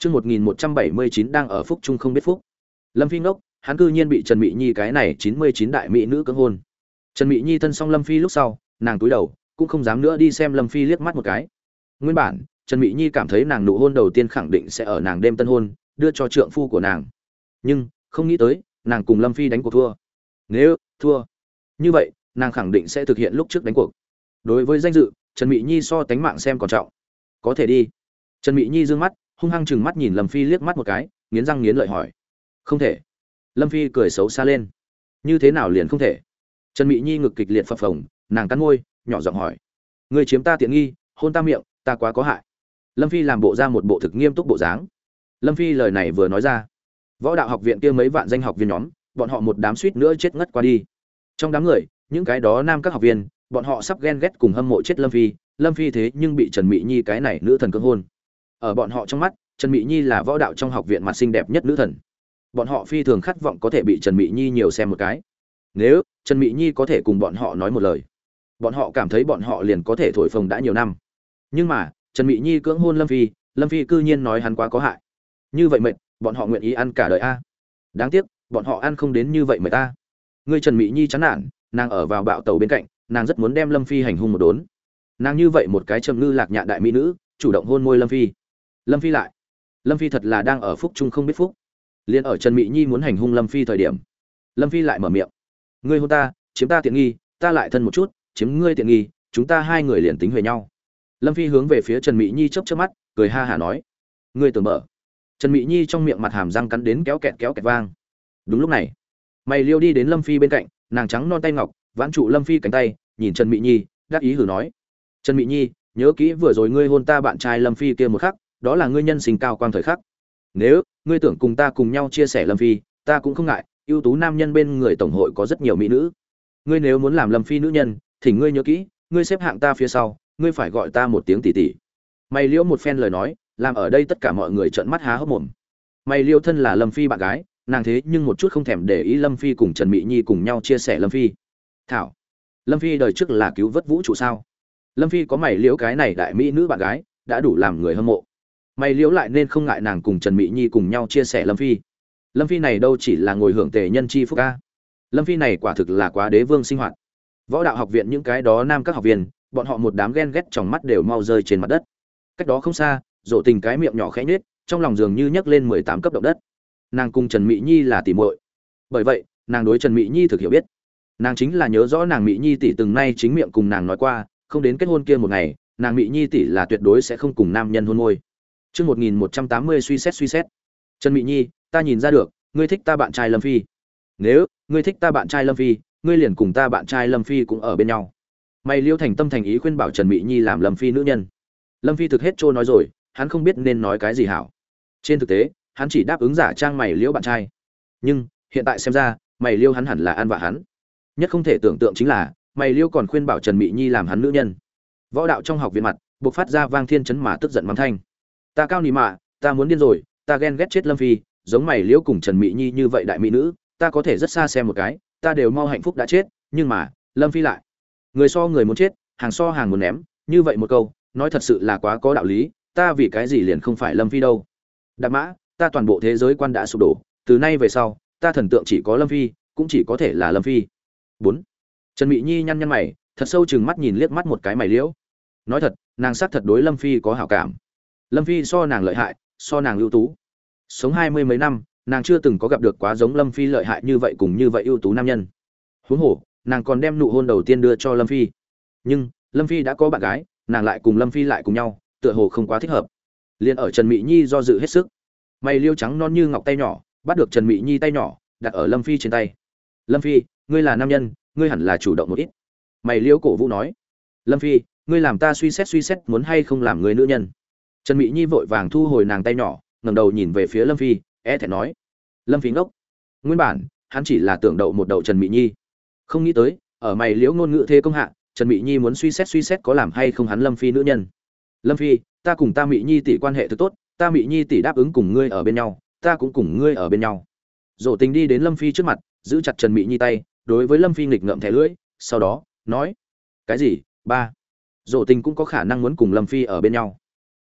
Chương 1179 đang ở phúc chung không biết phúc. Lâm Phi ngốc, hắn cư nhiên bị Trần Mị Nhi cái này 99 đại mỹ nữ cưỡng hôn. Trần Mị Nhi thân xong Lâm Phi lúc sau, nàng cúi đầu, cũng không dám nữa đi xem Lâm Phi liếc mắt một cái. Nguyên bản, Trần Mị Nhi cảm thấy nàng nụ hôn đầu tiên khẳng định sẽ ở nàng đêm tân hôn, đưa cho trượng phu của nàng. Nhưng, không nghĩ tới, nàng cùng Lâm Phi đánh cuộc thua. Nếu thua, như vậy, nàng khẳng định sẽ thực hiện lúc trước đánh cuộc. Đối với danh dự, Trần Mị Nhi so tánh mạng xem còn trọng. Có thể đi. Trần Mị Nhi dương mắt, hung hăng chừng mắt nhìn Lâm Phi liếc mắt một cái, nghiến răng nghiến lợi hỏi: "Không thể." Lâm Phi cười xấu xa lên: "Như thế nào liền không thể?" Trần Mị Nhi ngực kịch liệt phập phồng, nàng cắn môi, nhỏ giọng hỏi: "Ngươi chiếm ta tiện nghi, hôn ta miệng, ta quá có hại." Lâm Phi làm bộ ra một bộ thực nghiêm túc bộ dáng. Lâm Phi lời này vừa nói ra, Võ Đạo Học viện kia mấy vạn danh học viên nhóm, bọn họ một đám suýt nữa chết ngất qua đi. Trong đám người, những cái đó nam các học viên, bọn họ sắp ghen ghét cùng hâm mộ chết Lâm Phi thế nhưng bị Trần Mị Nhi cái này nữ thần cưỡng hôn. Ở bọn họ trong mắt, Trần Mị Nhi là võ đạo trong học viện mặt xinh đẹp nhất nữ thần. Bọn họ phi thường khát vọng có thể bị Trần Mị Nhi nhiều xem một cái. Nếu Trần Mị Nhi có thể cùng bọn họ nói một lời, bọn họ cảm thấy bọn họ liền có thể thổi phồng đã nhiều năm. Nhưng mà, Trần Mị Nhi cưỡng hôn Lâm Phi cư nhiên nói hắn quá có hại. Như vậy mệt, bọn họ nguyện ý ăn cả đời a. Đáng tiếc, bọn họ ăn không đến như vậy mệt ta. Ngươi Trần Mị Nhi chán nản, nàng ở vào bạo tàu bên cạnh, nàng rất muốn đem Lâm Phi hành hung một đốn. Nàng như vậy một cái trầm ngư lạc nhạn đại mỹ nữ, chủ động hôn môi Lâm Phi. Lâm Phi thật là đang ở phúc chung không biết phúc. Liên ở Trần Mị Nhi muốn hành hung Lâm Phi thời điểm, Lâm Phi lại mở miệng: "Ngươi hôn ta, chiếm ta tiện nghi, ta lại thân một chút, chiếm ngươi tiện nghi, chúng ta hai người liền tính huề nhau." Lâm Phi hướng về phía Trần Mị Nhi chớp chớp mắt, cười ha hả nói: "Ngươi tưởng mở." Trần Mị Nhi trong miệng mặt hàm răng cắn đến kéo kẹt vang. Đúng lúc này, Mày Liêu đi đến Lâm Phi bên cạnh, nàng trắng non tay ngọc vãn trụ Lâm Phi cánh tay, nhìn Trần Mị Nhi, đáp ý hử nói: "Trần Mị Nhi, nhớ kỹ vừa rồi ngươi hôn ta bạn trai Lâm Phi kia một khắc, đó là ngươi nhân sinh cao quang thời khắc. Nếu ngươi tưởng cùng ta cùng nhau chia sẻ Lâm Phi, ta cũng không ngại, ưu tú nam nhân bên người tổng hội có rất nhiều mỹ nữ. Ngươi nếu muốn làm Lâm Phi nữ nhân, thì ngươi nhớ kỹ, ngươi xếp hạng ta phía sau, ngươi phải gọi ta một tiếng tỷ tỷ." Mày Liễu một phen lời nói, làm ở đây tất cả mọi người trợn mắt há hốc mồm. Mày Liễu thân là Lâm Phi bạn gái, nàng thế nhưng một chút không thèm để ý Lâm Phi cùng Trần Mị Nhi cùng nhau chia sẻ Lâm Phi. Thảo, Lâm Phi đời trước là cứu vớt vũ trụ sao? Lâm Phi có Mày Liễu cái này đại mỹ nữ bạn gái, đã đủ làm người hâm mộ. Mày Liễu lại nên không ngại nàng cùng Trần Mị Nhi cùng nhau chia sẻ Lâm Phi. Lâm Phi này đâu chỉ là ngồi hưởng tề nhân chi phúc a. Lâm Phi này quả thực là quá đế vương sinh hoạt. Võ Đạo Học viện những cái đó nam các học viên, bọn họ một đám ghen ghét trong mắt đều mau rơi trên mặt đất. Cách đó không xa, Dỗ Tình cái miệng nhỏ khẽ nhếch, trong lòng dường như nhấc lên 18 cấp động đất. Nàng cùng Trần Mị Nhi là tỷ muội. Bởi vậy, nàng đối Trần Mị Nhi thực hiểu biết. Nàng chính là nhớ rõ nàng Mị Nhi tỷ từng nay chính miệng cùng nàng nói qua, không đến kết hôn kia một ngày, nàng Mị Nhi tỷ là tuyệt đối sẽ không cùng nam nhân hôn môi. Chương 1180 suy xét. Trần Mị Nhi, ta nhìn ra được, ngươi thích ta bạn trai Lâm Phi. Nếu ngươi thích ta bạn trai Lâm Phi, ngươi liền cùng ta bạn trai Lâm Phi cũng ở bên nhau. Mày Liêu thành tâm thành ý khuyên bảo Trần Mị Nhi làm Lâm Phi nữ nhân. Lâm Phi thực hết trôi nói rồi, hắn không biết nên nói cái gì hảo. Trên thực tế, hắn chỉ đáp ứng giả trang Mày Liêu bạn trai. Nhưng hiện tại xem ra, Mày Liêu hắn hẳn là ăn vạ hắn. Nhất không thể tưởng tượng chính là, Mày Liêu còn khuyên bảo Trần Mị Nhi làm hắn nữ nhân. Võ đạo trong học viện mặt, bộc phát ra vang thiên chấn mà tức giận mắng thanh. Ta cao nỉ mạ, ta muốn điên rồi, ta ghen ghét chết Lâm Phi, giống Mày Liêu cùng Trần Mị Nhi như vậy đại mỹ nữ, ta có thể rất xa xem một cái, ta đều mau hạnh phúc đã chết, nhưng mà, Lâm Phi lại, người so người muốn chết, hàng so hàng muốn ném, như vậy một câu, nói thật sự là quá có đạo lý, ta vì cái gì liền không phải Lâm Phi đâu. Đạp mã, ta toàn bộ thế giới quan đã sụp đổ, từ nay về sau, ta thần tượng chỉ có Lâm Phi, cũng chỉ có thể là Lâm Phi. 4. Trần Mị Nhi nhăn nhăn mày, thật sâu chừng mắt nhìn liếc mắt một cái Mày Liễu. Nói thật, nàng xác thật đối Lâm Phi có hảo cảm. Lâm Phi so nàng lợi hại, so nàng ưu tú. Sống 20 mấy năm, nàng chưa từng có gặp được quá giống Lâm Phi lợi hại như vậy cùng như vậy ưu tú nam nhân. Huống hồ, nàng còn đem nụ hôn đầu tiên đưa cho Lâm Phi. Nhưng, Lâm Phi đã có bạn gái, nàng lại cùng Lâm Phi lại cùng nhau, tựa hồ không quá thích hợp. Liên ở Trần Mị Nhi do dự hết sức. Mày Liêu trắng non như ngọc tay nhỏ, bắt được Trần Mị Nhi tay nhỏ, đặt ở Lâm Phi trên tay. Lâm Phi, ngươi là nam nhân, ngươi hẳn là chủ động một ít. Mày Liêu cổ vũ nói. Lâm Phi, ngươi làm ta suy xét muốn hay không làm người nữ nhân. Trần Mị Nhi vội vàng thu hồi nàng tay nhỏ, ngẩng đầu nhìn về phía Lâm Phi, thẹn nói. Lâm Phi ngốc. Nguyên bản, hắn chỉ là tưởng đậu một đậu Trần Mị Nhi. Không nghĩ tới, ở Mày Liễu ngôn ngữ thế công hạ, Trần Mị Nhi muốn suy xét có làm hay không hắn Lâm Phi nữ nhân. Lâm Phi, ta cùng ta Mị Nhi tỷ quan hệ thực tốt, ta Mị Nhi tỷ đáp ứng cùng ngươi ở bên nhau, ta cũng cùng ngươi ở bên nhau. Dỗ Tình đi đến Lâm Phi trước mặt, giữ chặt Trần Mị Nhi tay, đối với Lâm Phi nghịch ngợm thẻ lưỡi, sau đó nói: cái gì? Ba. Dỗ Tình cũng có khả năng muốn cùng Lâm Phi ở bên nhau.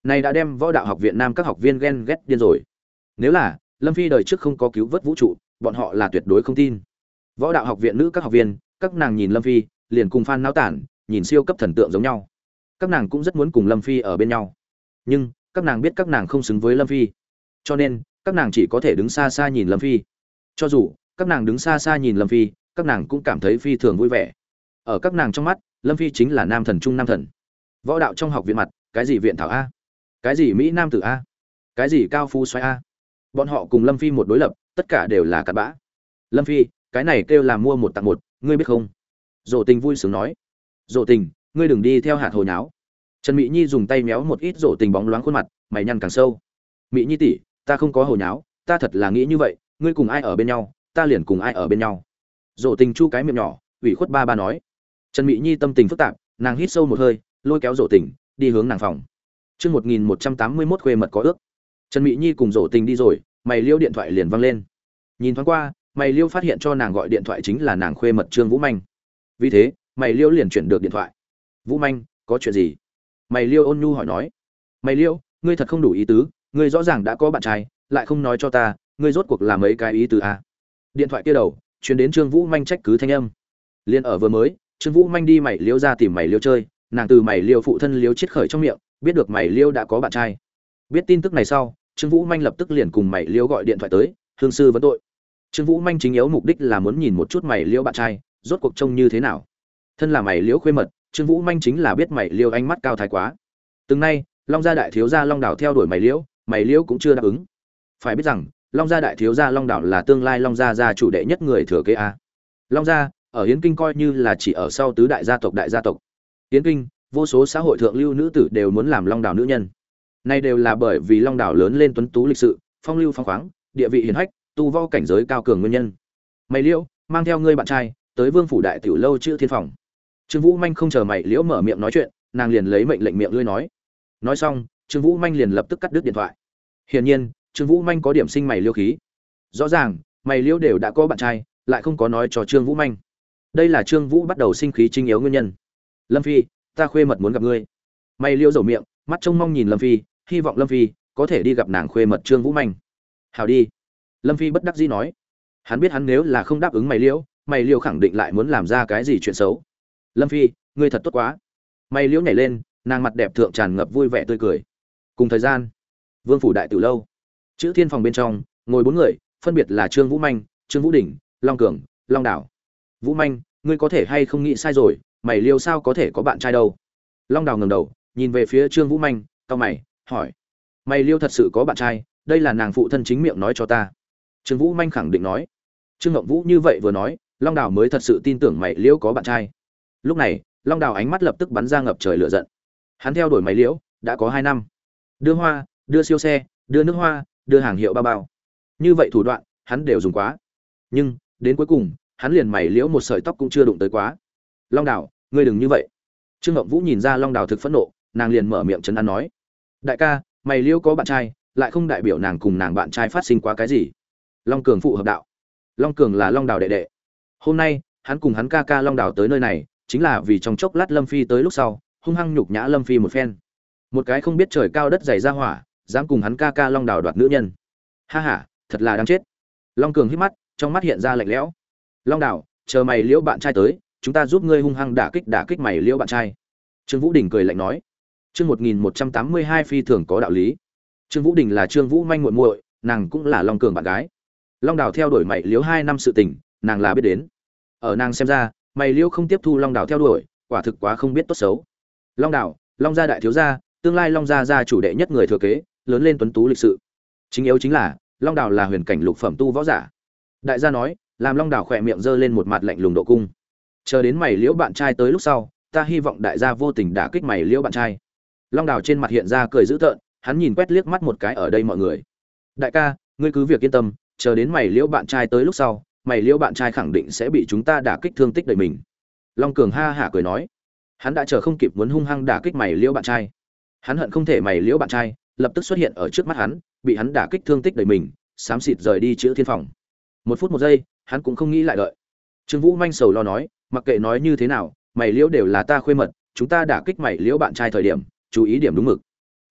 này đã đem võ đạo học viện nam các học viên ghen ghét điên rồi. Nếu là Lâm Phi đời trước không có cứu vớt vũ trụ, bọn họ là tuyệt đối không tin. Võ đạo học viện nữ các học viên, các nàng nhìn Lâm Phi liền cùng fan náo tản, nhìn siêu cấp thần tượng giống nhau. Các nàng cũng rất muốn cùng Lâm Phi ở bên nhau, nhưng các nàng biết các nàng không xứng với Lâm Phi, cho nên các nàng chỉ có thể đứng xa xa nhìn Lâm Phi. Cho dù các nàng đứng xa xa nhìn Lâm Phi, các nàng cũng cảm thấy phi thường vui vẻ. Ở các nàng trong mắt, Lâm Phi chính là nam thần trung nam thần. Võ đạo trong học viện mặt, cái gì viện thảo a, cái gì mỹ nam tử a, cái gì cao phu xoay a, bọn họ cùng Lâm Phi một đối lập, tất cả đều là cặn bã. Lâm Phi, cái này kêu là mua một tặng một, ngươi biết không? Dỗ Tình vui sướng nói. Dỗ Tình, ngươi đừng đi theo hạt hồ nháo. Trần Mị Nhi dùng tay méo một ít Dỗ Tình bóng loáng khuôn mặt, mày nhăn càng sâu. Mị Nhi tỷ, ta không có hồ nháo, ta thật là nghĩ như vậy, ngươi cùng ai ở bên nhau, ta liền cùng ai ở bên nhau. Dỗ Tình chu cái miệng nhỏ, ủy khuất ba ba nói. Trần Mị Nhi tâm tình phức tạp, nàng hít sâu một hơi, lôi kéo Dỗ Tình đi hướng nàng phòng. Chương 1181 khuê mật có ước. Trần Mị Nhi cùng Dỗ Tình đi rồi, mày Liêu điện thoại liền vang lên. Nhìn thoáng qua, mày Liêu phát hiện cho nàng gọi điện thoại chính là nàng khuê mật Trương Vũ Manh. Vì thế, mày Liêu liền chuyển được điện thoại. Vũ Manh, có chuyện gì? Mày Liêu ôn nhu hỏi nói. Mày Liêu, ngươi thật không đủ ý tứ, ngươi rõ ràng đã có bạn trai, lại không nói cho ta, ngươi rốt cuộc làm mấy cái ý tứ à? Điện thoại kia đầu, truyền đến Trương Vũ Manh trách cứ thanh âm. Liên ở vừa mới, Trương Vũ Manh đi mày Liêu ra tìm mày Liêu chơi, nàng từ mày Liêu phụ thân Liêu chết khởi trong miệng, biết được mày Liêu đã có bạn trai. Biết tin tức này sau, Trương Vũ Manh lập tức liền cùng mày Liêu gọi điện thoại tới, hương sư vấn tội. Trương Vũ Manh chính yếu mục đích là muốn nhìn một chút mày Liêu bạn trai, rốt cuộc trông như thế nào. Thân là mày Liêu khuê mật, Trương Vũ Manh chính là biết mày Liêu ánh mắt cao thái quá. Từng nay, Long gia đại thiếu gia Long Đảo theo đuổi mày Liêu cũng chưa đáp ứng. Phải biết rằng, Long gia đại thiếu gia Long Đảo là tương lai Long gia gia chủ đệ nhất người thừa kế a. Long gia ở Yến Kinh coi như là chỉ ở sau tứ đại gia tộc đại gia tộc. Yến Kinh, vô số xã hội thượng lưu nữ tử đều muốn làm Long Đảo nữ nhân. Này đều là bởi vì Long Đảo lớn lên tuấn tú lịch sự, phong lưu phong khoáng, địa vị hiển hách, tu võ cảnh giới cao cường nguyên nhân. Mày Liễu, mang theo ngươi bạn trai tới Vương phủ đại tiểu lâu chữ thiên phòng. Trương Vũ Manh không chờ mày Liễu mở miệng nói chuyện, nàng liền lấy mệnh lệnh miệng lưỡi nói. Nói xong, Trương Vũ Manh liền lập tức cắt đứt điện thoại. Hiển nhiên, Trương Vũ Manh có điểm sinh mày Liễu khí. Rõ ràng, mày Liễu đều đã có bạn trai, lại không có nói cho Trương Vũ Manh. Đây là Trương Vũ bắt đầu sinh khí chính yếu nguyên nhân. Lâm Phi, ta khuê mật muốn gặp ngươi. Mày Liễu dầu miệng, mắt trông mong nhìn Lâm Phi, hy vọng Lâm Phi có thể đi gặp nàng khuê mật Trương Vũ Manh. Hào đi. Lâm Phi bất đắc dĩ nói. Hắn biết hắn nếu là không đáp ứng mày Liễu khẳng định lại muốn làm ra cái gì chuyện xấu. Lâm Phi, ngươi thật tốt quá. Mày Liễu nhảy lên, nàng mặt đẹp thượng tràn ngập vui vẻ tươi cười. Cùng thời gian, Vương phủ đại tiểu lâu, chữ thiên phòng bên trong ngồi 4 người, phân biệt là Trương Vũ Manh, Trương Vũ Đỉnh, Long Cường, Long Đảo. Vũ Manh, ngươi có thể hay không nghĩ sai rồi, mày Liễu sao có thể có bạn trai đâu? Long Đảo ngẩng đầu, nhìn về phía Trương Vũ Manh, cau mày, hỏi. Mày Liễu thật sự có bạn trai, đây là nàng phụ thân chính miệng nói cho ta. Trương Vũ Manh khẳng định nói. Trương Ngộng Vũ như vậy vừa nói, Long Đảo mới thật sự tin tưởng mày Liễu có bạn trai. Lúc này, Long Đảo ánh mắt lập tức bắn ra ngập trời lửa giận. Hắn theo đuổi mày Liễu đã có 2 năm. Đưa hoa, đưa siêu xe, đưa nước hoa, đưa hàng hiệu bao bao. Như vậy thủ đoạn, hắn đều dùng quá. Nhưng, đến cuối cùng, hắn liền mày Liễu một sợi tóc cũng chưa đụng tới quá. Long Đảo, ngươi đừng như vậy. Trương Ngộng Vũ nhìn ra Long Đảo thực phẫn nộ, nàng liền mở miệng trấn an nói. Đại ca, mày Liễu có bạn trai, lại không đại biểu nàng cùng nàng bạn trai phát sinh quá cái gì. Long Cường phụ hợp đạo. Long Cường là Long Đảo đệ đệ. Hôm nay, hắn cùng hắn ca ca Long Đảo tới nơi này, chính là vì trong chốc lát Lâm Phi tới lúc sau, hung hăng nhục nhã Lâm Phi một phen. Một cái không biết trời cao đất dày ra hỏa, dám cùng hắn ca ca Long Đảo đoạt nữ nhân. Ha ha, thật là đáng chết. Long Cường hít mắt, trong mắt hiện ra lạnh lẽo. Long Đảo, chờ mày Liễu bạn trai tới, chúng ta giúp ngươi hung hăng đả kích mày Liễu bạn trai. Trương Vũ Đình cười lạnh nói. Chương 1182 phi thường có đạo lý. Trương Vũ Đình là Trương Vũ Manh muội muội, nàng cũng là Long Cường bạn gái. Long Đảo theo đuổi mày Liễu 2 năm sự tình, nàng là biết đến. Ở nàng xem ra, mày Liễu không tiếp thu Long Đảo theo đuổi, quả thực quá không biết tốt xấu. Long Đảo, Long gia đại thiếu gia, tương lai Long gia gia chủ đệ nhất người thừa kế, lớn lên tuấn tú lịch sự. Chính yếu chính là, Long Đảo là huyền cảnh lục phẩm tu võ giả. Đại gia nói, làm Long Đảo khỏe miệng giơ lên một mặt lạnh lùng độ cung. Chờ đến mày Liễu bạn trai tới lúc sau, ta hy vọng đại gia vô tình đả kích mày Liễu bạn trai. Long Đảo trên mặt hiện ra cười dữ tợn, hắn nhìn quét liếc mắt một cái ở đây mọi người. Đại ca, ngươi cứ việc yên tâm, chờ đến mày Liễu bạn trai tới lúc sau, mày Liễu bạn trai khẳng định sẽ bị chúng ta đả kích thương tích đầy mình. Long Cường ha hả cười nói, hắn đã chờ không kịp muốn hung hăng đả kích mày Liễu bạn trai. Hắn hận không thể mày Liễu bạn trai lập tức xuất hiện ở trước mắt hắn, bị hắn đả kích thương tích đầy mình, xám xịt rời đi chữ thiên phòng. 1 phút 1 giây, hắn cũng không nghĩ lại đợi. Trương Vũ Manh sầu lo nói, mặc kệ nói như thế nào, mày Liễu đều là ta khuê mật, chúng ta đả kích mày Liễu bạn trai thời điểm, chú ý điểm đúng mực. Tỷ,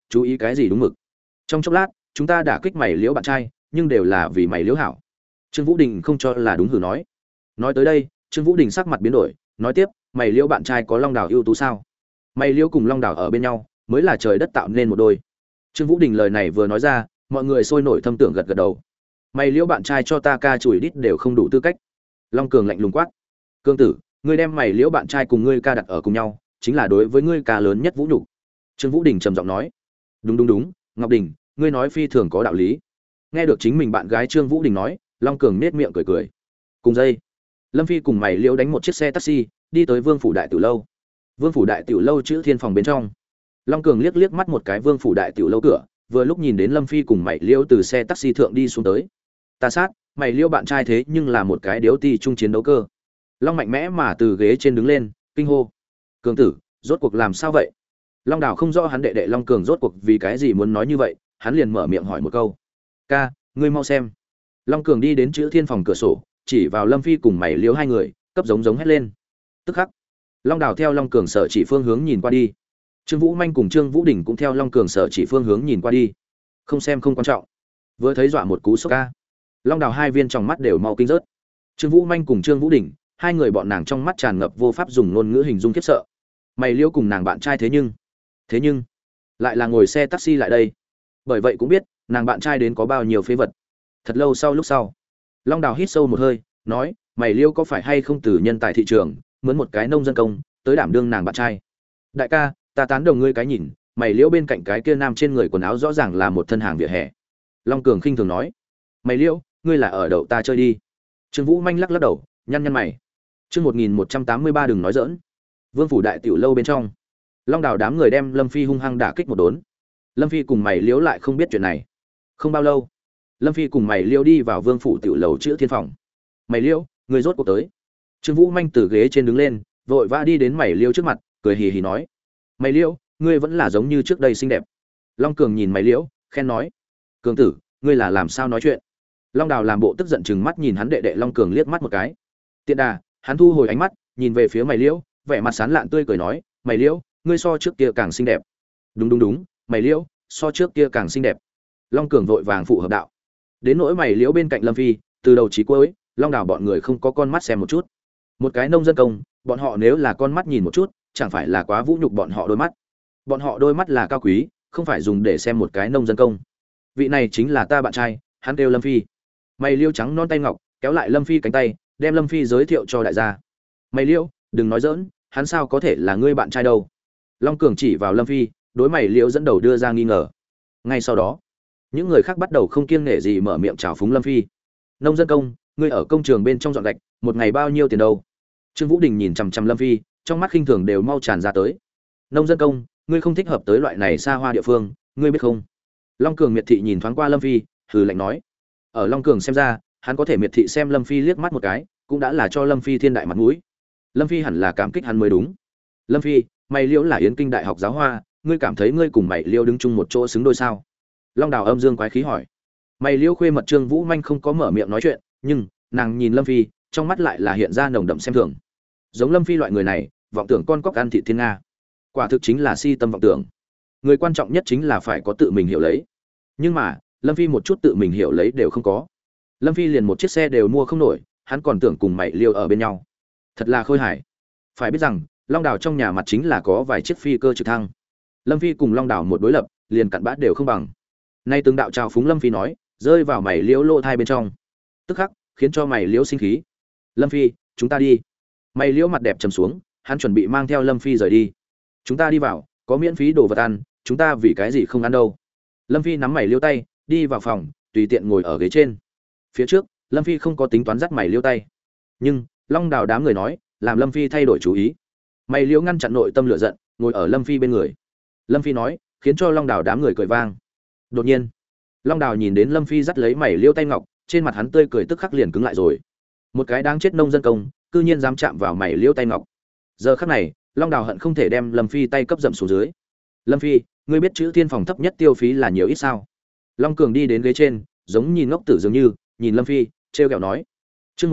chú ý cái gì đúng mực. Trong chốc lát chúng ta đã kích mày liễu bạn trai, nhưng đều là vì mày liễu hảo. Trương Vũ Đình không cho là đúng hử nói. Nói tới đây Trương Vũ Đình sắc mặt biến đổi, nói tiếp, mày liễu bạn trai có Long Đào ưu tú sao? Mày liễu cùng Long Đào ở bên nhau mới là trời đất tạo nên một đôi. Trương Vũ Đình lời này vừa nói ra, mọi người sôi nổi thâm tưởng gật gật đầu. Mày liễu bạn trai cho ta ca chùi đít đều không đủ tư cách. Long Cường lạnh lùng quát, Cương tử, ngươi đem mày liễu bạn trai cùng ngươi ca đặt ở cùng nhau, chính là đối với ngươi ca lớn nhất vũ nhục. Trương Vũ Đình trầm giọng nói, đúng, Ngọc Đình, ngươi nói phi thường có đạo lý. Nghe được chính mình bạn gái Trương Vũ Đình nói, Long Cường nết miệng cười. Cùng dây, Lâm Phi cùng mày liễu đánh một chiếc xe taxi đi tới Vương phủ đại tiểu lâu. Vương phủ đại tiểu lâu chữ thiên phòng bên trong, Long Cường liếc mắt một cái Vương phủ đại tiểu lâu cửa, vừa lúc nhìn đến Lâm Phi cùng mày liễu từ xe taxi thượng đi xuống tới. Ta sát, mày liễu bạn trai thế nhưng là một cái điếu ti trung chiến đấu cơ. Long mạnh mẽ mà từ ghế trên đứng lên, kinh hô, Cường tử, rốt cuộc làm sao vậy? Long Đào không rõ hắn đệ đệ Long Cường rốt cuộc vì cái gì muốn nói như vậy, hắn liền mở miệng hỏi một câu, ca, ngươi mau xem. Long Cường đi đến chữ thiên phòng cửa sổ, chỉ vào Lâm Phi cùng mày liễu hai người, cấp giống hét lên. Tức khắc Long Đào theo Long Cường sở chỉ phương hướng nhìn qua đi, Trương Vũ Manh cùng Trương Vũ Đình cũng theo Long Cường sở chỉ phương hướng nhìn qua đi. Không xem không quan trọng, vừa thấy dọa một cú sốc ca. Long Đào hai viên trong mắt đều mau kinh rớt. Trương Vũ Manh cùng Trương Vũ Đình, hai người bọn nàng trong mắt tràn ngập vô pháp dùng ngôn ngữ hình dung khiếp sợ. Mày liễu cùng nàng bạn trai thế nhưng lại là ngồi xe taxi lại đây. Bởi vậy cũng biết nàng bạn trai đến có bao nhiêu phế vật. Thật lâu sau lúc sau, Long Đào hít sâu một hơi, nói, mày liễu có phải hay không từ nhân tài thị trường mướn một cái nông dân công tới đảm đương nàng bạn trai? Đại ca, ta tán đồng ngươi cái nhìn, mày liễu bên cạnh cái kia nam trên người quần áo rõ ràng là một thân hàng vỉa hè. Long Cường khinh thường nói, mày liễu, ngươi là ở đậu ta chơi đi. Trương Vũ Manh lắc đầu, nhăn mày. Chương 1183 đừng nói giỡn. Vương phủ đại tiểu lâu bên trong, Long Đào đám người đem Lâm Phi hung hăng đả kích một đốn. Lâm Phi cùng mày liễu lại không biết chuyện này. Không bao lâu, Lâm Phi cùng mày liễu đi vào Vương phủ tiểu lầu chữ thiên phòng. Mày liễu, người rốt cuộc tới. Trương Vũ Manh từ ghế trên đứng lên, vội vã đi đến mày liễu trước mặt, cười hì hì nói, mày liễu, ngươi vẫn là giống như trước đây xinh đẹp. Long Cường nhìn mày liễu, khen nói, Cường tử, ngươi là làm sao nói chuyện? Long Đào làm bộ tức giận chừng mắt nhìn hắn đệ đệ Long Cường liếc mắt một cái. Tiện đà, hắn thu hồi ánh mắt, nhìn về phía mày liễu, vẻ mặt sán lạn tươi cười nói, mày liễu, ngươi so trước kia càng xinh đẹp. Đúng, mày liễu, so trước kia càng xinh đẹp. Long Cường vội vàng phụ hợp đạo. Đến nỗi mày liễu bên cạnh Lâm Phi, từ đầu chí cuối, Long Đào bọn người không có con mắt xem một chút. Một cái nông dân công, bọn họ nếu là con mắt nhìn một chút, chẳng phải là quá vũ nhục bọn họ đôi mắt. Bọn họ đôi mắt là cao quý, không phải dùng để xem một cái nông dân công. Vị này chính là ta bạn trai, hắn kêu Lâm Phi. Mày liễu trắng non tay ngọc, kéo lại Lâm Phi cánh tay, đem Lâm Phi giới thiệu cho đại gia. Mày liễu, đừng nói giỡn, hắn sao có thể là ngươi bạn trai đâu? Long Cường chỉ vào Lâm Phi, đối mày liễu dẫn đầu đưa ra nghi ngờ. Ngay sau đó, những người khác bắt đầu không kiêng nể gì mở miệng chào phúng Lâm Phi. Nông dân công, ngươi ở công trường bên trong dọn gạch, một ngày bao nhiêu tiền đâu? Trương Vũ Đình nhìn chằm chằm Lâm Phi, trong mắt khinh thường đều mau tràn ra tới. Nông dân công, ngươi không thích hợp tới loại này xa hoa địa phương, ngươi biết không? Long Cường miệt thị nhìn thoáng qua Lâm Phi, hừ lạnh nói. Ở Long Cường xem ra, hắn có thể miệt thị xem Lâm Phi liếc mắt một cái, cũng đã là cho Lâm Phi thiên đại mặt mũi. Lâm Phi hẳn là cảm kích hắn mới đúng. Lâm Phi, mày liễu là Yến Kinh đại học giáo hoa, ngươi cảm thấy ngươi cùng mày liễu đứng chung một chỗ xứng đôi sao? Long Đào âm dương quái khí hỏi. Mày liễu khuê mật Trương Vũ Manh không có mở miệng nói chuyện, nhưng nàng nhìn Lâm Phi, trong mắt lại là hiện ra nồng đậm xem thường. Giống Lâm Phi loại người này, vọng tưởng con cóc ăn thịt thiên nga, quả thực chính là si tâm vọng tưởng. Người quan trọng nhất chính là phải có tự mình hiểu lấy. Nhưng mà Lâm Phi một chút tự mình hiểu lấy đều không có. Lâm Phi liền một chiếc xe đều mua không nổi, hắn còn tưởng cùng mày liêu ở bên nhau, thật là khôi hài. Phải biết rằng Long Đào trong nhà mặt chính là có vài chiếc phi cơ trực thăng. Lâm Phi cùng Long Đào một đối lập, liền cặn bát đều không bằng. Nay từng đạo trào phúng Lâm Phi nói, rơi vào mày liễu lỗ thai bên trong, tức khắc khiến cho mày liễu sinh khí. Lâm Phi, chúng ta đi. Mày liễu mặt đẹp trầm xuống, hắn chuẩn bị mang theo Lâm Phi rời đi. Chúng ta đi vào, có miễn phí đồ vật ăn, chúng ta vì cái gì không ăn đâu? Lâm Phi nắm mày liễu tay, đi vào phòng, tùy tiện ngồi ở ghế trên. Phía trước, Lâm Phi không có tính toán dắt mày liễu tay, nhưng Long Đào đám người nói, làm Lâm Phi thay đổi chủ ý. Mày liễu ngăn chặn nội tâm lửa giận, ngồi ở Lâm Phi bên người. Lâm Phi nói, khiến cho Long Đào đám người cười vang. Đột nhiên, Long Đào nhìn đến Lâm Phi dắt lấy mày liễu tay ngọc, trên mặt hắn tươi cười tức khắc liền cứng lại rồi. Một cái đáng chết nông dân công, cư nhiên dám chạm vào mày liễu tay ngọc. Giờ khắc này, Long Đào hận không thể đem Lâm Phi tay cấp dậm xuống dưới. Lâm Phi, ngươi biết chữ thiên phòng thấp nhất tiêu phí là nhiều ít sao? Long Cường đi đến ghế trên, giống nhìn ngốc tử dường như, nhìn Lâm Phi, trêu ghẹo nói. Chương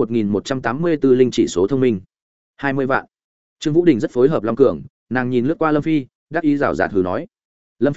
1184 linh chỉ số thông minh. 20 vạn. Trương Vũ Đình rất phối hợp Long Cường, nàng nhìn lướt qua Lâm Phi, đắc ý rảo rạt hừ nói. Lâm Phi,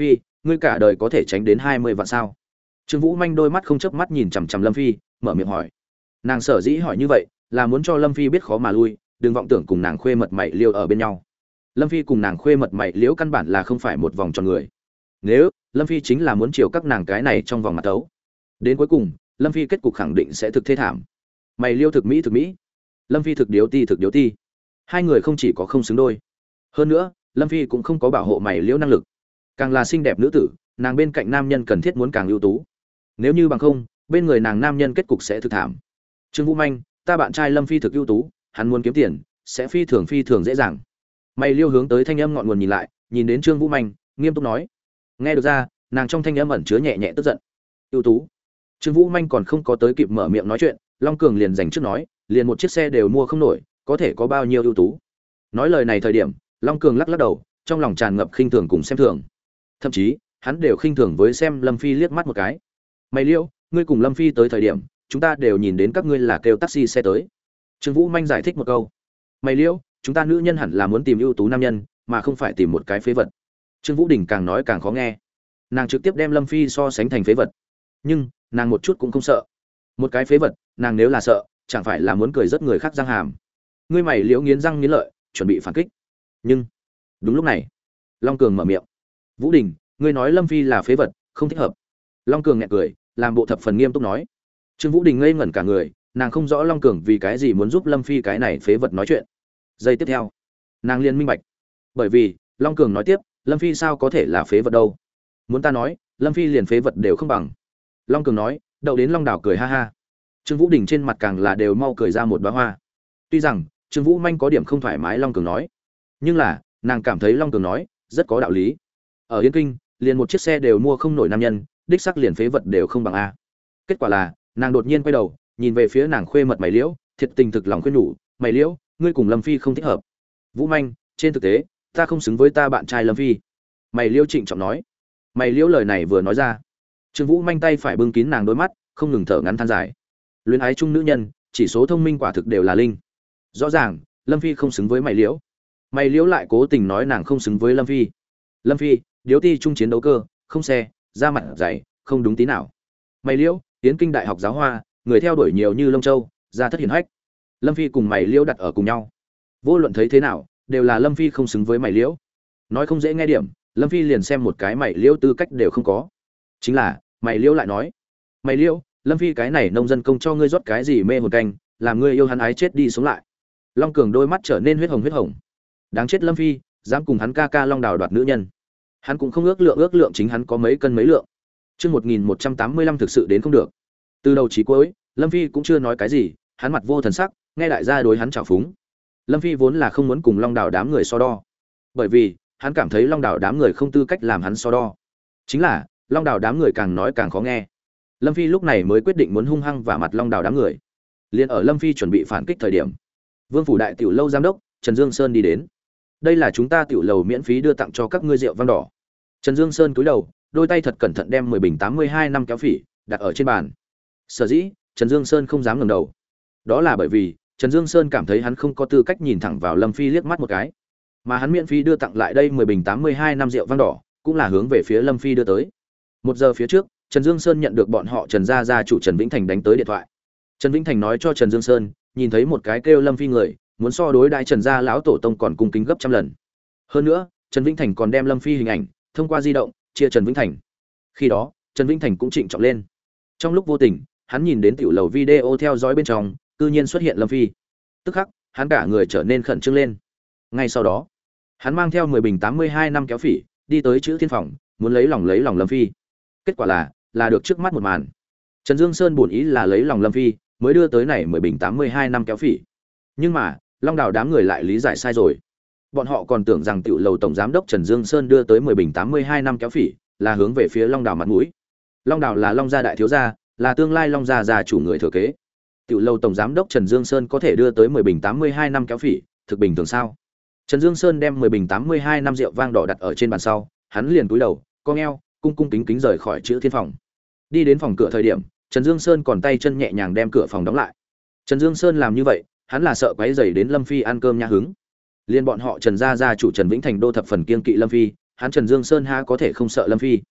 ngươi cả đời có thể tránh đến 20 vạn sao? Trương Vũ Manh đôi mắt không chớp mắt nhìn chằm chằm Lâm Phi, mở miệng hỏi. Nàng sở dĩ hỏi như vậy, là muốn cho Lâm Phi biết khó mà lui, đừng vọng tưởng cùng nàng khuê mật mày liêu ở bên nhau. Lâm Phi cùng nàng khuê mật mày liễu căn bản là không phải một vòng tròn người. Nếu Lâm Phi chính là muốn chiều các nàng cái này trong vòng mặt tấu, đến cuối cùng Lâm Phi kết cục khẳng định sẽ thực thê thảm. Mày liêu thực mỹ, Lâm Phi thực điếu ti, hai người không chỉ có không xứng đôi, hơn nữa Lâm Phi cũng không có bảo hộ mày liễu năng lực. Càng là xinh đẹp nữ tử, nàng bên cạnh nam nhân cần thiết muốn càng ưu tú. Nếu như bằng không, bên người nàng nam nhân kết cục sẽ thực thảm. Trương Vũ Manh, ta bạn trai Lâm Phi thực ưu tú, hắn muốn kiếm tiền, sẽ phi thường dễ dàng. Mày liêu hướng tới thanh âm ngọn nguồn nhìn lại, nhìn đến Trương Vũ Manh, nghiêm túc nói. Nghe được ra, nàng trong thanh âm ẩn chứa nhẹ tức giận. Ưu tú. Trương Vũ Manh còn không có tới kịp mở miệng nói chuyện, Long Cường liền giành trước nói, liền một chiếc xe đều mua không nổi, có thể có bao nhiêu ưu tú. Nói lời này thời điểm, Long Cường lắc đầu, trong lòng tràn ngập khinh thường cùng xem thường. Thậm chí, hắn đều khinh thường với xem Lâm Phi liếc mắt một cái. Mày liêu, ngươi cùng Lâm Phi tới thời điểm, chúng ta đều nhìn đến các ngươi là kêu taxi xe tới. Trương Vũ Manh giải thích một câu. Mày liêu, chúng ta nữ nhân hẳn là muốn tìm ưu tú nam nhân, mà không phải tìm một cái phế vật. Trương Vũ Đình càng nói càng khó nghe. Nàng trực tiếp đem Lâm Phi so sánh thành phế vật. Nhưng, nàng một chút cũng không sợ. Một cái phế vật, nàng nếu là sợ, chẳng phải là muốn cười rất người khác răng hàm. Ngươi mày liễu nghiến răng nghiến lợi, chuẩn bị phản kích. Nhưng, đúng lúc này, Long Cường mở miệng. Vũ Đình, ngươi nói Lâm Phi là phế vật, không thích hợp. Long Cường nhẹ cười, làm bộ thập phần nghiêm túc nói. Trương Vũ Đình ngây ngẩn cả người, nàng không rõ Long Cường vì cái gì muốn giúp Lâm Phi cái này phế vật nói chuyện. Giây tiếp theo, nàng liền minh bạch. Bởi vì, Long Cường nói tiếp, Lâm Phi sao có thể là phế vật đâu? Muốn ta nói, Lâm Phi liền phế vật đều không bằng. Long Cường nói, đậu đến Long Đảo cười ha ha. Trương Vũ Đình trên mặt càng là đều mau cười ra một đóa hoa. Tuy rằng, Trương Vũ Manh có điểm không thoải mái Long Cường nói, nhưng là, nàng cảm thấy Long Cường nói rất có đạo lý. Ở Yên Kinh, liền một chiếc xe đều mua không nổi nam nhân, đích xác liền phế vật đều không bằng a. Kết quả là, nàng đột nhiên quay đầu, nhìn về phía nàng khuê mật mày liễu, thiệt tình thực lòng khuyên nhủ, mày liễu, ngươi cùng Lâm Phi không thích hợp. Vũ Manh, trên thực tế, ta không xứng với ta bạn trai Lâm Phi. Mày liễu trịnh trọng nói. Mày liễu lời này vừa nói ra, Trương Vũ Manh tay phải bưng kín nàng đôi mắt, không ngừng thở ngắn than dài. Luyến ái chung nữ nhân, chỉ số thông minh quả thực đều là linh. Rõ ràng, Lâm Phi không xứng với mày liễu. Mày liễu lại cố tình nói nàng không xứng với Lâm Phi. Lâm Phi, điếu ti chung chiến đấu cơ, không xe, da mặt dày, không đúng tí nào. Mày liễu, Tiến Kinh đại học giáo hoa, người theo đuổi nhiều như lông châu, gia thất hiển hách. Lâm Phi cùng mày liễu đặt ở cùng nhau. Vô luận thấy thế nào, đều là Lâm Phi không xứng với mày liễu. Nói không dễ nghe điểm, Lâm Phi liền xem một cái mày liễu tư cách đều không có. Chính là, mày liễu lại nói, mày liễu, Lâm Phi cái này nông dân công cho ngươi rót cái gì mê hồn canh, làm ngươi yêu hắn ái chết đi sống lại. Long Cường đôi mắt trở nên huyết hồng. Đáng chết Lâm Phi, dám cùng hắn ca ca Long Đào đoạt nữ nhân. Hắn cũng không ước lượng chính hắn có mấy cân mấy lượng. Chương 1185 thực sự đến không được. Từ đầu chí cuối, Lâm Phi cũng chưa nói cái gì, hắn mặt vô thần sắc, nghe đại gia đối hắn chào phúng. Lâm Phi vốn là không muốn cùng Long Đào đám người so đo, bởi vì hắn cảm thấy Long Đào đám người không tư cách làm hắn so đo. Chính là, Long Đào đám người càng nói càng khó nghe. Lâm Phi lúc này mới quyết định muốn hung hăng vả mặt Long Đào đám người. Liên ở Lâm Phi chuẩn bị phản kích thời điểm, Vương phủ đại tiểu lâu giám đốc Trần Dương Sơn đi đến. Đây là chúng ta tiểu lầu miễn phí đưa tặng cho các ngươi rượu vang đỏ. Trần Dương Sơn cúi đầu, đôi tay thật cẩn thận đem 10 bình 82 năm kéo phỉ đặt ở trên bàn. Sở dĩ, Trần Dương Sơn không dám ngẩng đầu. Đó là bởi vì, Trần Dương Sơn cảm thấy hắn không có tư cách nhìn thẳng vào Lâm Phi liếc mắt một cái. Mà hắn miễn phí đưa tặng lại đây 10 bình 82 năm rượu vang đỏ, cũng là hướng về phía Lâm Phi đưa tới. 1 giờ phía trước, Trần Dương Sơn nhận được bọn họ Trần gia chủ Trần Vĩnh Thành đánh tới điện thoại. Trần Vĩnh Thành nói cho Trần Dương Sơn, nhìn thấy một cái kêu Lâm Phi người, muốn so đối đại Trần gia lão tổ tông còn cung kính gấp trăm lần. Hơn nữa, Trần Vĩnh Thành còn đem Lâm Phi hình ảnh thông qua di động chia Trần Vĩnh Thành. Khi đó, Trần Vĩnh Thành cũng trịnh trọng lên. Trong lúc vô tình, hắn nhìn đến tiểu lầu video theo dõi bên trong, cư nhiên xuất hiện Lâm Phi. Tức khắc, hắn cả người trở nên khẩn trương lên. Ngay sau đó, hắn mang theo 10 bình 82 năm kéo phỉ, đi tới chữ thiên phòng, muốn lấy lòng Lâm Phi. Kết quả là được trước mắt một màn. Trần Dương Sơn bổn ý là lấy lòng Lâm Phi, mới đưa tới này 10 bình 82 năm kéo phỉ. Nhưng mà, Long Đào đám người lại lý giải sai rồi. Bọn họ còn tưởng rằng tiểu lầu tổng giám đốc Trần Dương Sơn đưa tới 10 bình 82 năm kéo phỉ, là hướng về phía Long Đào mặt mũi. Long Đào là Long gia đại thiếu gia, là tương lai Long gia gia chủ người thừa kế. Tiểu lầu tổng giám đốc Trần Dương Sơn có thể đưa tới 10 bình 82 năm kéo phỉ, thực bình thường sao? Trần Dương Sơn đem 10 bình 82 năm rượu vang đỏ đặt ở trên bàn sau, hắn liền cúi đầu, cong eo, cung kính rời khỏi chữ thiên phòng. Đi đến phòng cửa thời điểm, Trần Dương Sơn còn tay chân nhẹ nhàng đem cửa phòng đóng lại. Trần Dương Sơn làm như vậy, hắn là sợ quấy rầy đến Lâm Phi ăn cơm nhã hứng. Liên bọn họ Trần gia chủ Trần Vĩnh Thành đô thập phần kiêng kỵ Lâm Phi, hắn Trần Dương Sơn ha có thể không sợ Lâm Phi.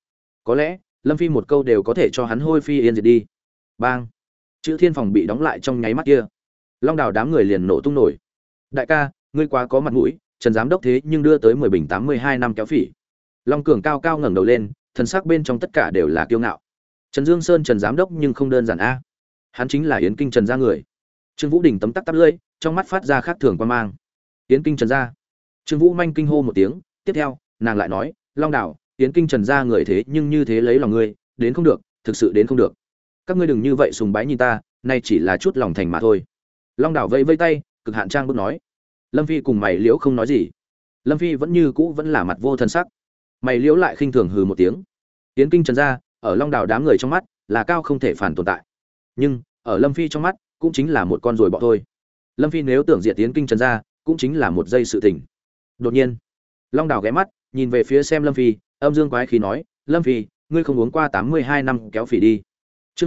Có lẽ Lâm Phi một câu đều có thể cho hắn hôi phi yên diệt đi. Bang! Chữ Thiên phòng bị đóng lại trong nháy mắt kia. Long Đào đám người liền nổ tung nổi. Đại ca, ngươi quá có mặt mũi, Trần giám đốc thế nhưng đưa tới 10 bình 82 năm kéo phỉ. Long Cường cao cao ngẩng đầu lên, thần sắc bên trong tất cả đều là kiêu ngạo. Trần Dương Sơn Trần giám đốc nhưng không đơn giản a. Hắn chính là Yến Kinh Trần gia người. Trương Vũ Đình tấm tắc tắp lưỡi, trong mắt phát ra khác thường quan mang. Yến Kinh Trần gia. Trương Vũ manh kinh hô một tiếng, tiếp theo, nàng lại nói, Long Đào, Yến Kinh Trần gia người thế nhưng như thế lấy lòng ngươi, đến không được, thực sự đến không được. Các ngươi đừng như vậy sùng bái nhìn ta, nay chỉ là chút lòng thành mà thôi. Long Đào vẫy vẫy tay, cực hạn trang bước nói. Lâm Phi cùng mày liễu không nói gì. Lâm Phi vẫn như cũ vẫn là mặt vô thân sắc. Mày liễu lại khinh thường hừ một tiếng. Yến Kinh Trần gia, ở Long Đào đám người trong mắt, là cao không thể phản tồn tại. Nhưng, ở Lâm Phi trong mắt, cũng chính là một con ruồi bọ thôi. Lâm Phi nếu tưởng diệt Yến Kinh Trần gia, cũng chính là một giây sự tình. Đột nhiên, Long Đào ghé mắt, nhìn về phía xem Lâm Phi, âm dương quái khí nói, Lâm Phi, ngươi không uống qua 82 năm kéo phỉ đi. Chương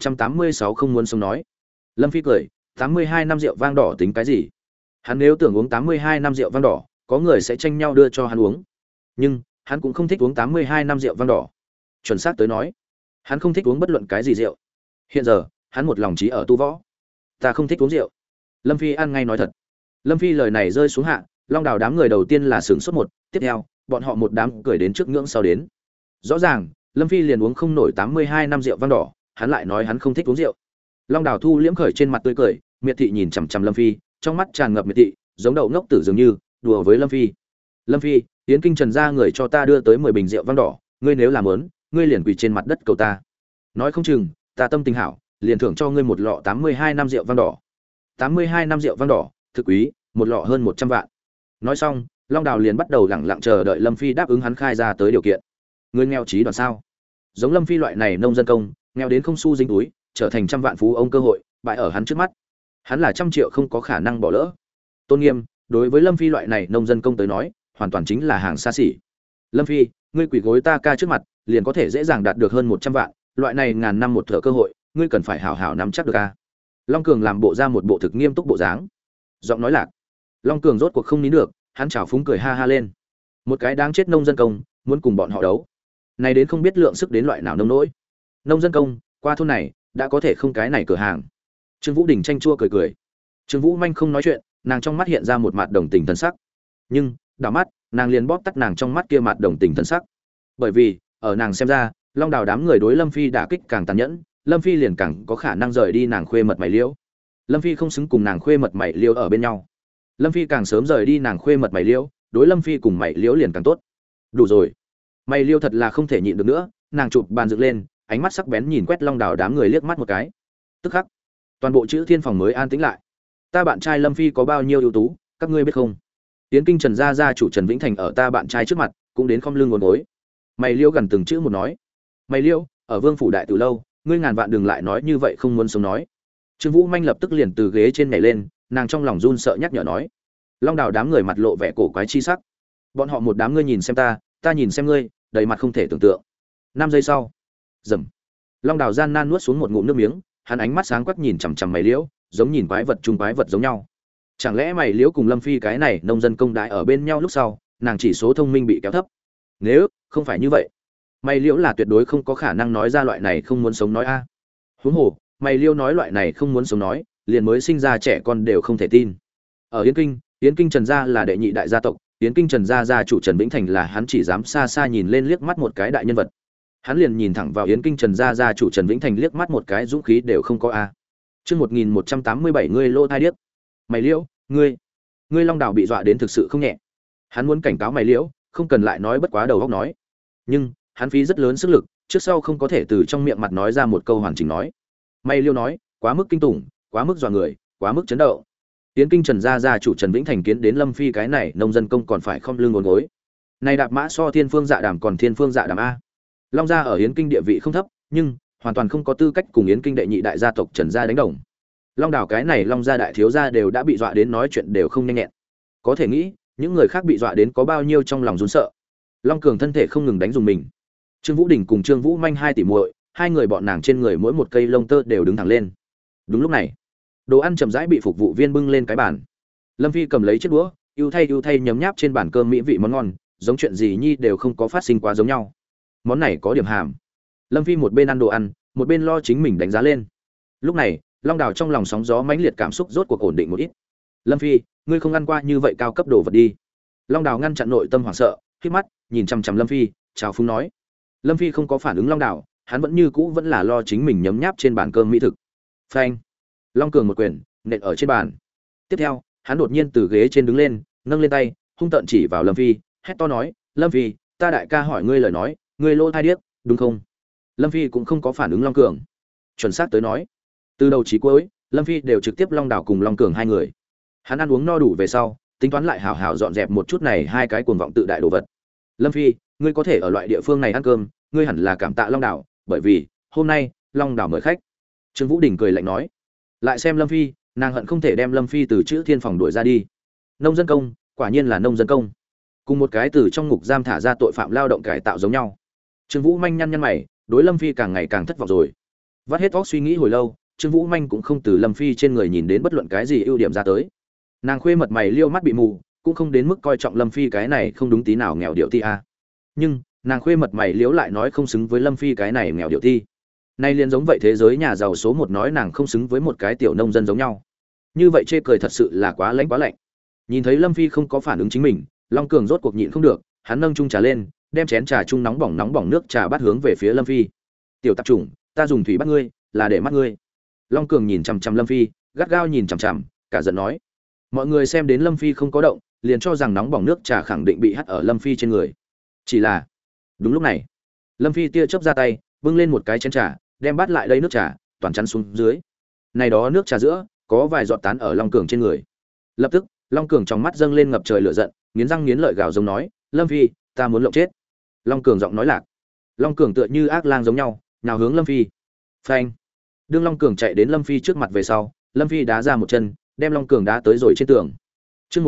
1186 không muốn sống nói. Lâm Phi cười, 82 năm rượu vang đỏ tính cái gì? Hắn nếu tưởng uống 82 năm rượu vang đỏ, có người sẽ tranh nhau đưa cho hắn uống. Nhưng, hắn cũng không thích uống 82 năm rượu vang đỏ. Chuẩn xác tới nói, hắn không thích uống bất luận cái gì rượu. Hiện giờ, hắn một lòng chí ở tu võ. Ta không thích uống rượu. Lâm Phi ăn ngay nói thật. Lâm Phi lời này rơi xuống hạ, Long Đào đám người đầu tiên là sửng sốt một, tiếp theo, bọn họ một đám cười đến trước ngưỡng sau đến. Rõ ràng, Lâm Phi liền uống không nổi 82 năm rượu vang đỏ, hắn lại nói hắn không thích uống rượu. Long Đào thu liễm khởi trên mặt tươi cười, miệt thị nhìn chằm chằm Lâm Phi, trong mắt tràn ngập miệt thị, giống đậu ngốc tử dường như đùa với Lâm Phi. Lâm Phi, Yến Kinh Trần gia người cho ta đưa tới 10 bình rượu vang đỏ, ngươi nếu làm muốn, ngươi liền quỳ trên mặt đất cầu ta. Nói không chừng, ta tâm tình hảo, liền thưởng cho ngươi một lọ 82 năm rượu vang đỏ. 82 năm rượu vang đỏ, thực quý, một lọ hơn 100 vạn. Nói xong, Long Đào liền bắt đầu lẳng lặng chờ đợi Lâm Phi đáp ứng hắn khai ra tới điều kiện. Ngươi nghèo trí đoàn sao? Giống Lâm Phi loại này nông dân công, nghèo đến không xu dính túi, trở thành trăm vạn phú ông cơ hội, bại ở hắn trước mắt. Hắn là trăm triệu không có khả năng bỏ lỡ. Tôn Nghiêm, đối với Lâm Phi loại này nông dân công tới nói, hoàn toàn chính là hàng xa xỉ. Lâm Phi, ngươi quỳ gối ta ca trước mặt, liền có thể dễ dàng đạt được hơn 100 vạn, loại này ngàn năm một thở cơ hội, ngươi cần phải hảo hảo nắm chắc được a. Long Cường làm bộ ra một bộ thực nghiêm túc bộ dáng. Giọng nói lạc. Long Cường rốt cuộc không nín được, hắn chào phúng cười ha ha lên. Một cái đáng chết nông dân công, muốn cùng bọn họ đấu. Này đến không biết lượng sức đến loại nào nông nỗi. Nông dân công, qua thôn này, đã có thể không cái này cửa hàng. Trương Vũ Đình tranh chua cười cười. Trương Vũ Manh không nói chuyện, nàng trong mắt hiện ra một mặt đồng tình thân sắc. Nhưng, đảo mắt, nàng liền bóp tắt nàng trong mắt kia mặt đồng tình thân sắc. Bởi vì, ở nàng xem ra, Long Đào đám người đối Lâm Phi đả kích càng tàn nhẫn, Lâm Phi liền càng có khả năng rời đi nàng khuê mật mày liễu. Lâm Phi không xứng cùng nàng khuê mật mày liễu ở bên nhau. Lâm Phi càng sớm rời đi nàng khuê mật mày liễu, đối Lâm Phi cùng mày liễu liền càng tốt. Đủ rồi. Mày liễu thật là không thể nhịn được nữa, nàng chụp bàn dựng lên, ánh mắt sắc bén nhìn quét Long Đào đám người liếc mắt một cái. Tức khắc, toàn bộ chữ thiên phòng mới an tĩnh lại. Ta bạn trai Lâm Phi có bao nhiêu ưu tú, các ngươi biết không? Tiến Kinh Trần gia gia chủ Trần Vĩnh Thành ở ta bạn trai trước mặt, cũng đến khom lưng ngồi gối. Mày liễu gần từng chữ một nói. Mày liễu, ở Vương phủ đại từ lâu, ngươi ngàn vạn đừng lại nói như vậy không muốn sống nói. Trương Vũ Manh lập tức liền từ ghế trên nhảy lên, nàng trong lòng run sợ nhắc nhở nói. Long Đào đám người mặt lộ vẻ cổ quái chi sắc. Bọn họ một đám ngươi nhìn xem ta nhìn xem ngươi, đầy mặt không thể tưởng tượng. 5 giây sau, rầm. Long Đào gian nan nuốt xuống một ngụm nước miếng, hắn ánh mắt sáng quắc nhìn chằm chằm mày liễu, giống nhìn quái vật chung quái vật giống nhau. Chẳng lẽ mày liễu cùng Lâm Phi cái này nông dân công đại ở bên nhau lúc sau, nàng chỉ số thông minh bị kéo thấp. Nếu không phải như vậy, mày liễu là tuyệt đối không có khả năng nói ra loại này không muốn sống nói a. Huống hồ, mày liễu nói loại này không muốn sống nói, liền mới sinh ra trẻ con đều không thể tin. Ở Yến Kinh Trần gia là đệ nhị đại gia tộc, Yến Kinh Trần gia gia chủ Trần Vĩnh Thành là hắn chỉ dám xa xa nhìn lên liếc mắt một cái đại nhân vật. Hắn liền nhìn thẳng vào Yến Kinh Trần gia gia chủ Trần Vĩnh Thành liếc mắt một cái dũng khí đều không có a. Chương 1187 ngươi lô thai điếc. Mày liễu, ngươi Long Đào bị dọa đến thực sự không nhẹ. Hắn muốn cảnh cáo mày liễu, không cần lại nói bất quá đầu óc nói. Nhưng, hắn phí rất lớn sức lực, trước sau không có thể từ trong miệng mặt nói ra một câu hoàn chỉnh nói. Mày liễu nói, quá mức kinh tủng, quá mức dọa người, quá mức chấn động. Yến Kinh Trần gia gia chủ Trần Vĩnh Thành kiến đến Lâm Phi cái này, nông dân công còn phải không lưng ngốn gối. Này đạp mã so Thiên Phương Dạ Đàm còn Thiên Phương Dạ Đàm a. Long gia ở Yến Kinh địa vị không thấp, nhưng hoàn toàn không có tư cách cùng Yến Kinh đệ nhị đại gia tộc Trần gia đánh đồng. Long Đào cái này Long gia đại thiếu gia đều đã bị dọa đến nói chuyện đều không nhanh nhẹn. Có thể nghĩ, những người khác bị dọa đến có bao nhiêu trong lòng run sợ. Long Cường thân thể không ngừng đánh dùng mình. Trương Vũ Đình cùng Trương Vũ Manh hai tỷ muội, hai người bọn nàng trên người mỗi một cây lông tơ đều đứng thẳng lên. Đúng lúc này, đồ ăn chậm rãi bị phục vụ viên bưng lên cái bàn. Lâm Phi cầm lấy chiếc đũa, ưu thay nhấm nháp trên bàn cơm mỹ vị món ngon, giống chuyện gì nhi đều không có phát sinh quá giống nhau. món này có điểm hàm. Lâm Phi một bên ăn đồ ăn, một bên lo chính mình đánh giá lên. Lúc này, Long Đào trong lòng sóng gió mãnh liệt cảm xúc rốt cuộc ổn định một ít. Lâm Phi, ngươi không ăn qua như vậy cao cấp đồ vật đi. Long Đào ngăn chặn nội tâm hoảng sợ, khép mắt nhìn chằm chằm Lâm Phi, chào phúng nói. Lâm Phi không có phản ứng Long Đào, hắn vẫn như cũ vẫn là lo chính mình nhấm nháp trên bàn cơm mỹ thực. Phanh! Long Cường một quyền nện ở trên bàn. Tiếp theo, hắn đột nhiên từ ghế trên đứng lên, nâng lên tay, hung tợn chỉ vào Lâm Phi, hét to nói: "Lâm Phi, ta đại ca hỏi ngươi lời nói, ngươi lỗ tai điếc, đúng không?" Lâm Phi cũng không có phản ứng Long Cường. Chuẩn xác tới nói, từ đầu chí cuối, Lâm Phi đều trực tiếp Long Đào cùng Long Cường hai người. Hắn ăn uống no đủ về sau, tính toán lại hảo hảo dọn dẹp một chút này hai cái cuồng vọng tự đại đồ vật. Lâm Phi, ngươi có thể ở loại địa phương này ăn cơm, ngươi hẳn là cảm tạ Long Đào, bởi vì hôm nay Long Đào mời khách. Trương Vũ Đình cười lạnh nói. Lại xem Lâm Phi, nàng hận không thể đem Lâm Phi từ chữ thiên phòng đuổi ra đi. Nông dân công, quả nhiên là nông dân công, cùng một cái từ trong ngục giam thả ra tội phạm lao động cải tạo giống nhau. Trương Vũ Manh nhăn nhăn mày, đối Lâm Phi càng ngày càng thất vọng rồi. Vắt hết óc suy nghĩ hồi lâu, Trương Vũ Manh cũng không từ Lâm Phi trên người nhìn đến bất luận cái gì ưu điểm ra tới. Nàng khuê mật mày liêu mắt bị mù, cũng không đến mức coi trọng Lâm Phi cái này không đúng tí nào nghèo điệu ti a. Nhưng, nàng khuê mật mày liếu lại nói không xứng với Lâm Phi cái này nghèo điệu ti. Nay liền giống vậy thế giới nhà giàu số 1 nói nàng không xứng với một cái tiểu nông dân giống nhau. Như vậy chê cười thật sự là quá lãnh quá lạnh. Nhìn thấy Lâm Phi không có phản ứng chính mình, Long Cường rốt cuộc nhịn không được, hắn nâng chung trà lên, đem chén trà chung nóng bỏng nước trà bắt hướng về phía Lâm Phi. "Tiểu tạp chủng, ta dùng thủy bắt ngươi, là để mắt ngươi." Long Cường nhìn chằm chằm Lâm Phi, gắt gao nhìn chằm chằm, cả giận nói. Mọi người xem đến Lâm Phi không có động, liền cho rằng nóng bỏng nước trà khẳng định bị hắt ở Lâm Phi trên người. Chỉ là, đúng lúc này, Lâm Phi tia chớp ra tay, bưng lên một cái chén trà, đem bắt lại đây nước trà, toàn chắn xuống dưới. Này đó nước trà giữa, có vài giọt tán ở Long Cường trên người. Lập tức, Long Cường trong mắt dâng lên ngập trời lửa giận, nghiến răng nghiến lợi gào giống nói: "Lâm Phi, ta muốn lộng chết." Long Cường giọng nói lạc. Long Cường tựa như ác lang giống nhau, nhào hướng Lâm Phi. Phanh! Đương Long Cường chạy đến Lâm Phi trước mặt về sau, Lâm Phi đá ra một chân, đem Long Cường đá tới rồi trên tường. Chương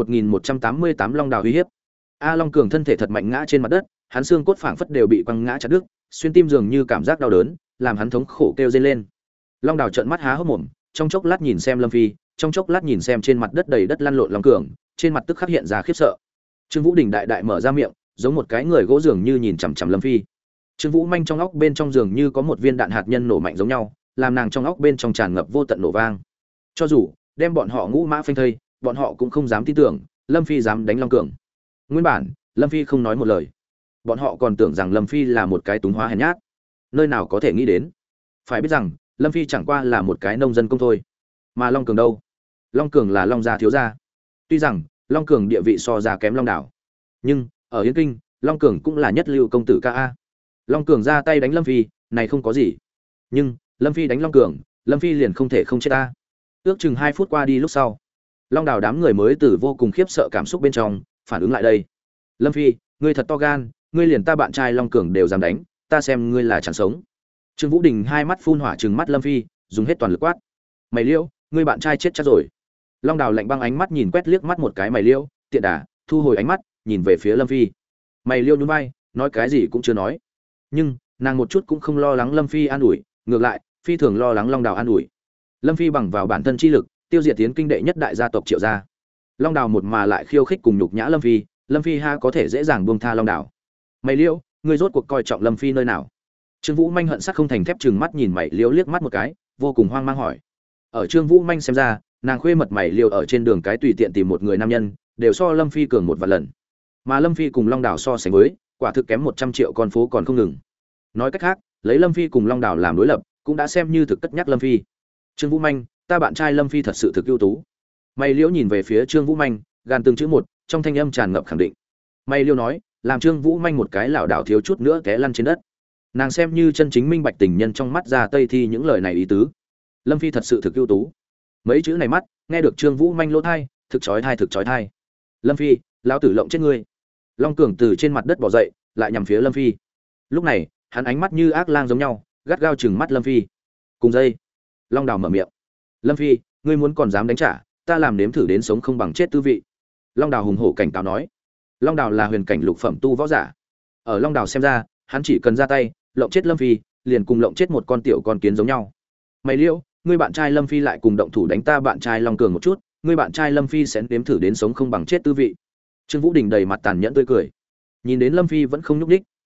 1188 Long Đào uy hiếp. Long Cường thân thể thật mạnh ngã trên mặt đất, hắn xương cốt phảng phất đều bị quăng ngã chặt đứt, xuyên tim dường như cảm giác đau đớn, làm hắn thống khổ kêu rên lên. Long Đào trợn mắt há hốc mồm, trong chốc lát nhìn xem Lâm Phi, trong chốc lát nhìn xem trên mặt đất đầy đất lăn lộn Long Cường, trên mặt tức khắc hiện ra khiếp sợ. Trương Vũ Đình đại đại mở ra miệng, giống một cái người gỗ dường như nhìn chằm chằm Lâm Phi. Trương Vũ Manh trong óc bên trong giường như có một viên đạn hạt nhân nổ mạnh giống nhau, làm nàng trong óc bên trong tràn ngập vô tận nổ vang. Cho dù đem bọn họ ngũ mã phanh thây, bọn họ cũng không dám tin tưởng Lâm Phi dám đánh Long Cường. Nguyên bản, Lâm Phi không nói một lời. Bọn họ còn tưởng rằng Lâm Phi là một cái túng hóa hèn nhát. Nơi nào có thể nghĩ đến. Phải biết rằng, Lâm Phi chẳng qua là một cái nông dân công thôi. Mà Long Cường đâu? Long Cường là Long gia thiếu gia. Tuy rằng, Long Cường địa vị so ra kém Long Đảo, nhưng ở Yến Kinh, Long Cường cũng là nhất lưu công tử ca a. Long Cường ra tay đánh Lâm Phi, này không có gì. Nhưng, Lâm Phi đánh Long Cường, Lâm Phi liền không thể không chết ta. Ước chừng 2 phút qua đi lúc sau, Long Đào đám người mới từ vô cùng khiếp sợ cảm xúc bên trong phản ứng lại đây. Lâm Phi, ngươi thật to gan, ngươi liền ta bạn trai Long Cường đều dám đánh, ta xem ngươi là chẳng sống. Trương Vũ Đình hai mắt phun hỏa trừng mắt Lâm Phi, dùng hết toàn lực quát: "Mày Liêu, ngươi bạn trai chết chắc rồi." Long Đào lạnh băng ánh mắt nhìn quét liếc mắt một cái Mày Liêu, tiện đà, thu hồi ánh mắt, nhìn về phía Lâm Phi. Mày Liêu nhún vai, nói cái gì cũng chưa nói. Nhưng, nàng một chút cũng không lo lắng Lâm Phi an ủi, ngược lại, phi thường lo lắng Long Đào an ủi. Lâm Phi bằng vào bản thân chi lực, tiêu diệt tiến kinh đệ nhất đại gia tộc Triệu gia. Long Đào một mà lại khiêu khích cùng nhục nhã Lâm Phi ha có thể dễ dàng buông tha Long Đào. Mày Liêu, ngươi rốt cuộc coi trọng Lâm Phi nơi nào? Trương Vũ Manh hận sắc không thành thép trừng mắt nhìn Mày Liêu liếc mắt một cái, vô cùng hoang mang hỏi. Ở Trương Vũ Manh xem ra, nàng khuê mật Mày Liêu ở trên đường cái tùy tiện tìm một người nam nhân, đều so Lâm Phi cường một vạn lần. Mà Lâm Phi cùng Long Đào so sánh với, quả thực kém 100 triệu con phố còn không ngừng. Nói cách khác, lấy Lâm Phi cùng Long Đào làm đối lập, cũng đã xem như thực cất nhắc Lâm Phi. Trương Vũ Manh, ta bạn trai Lâm Phi thật sự thực ưu tú. Mày Liễu nhìn về phía Trương Vũ Manh, gan từng chữ một, trong thanh âm tràn ngập khẳng định. Mày Liễu nói, làm Trương Vũ Manh một cái lảo đảo thiếu chút nữa té lăn trên đất. Nàng xem như chân chính minh bạch tình nhân trong mắt ra Tây Thi những lời này ý tứ. Lâm Phi thật sự thực ưu tú. Mấy chữ này mắt, nghe được Trương Vũ Manh lỗ thai, thực chói tai. Lâm Phi, lão tử lộng chết ngươi. Long Cường từ trên mặt đất bò dậy, lại nhằm phía Lâm Phi. Lúc này, hắn ánh mắt như ác lang giống nhau, gắt gao trừng mắt Lâm Phi. Cùng dây, Long Đào mở miệng. Lâm Phi, ngươi muốn còn dám đánh trả, ta làm nếm thử đến sống không bằng chết tư vị. Long Đào hùng hổ cảnh cáo nói. Long Đào là huyền cảnh lục phẩm tu võ giả. Ở Long Đào xem ra, hắn chỉ cần ra tay, lộng chết Lâm Phi, liền cùng lộng chết một con tiểu con kiến giống nhau. Mày Liễu, ngươi bạn trai Lâm Phi lại cùng động thủ đánh ta bạn trai Long Cường một chút, ngươi bạn trai Lâm Phi sẽ nếm thử đến sống không bằng chết tư vị. Trương Vũ Đình đầy mặt tàn nhẫn tươi cười. Nhìn đến Lâm Phi vẫn không nhúc nhích,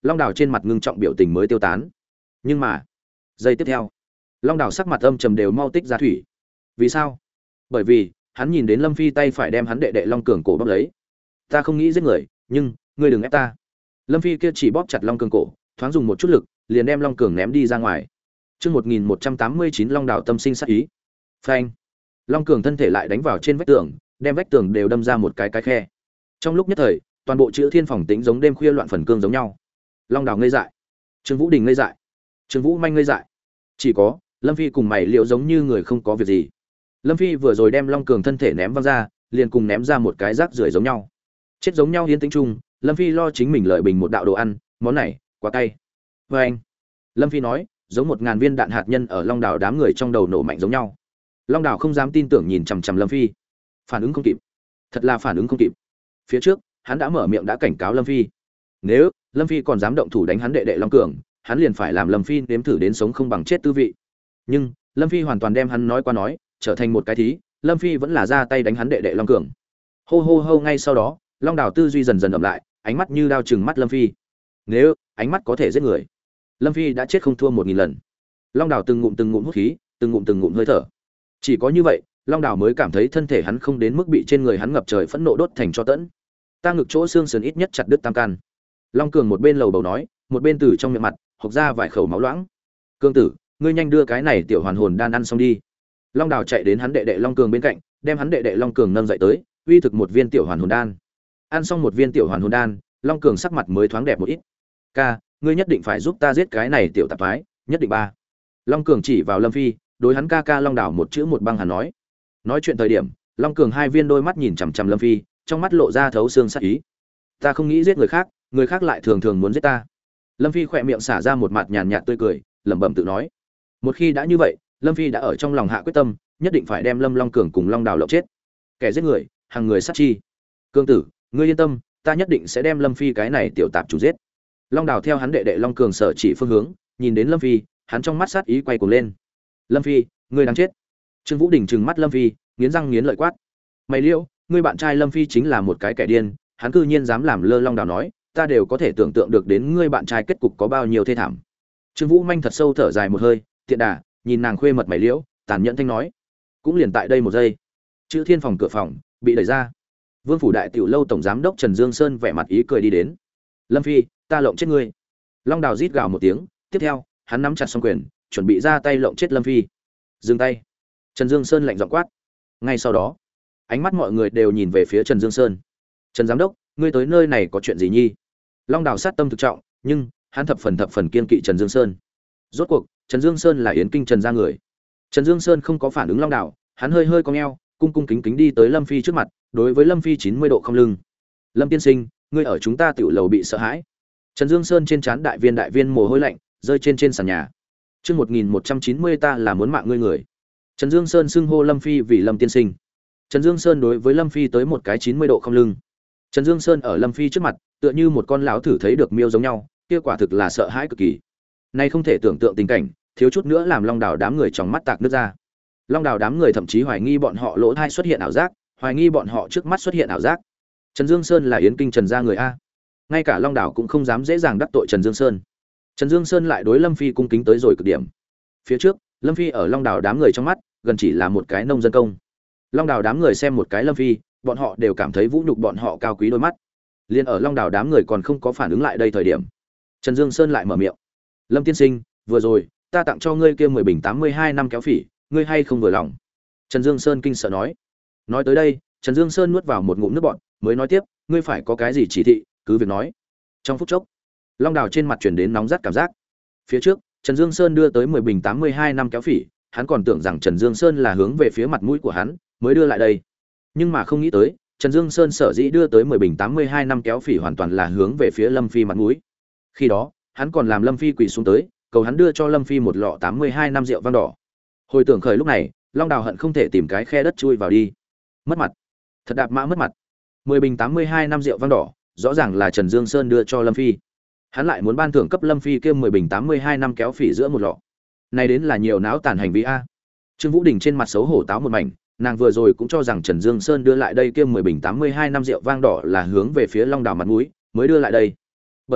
Long Đào trên mặt ngưng trọng biểu tình mới tiêu tán. Nhưng mà, giây tiếp theo, Long Đào sắc mặt âm trầm đều mau tích ra thủy. Vì sao? Bởi vì hắn nhìn đến Lâm Phi tay phải đem hắn đệ đệ Long Cường cổ bóp lấy. Ta không nghĩ giết người, nhưng ngươi đừng ép ta. Lâm Phi kia chỉ bóp chặt Long Cường cổ, thoáng dùng một chút lực, liền đem Long Cường ném đi ra ngoài. Chương 1189 Long Đào tâm sinh sát ý. Phanh. Long Cường thân thể lại đánh vào trên vách tường, đem vách tường đều đâm ra một cái khe. Trong lúc nhất thời, toàn bộ chữ thiên phòng tĩnh giống đêm khuya loạn phần cương giống nhau. Long Đào ngây dại, Trương Vũ Đình ngây dại, Trương Vũ Manh ngây dại. Chỉ có Lâm Phi cùng mày liệu giống như người không có việc gì. Lâm Phi vừa rồi đem Long Cường thân thể ném văng ra, liền cùng ném ra một cái rác rưởi giống nhau. Chết giống nhau hiến tĩnh chung, Lâm Phi lo chính mình lợi bình một đạo đồ ăn, món này quá cay. Và anh, Lâm Phi nói, giống 1000 viên đạn hạt nhân ở Long Đào đám người trong đầu nổ mạnh giống nhau. Long Đào không dám tin tưởng nhìn chằm chằm Lâm Phi, phản ứng không kịp, thật là phản ứng không kịp. Phía trước, hắn đã mở miệng đã cảnh cáo Lâm Phi, nếu Lâm Phi còn dám động thủ đánh hắn đệ đệ Long Cường, hắn liền phải làm Lâm Phi nếm thử đến sống không bằng chết tư vị. Nhưng Lâm Phi hoàn toàn đem hắn nói qua nói, trở thành một cái thí, Lâm Phi vẫn là ra tay đánh hắn đệ đệ Long Cường. Hô hô hô, ngay sau đó, Long Đào tư duy dần dần ẩm lại, ánh mắt như đao chừng mắt Lâm Phi. Nếu ánh mắt có thể giết người, Lâm Phi đã chết không thua 1000 lần. Long Đào từng ngụm hút khí, từng ngụm hơi thở. Chỉ có như vậy, Long Đào mới cảm thấy thân thể hắn không đến mức bị trên người hắn ngập trời phẫn nộ đốt thành tro tẫn. Ta ngực chỗ xương sườn ít nhất chặt đứt tam can. Long Cường một bên lầu bầu nói, một bên từ trong miệng mặt hộc ra vài khẩu máu loãng. Cương tử, ngươi nhanh đưa cái này tiểu hoàn hồn đan ăn xong đi. Long Đào chạy đến hắn đệ đệ Long Cường bên cạnh, đem hắn đệ đệ Long Cường nâng dậy tới, uy thực một viên tiểu hoàn hồn đan. Ăn xong một viên tiểu hoàn hồn đan, Long Cường sắc mặt mới thoáng đẹp một ít. Ca, ngươi nhất định phải giúp ta giết cái này tiểu tạp thoái, nhất định ba. Long Cường chỉ vào Lâm Phi, đối hắn ca ca Long Đào một chữ một băng hắn nói. Nói chuyện thời điểm, Long Cường hai viên đôi mắt nhìn chằm chằm Lâm Phi, trong mắt lộ ra thấu xương sát ý. Ta không nghĩ giết người khác lại thường thường muốn giết ta. Lâm Phi khỏe miệng xả ra một mặt nhàn nhạt tươi cười, lẩm bẩm tự nói. Một khi đã như vậy, Lâm Phi đã ở trong lòng hạ quyết tâm, nhất định phải đem Lâm Long Cường cùng Long Đào lộng chết. Kẻ giết người, hàng người sát chi. Cương tử, ngươi yên tâm, ta nhất định sẽ đem Lâm Phi cái này tiểu tạp chủ giết. Long Đào theo hắn đệ đệ Long Cường sở chỉ phương hướng, nhìn đến Lâm Phi, hắn trong mắt sát ý quay cuồng lên. Lâm Phi, ngươi đáng chết. Trương Vũ Đình trừng mắt Lâm Phi, nghiến răng nghiến lợi quát. Mày liễu, ngươi bạn trai Lâm Phi chính là một cái kẻ điên, hắn cư nhiên dám làm lơ Long Đào nói, ta đều có thể tưởng tượng được đến ngươi bạn trai kết cục có bao nhiêu thê thảm. Trương Vũ Manh thật sâu thở dài một hơi, tiện đà, nhìn nàng khuê mật mày liễu, tàn nhẫn thanh nói. Cũng liền tại đây một giây, chữ thiên phòng cửa phòng bị đẩy ra. Vương phủ đại tiểu lâu tổng giám đốc Trần Dương Sơn vẻ mặt ý cười đi đến. Lâm Phi, ta lộng chết ngươi. Long Đào rít gào một tiếng, tiếp theo, hắn nắm chặt song quyền, chuẩn bị ra tay lộng chết Lâm Phi. Dừng tay. Trần Dương Sơn lạnh giọng quát. Ngay sau đó, ánh mắt mọi người đều nhìn về phía Trần Dương Sơn. Trần giám đốc, ngươi tới nơi này có chuyện gì nhi? Long Đào sát tâm thực trọng, nhưng hắn thập phần kiên kỵ Trần Dương Sơn. Rốt cuộc, Trần Dương Sơn là yến kinh Trần gia người. Trần Dương Sơn không có phản ứng Long Đào, hắn hơi cong eo, cung kính kính đi tới Lâm Phi trước mặt, đối với Lâm Phi 90 độ không lưng. Lâm tiên sinh, ngươi ở chúng ta tiểu lầu bị sợ hãi. Trần Dương Sơn trên trán đại viên mồ hôi lạnh rơi trên sàn nhà. Chương 1190 ta là muốn mạng ngươi người. Trần Dương Sơn xưng hô Lâm Phi vì Lâm tiên sinh. Trần Dương Sơn đối với Lâm Phi tới một cái 90 độ không lưng. Trần Dương Sơn ở Lâm Phi trước mặt, tựa như một con lão thử thấy được miêu giống nhau, kia quả thực là sợ hãi cực kỳ. Nay không thể tưởng tượng tình cảnh, thiếu chút nữa làm Long Đào đám người trong mắt tạc nước ra. Long Đào đám người thậm chí hoài nghi bọn họ lỗ thai xuất hiện ảo giác, hoài nghi bọn họ trước mắt xuất hiện ảo giác. Trần Dương Sơn là yến kinh Trần gia người a. Ngay cả Long Đào cũng không dám dễ dàng đắc tội Trần Dương Sơn. Trần Dương Sơn lại đối Lâm Phi cung kính tới rồi cực điểm. Phía trước, Lâm Phi ở Long Đào đám người trong mắt, gần chỉ là một cái nông dân công. Long Đào đám người xem một cái Lâm Phi, bọn họ đều cảm thấy vũ nhục bọn họ cao quý đôi mắt. Liên ở Long Đào đám người còn không có phản ứng lại đây thời điểm, Trần Dương Sơn lại mở miệng. Lâm tiên sinh, vừa rồi ta tặng cho ngươi kia 10 bình 82 năm kéo phỉ, ngươi hay không vừa lòng? Trần Dương Sơn kinh sợ nói. Nói tới đây, Trần Dương Sơn nuốt vào một ngụm nước bọt, mới nói tiếp, ngươi phải có cái gì chỉ thị, cứ việc nói. Trong phút chốc, Long Đào trên mặt chuyển đến nóng rát cảm giác. Phía trước, Trần Dương Sơn đưa tới 10 bình 82 năm kéo phỉ, hắn còn tưởng rằng Trần Dương Sơn là hướng về phía mặt mũi của hắn, mới đưa lại đây. Nhưng mà không nghĩ tới, Trần Dương Sơn sở dĩ đưa tới 10 bình 82 năm kéo phỉ hoàn toàn là hướng về phía Lâm Phi mặt mũi. Khi đó, hắn còn làm Lâm Phi quỳ xuống tới, cầu hắn đưa cho Lâm Phi một lọ 82 năm rượu vang đỏ. Hồi tưởng khởi lúc này, Long Đào hận không thể tìm cái khe đất chui vào đi. Mất mặt, thật đạp mã mất mặt. 10 bình 82 năm rượu vang đỏ, rõ ràng là Trần Dương Sơn đưa cho Lâm Phi. Hắn lại muốn ban thưởng cấp Lâm Phi kia 10 bình 82 năm kéo phỉ giữa một lọ. Này đến là nhiều náo tàn hành vi a. Trương Vũ Đình trên mặt xấu hổ táo một mảnh, nàng vừa rồi cũng cho rằng Trần Dương Sơn đưa lại đây kia 10 bình 82 năm rượu vang đỏ là hướng về phía Long Đào mặt mũi, mới đưa lại đây. Bởi vậy,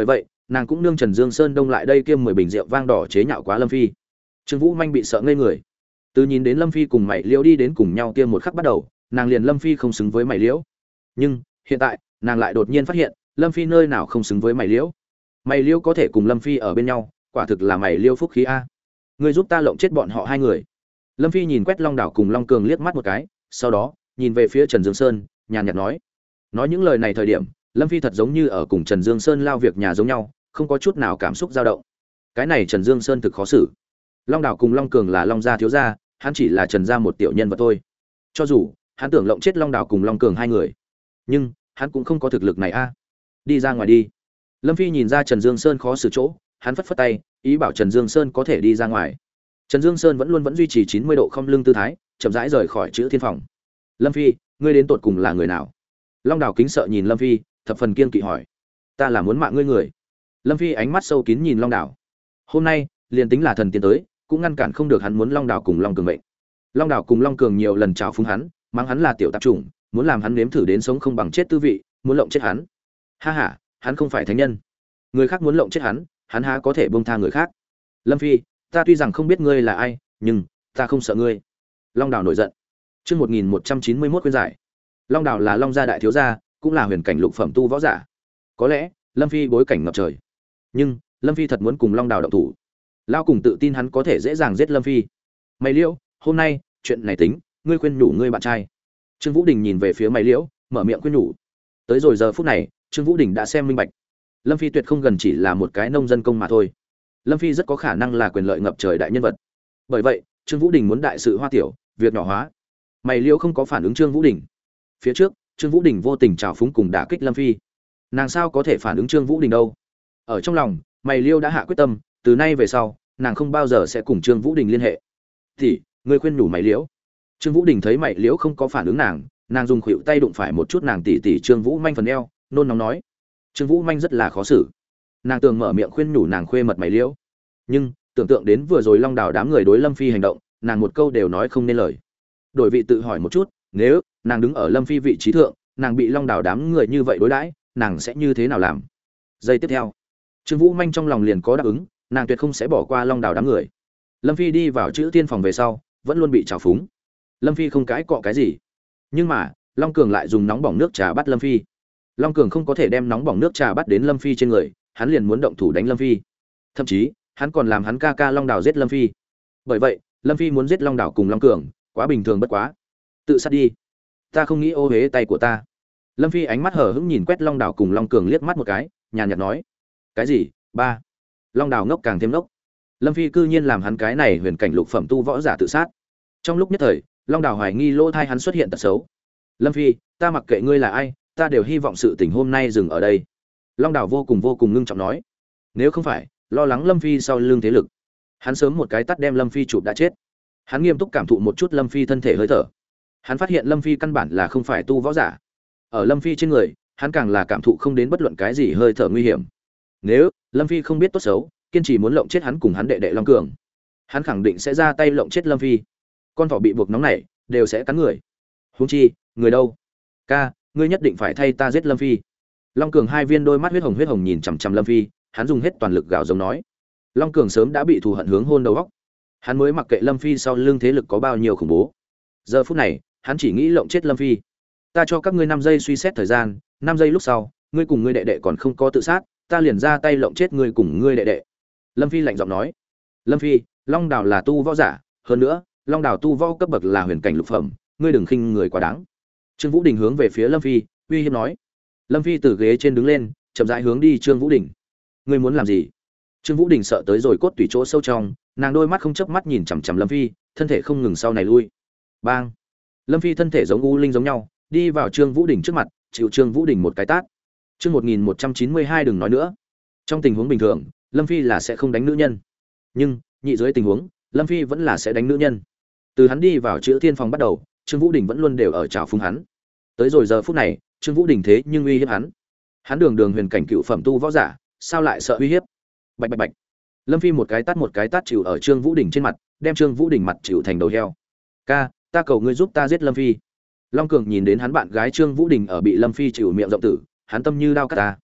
nàng cũng nương Trần Dương Sơn đông lại đây kiêm 10 bình rượu vang đỏ chế nhạo quá Lâm Phi. Trương Vũ Manh bị sợ ngây người. Từ nhìn đến Lâm Phi cùng Mảy Liễu đi đến cùng nhau kia một khắc bắt đầu, nàng liền Lâm Phi không xứng với Mảy Liễu. Nhưng hiện tại, nàng lại đột nhiên phát hiện, Lâm Phi nơi nào không xứng với Mảy Liễu. Mảy Liễu có thể cùng Lâm Phi ở bên nhau, quả thực là Mảy Liễu phúc khí a. Ngươi giúp ta lộng chết bọn họ hai người. Lâm Phi nhìn quét Long Đảo cùng Long Cường liếc mắt một cái, sau đó nhìn về phía Trần Dương Sơn, nhàn nhạt nói những lời này thời điểm, Lâm Phi thật giống như ở cùng Trần Dương Sơn lao việc nhà giống nhau, không có chút nào cảm xúc dao động. Cái này Trần Dương Sơn thực khó xử. Long Đảo cùng Long Cường là Long gia thiếu gia, hắn chỉ là Trần gia một tiểu nhân vật thôi. Cho dù hắn tưởng lộng chết Long Đảo cùng Long Cường hai người, nhưng hắn cũng không có thực lực này a. Đi ra ngoài đi. Lâm Phi nhìn ra Trần Dương Sơn khó xử chỗ, hắn phất phất tay, ý bảo Trần Dương Sơn có thể đi ra ngoài. Trần Dương Sơn vẫn duy trì 90 độ không lưng tư thái, chậm rãi rời khỏi chữ thiên phòng. Lâm Phi, ngươi đến tột cùng là người nào? Long Đảo kính sợ nhìn Lâm Phi, thập phần kiên kỵ hỏi. Ta là muốn mạng ngươi người. Lâm Phi ánh mắt sâu kín nhìn Long Đảo. Hôm nay, liền tính là thần tiến tới, cũng ngăn cản không được hắn muốn Long Đảo cùng Long Cường mệnh. Long Đảo cùng Long Cường nhiều lần chào phúng hắn, mắng hắn là tiểu tạp chủng, muốn làm hắn nếm thử đến sống không bằng chết tư vị, muốn lộng chết hắn. Ha ha, hắn không phải thánh nhân. Người khác muốn lộng chết hắn, hắn há có thể buông tha người khác. Lâm Phi, ta tuy rằng không biết ngươi là ai, nhưng ta không sợ ngươi. Long Đảo nổi giận. Chương 1191 khuyên giải. Long Đảo là Long gia đại thiếu gia, cũng là huyền cảnh lục phẩm tu võ giả. Có lẽ Lâm Phi bối cảnh ngập trời, nhưng Lâm Phi thật muốn cùng Long Đảo động thủ. Lao cùng tự tin hắn có thể dễ dàng giết Lâm Phi. Mày Liễu, hôm nay chuyện này tính, ngươi khuyên nhủ ngươi bạn trai. Trương Vũ Đình nhìn về phía Mày Liễu, mở miệng khuyên nhủ. Tới rồi giờ phút này, Trương Vũ Đình đã xem minh bạch. Lâm Phi tuyệt không gần chỉ là một cái nông dân công mà thôi. Lâm Phi rất có khả năng là quyền lợi ngập trời đại nhân vật. Bởi vậy, Trương Vũ Đình muốn đại sự hoa tiểu, việc nhỏ hóa. Mày Liễu không có phản ứng Trương Vũ Đình. Phía trước, Trương Vũ Đình vô tình trào phúng cùng đả kích Lâm Phi. Nàng sao có thể phản ứng Trương Vũ Đình đâu? Ở trong lòng, Mày Liễu đã hạ quyết tâm, từ nay về sau, nàng không bao giờ sẽ cùng Trương Vũ Đình liên hệ. Thì, ngươi khuyên nhủ Mày Liễu. Trương Vũ Đình thấy Mày Liễu không có phản ứng nàng dùng khuỷu tay đụng phải một chút nàng tỉ Trương Vũ Manh phần eo, nôn nóng nói. Trương Vũ Manh rất là khó xử. Nàng tưởng mở miệng khuyên nhủ nàng khuê mật Mày Liễu, nhưng tưởng tượng đến vừa rồi Long Đảo đám người đối Lâm Phi hành động, nàng một câu đều nói không nên lời. Đổi vị tự hỏi một chút, nếu nàng đứng ở Lâm Phi vị trí thượng, nàng bị Long Đảo đám người như vậy đối đãi, nàng sẽ như thế nào làm? Giây tiếp theo, Trương Vũ Manh trong lòng liền có đáp ứng, nàng tuyệt không sẽ bỏ qua Long Đảo đám người. Lâm Phi đi vào chữ tiên phòng về sau, vẫn luôn bị trào phúng. Lâm Phi không cãi cọ cái gì, nhưng mà Long Cường lại dùng nóng bỏng nước trà bắt Lâm Phi. Long Cường không có thể đem nóng bỏng nước trà bắt đến Lâm Phi trên người, hắn liền muốn động thủ đánh Lâm Phi. Thậm chí, hắn còn làm hắn ca ca Long Đảo giết Lâm Phi. Bởi vậy, Lâm Phi muốn giết Long Đảo cùng Long Cường, quá bình thường bất quá. Tự sát đi. Ta không nghĩ ô uế tay của ta. Lâm Phi ánh mắt hở hững nhìn quét Long Đảo cùng Long Cường liếc mắt một cái, nhàn nhạt nói. Cái gì? Ba. Long Đảo ngốc càng thêm ngốc. Lâm Phi cư nhiên làm hắn cái này huyền cảnh lục phẩm tu võ giả tự sát. Trong lúc nhất thời, Long Đảo hoài nghi lỗ thai hắn xuất hiện tật xấu. Lâm Phi, ta mặc kệ ngươi là ai, ta đều hy vọng sự tình hôm nay dừng ở đây. Long Đảo vô cùng ngưng trọng nói. Nếu không phải lo lắng Lâm Phi sau lưng thế lực, hắn sớm một cái tắt đem Lâm Phi chụp đã chết. Hắn nghiêm túc cảm thụ một chút Lâm Phi thân thể hơi thở. Hắn phát hiện Lâm Phi căn bản là không phải tu võ giả. Ở Lâm Phi trên người, hắn càng là cảm thụ không đến bất luận cái gì hơi thở nguy hiểm. Nếu Lâm Phi không biết tốt xấu, kiên trì muốn lộng chết hắn cùng hắn đệ đệ Long Cường, hắn khẳng định sẽ ra tay lộng chết Lâm Phi. Con thỏ bị buộc nóng này đều sẽ cắn người. Huống chi, người đâu? Ca, ngươi nhất định phải thay ta giết Lâm Phi. Long Cường hai viên đôi mắt huyết hồng nhìn chằm chằm Lâm Phi, hắn dùng hết toàn lực gào giống nói. Long Cường sớm đã bị thù hận hướng hôn đầu óc. Hắn mới mặc kệ Lâm Phi sau lưng thế lực có bao nhiêu khủng bố. Giờ phút này, hắn chỉ nghĩ lộng chết Lâm Phi. Ta cho các ngươi 5 giây suy xét thời gian, 5 giây lúc sau, ngươi cùng ngươi đệ đệ còn không có tự sát, ta liền ra tay lộng chết ngươi cùng ngươi đệ đệ. Lâm Phi lạnh giọng nói. Lâm Phi, Long Đảo là tu võ giả, hơn nữa, Long Đảo tu võ cấp bậc là huyền cảnh lục phẩm, ngươi đừng khinh người quá đáng. Trương Vũ Đình hướng về phía Lâm Phi, uy hiếp nói. Lâm Phi từ ghế trên đứng lên, chậm rãi hướng đi Trương Vũ Đình. Ngươi muốn làm gì? Trương Vũ Đình sợ tới rồi cốt tủy chỗ sâu trong, nàng đôi mắt không chớp mắt nhìn chằm chằm Lâm Phi, thân thể không ngừng sau này lui. Bang! Lâm Phi thân thể giống u linh giống nhau, đi vào Trương Vũ Đình trước mặt, chịu Trương Vũ Đình một cái tát. Chương 1192 đừng nói nữa. Trong tình huống bình thường, Lâm Phi là sẽ không đánh nữ nhân. Nhưng, nhị dưới tình huống, Lâm Phi vẫn là sẽ đánh nữ nhân. Từ hắn đi vào chữ thiên phòng bắt đầu, Trương Vũ Đình vẫn luôn đều ở trào phúng hắn. Tới rồi giờ phút này, Trương Vũ Đình thế nhưng uy hiếp hắn. Hắn đường huyền cảnh cựu phẩm tu võ giả, sao lại sợ uy hiếp? Bạch bạch bạch. Lâm Phi một cái tát chịu ở Trương Vũ Đình trên mặt, đem Trương Vũ Đình mặt chịu thành đầu heo. Ca, ta cầu ngươi giúp ta giết Lâm Phi. Long Cường nhìn đến hắn bạn gái Trương Vũ Đình ở bị Lâm Phi chịu miệng rộng tử, hắn tâm như đao cắt ta.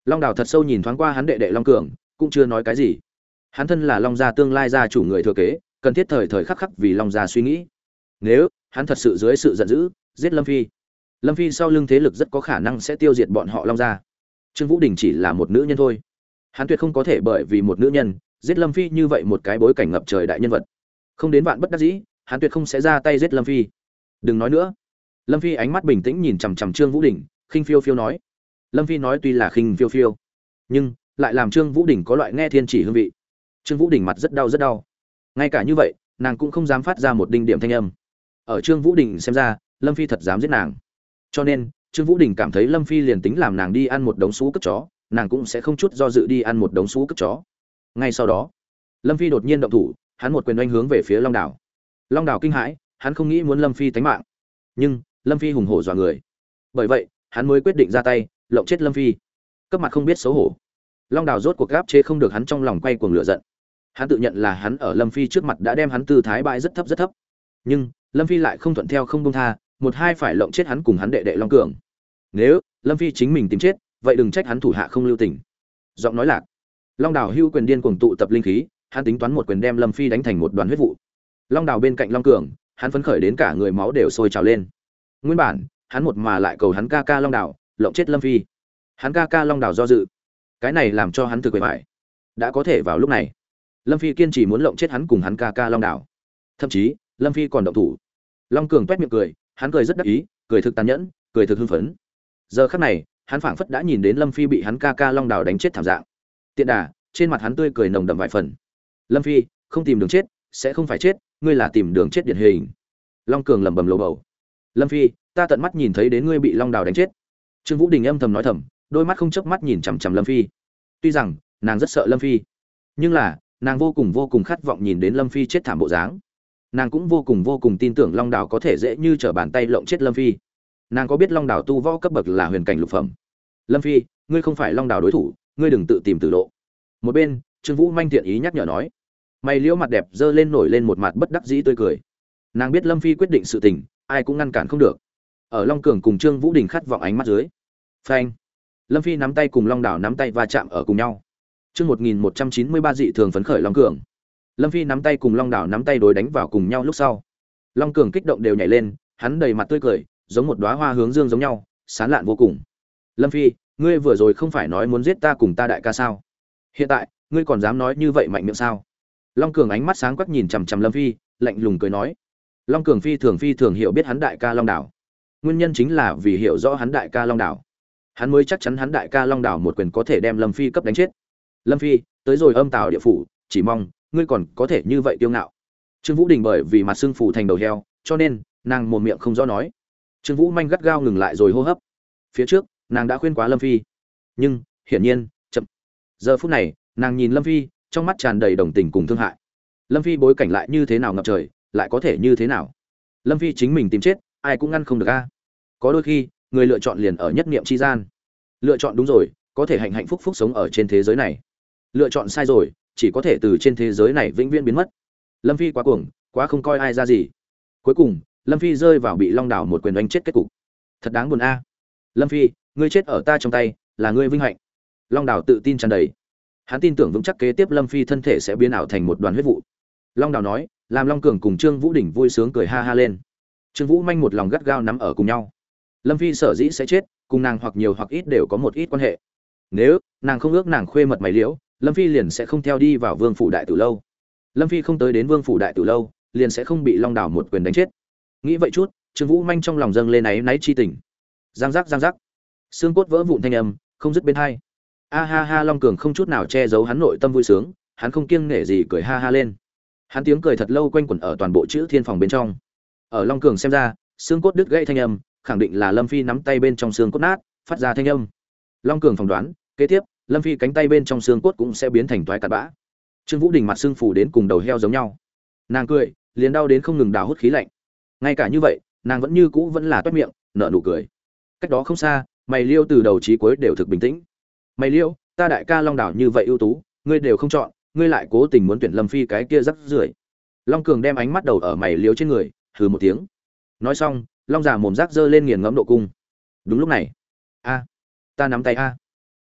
Long Đào thật sâu nhìn thoáng qua hắn đệ đệ Long Cường, cũng chưa nói cái gì. Hắn thân là Long gia tương lai gia chủ người thừa kế, cần thiết thời thời khắc khắc vì Long gia suy nghĩ. Nếu hắn thật sự dưới sự giận dữ giết Lâm Phi sau lưng thế lực rất có khả năng sẽ tiêu diệt bọn họ Long gia. Trương Vũ Đình chỉ là một nữ nhân thôi, hắn tuyệt không có thể bởi vì một nữ nhân giết Lâm Phi như vậy một cái bối cảnh ngập trời đại nhân vật. Không đến vạn bất đắc dĩ, hắn tuyệt không sẽ ra tay giết Lâm Phi. Đừng nói nữa. Lâm Phi ánh mắt bình tĩnh nhìn chằm chằm Trương Vũ Đình, khinh phiêu phiêu nói. Lâm Phi nói tuy là khinh phiêu phiêu, nhưng lại làm Trương Vũ Đình có loại nghe thiên chỉ hương vị. Trương Vũ Đình mặt rất đau. Ngay cả như vậy, nàng cũng không dám phát ra một đinh điểm thanh âm. Ở Trương Vũ Đình xem ra, Lâm Phi thật dám giết nàng. Cho nên, Trương Vũ Đình cảm thấy Lâm Phi liền tính làm nàng đi ăn một đống xú cất chó, nàng cũng sẽ không chút do dự đi ăn một đống xú cất chó. Ngay sau đó, Lâm Phi đột nhiên động thủ, hắn một quyền oanh hướng về phía Long Đảo. Long Đảo kinh hãi, hắn không nghĩ muốn Lâm Phi tánh mạng, nhưng Lâm Phi hùng hổ dọa người. Bởi vậy, hắn mới quyết định ra tay, lộng chết Lâm Phi. Cấp mặt không biết xấu hổ. Long Đảo rốt cuộc gáp chế không được hắn trong lòng quay cuồng lửa giận. Hắn tự nhận là hắn ở Lâm Phi trước mặt đã đem hắn tư thái bãi rất thấp, nhưng Lâm Phi lại không thuận theo không buông tha, một hai phải lộng chết hắn cùng hắn đệ đệ Long Cường. Nếu Lâm Phi chính mình tìm chết, vậy đừng trách hắn thủ hạ không lưu tình. Giọng nói lạc, Long Đảo hưu quyền điên cuồng tụ tập linh khí, hắn tính toán một quyền đem Lâm Phi đánh thành một đoàn huyết vụ. Long Đảo bên cạnh Long Cường, hắn phấn khởi đến cả người máu đều sôi trào lên. Nguyên bản, hắn một mà lại cầu hắn ca ca Long Đảo lộng chết Lâm Phi. Hắn ca ca Long Đảo do dự, cái này làm cho hắn thực quệ bại. Đã có thể vào lúc này, Lâm Phi kiên trì muốn lộng chết hắn cùng hắn ca ca Long Đảo. Thậm chí, Lâm Phi còn động thủ. Long Cường toét miệng cười, hắn cười rất đắc ý, cười thực tàn nhẫn, cười thực hưng phấn. Giờ khắc này, hắn phảng phất đã nhìn đến Lâm Phi bị hắn ca ca Long Đảo đánh chết thảm dạng. Tiện đà, trên mặt hắn tươi cười nồng đậm vài phần. Lâm Phi, không tìm đường chết, sẽ không phải chết, ngươi là tìm đường chết điển hình. Long Cường lẩm bẩm lầu bầu. Lâm Phi, ta tận mắt nhìn thấy đến ngươi bị Long Đảo đánh chết. Trương Vũ Đình âm thầm nói thầm, đôi mắt không chớp mắt nhìn chằm chằm Lâm Phi. Tuy rằng nàng rất sợ Lâm Phi, nhưng là nàng vô cùng khát vọng nhìn đến Lâm Phi chết thảm bộ dáng. Nàng cũng vô cùng tin tưởng Long Đảo có thể dễ như trở bàn tay lộng chết Lâm Phi. Nàng có biết Long Đảo tu võ cấp bậc là huyền cảnh lục phẩm. Lâm Phi, ngươi không phải Long Đảo đối thủ, ngươi đừng tự tìm tử lộ. Một bên, Trương Vũ manh thiện ý nhắc nhở nói. Mày liễu mặt đẹp dơ lên nổi lên một mặt bất đắc dĩ tươi cười. Nàng biết Lâm Phi quyết định sự tình, ai cũng ngăn cản không được. Ở Long Cường cùng Trương Vũ Đình khát vọng ánh mắt dưới, phanh, Lâm Phi nắm tay cùng Long Đảo nắm tay va chạm ở cùng nhau. Chương 1193 dị thường phấn khởi Long Cường. Lâm Phi nắm tay cùng Long Đảo nắm tay đối đánh vào cùng nhau lúc sau. Long Cường kích động đều nhảy lên, hắn đầy mặt tươi cười, giống một đóa hoa hướng dương giống nhau, sán lạn vô cùng. Lâm Phi, ngươi vừa rồi không phải nói muốn giết ta cùng ta đại ca sao? Hiện tại, ngươi còn dám nói như vậy mạnh miệng sao? Long Cường ánh mắt sáng quắc nhìn chằm chằm Lâm Phi, lạnh lùng cười nói. Long Cường phi thường hiểu biết hắn đại ca Long Đảo. Nguyên nhân chính là vì hiểu rõ hắn đại ca Long Đảo. Hắn mới chắc chắn hắn đại ca Long Đảo một quyền có thể đem Lâm Phi cấp đánh chết. Lâm Phi, tới rồi âm tào địa phủ, chỉ mong ngươi còn có thể như vậy kiêu ngạo. Trương Vũ Đình bởi vì mặt xương phủ thành đầu heo, cho nên nàng mồm miệng không rõ nói. Trương Vũ manh gắt gao ngừng lại rồi hô hấp. Phía trước, nàng đã khuyên quá Lâm Phi, nhưng hiển nhiên chậm. Giờ phút này, nàng nhìn Lâm Phi, trong mắt tràn đầy đồng tình cùng thương hại. Lâm Phi bối cảnh lại như thế nào ngập trời, lại có thể như thế nào? Lâm Phi chính mình tìm chết, ai cũng ngăn không được a. Có đôi khi, người lựa chọn liền ở nhất niệm chi gian. Lựa chọn đúng rồi, có thể hạnh hạnh phúc phúc sống ở trên thế giới này. Lựa chọn sai rồi, chỉ có thể từ trên thế giới này vĩnh viễn biến mất. Lâm Phi quá cuồng, quá không coi ai ra gì. Cuối cùng, Lâm Phi rơi vào bị Long Đảo một quyền đánh chết kết cục. Thật đáng buồn a. Lâm Phi, ngươi chết ở ta trong tay, là ngươi vinh hạnh. Long Đảo tự tin tràn đầy. Hắn tin tưởng vững chắc kế tiếp Lâm Phi thân thể sẽ biến ảo thành một đoàn huyết vụ. Long Đảo nói, làm Long Cường cùng Trương Vũ Đình vui sướng cười ha ha lên. Trương Vũ manh một lòng gắt gao nắm ở cùng nhau. Lâm Phi sở dĩ sẽ chết, cùng nàng hoặc nhiều hoặc ít đều có một ít quan hệ. Nếu nàng không ước nàng khuê mật mày liễu, Lâm Phi liền sẽ không theo đi vào Vương phủ đại tử lâu. Lâm Phi không tới đến Vương phủ đại tử lâu, liền sẽ không bị Long Đảo một quyền đánh chết. Nghĩ vậy chút, Trương Vũ manh trong lòng dâng lên náy chi tình. Giang giác, xương cốt vỡ vụn thanh âm không dứt bên hai. A ha ha, Long Cường không chút nào che giấu hắn nội tâm vui sướng, hắn không kiêng nể gì cười ha ha lên. Hắn tiếng cười thật lâu quanh quẩn ở toàn bộ chữ thiên phòng bên trong. Ở Long Cường xem ra, xương cốt đứt gãy thanh âm, khẳng định là Lâm Phi nắm tay bên trong xương cốt nát, phát ra thanh âm. Long Cường phỏng đoán, kế tiếp, Lâm Phi cánh tay bên trong xương cốt cũng sẽ biến thành toái cặn bã. Trương Vũ Đình mặt xương phủ đến cùng đầu heo giống nhau. Nàng cười, liền đau đến không ngừng đào hút khí lạnh. Ngay cả như vậy, nàng vẫn như cũ vẫn là toét miệng, nở nụ cười. Cách đó không xa, Mày Liêu từ đầu chí cuối đều thực bình tĩnh. Mày Liêu, ta đại ca Long Đảo như vậy ưu tú, ngươi đều không chọn, ngươi lại cố tình muốn tuyển Lâm Phi cái kia rắc rưởi. Long Cường đem ánh mắt đầu ở Mày Liêu trên người, hừ một tiếng. Nói xong, Long già mồm rác giơ lên nghiền ngẫm độ cung. Đúng lúc này, a, ta nắm tay a.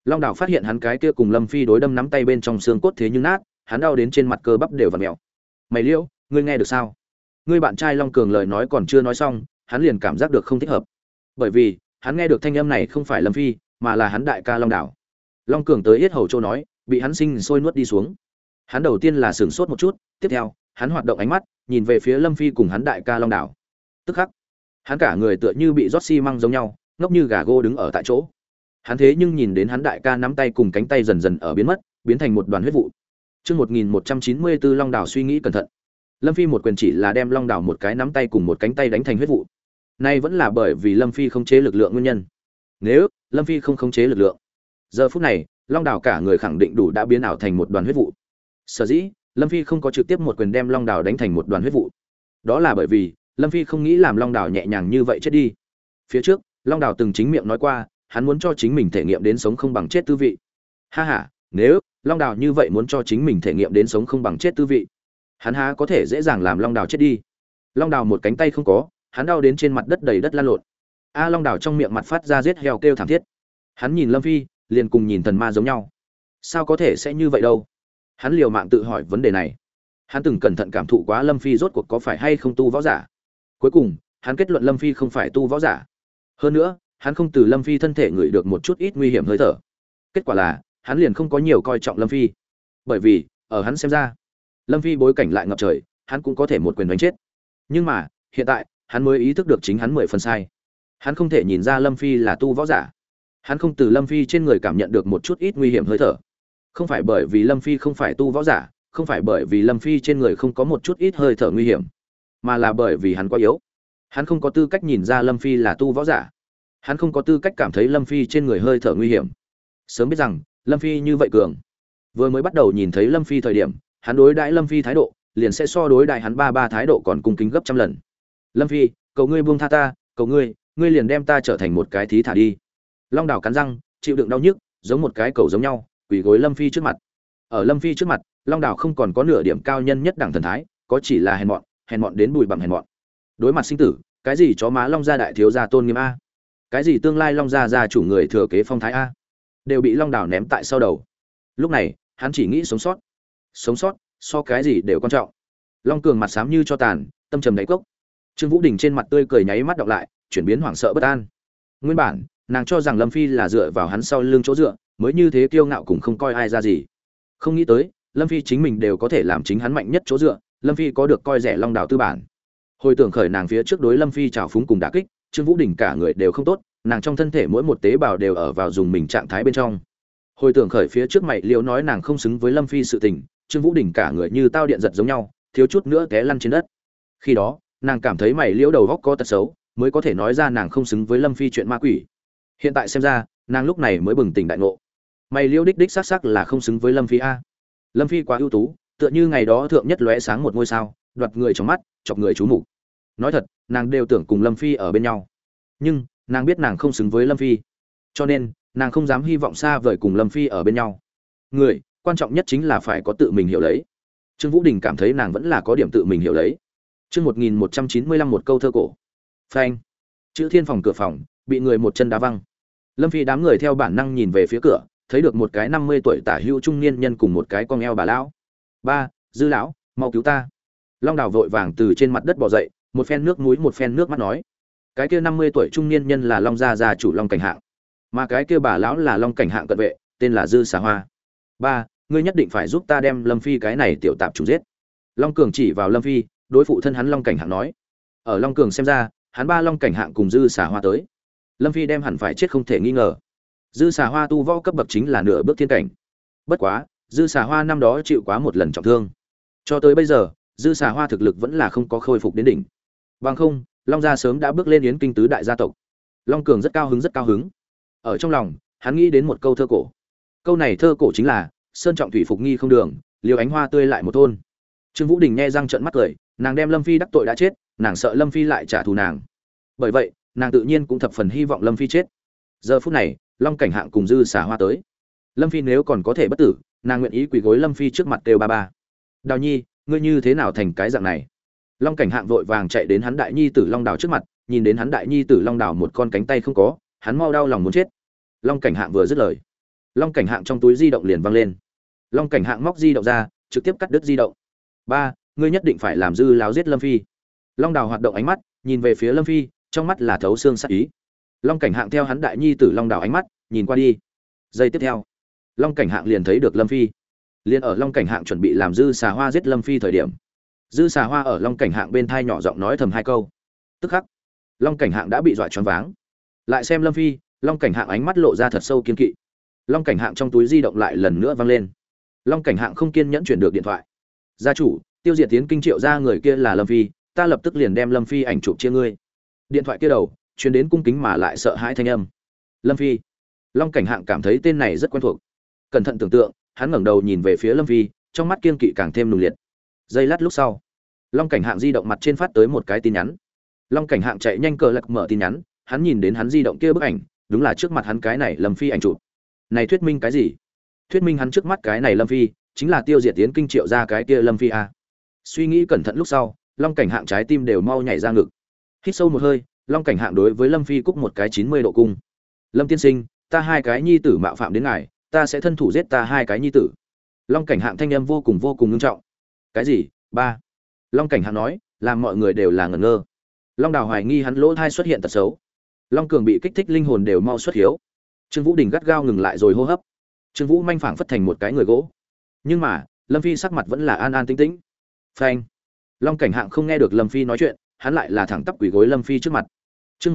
Long Đào phát hiện hắn cái kia cùng Lâm Phi đối đâm nắm tay bên trong xương cốt thế nhưng nát, hắn đau đến trên mặt cơ bắp đều vặn mèo. "Mày Liễu, ngươi nghe được sao?" Ngươi bạn trai Long Cường lời nói còn chưa nói xong, hắn liền cảm giác được không thích hợp. Bởi vì, hắn nghe được thanh âm này không phải Lâm Phi, mà là hắn đại ca Long Đào. Long Cường tới yết hầu châu nói, bị hắn sinh sôi nuốt đi xuống. Hắn đầu tiên là sửng sốt một chút, tiếp theo, hắn hoạt động ánh mắt, nhìn về phía Lâm Phi cùng hắn đại ca Long Đào. Tức khắc, hắn cả người tựa như bị rót xi măng giống nhau, ngốc như gà gô đứng ở tại chỗ. Hắn thế nhưng nhìn đến hắn đại ca nắm tay cùng cánh tay dần dần ở biến mất, biến thành một đoàn huyết vụ. Chương 1194 Long Đào suy nghĩ cẩn thận. Lâm Phi một quyền chỉ là đem Long Đào một cái nắm tay cùng một cánh tay đánh thành huyết vụ. Nay vẫn là bởi vì Lâm Phi không chế lực lượng nguyên nhân. Nếu Lâm Phi không khống chế lực lượng, giờ phút này, Long Đào cả người khẳng định đủ đã biến ảo thành một đoàn huyết vụ. Sở dĩ, Lâm Phi không có trực tiếp một quyền đem Long Đào đánh thành một đoàn huyết vụ. Đó là bởi vì, Lâm Phi không nghĩ làm Long Đào nhẹ nhàng như vậy chết đi. Phía trước, Long Đào từng chính miệng nói qua, hắn muốn cho chính mình thể nghiệm đến sống không bằng chết tư vị. Ha ha, nếu Long Đào như vậy muốn cho chính mình thể nghiệm đến sống không bằng chết tư vị, hắn há có thể dễ dàng làm Long Đào chết đi. Long Đào một cánh tay không có, hắn đau đến trên mặt đất đầy đất lăn lộn. A Long Đào trong miệng mặt phát ra giết heo kêu thảm thiết. Hắn nhìn Lâm Phi, liền cùng nhìn thần ma giống nhau. Sao có thể sẽ như vậy đâu? Hắn liều mạng tự hỏi vấn đề này. Hắn từng cẩn thận cảm thụ quá Lâm Phi rốt cuộc có phải hay không tu võ giả. Cuối cùng, hắn kết luận Lâm Phi không phải tu võ giả. Hơn nữa, hắn không từ Lâm Phi thân thể ngửi được một chút ít nguy hiểm hơi thở. Kết quả là, hắn liền không có nhiều coi trọng Lâm Phi. Bởi vì, ở hắn xem ra, Lâm Phi bối cảnh lại ngập trời, hắn cũng có thể một quyền đánh chết. Nhưng mà, hiện tại, hắn mới ý thức được chính hắn 10 phần sai. Hắn không thể nhìn ra Lâm Phi là tu võ giả. Hắn không từ Lâm Phi trên người cảm nhận được một chút ít nguy hiểm hơi thở. Không phải bởi vì Lâm Phi không phải tu võ giả, không phải bởi vì Lâm Phi trên người không có một chút ít hơi thở nguy hiểm, mà là bởi vì hắn quá yếu. Hắn không có tư cách nhìn ra Lâm Phi là tu võ giả. Hắn không có tư cách cảm thấy Lâm Phi trên người hơi thở nguy hiểm. Sớm biết rằng, Lâm Phi như vậy cường. Vừa mới bắt đầu nhìn thấy Lâm Phi thời điểm, hắn đối đãi Lâm Phi thái độ, liền sẽ so đối đãi hắn ba thái độ còn cung kính gấp trăm lần. Lâm Phi, cầu ngươi buông tha ta, cầu ngươi liền đem ta trở thành một cái thí thả đi. Long Đào cắn răng, chịu đựng đau nhức, giống một cái cầu giống nhau, quỳ gối Lâm Phi trước mặt. Ở Lâm Phi trước mặt, Long Đào không còn có nửa điểm cao nhân nhất đẳng thần thái, có chỉ là hèn mọn đến bùi bặm hèn mọn. Đối mặt sinh tử, cái gì chó má Long gia đại thiếu gia tôn nghiêm a, cái gì tương lai Long gia gia chủ người thừa kế phong thái a, đều bị Long Đào ném tại sau đầu. Lúc này, hắn chỉ nghĩ sống sót. Sống sót, so cái gì đều quan trọng. Long Cường mặt xám như cho tàn, tâm trầm đáy cốc. Trương Vũ Đình trên mặt tươi cười nháy mắt đọc lại, chuyển biến hoảng sợ bất an. Nguyên bản, nàng cho rằng Lâm Phi là dựa vào hắn sau lưng chỗ dựa, mới như thế kiêu ngạo cũng không coi ai ra gì. Không nghĩ tới, Lâm Phi chính mình đều có thể làm chính hắn mạnh nhất chỗ dựa, Lâm Phi có được coi rẻ Long Đào tư bản. Hồi tưởng khởi nàng phía trước đối Lâm Phi trào phúng cùng đả kích, Trương Vũ Đình cả người đều không tốt, nàng trong thân thể mỗi một tế bào đều ở vào dùng mình trạng thái bên trong. Hồi tưởng khởi phía trước mày liễu nói nàng không xứng với Lâm Phi sự tình, Trương Vũ Đình cả người như tao điện giật giống nhau, thiếu chút nữa té lăn trên đất. Khi đó, nàng cảm thấy mày liễu đầu góc có tật xấu, mới có thể nói ra nàng không xứng với Lâm Phi chuyện ma quỷ. Hiện tại xem ra, nàng lúc này mới bừng tỉnh đại ngộ. Mày liễu đích xác xác là không xứng với Lâm Phi a. Lâm Phi quá ưu tú, tựa như ngày đó thượng nhất lóe sáng một ngôi sao, đoạt người trong mắt, chọc người chú mục. Nói thật, nàng đều tưởng cùng Lâm Phi ở bên nhau. Nhưng, nàng biết nàng không xứng với Lâm Phi. Cho nên, nàng không dám hy vọng xa vời cùng Lâm Phi ở bên nhau. Người, quan trọng nhất chính là phải có tự mình hiểu lấy. Trương Vũ Đình cảm thấy nàng vẫn là có điểm tự mình hiểu lấy. Chương 1195 một câu thơ cổ. Phanh. Chữ Thiên phòng cửa phòng, bị người một chân đá văng. Lâm Phi đám người theo bản năng nhìn về phía cửa, thấy được một cái 50 tuổi tả hữu trung niên nhân cùng một cái cong eo bà lão. "Ba, Dư lão, mau cứu ta." Long Đào vội vàng từ trên mặt đất bò dậy, một phen nước mũi một phen nước mắt nói. Cái kia 50 tuổi trung niên nhân là Long gia gia chủ Long Cảnh Hạng, mà cái kia bà lão là Long Cảnh Hạng cận vệ, tên là Dư Xà Hoa. "Ba, ngươi nhất định phải giúp ta đem Lâm Phi cái này tiểu tạp chủ giết." Long Cường chỉ vào Lâm Phi, đối phụ thân hắn Long Cảnh Hạng nói. Ở Long Cường xem ra, hắn ba Long Cảnh Hạng cùng Dư Xà Hoa tới, Lâm Phi đem hẳn phải chết không thể nghi ngờ. Dư Xà Hoa tu võ cấp bậc chính là nửa bước thiên cảnh. Bất quá, Dư Xà Hoa năm đó chịu quá một lần trọng thương. Cho tới bây giờ, Dư Xà Hoa thực lực vẫn là không có khôi phục đến đỉnh. Bằng không, Long gia sớm đã bước lên yến kinh tứ đại gia tộc. Long Cường rất cao hứng. Ở trong lòng, hắn nghĩ đến một câu thơ cổ. Câu này thơ cổ chính là: "Sơn trọng thủy phục nghi không đường, liều ánh hoa tươi lại một thôn." Trương Vũ Đình nghe răng trợn mắt cười, nàng đem Lâm Phi đắc tội đã chết, nàng sợ Lâm Phi lại trả thù nàng. Bởi vậy, nàng tự nhiên cũng thập phần hy vọng Lâm Phi chết. Giờ phút này, Long Cảnh Hạng cùng Dư Xà Hoa tới. Lâm Phi nếu còn có thể bất tử, nàng nguyện ý quỳ gối Lâm Phi trước mặt kêu ba ba. "Đào Nhi, ngươi như thế nào thành cái dạng này?" Long Cảnh Hạng vội vàng chạy đến hắn đại nhi tử Long Đào trước mặt, nhìn đến hắn đại nhi tử Long Đào một con cánh tay không có, hắn mau đau lòng muốn chết. Long Cảnh Hạng vừa dứt lời, Long Cảnh Hạng trong túi di động liền văng lên. Long Cảnh Hạng móc di động ra, trực tiếp cắt đứt di động. Ba, ngươi nhất định phải làm dư láo giết Lâm Phi. Long Đào hoạt động ánh mắt, nhìn về phía Lâm Phi, trong mắt là thấu xương sát ý. Long Cảnh Hạng theo hắn đại nhi tử Long Đào ánh mắt, nhìn qua đi. Giây tiếp theo, Long Cảnh Hạng liền thấy được Lâm Phi. Liền ở Long Cảnh Hạng chuẩn bị làm dư xà hoa giết Lâm Phi thời điểm, dư xà hoa ở Long Cảnh Hạng bên thai nhỏ giọng nói thầm hai câu. Tức khắc, Long Cảnh Hạng đã bị dọa choáng váng. Lại xem Lâm Phi, Long Cảnh Hạng ánh mắt lộ ra thật sâu kiên kỵ. Long Cảnh Hạng trong túi di động lại lần nữa vang lên. Long Cảnh Hạng không kiên nhẫn chuyển được điện thoại. Gia chủ, tiêu diệt tiến kinh Triệu gia người kia là Lâm Phi, ta lập tức liền đem Lâm Phi ảnh chụp chia ngươi. Điện thoại kia đầu truyền đến cung kính mà lại sợ hãi thanh âm. Lâm Phi. Long Cảnh Hạng cảm thấy tên này rất quen thuộc. Cẩn thận tưởng tượng, hắn ngẩng đầu nhìn về phía Lâm Phi, trong mắt kiên kỵ càng thêm nồng liệt. Giây lát lúc sau, Long Cảnh Hạng di động mặt trên phát tới một cái tin nhắn. Long Cảnh Hạng chạy nhanh cờ lật mở tin nhắn, hắn nhìn đến hắn di động kia bức ảnh, đúng là trước mặt hắn cái này Lâm Phi ảnh chụp. Này thuyết minh cái gì? Thuyết minh hắn trước mắt cái này Lâm Phi chính là tiêu diệt tiến kinh Triệu gia cái kia Lâm Phi a. Suy nghĩ cẩn thận lúc sau, Long Cảnh Hạng trái tim đều mau nhảy ra ngực. Hít sâu một hơi, Long Cảnh Hạng đối với Lâm Phi cúc một cái 90 độ cung. Lâm tiên sinh, ta hai cái nhi tử mạo phạm đến ngài, ta sẽ thân thủ giết ta hai cái nhi tử. Long Cảnh Hạng thanh âm vô cùng nghiêm trọng. Cái gì? Ba. Long Cảnh Hạng nói, làm mọi người đều là ngẩn ngơ. Long Đào hoài nghi hắn lỗ thai xuất hiện tật xấu. Long Cường bị kích thích linh hồn đều mau xuất hiếu. Trương Vũ Đình gắt gao ngừng lại rồi hô hấp. Trương Vũ manh phảng phất thành một cái người gỗ. Nhưng mà, Lâm Phi sắc mặt vẫn là an an tĩnh tĩnh. Phanh. Long Cảnh Hạng không nghe được Lâm Phi nói chuyện, hắn lại là thẳng tắp quỳ gối Lâm Phi trước mặt. Chương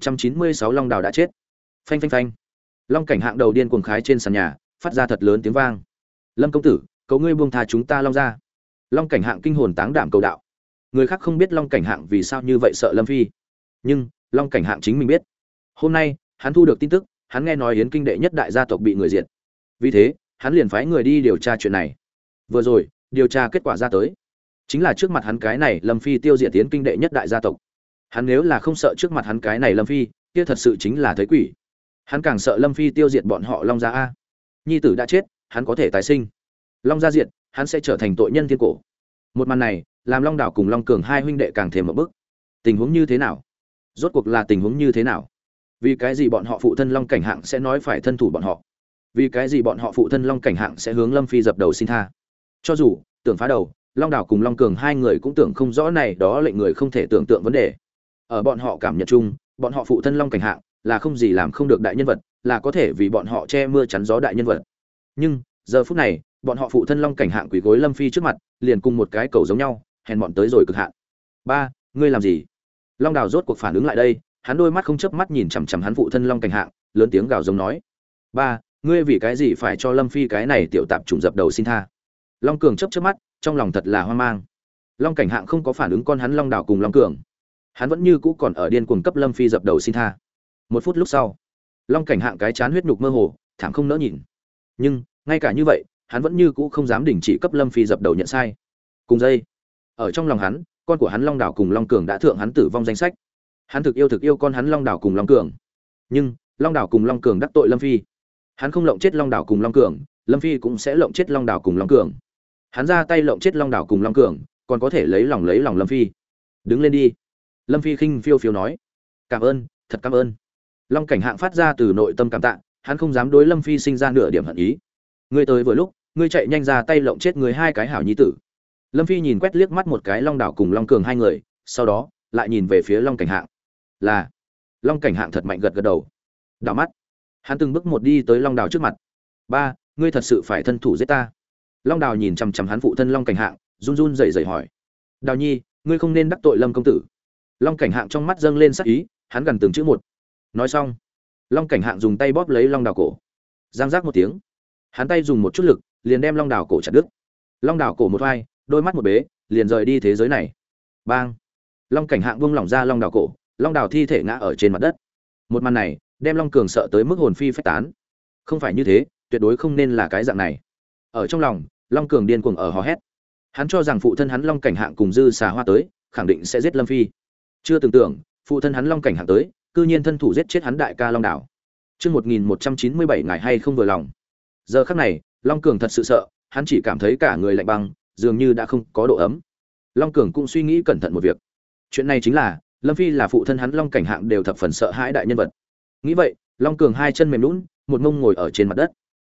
1196 Long Đào đã chết. Phanh phanh phanh. Long Cảnh Hạng đầu điên cuồng khái trên sàn nhà, phát ra thật lớn tiếng vang. Lâm công tử, cầu ngươi buông tha chúng ta Long gia. Long Cảnh Hạng kinh hồn táng đảm cầu đạo. Người khác không biết Long Cảnh Hạng vì sao như vậy sợ Lâm Phi, nhưng Long Cảnh Hạng chính mình biết. Hôm nay, hắn thu được tin tức, hắn nghe nói Yến Kinh đệ nhất đại gia tộc bị người diệt. Vì thế, hắn liền phái người đi điều tra chuyện này. Vừa rồi, điều tra kết quả ra tới, chính là trước mặt hắn cái này Lâm Phi tiêu diệt Yến Kinh đệ nhất đại gia tộc. Hắn nếu là không sợ trước mặt hắn cái này Lâm Phi, kia thật sự chính là thấy quỷ. Hắn càng sợ Lâm Phi tiêu diệt bọn họ Long gia a. Nhi tử đã chết, hắn có thể tái sinh. Long gia diệt, hắn sẽ trở thành tội nhân thiên cổ. Một màn này, làm Long Đào cùng Long Cường hai huynh đệ càng thêm một bức. Tình huống như thế nào? Rốt cuộc là tình huống như thế nào? Vì cái gì bọn họ phụ thân Long Cảnh Hạng sẽ nói phải thân thủ bọn họ? Vì cái gì bọn họ phụ thân Long Cảnh Hạng sẽ hướng Lâm Phi dập đầu xin tha? Cho dù tưởng phá đầu, Long Đào cùng Long Cường hai người cũng tưởng không rõ này đó lệnh người không thể tưởng tượng vấn đề. Ở bọn họ cảm nhận chung, bọn họ phụ thân Long Cảnh Hạng là không gì làm không được đại nhân vật, là có thể vì bọn họ che mưa chắn gió đại nhân vật. Nhưng giờ phút này, bọn họ phụ thân Long Cảnh Hạng quỳ gối Lâm Phi trước mặt, liền cùng một cái cầu giống nhau, hèn bọn tới rồi cực hạn. Ba, ngươi làm gì? Long Đào rốt cuộc phản ứng lại đây, hắn đôi mắt không chớp mắt nhìn chằm chằm hắn phụ thân Long Cảnh Hạng, lớn tiếng gào giống nói: "Ba, ngươi vì cái gì phải cho Lâm Phi cái này tiểu tạp chủng dập đầu xin tha?" Long Cường chớp chớp mắt, trong lòng thật là hoang mang. Long Cảnh Hạng không có phản ứng con hắn Long Đào cùng Long Cường, hắn vẫn như cũ còn ở điên cuồng cấp Lâm Phi dập đầu xin tha. Một phút lúc sau, Long Cảnh Hạng cái chán huyết nhục mơ hồ, thảm không nỡ nhìn. Nhưng ngay cả như vậy, hắn vẫn như cũ không dám đình chỉ cấp Lâm Phi dập đầu nhận sai. Cùng dây, ở trong lòng hắn, con của hắn Long Đào cùng Long Cường đã thượng hắn tử vong danh sách. Hắn thực yêu con hắn Long Đào cùng Long Cường. Nhưng Long Đào cùng Long Cường đắc tội Lâm Phi, hắn không lộng chết Long Đào cùng Long Cường, Lâm Phi cũng sẽ lộng chết Long Đào cùng Long Cường. Hắn ra tay lộng chết Long Đào cùng Long Cường, còn có thể lấy lòng Lâm Phi. Đứng lên đi. Lâm Phi khinh phiêu phiêu nói. Cảm ơn, thật cảm ơn. Long Cảnh Hạng phát ra từ nội tâm cảm tạ, hắn không dám đối Lâm Phi sinh ra nửa điểm hận ý. Ngươi tới vừa lúc, ngươi chạy nhanh ra tay lộng chết người hai cái hảo nhi tử. Lâm Phi nhìn quét liếc mắt một cái Long Đào cùng Long Cường hai người, sau đó lại nhìn về phía Long Cảnh Hạng. Là. Long Cảnh Hạng thật mạnh gật gật đầu. Đảo mắt, hắn từng bước một đi tới Long Đào trước mặt. Ba, ngươi thật sự phải thân thủ giết ta? Long Đào nhìn chằm chằm hắn phụ thân Long Cảnh Hạng, run run rẩy rẩy hỏi. Đào nhi, ngươi không nên đắc tội Lâm công tử. Long Cảnh Hạng trong mắt dâng lên sắc ý, hắn gần từng chữ một. Nói xong, Long Cảnh Hạng dùng tay bóp lấy Long Đào cổ. Giang giác một tiếng, hắn tay dùng một chút lực, liền đem Long Đào cổ chặt đứt. Long Đào cổ một vai, đôi mắt một bế, liền rời đi thế giới này. Bang! Long Cảnh Hạng buông lỏng ra Long Đào cổ, Long Đào thi thể ngã ở trên mặt đất. Một màn này, đem Long Cường sợ tới mức hồn phi phách tán. Không phải như thế, tuyệt đối không nên là cái dạng này. Ở trong lòng, Long Cường điên cuồng ở hò hét. Hắn cho rằng phụ thân hắn Long Cảnh Hạng cùng dư xà hoa tới, khẳng định sẽ giết Lâm Phi. Chưa từng tưởng, phụ thân hắn Long Cảnh Hạng tới, cư nhiên thân thủ giết chết hắn đại ca Long Đào. Chương 1197 ngày hay không vừa lòng. Giờ khắc này, Long Cường thật sự sợ, hắn chỉ cảm thấy cả người lạnh băng, dường như đã không có độ ấm. Long Cường cũng suy nghĩ cẩn thận một việc. Chuyện này chính là, Lâm Phi là phụ thân hắn Long Cảnh Hạng đều thập phần sợ hãi đại nhân vật. Nghĩ vậy, Long Cường hai chân mềm nhũn, một mông ngồi ở trên mặt đất.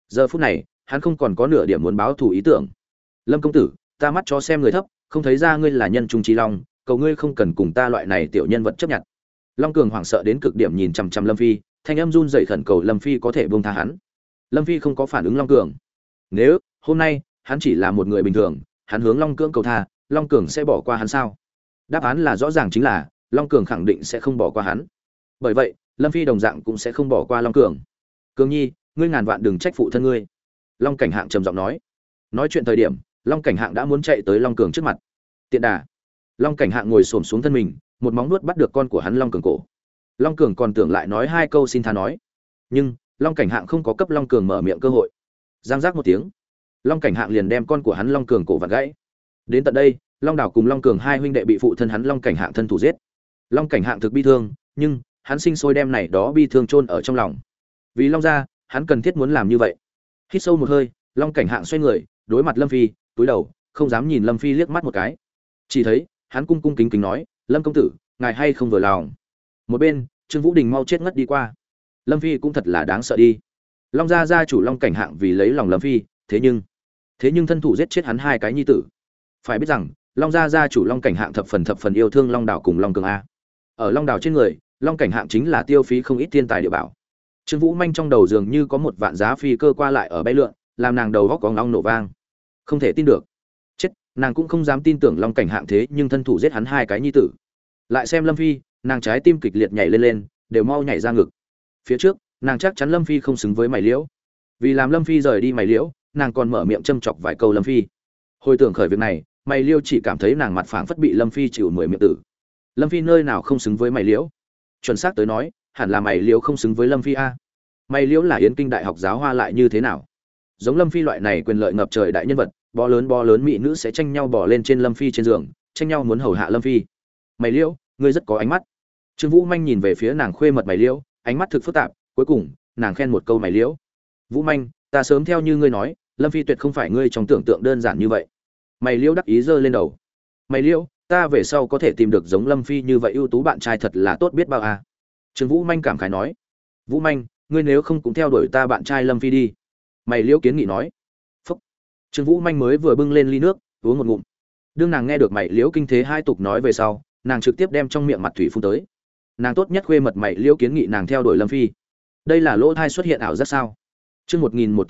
Giờ phút này hắn không còn có nửa điểm muốn báo thù ý tưởng. Lâm công tử, ta mắt cho xem người thấp, không thấy ra ngươi là nhân trung trí long, cầu ngươi không cần cùng ta loại này tiểu nhân vật chấp nhận. Long Cường hoảng sợ đến cực điểm nhìn chằm chằm Lâm Phi, thanh âm run rẩy khẩn cầu Lâm Phi có thể buông tha hắn. Lâm Phi không có phản ứng Long Cường. Nếu hôm nay hắn chỉ là một người bình thường, hắn hướng Long Cường cầu tha, Long Cường sẽ bỏ qua hắn sao? Đáp án là rõ ràng chính là Long Cường khẳng định sẽ không bỏ qua hắn. Bởi vậy, Lâm Phi đồng dạng cũng sẽ không bỏ qua Long Cường. Cường Nhi, ngươi ngàn vạn đừng trách phụ thân ngươi. Long Cảnh Hạng trầm giọng nói. Nói chuyện thời điểm, Long Cảnh Hạng đã muốn chạy tới Long Cường trước mặt. Tiện đà. Long Cảnh Hạng ngồi xổm xuống thân mình, một móng nuốt bắt được con của hắn Long Cường cổ. Long Cường còn tưởng lại nói hai câu xin tha nói, nhưng Long Cảnh Hạng không có cấp Long Cường mở miệng cơ hội. Giang giác một tiếng, Long Cảnh Hạng liền đem con của hắn Long Cường cổ vặn gãy. Đến tận đây, Long Đảo cùng Long Cường hai huynh đệ bị phụ thân hắn Long Cảnh Hạng thân thủ giết. Long Cảnh Hạng thực bi thương, nhưng hắn sinh sôi đem này đó bi thương chôn ở trong lòng. Vì Long gia, hắn cần thiết muốn làm như vậy. Hít sâu một hơi, Long Cảnh Hạng xoay người, đối mặt Lâm Phi, cúi đầu, không dám nhìn Lâm Phi liếc mắt một cái. Chỉ thấy, hắn cung cung kính kính nói, "Lâm công tử, ngài hay không vừa lòng?" Một bên, Trương Vũ Đình mau chết ngất đi qua. Lâm Phi cũng thật là đáng sợ đi. Long gia gia chủ Long Cảnh Hạng vì lấy lòng Lâm Phi, thế nhưng thân thủ giết chết hắn hai cái nhi tử. Phải biết rằng, Long gia gia chủ Long Cảnh Hạng thập phần yêu thương Long Đảo cùng Long Cường a. Ở Long Đảo trên người, Long Cảnh Hạng chính là tiêu phí không ít thiên tài địa bảo. Trương Vũ Manh trong đầu dường như có một vạn giá phi cơ qua lại ở bay lượn, làm nàng đầu óc có ngóng nổ vang. Không thể tin được. Chết, nàng cũng không dám tin tưởng Long Cảnh Hạng thế nhưng thân thủ giết hắn hai cái nhi tử. Lại xem Lâm Phi, nàng trái tim kịch liệt nhảy lên, đều mau nhảy ra ngực. Phía trước, nàng chắc chắn Lâm Phi không xứng với Mày Liễu. Vì làm Lâm Phi rời đi Mày Liễu, nàng còn mở miệng châm chọc vài câu Lâm Phi. Hồi tưởng khởi việc này, Mày Liễu chỉ cảm thấy nàng mặt phảng phất bị Lâm Phi chịu 10 miệng tử. Lâm Phi nơi nào không xứng với Mày Liễu? Chuẩn xác tới nói, hẳn là Mày Liễu không xứng với Lâm Phi a. Mày Liễu là Yến Kinh Đại học giáo hoa lại như thế nào? Giống Lâm Phi loại này quyền lợi ngập trời đại nhân vật, bó lớn mỹ nữ sẽ tranh nhau bỏ lên trên Lâm Phi trên giường, tranh nhau muốn hầu hạ Lâm Phi. Mày Liễu, ngươi rất có ánh mắt. Trương Vũ Manh nhìn về phía nàng khuê mật Mày Liễu, ánh mắt thực phức tạp, cuối cùng, nàng khen một câu Mày Liễu. Vũ Manh, ta sớm theo như ngươi nói, Lâm Phi tuyệt không phải ngươi trong tưởng tượng đơn giản như vậy. Mày Liễu đắc ý giơ lên đầu. Mày Liễu, ta về sau có thể tìm được giống Lâm Phi như vậy ưu tú bạn trai thật là tốt biết bao à. Trương Vũ Manh cảm khái nói. Vũ Manh, ngươi nếu không cũng theo đuổi ta bạn trai Lâm Phi đi. Mày Liễu kiến nghị nói. Phúc. Trương Vũ Manh mới vừa bưng lên ly nước, uống một ngụm. Đương nàng nghe được Mày Liễu kinh thế hai tục nói về sau, nàng trực tiếp đem trong miệng mặt thủy phun tới. Nàng tốt nhất khuê mật Mày Liễu kiến nghị nàng theo đuổi Lâm Phi. Đây là lỗ thai xuất hiện ảo giác sao? Chương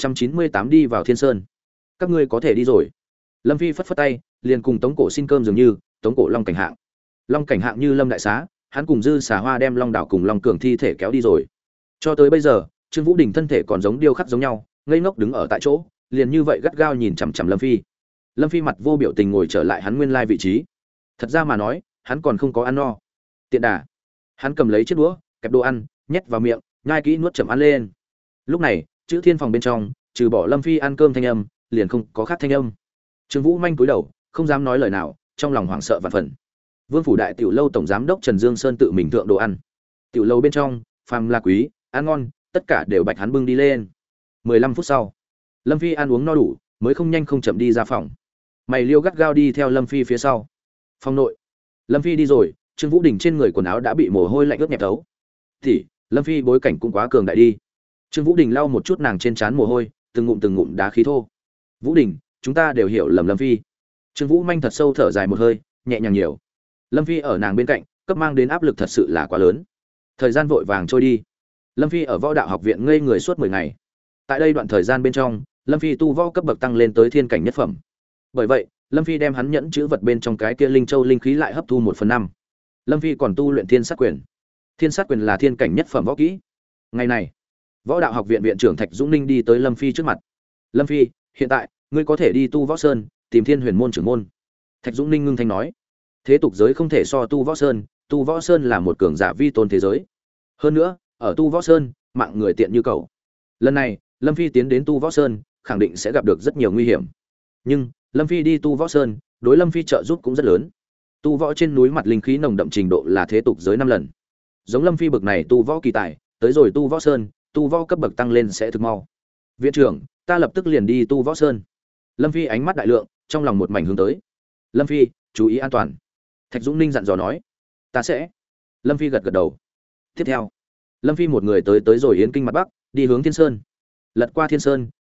1198 đi vào Thiên Sơn. Các ngươi có thể đi rồi. Lâm Phi phất phất tay, liền cùng Tống Cổ xin cơm dường như, Tống Cổ Long Cảnh Hạng. Long Cảnh Hạng như Lâm đại xá, hắn cùng Dư Xà Hoa đem Long Đảo cùng Long Cường thi thể kéo đi rồi. Cho tới bây giờ, Trương Vũ Đình thân thể còn giống điêu khắc giống nhau, ngây ngốc đứng ở tại chỗ, liền như vậy gắt gao nhìn chằm chằm Lâm Phi. Lâm Phi mặt vô biểu tình ngồi trở lại hắn nguyên lai vị trí. Thật ra mà nói, hắn còn không có ăn no. Tiện đà, hắn cầm lấy chiếc đũa, kẹp đồ ăn, nhét vào miệng, nhai kỹ nuốt chậm ăn lên. Lúc này, chữ Thiên phòng bên trong, trừ bỏ Lâm Phi ăn cơm thanh âm, liền không có khác thanh âm. Trương Vũ Manh cúi đầu, không dám nói lời nào, trong lòng hoảng sợ vạn phần. Vương phủ đại tiểu lâu tổng giám đốc Trần Dương Sơn tự mình thượng đồ ăn. Tiểu lâu bên trong, phàm là quý, ăn ngon, tất cả đều bạch hắn bưng đi lên. 15 phút sau, Lâm Phi ăn uống no đủ, mới không nhanh không chậm đi ra phòng. Mày Liêu gắt gao đi theo Lâm Phi phía sau. Phòng nội, Lâm Phi đi rồi, Trương Vũ Đình trên người quần áo đã bị mồ hôi lạnh ướt nhẹp thấu. Thì, Lâm Phi bối cảnh cũng quá cường đại đi. Trương Vũ Đình lau một chút nàng trên trán mồ hôi, từng ngụm đá khí thô. Vũ Đình, chúng ta đều hiểu lầm Lâm Phi. Trương Vũ Manh thật sâu thở dài một hơi, nhẹ nhàng nhiều. Lâm Phi ở nàng bên cạnh, cấp mang đến áp lực thật sự là quá lớn. Thời gian vội vàng trôi đi. Lâm Phi ở Võ Đạo học viện ngây người suốt 10 ngày. Tại đây đoạn thời gian bên trong, Lâm Phi tu võ cấp bậc tăng lên tới thiên cảnh nhất phẩm. Bởi vậy, Lâm Phi đem hắn nhẫn chữ vật bên trong cái kia linh châu linh khí lại hấp thu 1/5. Lâm Phi còn tu luyện Thiên Sát Quyền. Thiên Sát Quyền là thiên cảnh nhất phẩm võ kỹ. Ngày này, Võ Đạo học viện viện trưởng Thạch Dũng Ninh đi tới Lâm Phi trước mặt. Lâm Phi, hiện tại ngươi có thể đi tu võ sơn, tìm Thiên Huyền môn trưởng môn. Thạch Dũng Ninh ngưng thanh nói. Thế tục giới không thể so tu võ sơn là một cường giả vi tôn thế giới. Hơn nữa, ở tu võ sơn, mạng người tiện như cầu. Lần này, Lâm Phi tiến đến tu võ sơn, khẳng định sẽ gặp được rất nhiều nguy hiểm. Nhưng, Lâm Phi đi tu võ sơn, đối Lâm Phi trợ giúp cũng rất lớn. Tu võ trên núi mặt linh khí nồng đậm trình độ là thế tục giới 5 lần. Giống Lâm Phi bậc này tu võ kỳ tài, tới rồi tu võ sơn, tu võ cấp bậc tăng lên sẽ thực mau. Viện trưởng, ta lập tức liền đi tu võ sơn. Lâm Phi ánh mắt đại lượng, trong lòng một mảnh hướng tới. Lâm Phi, chú ý an toàn. Thạch Dũng Ninh dặn dò nói. Ta sẽ. Lâm Phi gật gật đầu. Tiếp theo, Lâm Phi một người tới rồi Yến Kinh mặt Bắc, đi hướng Thiên Sơn. Lật qua Thiên Sơn,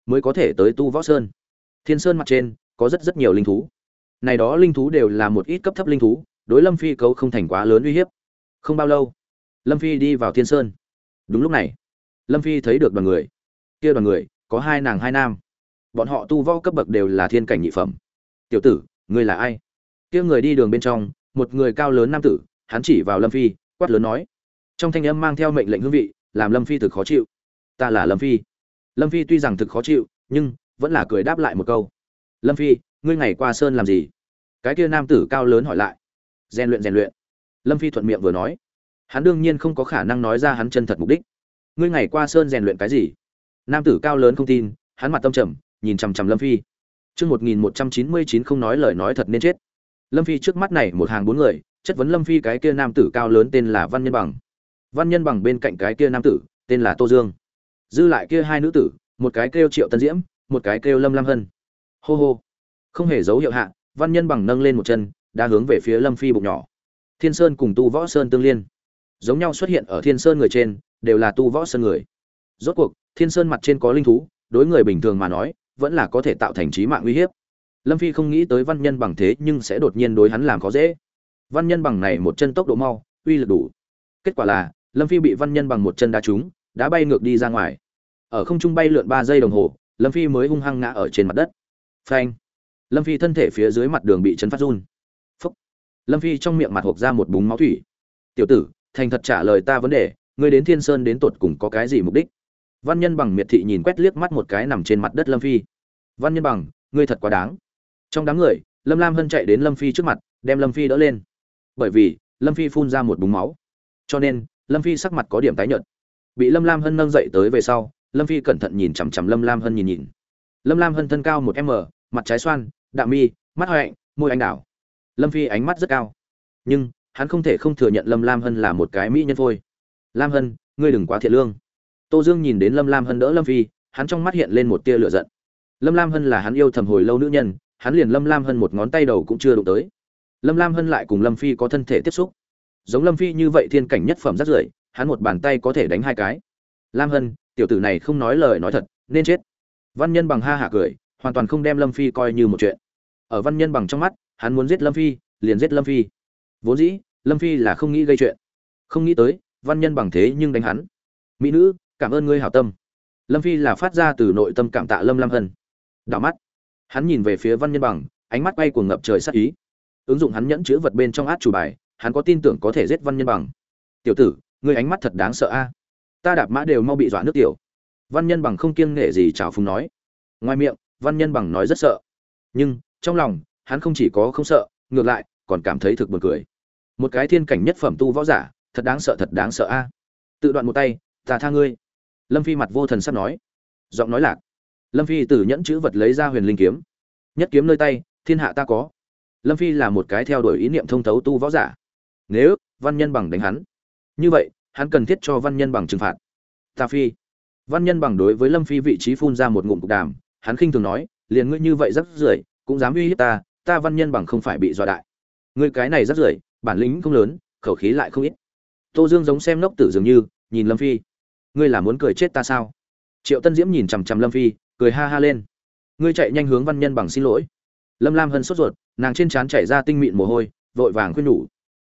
mới có thể tới tu võ sơn. Thiên sơn mặt trên có rất nhiều linh thú, này đó linh thú đều là một ít cấp thấp linh thú, đối Lâm Phi cấu không thành quá lớn uy hiếp. Không bao lâu, Lâm Phi đi vào Thiên Sơn. Đúng lúc này, Lâm Phi thấy được đoàn người. Kia đoàn người có hai nàng hai nam, bọn họ tu võ cấp bậc đều là thiên cảnh nhị phẩm. Tiểu tử, ngươi là ai? Kia người đi đường bên trong, một người cao lớn nam tử, hắn chỉ vào Lâm Phi, quát lớn nói, trong thanh âm mang theo mệnh lệnh hương vị, làm Lâm Phi thực khó chịu. Ta là Lâm Phi. Lâm Phi tuy rằng thực khó chịu, nhưng vẫn là cười đáp lại một câu. Lâm Phi, ngươi ngày qua sơn làm gì? Cái kia nam tử cao lớn hỏi lại. Rèn luyện. Lâm Phi thuận miệng vừa nói. Hắn đương nhiên không có khả năng nói ra hắn chân thật mục đích. Ngươi ngày qua sơn rèn luyện cái gì? Nam tử cao lớn không tin, hắn mặt tâm trầm, nhìn chằm chằm Lâm Phi. Chương 1199 không nói lời nói thật nên chết. Lâm Phi trước mắt này một hàng bốn người, chất vấn Lâm Phi cái kia nam tử cao lớn tên là Văn Nhân Bằng. Văn Nhân Bằng bên cạnh cái kia nam tử, tên là Tô Dương. Dư lại kia hai nữ tử, một cái kêu Triệu Tân Diễm, một cái kêu Lâm Lam Hân. Hô hô. Không hề dấu hiệu hạ, Văn Nhân Bằng nâng lên một chân, đã hướng về phía Lâm Phi bụng nhỏ. Thiên Sơn cùng Tu Võ Sơn tương liên, giống nhau xuất hiện ở Thiên Sơn người trên, đều là Tu Võ Sơn người. Rốt cuộc, Thiên Sơn mặt trên có linh thú, đối người bình thường mà nói, vẫn là có thể tạo thành chí mạng uy hiếp. Lâm Phi không nghĩ tới Văn Nhân Bằng thế nhưng sẽ đột nhiên đối hắn làm khó dễ. Văn Nhân Bằng này một chân tốc độ mau, uy lực đủ. Kết quả là, Lâm Phi bị Văn Nhân Bằng một chân đá trúng, đã bay ngược đi ra ngoài. Ở không trung bay lượn 3 giây đồng hồ, Lâm Phi mới hung hăng ngã ở trên mặt đất. Phanh! Lâm Phi thân thể phía dưới mặt đường bị chấn phát run. Phúc! Lâm Phi trong miệng mặt hộc ra một búng máu thủy. Tiểu tử, thành thật trả lời ta vấn đề, ngươi đến Thiên Sơn đến tột cùng có cái gì mục đích? Văn Nhân Bằng miệt thị nhìn quét liếc mắt một cái nằm trên mặt đất Lâm Phi. Văn Nhân Bằng, ngươi thật quá đáng. Trong đám người, Lâm Lam Hân chạy đến Lâm Phi trước mặt, đem Lâm Phi đỡ lên. Bởi vì, Lâm Phi phun ra một búng máu, cho nên Lâm Phi sắc mặt có điểm tái nhợt. Bị Lâm Lam Hân nâng dậy tới về sau, Lâm Phi cẩn thận nhìn chằm chằm Lâm Lam Hân nhìn. Lâm Lam Hân thân cao 1m, mặt trái xoan, đạm mi, mắt hoạnh, môi anh đào. Lâm Phi ánh mắt rất cao, nhưng hắn không thể không thừa nhận Lâm Lam Hân là một cái mỹ nhân phôi. Lam Hân, ngươi đừng quá thiệt lương. Tô Dương nhìn đến Lâm Lam Hân đỡ Lâm Phi, hắn trong mắt hiện lên một tia lửa giận. Lâm Lam Hân là hắn yêu thầm hồi lâu nữ nhân, hắn liền Lâm Lam Hân một ngón tay đầu cũng chưa đụng tới. Lâm Lam Hân lại cùng Lâm Phi có thân thể tiếp xúc. Giống Lâm Phi như vậy thiên cảnh nhất phẩm rất rưởi, hắn một bàn tay có thể đánh hai cái. Lam Hân, tiểu tử này không nói lời nói thật, nên chết. Văn Nhân Bằng ha hả cười, hoàn toàn không đem Lâm Phi coi như một chuyện. Ở Văn Nhân Bằng trong mắt, hắn muốn giết Lâm Phi, liền giết Lâm Phi. Vốn dĩ, Lâm Phi là không nghĩ gây chuyện, không nghĩ tới, Văn Nhân Bằng thế nhưng đánh hắn. Mỹ nữ, cảm ơn ngươi hảo tâm. Lâm Phi là phát ra từ nội tâm cảm tạ Lâm Lam Hân. Đảo mắt, hắn nhìn về phía Văn Nhân Bằng, ánh mắt bay cuồng ngập trời sát ý. Ứng dụng hắn nhẫn chứa vật bên trong át chủ bài, hắn có tin tưởng có thể giết Văn Nhân Bằng. Tiểu tử, ngươi ánh mắt thật đáng sợ a. Ta đạp mã đều mau bị dọa nước tiểu. Văn Nhân Bằng không kiêng nể gì chào phúng nói. Ngoài miệng, Văn Nhân Bằng nói rất sợ, nhưng trong lòng, hắn không chỉ có không sợ, ngược lại còn cảm thấy thực buồn cười. Một cái thiên cảnh nhất phẩm tu võ giả, thật đáng sợ a. Tự đoạn một tay, ta tha ngươi. Lâm Phi mặt vô thần sắp nói. Giọng nói lạc. Lâm Phi từ nhẫn chữ vật lấy ra huyền linh kiếm. Nhất kiếm nơi tay, thiên hạ ta có. Lâm Phi là một cái theo đuổi ý niệm thông thấu tu võ giả. Nếu Văn Nhân Bằng đánh hắn, như vậy hắn cần thiết cho Văn Nhân Bằng trừng phạt. Ta Phi. Văn Nhân Bằng đối với Lâm Phi vị trí phun ra một ngụm cục đàm, hắn khinh thường nói, liền ngươi như vậy rất rưởi, cũng dám uy hiếp ta, ta Văn Nhân Bằng không phải bị dọa đại. Ngươi cái này rất rưởi, bản lĩnh không lớn, khẩu khí lại không ít. Tô Dương giống xem ngốc tử dường như, nhìn Lâm Phi. Ngươi là muốn cười chết ta sao? Triệu Tân Diễm nhìn chằm chằm Lâm Phi, cười ha ha lên. Ngươi chạy nhanh hướng Văn Nhân Bằng xin lỗi. Lâm Lam Hân sốt ruột, nàng trên trán chảy ra tinh mịn mồ hôi, vội vàng khuyên nhủ.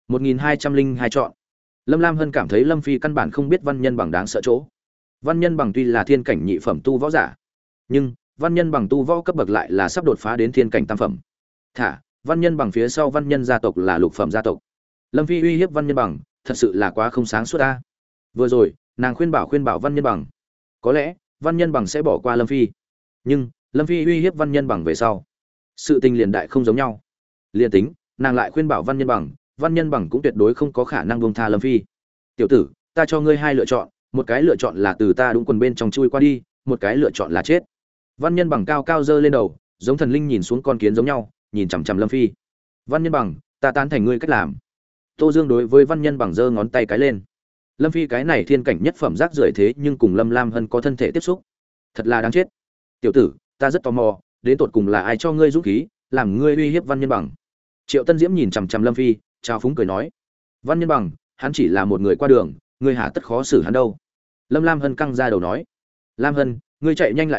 1202 chọn. Lâm Lam Hân cảm thấy Lâm Phi căn bản không biết Văn Nhân Bằng đáng sợ chỗ. Văn Nhân Bằng tuy là thiên cảnh nhị phẩm tu võ giả, nhưng Văn Nhân Bằng tu võ cấp bậc lại là sắp đột phá đến thiên cảnh tam phẩm. Thả, Văn Nhân Bằng phía sau Văn Nhân gia tộc là lục phẩm gia tộc. Lâm Phi uy hiếp Văn Nhân Bằng, thật sự là quá không sáng suốt ta. Vừa rồi, nàng khuyên bảo Văn Nhân Bằng, có lẽ Văn Nhân Bằng sẽ bỏ qua Lâm Phi, nhưng Lâm Phi uy hiếp Văn Nhân Bằng về sau, sự tình liền đại không giống nhau. Liên tính nàng lại khuyên bảo Văn Nhân Bằng cũng tuyệt đối không có khả năng buông tha Lâm Phi. Tiểu tử, ta cho ngươi hai lựa chọn, một cái lựa chọn là từ ta đúng quần bên trong chui qua đi, một cái lựa chọn là chết. Văn Nhân Bằng cao cao giơ lên đầu, giống thần linh nhìn xuống con kiến giống nhau, nhìn chằm chằm Lâm Phi. Văn Nhân Bằng, ta tán thành ngươi cách làm. Tô Dương đối với Văn Nhân Bằng giơ ngón tay cái lên. Lâm Phi cái này thiên cảnh nhất phẩm rác rưởi thế nhưng cùng Lâm Lam Hân có thân thể tiếp xúc, thật là đáng chết. Tiểu tử, ta rất tò mò, đến tột cùng là ai cho ngươi dũng khí, làm ngươi uy hiếp Văn Nhân Bằng. Triệu Tân Diễm nhìn chằm chằm Lâm Phi, trao phúng cười nói. Văn Nhân Bằng, hắn chỉ là một người qua đường, ngươi hà tất khó xử hắn đâu. Lâm Lam Hân căng ra đầu nói. Lam Hân, ngươi chạy nhanh lại đây,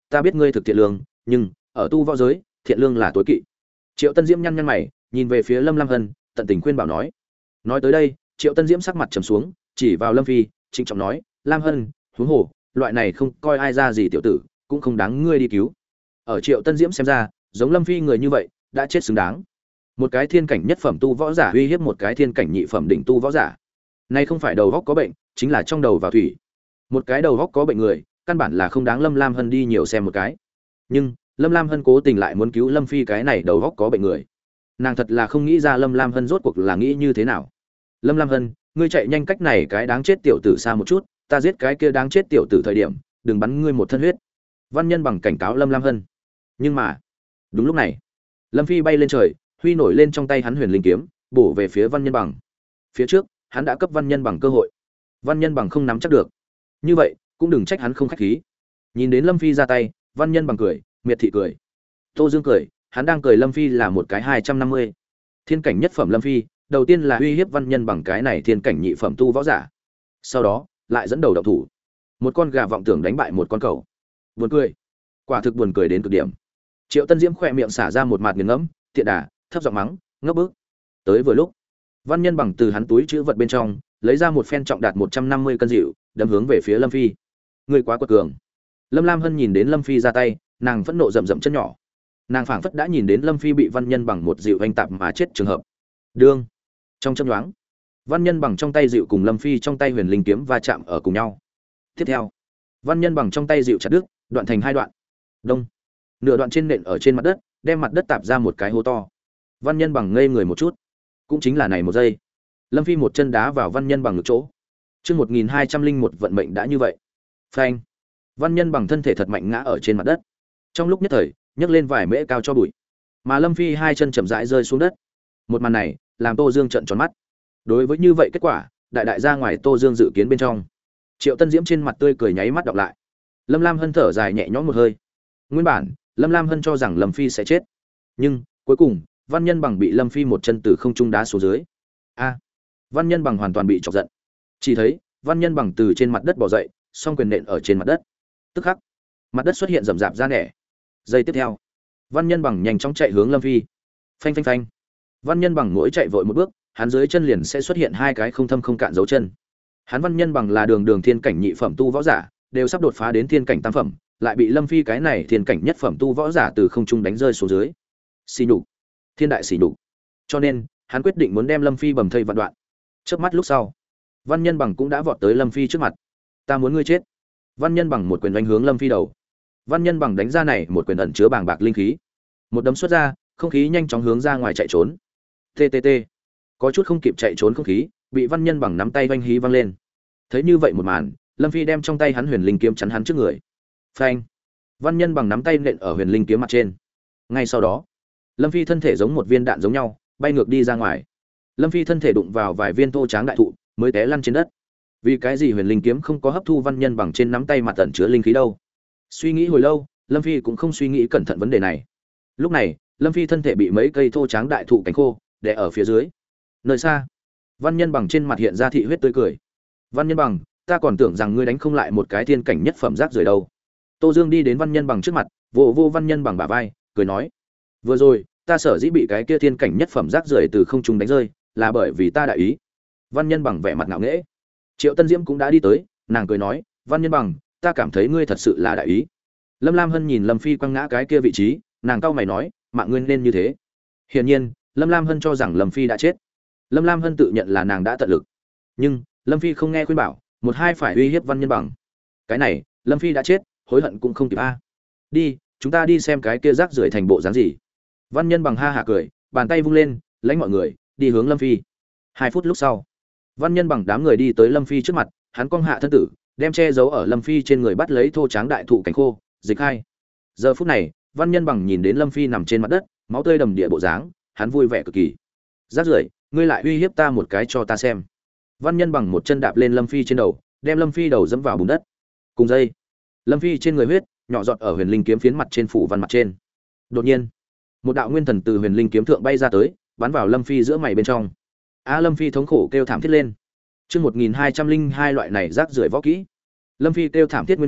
ta biết ngươi thực thiện lương, nhưng ở tu võ giới, thiện lương là tối kỵ. Triệu Tân Diễm nhăn nhăn mày, nhìn về phía Lâm Lam Hân, tận tình khuyên bảo nói. Nói tới đây, Triệu Tân Diễm sắc mặt trầm xuống, chỉ vào Lâm Phi, trịnh trọng nói, Lam Hân, huống hồ, loại này không coi ai ra gì tiểu tử, cũng không đáng ngươi đi cứu. Ở Triệu Tân Diễm xem ra, giống Lâm Phi người như vậy, đã chết xứng đáng. Một cái thiên cảnh nhất phẩm tu võ giả uy hiếp một cái thiên cảnh nhị phẩm đỉnh tu võ giả. Nay không phải đầu óc có bệnh, chính là trong đầu vào thủy. Một cái đầu óc có bệnh người, căn bản là không đáng Lâm Lam Hân đi nhiều xem một cái. Nhưng, Lâm Lam Hân cố tình lại muốn cứu Lâm Phi cái này đầu óc có bệnh người. Nàng thật là không nghĩ ra Lâm Lam Hân rốt cuộc là nghĩ như thế nào. Lâm Lam Hân, ngươi chạy nhanh cách này cái đáng chết tiểu tử xa một chút, ta giết cái kia đáng chết tiểu tử thời điểm, đừng bắn ngươi một thân huyết. Văn Nhân Bằng cảnh cáo Lâm Lam Hân. Nhưng mà, đúng lúc này, Lâm Phi bay lên trời, huy nổi lên trong tay hắn huyền linh kiếm, bổ về phía Văn Nhân Bằng. Phía trước, hắn đã cấp Văn Nhân Bằng cơ hội. Văn Nhân Bằng không nắm chắc được. Như vậy, cũng đừng trách hắn không khách khí. Nhìn đến Lâm Phi ra tay, Văn Nhân Bằng cười, miệt thị cười. Tô Dương cười, hắn đang cười Lâm Phi là một cái 250. Thiên cảnh nhất phẩm Lâm Phi, đầu tiên là uy hiếp Văn Nhân Bằng cái này thiên cảnh nhị phẩm tu võ giả. Sau đó, lại dẫn đầu động thủ. Một con gà vọng tưởng đánh bại một con cẩu. Buồn cười. Quả thực buồn cười đến cực điểm. Triệu Tân Diễm khỏe miệng xả ra một mạt nghiền ngẫm, tiện đà, thấp giọng mắng, ngốc bức. Tới vừa lúc, Văn Nhân Bằng từ hắn túi chứa vật bên trong, lấy ra một phen trọng đạt 150 cân dịu, đâm hướng về phía Lâm Phi. Người quá quật cường. Lâm Lam Hân nhìn đến Lâm Phi ra tay, nàng phẫn nộ rậm rậm chân nhỏ. Nàng phảng phất đã nhìn đến Lâm Phi bị Văn Nhân Bằng một dịu anh tạp mà chết trường hợp. Đương. Trong chớp nhoáng, Văn Nhân Bằng trong tay dịu cùng Lâm Phi trong tay huyền linh kiếm va chạm ở cùng nhau. Tiếp theo, Văn Nhân Bằng trong tay dịu chặt đứt, đoạn thành hai đoạn. Đông. Nửa đoạn trên nện ở trên mặt đất, đem mặt đất tạp ra một cái hố to. Văn Nhân Bằng ngây người một chút. Cũng chính là này một giây, Lâm Phi một chân đá vào Văn Nhân Bằng ngực chỗ. Chương 1201 vận mệnh đã như vậy. Phanh. Văn Nhân Bằng thân thể thật mạnh ngã ở trên mặt đất. Trong lúc nhất thời, nhấc lên vài mễ cao cho bụi. Mà Lâm Phi hai chân chậm rãi rơi xuống đất. Một màn này, làm Tô Dương trợn tròn mắt. Đối với như vậy kết quả, đại ra ngoài Tô Dương dự kiến bên trong. Triệu Tân Diễm trên mặt tươi cười nháy mắt đọc lại. Lâm Lam Hân thở dài nhẹ nhõm một hơi. Nguyên bản, Lâm Lam Hân cho rằng Lâm Phi sẽ chết. Nhưng, cuối cùng, Văn Nhân Bằng bị Lâm Phi một chân từ không trung đá xuống dưới. A. Văn Nhân Bằng hoàn toàn bị chọc giận. Chỉ thấy, Văn Nhân Bằng từ trên mặt đất bò dậy, song quyền nện ở trên mặt đất. Tức khắc, mặt đất xuất hiện rậm rạp ra nẻ. Giây tiếp theo, Văn Nhân Bằng nhanh chóng chạy hướng Lâm Phi. Phanh phanh phanh. Văn Nhân Bằng mỗi chạy vội một bước, hắn dưới chân liền sẽ xuất hiện hai cái không thâm không cạn dấu chân. Hắn Văn Nhân Bằng là đường thiên cảnh nhị phẩm tu võ giả, đều sắp đột phá đến thiên cảnh tam phẩm, lại bị Lâm Phi cái này thiên cảnh nhất phẩm tu võ giả từ không trung đánh rơi xuống dưới. Xỉ nhục, thiên đại xỉ nhục. Cho nên, hắn quyết định muốn đem Lâm Phi bầm thây vạn đoạn. Chớp mắt lúc sau, Văn Nhân Bằng cũng đã vọt tới Lâm Phi trước mặt. Ta muốn ngươi chết. Văn Nhân Bằng một quyền đánh hướng Lâm Phi đầu. Văn Nhân Bằng đánh ra này một quyền ẩn chứa bàng bạc linh khí. Một đấm xuất ra, không khí nhanh chóng hướng ra ngoài chạy trốn. TTT. Có chút không kịp chạy trốn không khí, bị Văn Nhân Bằng nắm tay vanh hí văng lên. Thấy như vậy một màn, Lâm Phi đem trong tay hắn huyền linh kiếm chắn hắn trước người. Phanh. Văn Nhân Bằng nắm tay nện ở huyền linh kiếm mặt trên. Ngay sau đó, Lâm Phi thân thể giống một viên đạn giống nhau, bay ngược đi ra ngoài. Lâm Phi thân thể đụng vào vài viên thô tráng đại thụ, mới té lăn trên đất. Vì cái gì huyền linh kiếm không có hấp thu Văn Nhân Bằng trên nắm tay mặt ẩn chứa linh khí đâu? Suy nghĩ hồi lâu, Lâm Phi cũng không suy nghĩ cẩn thận vấn đề này. Lúc này, Lâm Phi thân thể bị mấy cây thô tráng đại thụ cánh khô đè ở phía dưới. Nơi xa, Văn Nhân Bằng trên mặt hiện ra thị huyết tươi cười. Văn Nhân Bằng, ta còn tưởng rằng ngươi đánh không lại một cái thiên cảnh nhất phẩm rác rưởi đâu. Tô Dương đi đến Văn Nhân Bằng trước mặt, vỗ vỗ Văn Nhân Bằng bả vai, cười nói: vừa rồi, ta sở dĩ bị cái kia thiên cảnh nhất phẩm rác rưởi từ không trung đánh rơi, là bởi vì ta đại ý. Văn Nhân Bằng vẻ mặt ngạo nghễ. Triệu Tân Diễm cũng đã đi tới, nàng cười nói: Văn Nhân Bằng, ta cảm thấy ngươi thật sự là đại ý. Lâm Lam Hân nhìn Lâm Phi quăng ngã cái kia vị trí, nàng cau mày nói: mạng ngươi nên như thế. Hiển nhiên, Lâm Lam Hân cho rằng Lâm Phi đã chết. Lâm Lam Hân tự nhận là nàng đã tận lực, nhưng Lâm Phi không nghe khuyên bảo, một hai phải uy hiếp Văn Nhân Bằng. Cái này, Lâm Phi đã chết, hối hận cũng không kịp a. Đi, chúng ta đi xem cái kia rác rưởi thành bộ dáng gì. Văn Nhân Bằng ha hả cười, bàn tay vung lên, lãnh mọi người đi hướng Lâm Phi. 2 phút lúc sau, Văn Nhân Bằng đám người đi tới Lâm Phi trước mặt, hắn cong hạ thân tử, đem che giấu ở Lâm Phi trên người bắt lấy thô tráng đại thụ cánh khô, dịch hai. Giờ phút này, Văn Nhân Bằng nhìn đến Lâm Phi nằm trên mặt đất, máu tươi đầm địa bộ dáng, hắn vui vẻ cực kỳ. Rác rưởi, ngươi lại uy hiếp ta một cái cho ta xem. Văn Nhân Bằng một chân đạp lên Lâm Phi trên đầu, đem Lâm Phi đầu dẫm vào bùn đất. Cùng dây, Lâm Phi trên người huyết nhỏ giọt ở huyền linh kiếm phiến mặt trên phủ văn mặt trên. Đột nhiên, một đạo nguyên thần từ huyền linh kiếm thượng bay ra tới, bắn vào Lâm Phi giữa mày bên trong. Lâm Phi thống khổ kêu thảm thiết lên. Chương 1202 loại này rác rưởi võ kỹ. Lâm Phi kêu thảm thiết nguyên nhân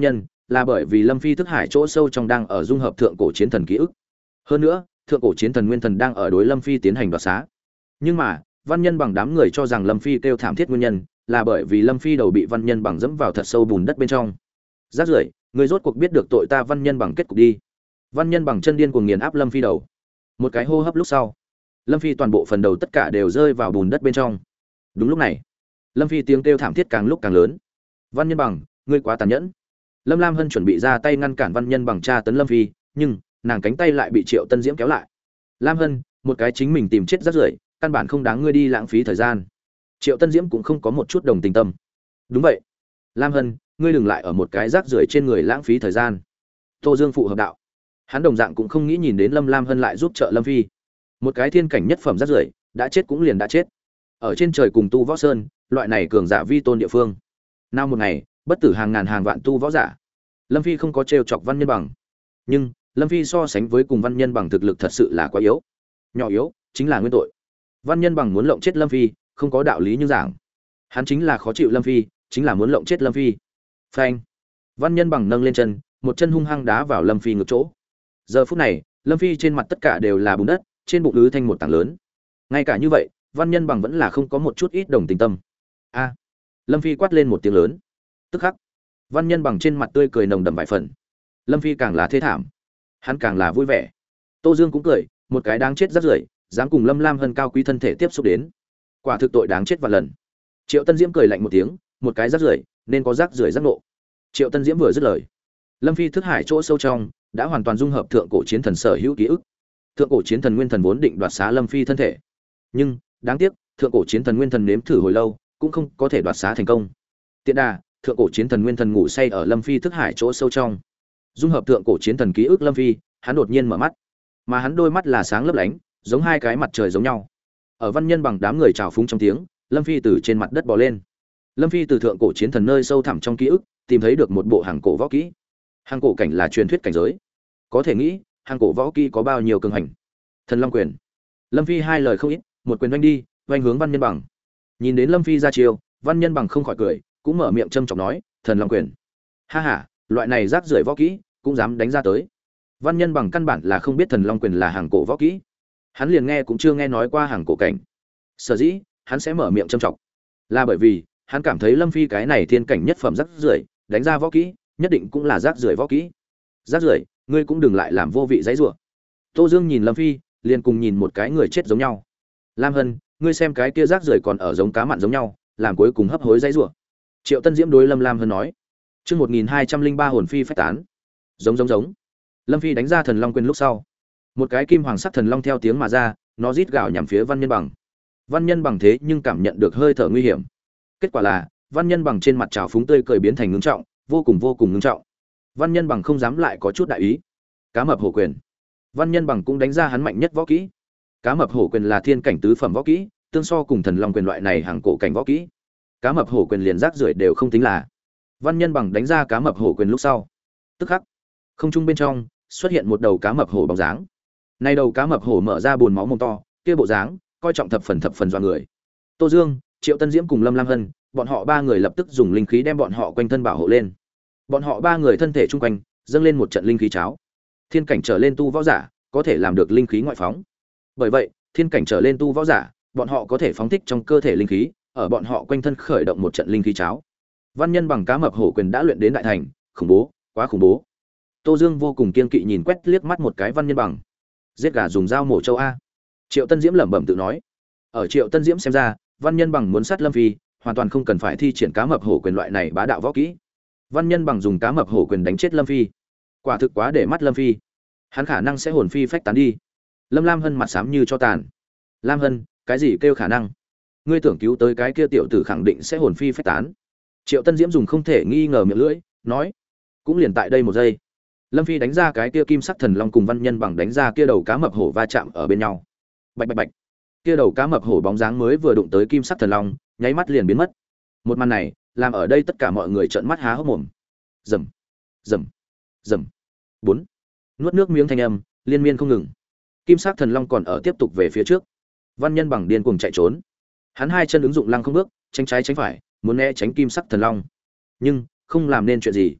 là bởi vì Lâm Phi thức hải chỗ sâu trong đang ở dung hợp thượng cổ chiến thần ký ức. Hơn nữa, thượng cổ chiến thần nguyên thần đang ở đối Lâm Phi tiến hành đoạt xá. Nhưng mà, Văn Nhân Bằng đám người cho rằng Lâm Phi kêu thảm thiết nguyên nhân là bởi vì Lâm Phi đầu bị Văn Nhân Bằng dẫm vào thật sâu bùn đất bên trong. Rác rưởi, người rốt cuộc biết được tội ta Văn Nhân Bằng kết cục đi. Văn Nhân Bằng chân điên cuồng nghiền áp Lâm Phi đầu. Một cái hô hấp lúc sau, Lâm Phi toàn bộ phần đầu tất cả đều rơi vào bùn đất bên trong. Đúng lúc này, Lâm Phi tiếng kêu thảm thiết càng lúc càng lớn. Văn Nhân Bằng, ngươi quá tàn nhẫn. Lâm Lam Hân chuẩn bị ra tay ngăn cản Văn Nhân Bằng tra tấn Lâm Phi, nhưng nàng cánh tay lại bị Triệu Tân Diễm kéo lại. Lam Hân, một cái chính mình tìm chết rác rưởi, căn bản không đáng ngươi đi lãng phí thời gian. Triệu Tân Diễm cũng không có một chút đồng tình tâm. Đúng vậy, Lam Hân, ngươi đừng lại ở một cái rác rưởi trên người lãng phí thời gian. Tô Dương phụ hợp đạo. Hắn đồng dạng cũng không nghĩ nhìn đến Lâm Lam Hân lại giúp trợ Lâm Phi. Một cái thiên cảnh nhất phẩm rác rưởi, đã chết cũng liền đã chết. Ở trên trời cùng tu võ sơn, loại này cường giả vi tôn địa phương. Nào một ngày, bất tử hàng ngàn hàng vạn tu võ giả. Lâm Phi không có trêu chọc Văn Nhân Bằng. Nhưng, Lâm Phi so sánh với cùng Văn Nhân Bằng thực lực thật sự là quá yếu. Nhỏ yếu, chính là nguyên tội. Văn Nhân Bằng muốn lộng chết Lâm Phi, không có đạo lý như giảng. Hắn chính là khó chịu Lâm Phi, chính là muốn lộng chết Lâm Phi. Phanh. Văn Nhân Bằng nâng lên chân, một chân hung hăng đá vào Lâm Phi ngực chỗ. Giờ phút này, Lâm Phi trên mặt tất cả đều là bùn đất, trên bụng ứ thành một tảng lớn. Ngay cả như vậy, Văn Nhân Bằng vẫn là không có một chút ít đồng tình tâm. A! Lâm Phi quát lên một tiếng lớn. Tức khắc, Văn Nhân Bằng trên mặt tươi cười nồng đậm vài phần. Lâm Phi càng là thê thảm, hắn càng là vui vẻ. Tô Dương cũng cười, một cái đáng chết rác rưởi, dám cùng Lâm Lam Hân cao quý thân thể tiếp xúc đến, quả thực tội đáng chết vạn lần. Triệu Tân Diễm cười lạnh một tiếng, một cái rác rưởi nên có rác rưởi giác nộ. Triệu Tân Diễm vừa dứt lời, Lâm Phi thức hải chỗ sâu trong đã hoàn toàn dung hợp thượng cổ chiến thần sở hữu ký ức. Thượng cổ chiến thần nguyên thần vốn định đoạt xá Lâm Phi thân thể, nhưng đáng tiếc, thượng cổ chiến thần nguyên thần nếm thử hồi lâu, cũng không có thể đoạt xá thành công. Tiện đà, thượng cổ chiến thần nguyên thần ngủ say ở Lâm Phi thức hải chỗ sâu trong, dung hợp thượng cổ chiến thần ký ức Lâm Phi, hắn đột nhiên mở mắt, mà hắn đôi mắt là sáng lấp lánh, giống hai cái mặt trời giống nhau. Ở Văn Nhân Bằng đám người trào phúng trong tiếng, Lâm Phi từ trên mặt đất bò lên. Lâm Phi từ thượng cổ chiến thần nơi sâu thẳm trong ký ức, tìm thấy được một bộ hàng cổ võ kỹ. Hàng cổ cảnh là truyền thuyết cảnh giới. Có thể nghĩ, hàng cổ võ kỹ có bao nhiêu cường hành. Thần Long quyền. Lâm Phi hai lời không ít, một quyền oanh đi, oanh hướng Văn Nhân Bằng. Nhìn đến Lâm Phi ra chiêu, Văn Nhân Bằng không khỏi cười, cũng mở miệng châm chọc nói, Thần Long quyền. Ha ha, loại này rác rưởi võ kỹ, cũng dám đánh ra tới. Văn Nhân Bằng căn bản là không biết Thần Long quyền là hàng cổ võ kỹ. Hắn liền nghe cũng chưa nghe nói qua hàng cổ cảnh. Sở dĩ, hắn sẽ mở miệng châm chọc, là bởi vì hắn cảm thấy Lâm Phi cái này thiên cảnh nhất phẩm rác rưởi, đánh ra võ kỹ, nhất định cũng là rác rưởi võ kỹ. Rác rưởi, ngươi cũng đừng lại làm vô vị dãy rủa. Tô Dương nhìn Lâm Phi, liền cùng nhìn một cái người chết giống nhau. Lam Hân, ngươi xem cái kia rác rưởi còn ở giống cá mặn giống nhau, làm cuối cùng hấp hối dãy rủa. Triệu Tân Diễm đối Lâm Lam Hân nói. Chương 1203 hồn phi phách tán. Giống. Lâm Phi đánh ra Thần Long quyền lúc sau, một cái kim hoàng sắc thần long theo tiếng mà ra, nó rít gào nhằm phía Văn Nhân Bằng. Văn Nhân Bằng thế nhưng cảm nhận được hơi thở nguy hiểm. Kết quả là, Văn Nhân Bằng trên mặt trào phúng tươi cười biến thành ngưng trọng, vô cùng ngưng trọng. Văn Nhân Bằng không dám lại có chút đại ý. Cá mập hổ quyền. Văn Nhân Bằng cũng đánh ra hắn mạnh nhất võ kỹ. Cá mập hổ quyền là thiên cảnh tứ phẩm võ kỹ, tương so cùng Thần Long quyền loại này hàng cổ cảnh võ kỹ. Cá mập hổ quyền liền rác rưởi đều không tính là. Văn Nhân Bằng đánh ra cá mập hổ quyền lúc sau, tức khắc, không trung bên trong xuất hiện một đầu cá mập hổ bóng dáng. Nay đầu cá mập hổ mở ra buồn máu mồm to, kia bộ dáng, coi trọng thập phần doa người. Tô Dương, Triệu Tân Diễm cùng Lâm Lam Hân, bọn họ ba người lập tức dùng linh khí đem bọn họ quanh thân bảo hộ lên. Bọn họ ba người thân thể chung quanh dâng lên một trận linh khí cháo. Thiên cảnh trở lên tu võ giả có thể làm được linh khí ngoại phóng. Bởi vậy, thiên cảnh trở lên tu võ giả, bọn họ có thể phóng thích trong cơ thể linh khí, ở bọn họ quanh thân khởi động một trận linh khí cháo. Văn Nhân Bằng cá mập hổ quyền đã luyện đến đại thành, khủng bố, quá khủng bố. Tô Dương vô cùng kiên kỵ nhìn quét liếc mắt một cái Văn Nhân Bằng. Giết gà dùng dao mổ trâu a. Triệu Tân Diễm lẩm bẩm tự nói. Ở Triệu Tân Diễm xem ra, Văn Nhân Bằng muốn sát Lâm Phi, hoàn toàn không cần phải thi triển cá mập hổ quyền loại này bá đạo võ kỹ. Văn Nhân Bằng dùng cá mập hổ quyền đánh chết Lâm Phi, quả thực quá để mắt Lâm Phi. Hắn khả năng sẽ hồn phi phách tán đi. Lâm Lam Hân mặt xám như cho tàn. Lam Hân, cái gì kêu khả năng? Ngươi tưởng cứu tới cái kia tiểu tử khẳng định sẽ hồn phi phách tán. Triệu Tân Diễm dùng không thể nghi ngờ miệng lưỡi, nói, cũng liền tại đây một giây. Lâm Phi đánh ra cái kia kim sắc thần long cùng Văn Nhân Bằng đánh ra kia đầu cá mập hổ va chạm ở bên nhau. Bạch bạch bạch. Kia đầu cá mập hổ bóng dáng mới vừa đụng tới kim sắc thần long, nháy mắt liền biến mất. Một màn này, làm ở đây tất cả mọi người trợn mắt há hốc mồm. Rầm, rầm, rầm. 4. Nuốt nước miếng thanh âm, liên miên không ngừng. Kim sắc thần long còn ở tiếp tục về phía trước. Văn Nhân Bằng điên cuồng chạy trốn. Hắn hai chân ứng dụng lăng không bước, tránh trái tránh phải, muốn né tránh kim sắc thần long, nhưng không làm nên chuyện gì.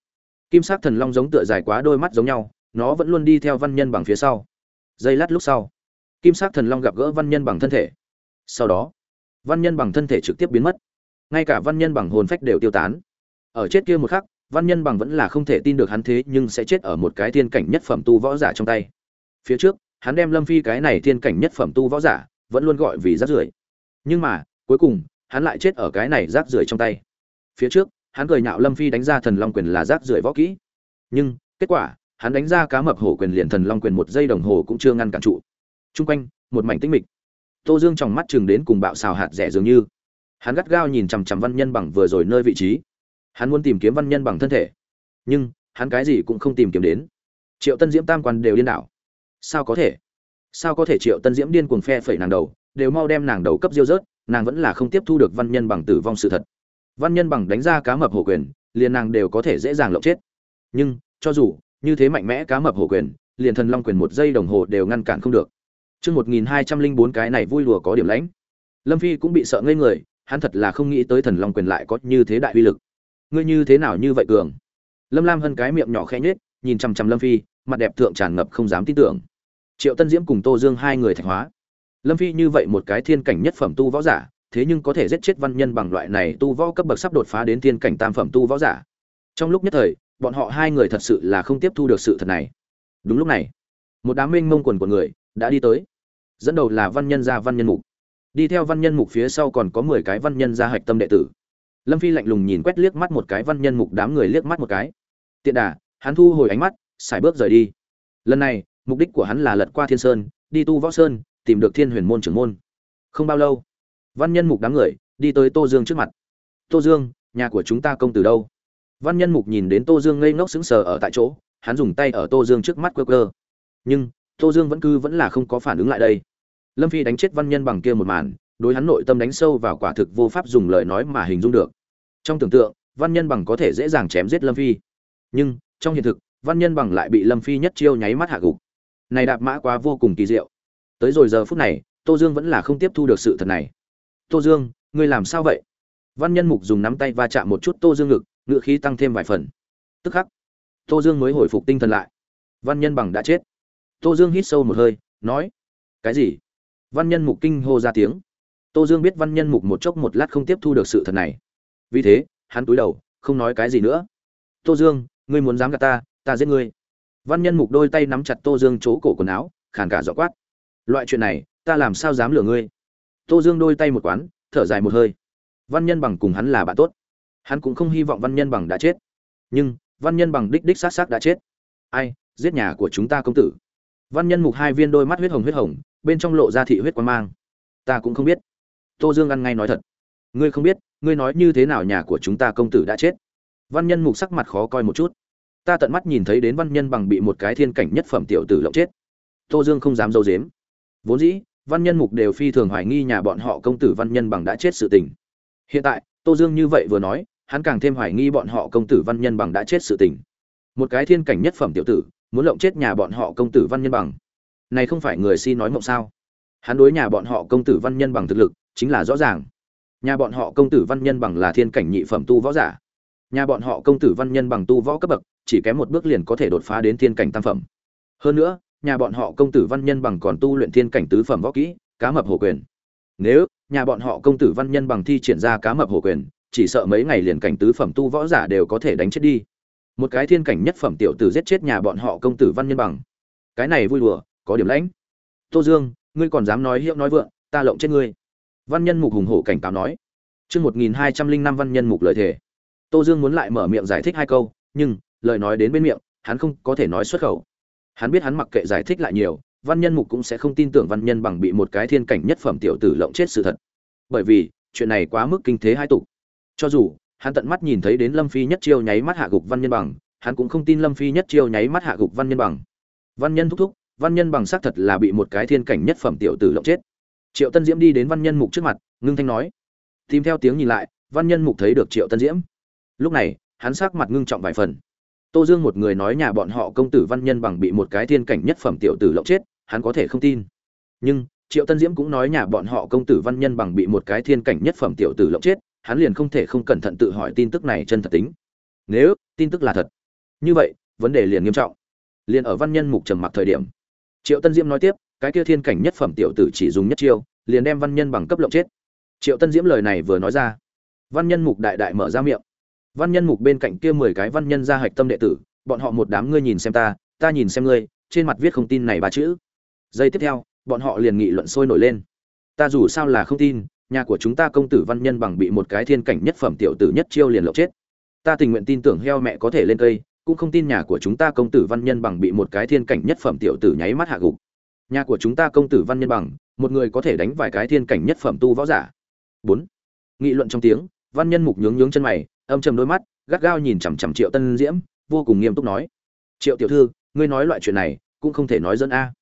Kim sắc thần long giống tựa dài quá đôi mắt giống nhau, nó vẫn luôn đi theo Văn Nhân Bằng phía sau. Giây lát lúc sau, kim sắc thần long gặp gỡ Văn Nhân Bằng thân thể. Sau đó, Văn Nhân Bằng thân thể trực tiếp biến mất, ngay cả Văn Nhân Bằng hồn phách đều tiêu tán. Ở chết kia một khắc, Văn Nhân Bằng vẫn là không thể tin được hắn thế nhưng sẽ chết ở một cái thiên cảnh nhất phẩm tu võ giả trong tay. Phía trước, hắn đem Lâm Phi cái này thiên cảnh nhất phẩm tu võ giả vẫn luôn gọi vì rác rưởi. Nhưng mà, cuối cùng, hắn lại chết ở cái này rác rưởi trong tay. Phía trước, hắn cười nhạo Lâm Phi đánh ra thần long quyền là rác rưởi võ kỹ. Nhưng, kết quả, hắn đánh ra cá mập hổ quyền liền thần long quyền một giây đồng hồ cũng chưa ngăn cản trụ. Trung quanh, một mảnh tĩnh mịch. Tô Dương trong mắt chừng đến cùng bạo xào hạt rẻ dường như. Hắn gắt gao nhìn chằm chằm Văn Nhân Bằng vừa rồi nơi vị trí. Hắn muốn tìm kiếm Văn Nhân Bằng thân thể, nhưng hắn cái gì cũng không tìm kiếm đến. Triệu Tân Diễm tam quan đều điên đảo. Sao có thể? Sao có thể Triệu Tân Diễm điên cuồng phe phẩy nàng đầu, đều mau đem nàng đầu cấp diêu rớt, nàng vẫn là không tiếp thu được Văn Nhân Bằng tử vong sự thật. Văn Nhân Bằng đánh ra cá mập hổ quyền, liền nàng đều có thể dễ dàng lộng chết. Nhưng, cho dù như thế mạnh mẽ cá mập hổ quyền, liền thần long quyền một giây đồng hồ đều ngăn cản không được. Chương 1204 cái này vui đùa có điểm lãnh. Lâm Phi cũng bị sợ ngây người, hắn thật là không nghĩ tới thần long quyền lại có như thế đại uy lực. Ngươi như thế nào như vậy cường? Lâm Lam Hân cái miệng nhỏ khẽ nhếch, nhìn chằm chằm Lâm Phi, mặt đẹp thượng tràn ngập không dám tin tưởng. Triệu Tân Diễm cùng Tô Dương hai người thạch hóa. Lâm Phi như vậy một cái thiên cảnh nhất phẩm tu võ giả, thế nhưng có thể giết chết Văn Nhân Bằng loại này tu võ cấp bậc sắp đột phá đến thiên cảnh tam phẩm tu võ giả. Trong lúc nhất thời, bọn họ hai người thật sự là không tiếp thu được sự thật này. Đúng lúc này, một đám mênh mông quần của người đã đi tới. Dẫn đầu là Văn Nhân gia Văn Nhân Mục. Đi theo Văn Nhân Mục phía sau còn có 10 cái Văn Nhân gia hạch tâm đệ tử. Lâm Phi lạnh lùng nhìn quét liếc mắt một cái Văn Nhân Mục đám người liếc mắt một cái. Tiện đà, hắn thu hồi ánh mắt, xài bước rời đi. Lần này, mục đích của hắn là lật qua Thiên Sơn, đi tu võ sơn, tìm được Thiên Huyền môn trưởng môn. Không bao lâu, Văn Nhân Mục đám người đi tới Tô Dương trước mặt. Tô Dương, nhà của chúng ta công tử đâu? Văn Nhân Mục nhìn đến Tô Dương ngây ngốc sững sờ ở tại chỗ, hắn dùng tay ở Tô Dương trước mắt quơ quơ. Nhưng Tô Dương vẫn là không có phản ứng lại đây. Lâm Phi đánh chết Văn Nhân Bằng kia một màn, đối hắn nội tâm đánh sâu vào quả thực vô pháp dùng lời nói mà hình dung được. Trong tưởng tượng, Văn Nhân Bằng có thể dễ dàng chém giết Lâm Phi, nhưng trong hiện thực, Văn Nhân Bằng lại bị Lâm Phi nhất chiêu nháy mắt hạ gục. Này đạp mã quá vô cùng kỳ diệu. Tới rồi giờ phút này, Tô Dương vẫn là không tiếp thu được sự thật này. Tô Dương, ngươi làm sao vậy? Văn Nhân Mục dùng nắm tay va chạm một chút Tô Dương ngực, ngựa khí tăng thêm vài phần. Tức khắc, Tô Dương mới hồi phục tinh thần lại. Văn Nhân Bằng đã chết. Tô Dương hít sâu một hơi, nói: cái gì? Văn Nhân Mục kinh hô ra tiếng. Tô Dương biết Văn Nhân Mục một chốc một lát không tiếp thu được sự thật này, vì thế hắn cúi đầu, không nói cái gì nữa. Tô Dương, ngươi muốn dám gạt ta, ta giết ngươi. Văn Nhân Mục đôi tay nắm chặt Tô Dương chỗ cổ quần áo, khàn cả giọng quát: loại chuyện này, ta làm sao dám lừa ngươi? Tô Dương đôi tay một quán, thở dài một hơi. Văn Nhân Bằng cùng hắn là bạn tốt, hắn cũng không hy vọng Văn Nhân Bằng đã chết. Nhưng Văn Nhân Bằng đích đích xác xác đã chết. Ai giết nhà của chúng ta công tử? Văn Nhân Mục hai viên đôi mắt huyết hồng, bên trong lộ ra thị huyết quan mang. Ta cũng không biết. Tô Dương ăn ngay nói thật. Ngươi không biết, ngươi nói như thế nào nhà của chúng ta công tử đã chết? Văn Nhân Mục sắc mặt khó coi một chút. Ta tận mắt nhìn thấy đến Văn Nhân Bằng bị một cái thiên cảnh nhất phẩm tiểu tử lộng chết. Tô Dương không dám giấu giếm. Vốn dĩ, Văn Nhân Mục đều phi thường hoài nghi nhà bọn họ công tử Văn Nhân Bằng đã chết sự tình. Hiện tại, Tô Dương như vậy vừa nói, hắn càng thêm hoài nghi bọn họ công tử Văn Nhân Bằng đã chết sự tình. Một cái thiên cảnh nhất phẩm tiểu tử, muốn lộng chết nhà bọn họ công tử Văn Nhân Bằng. Này không phải người si nói mộng sao? Hắn đối nhà bọn họ công tử Văn Nhân Bằng thực lực chính là rõ ràng. Nhà bọn họ công tử Văn Nhân Bằng là thiên cảnh nhị phẩm tu võ giả. Nhà bọn họ công tử Văn Nhân Bằng tu võ cấp bậc, chỉ kém một bước liền có thể đột phá đến thiên cảnh tam phẩm. Hơn nữa, nhà bọn họ công tử Văn Nhân Bằng còn tu luyện thiên cảnh tứ phẩm võ kỹ, cá mập hổ quyền. Nếu nhà bọn họ công tử Văn Nhân Bằng thi triển ra cá mập hổ quyền, chỉ sợ mấy ngày liền cảnh tứ phẩm tu võ giả đều có thể đánh chết đi. Một cái thiên cảnh nhất phẩm tiểu tử giết chết nhà bọn họ công tử Văn Nhân Bằng, cái này vui đùa có điểm lãnh. Tô Dương, ngươi còn dám nói hiệu nói vượng, ta lộng chết ngươi. Văn Nhân Mục hùng hổ cảnh cáo nói. Chương 1205 Văn Nhân Mục lời thề. Tô Dương muốn lại mở miệng giải thích hai câu, nhưng lời nói đến bên miệng, hắn không có thể nói xuất khẩu. Hắn biết hắn mặc kệ giải thích lại nhiều, Văn Nhân Mục cũng sẽ không tin tưởng Văn Nhân Bằng bị một cái thiên cảnh nhất phẩm tiểu tử lộng chết sự thật. Bởi vì, chuyện này quá mức kinh thế hai tục. Cho dù hắn tận mắt nhìn thấy đến Lâm Phi nhất chiêu nháy mắt hạ gục Văn Nhân Bằng, hắn cũng không tin Lâm Phi nhất chiêu nháy mắt hạ gục Văn Nhân Bằng. Văn Nhân thúc thúc, Văn Nhân Bằng xác thật là bị một cái thiên cảnh nhất phẩm tiểu tử lộng chết. Triệu Tân Diễm đi đến Văn Nhân Mục trước mặt, ngưng thanh nói. Tìm theo tiếng nhìn lại, Văn Nhân Mục thấy được Triệu Tân Diễm. Lúc này, hắn sắc mặt ngưng trọng vài phần. Tô Dương một người nói nhà bọn họ công tử Văn Nhân Bằng bị một cái thiên cảnh nhất phẩm tiểu tử lộng chết, hắn có thể không tin. Nhưng Triệu Tân Diễm cũng nói nhà bọn họ công tử Văn Nhân Bằng bị một cái thiên cảnh nhất phẩm tiểu tử lộng chết, hắn liền không thể không cẩn thận tự hỏi tin tức này chân thật tính. Nếu tin tức là thật, Như vậy vấn đề liền nghiêm trọng. Liền ở Văn Nhân Mục trầm mặc thời điểm, Triệu Tân Diễm nói tiếp, cái kia thiên cảnh nhất phẩm tiểu tử chỉ dùng nhất chiêu liền đem Văn Nhân bằng cấp lộng chết. Triệu Tân Diễm lời này vừa nói ra, Văn Nhân Mục đại đại mở ra miệng. Văn Nhân Mục bên cạnh kia 10 cái văn nhân gia hạch tâm đệ tử, bọn họ một đám ngươi nhìn xem ta nhìn xem ngươi, trên mặt viết không tin này ba chữ. Giây tiếp theo, bọn họ liền nghị luận sôi nổi lên. Ta dù sao là không tin, nhà của chúng ta công tử Văn Nhân bằng bị một cái thiên cảnh nhất phẩm tiểu tử nhất chiêu liền lộng chết. Ta tình nguyện tin tưởng heo mẹ có thể lên cây, cũng không tin nhà của chúng ta công tử Văn Nhân bằng bị một cái thiên cảnh nhất phẩm tiểu tử nháy mắt hạ gục. Nhà của chúng ta công tử Văn Nhân bằng, một người có thể đánh vài cái thiên cảnh nhất phẩm tu võ giả. 4. Nghị luận trong tiếng, Văn Nhân Mục nhướng chân mày, âm trầm đôi mắt, gắt gao nhìn chằm chằm Triệu Tân Diễm, vô cùng nghiêm túc nói: "Triệu tiểu thư, ngươi nói loại chuyện này, cũng không thể nói dẫn a."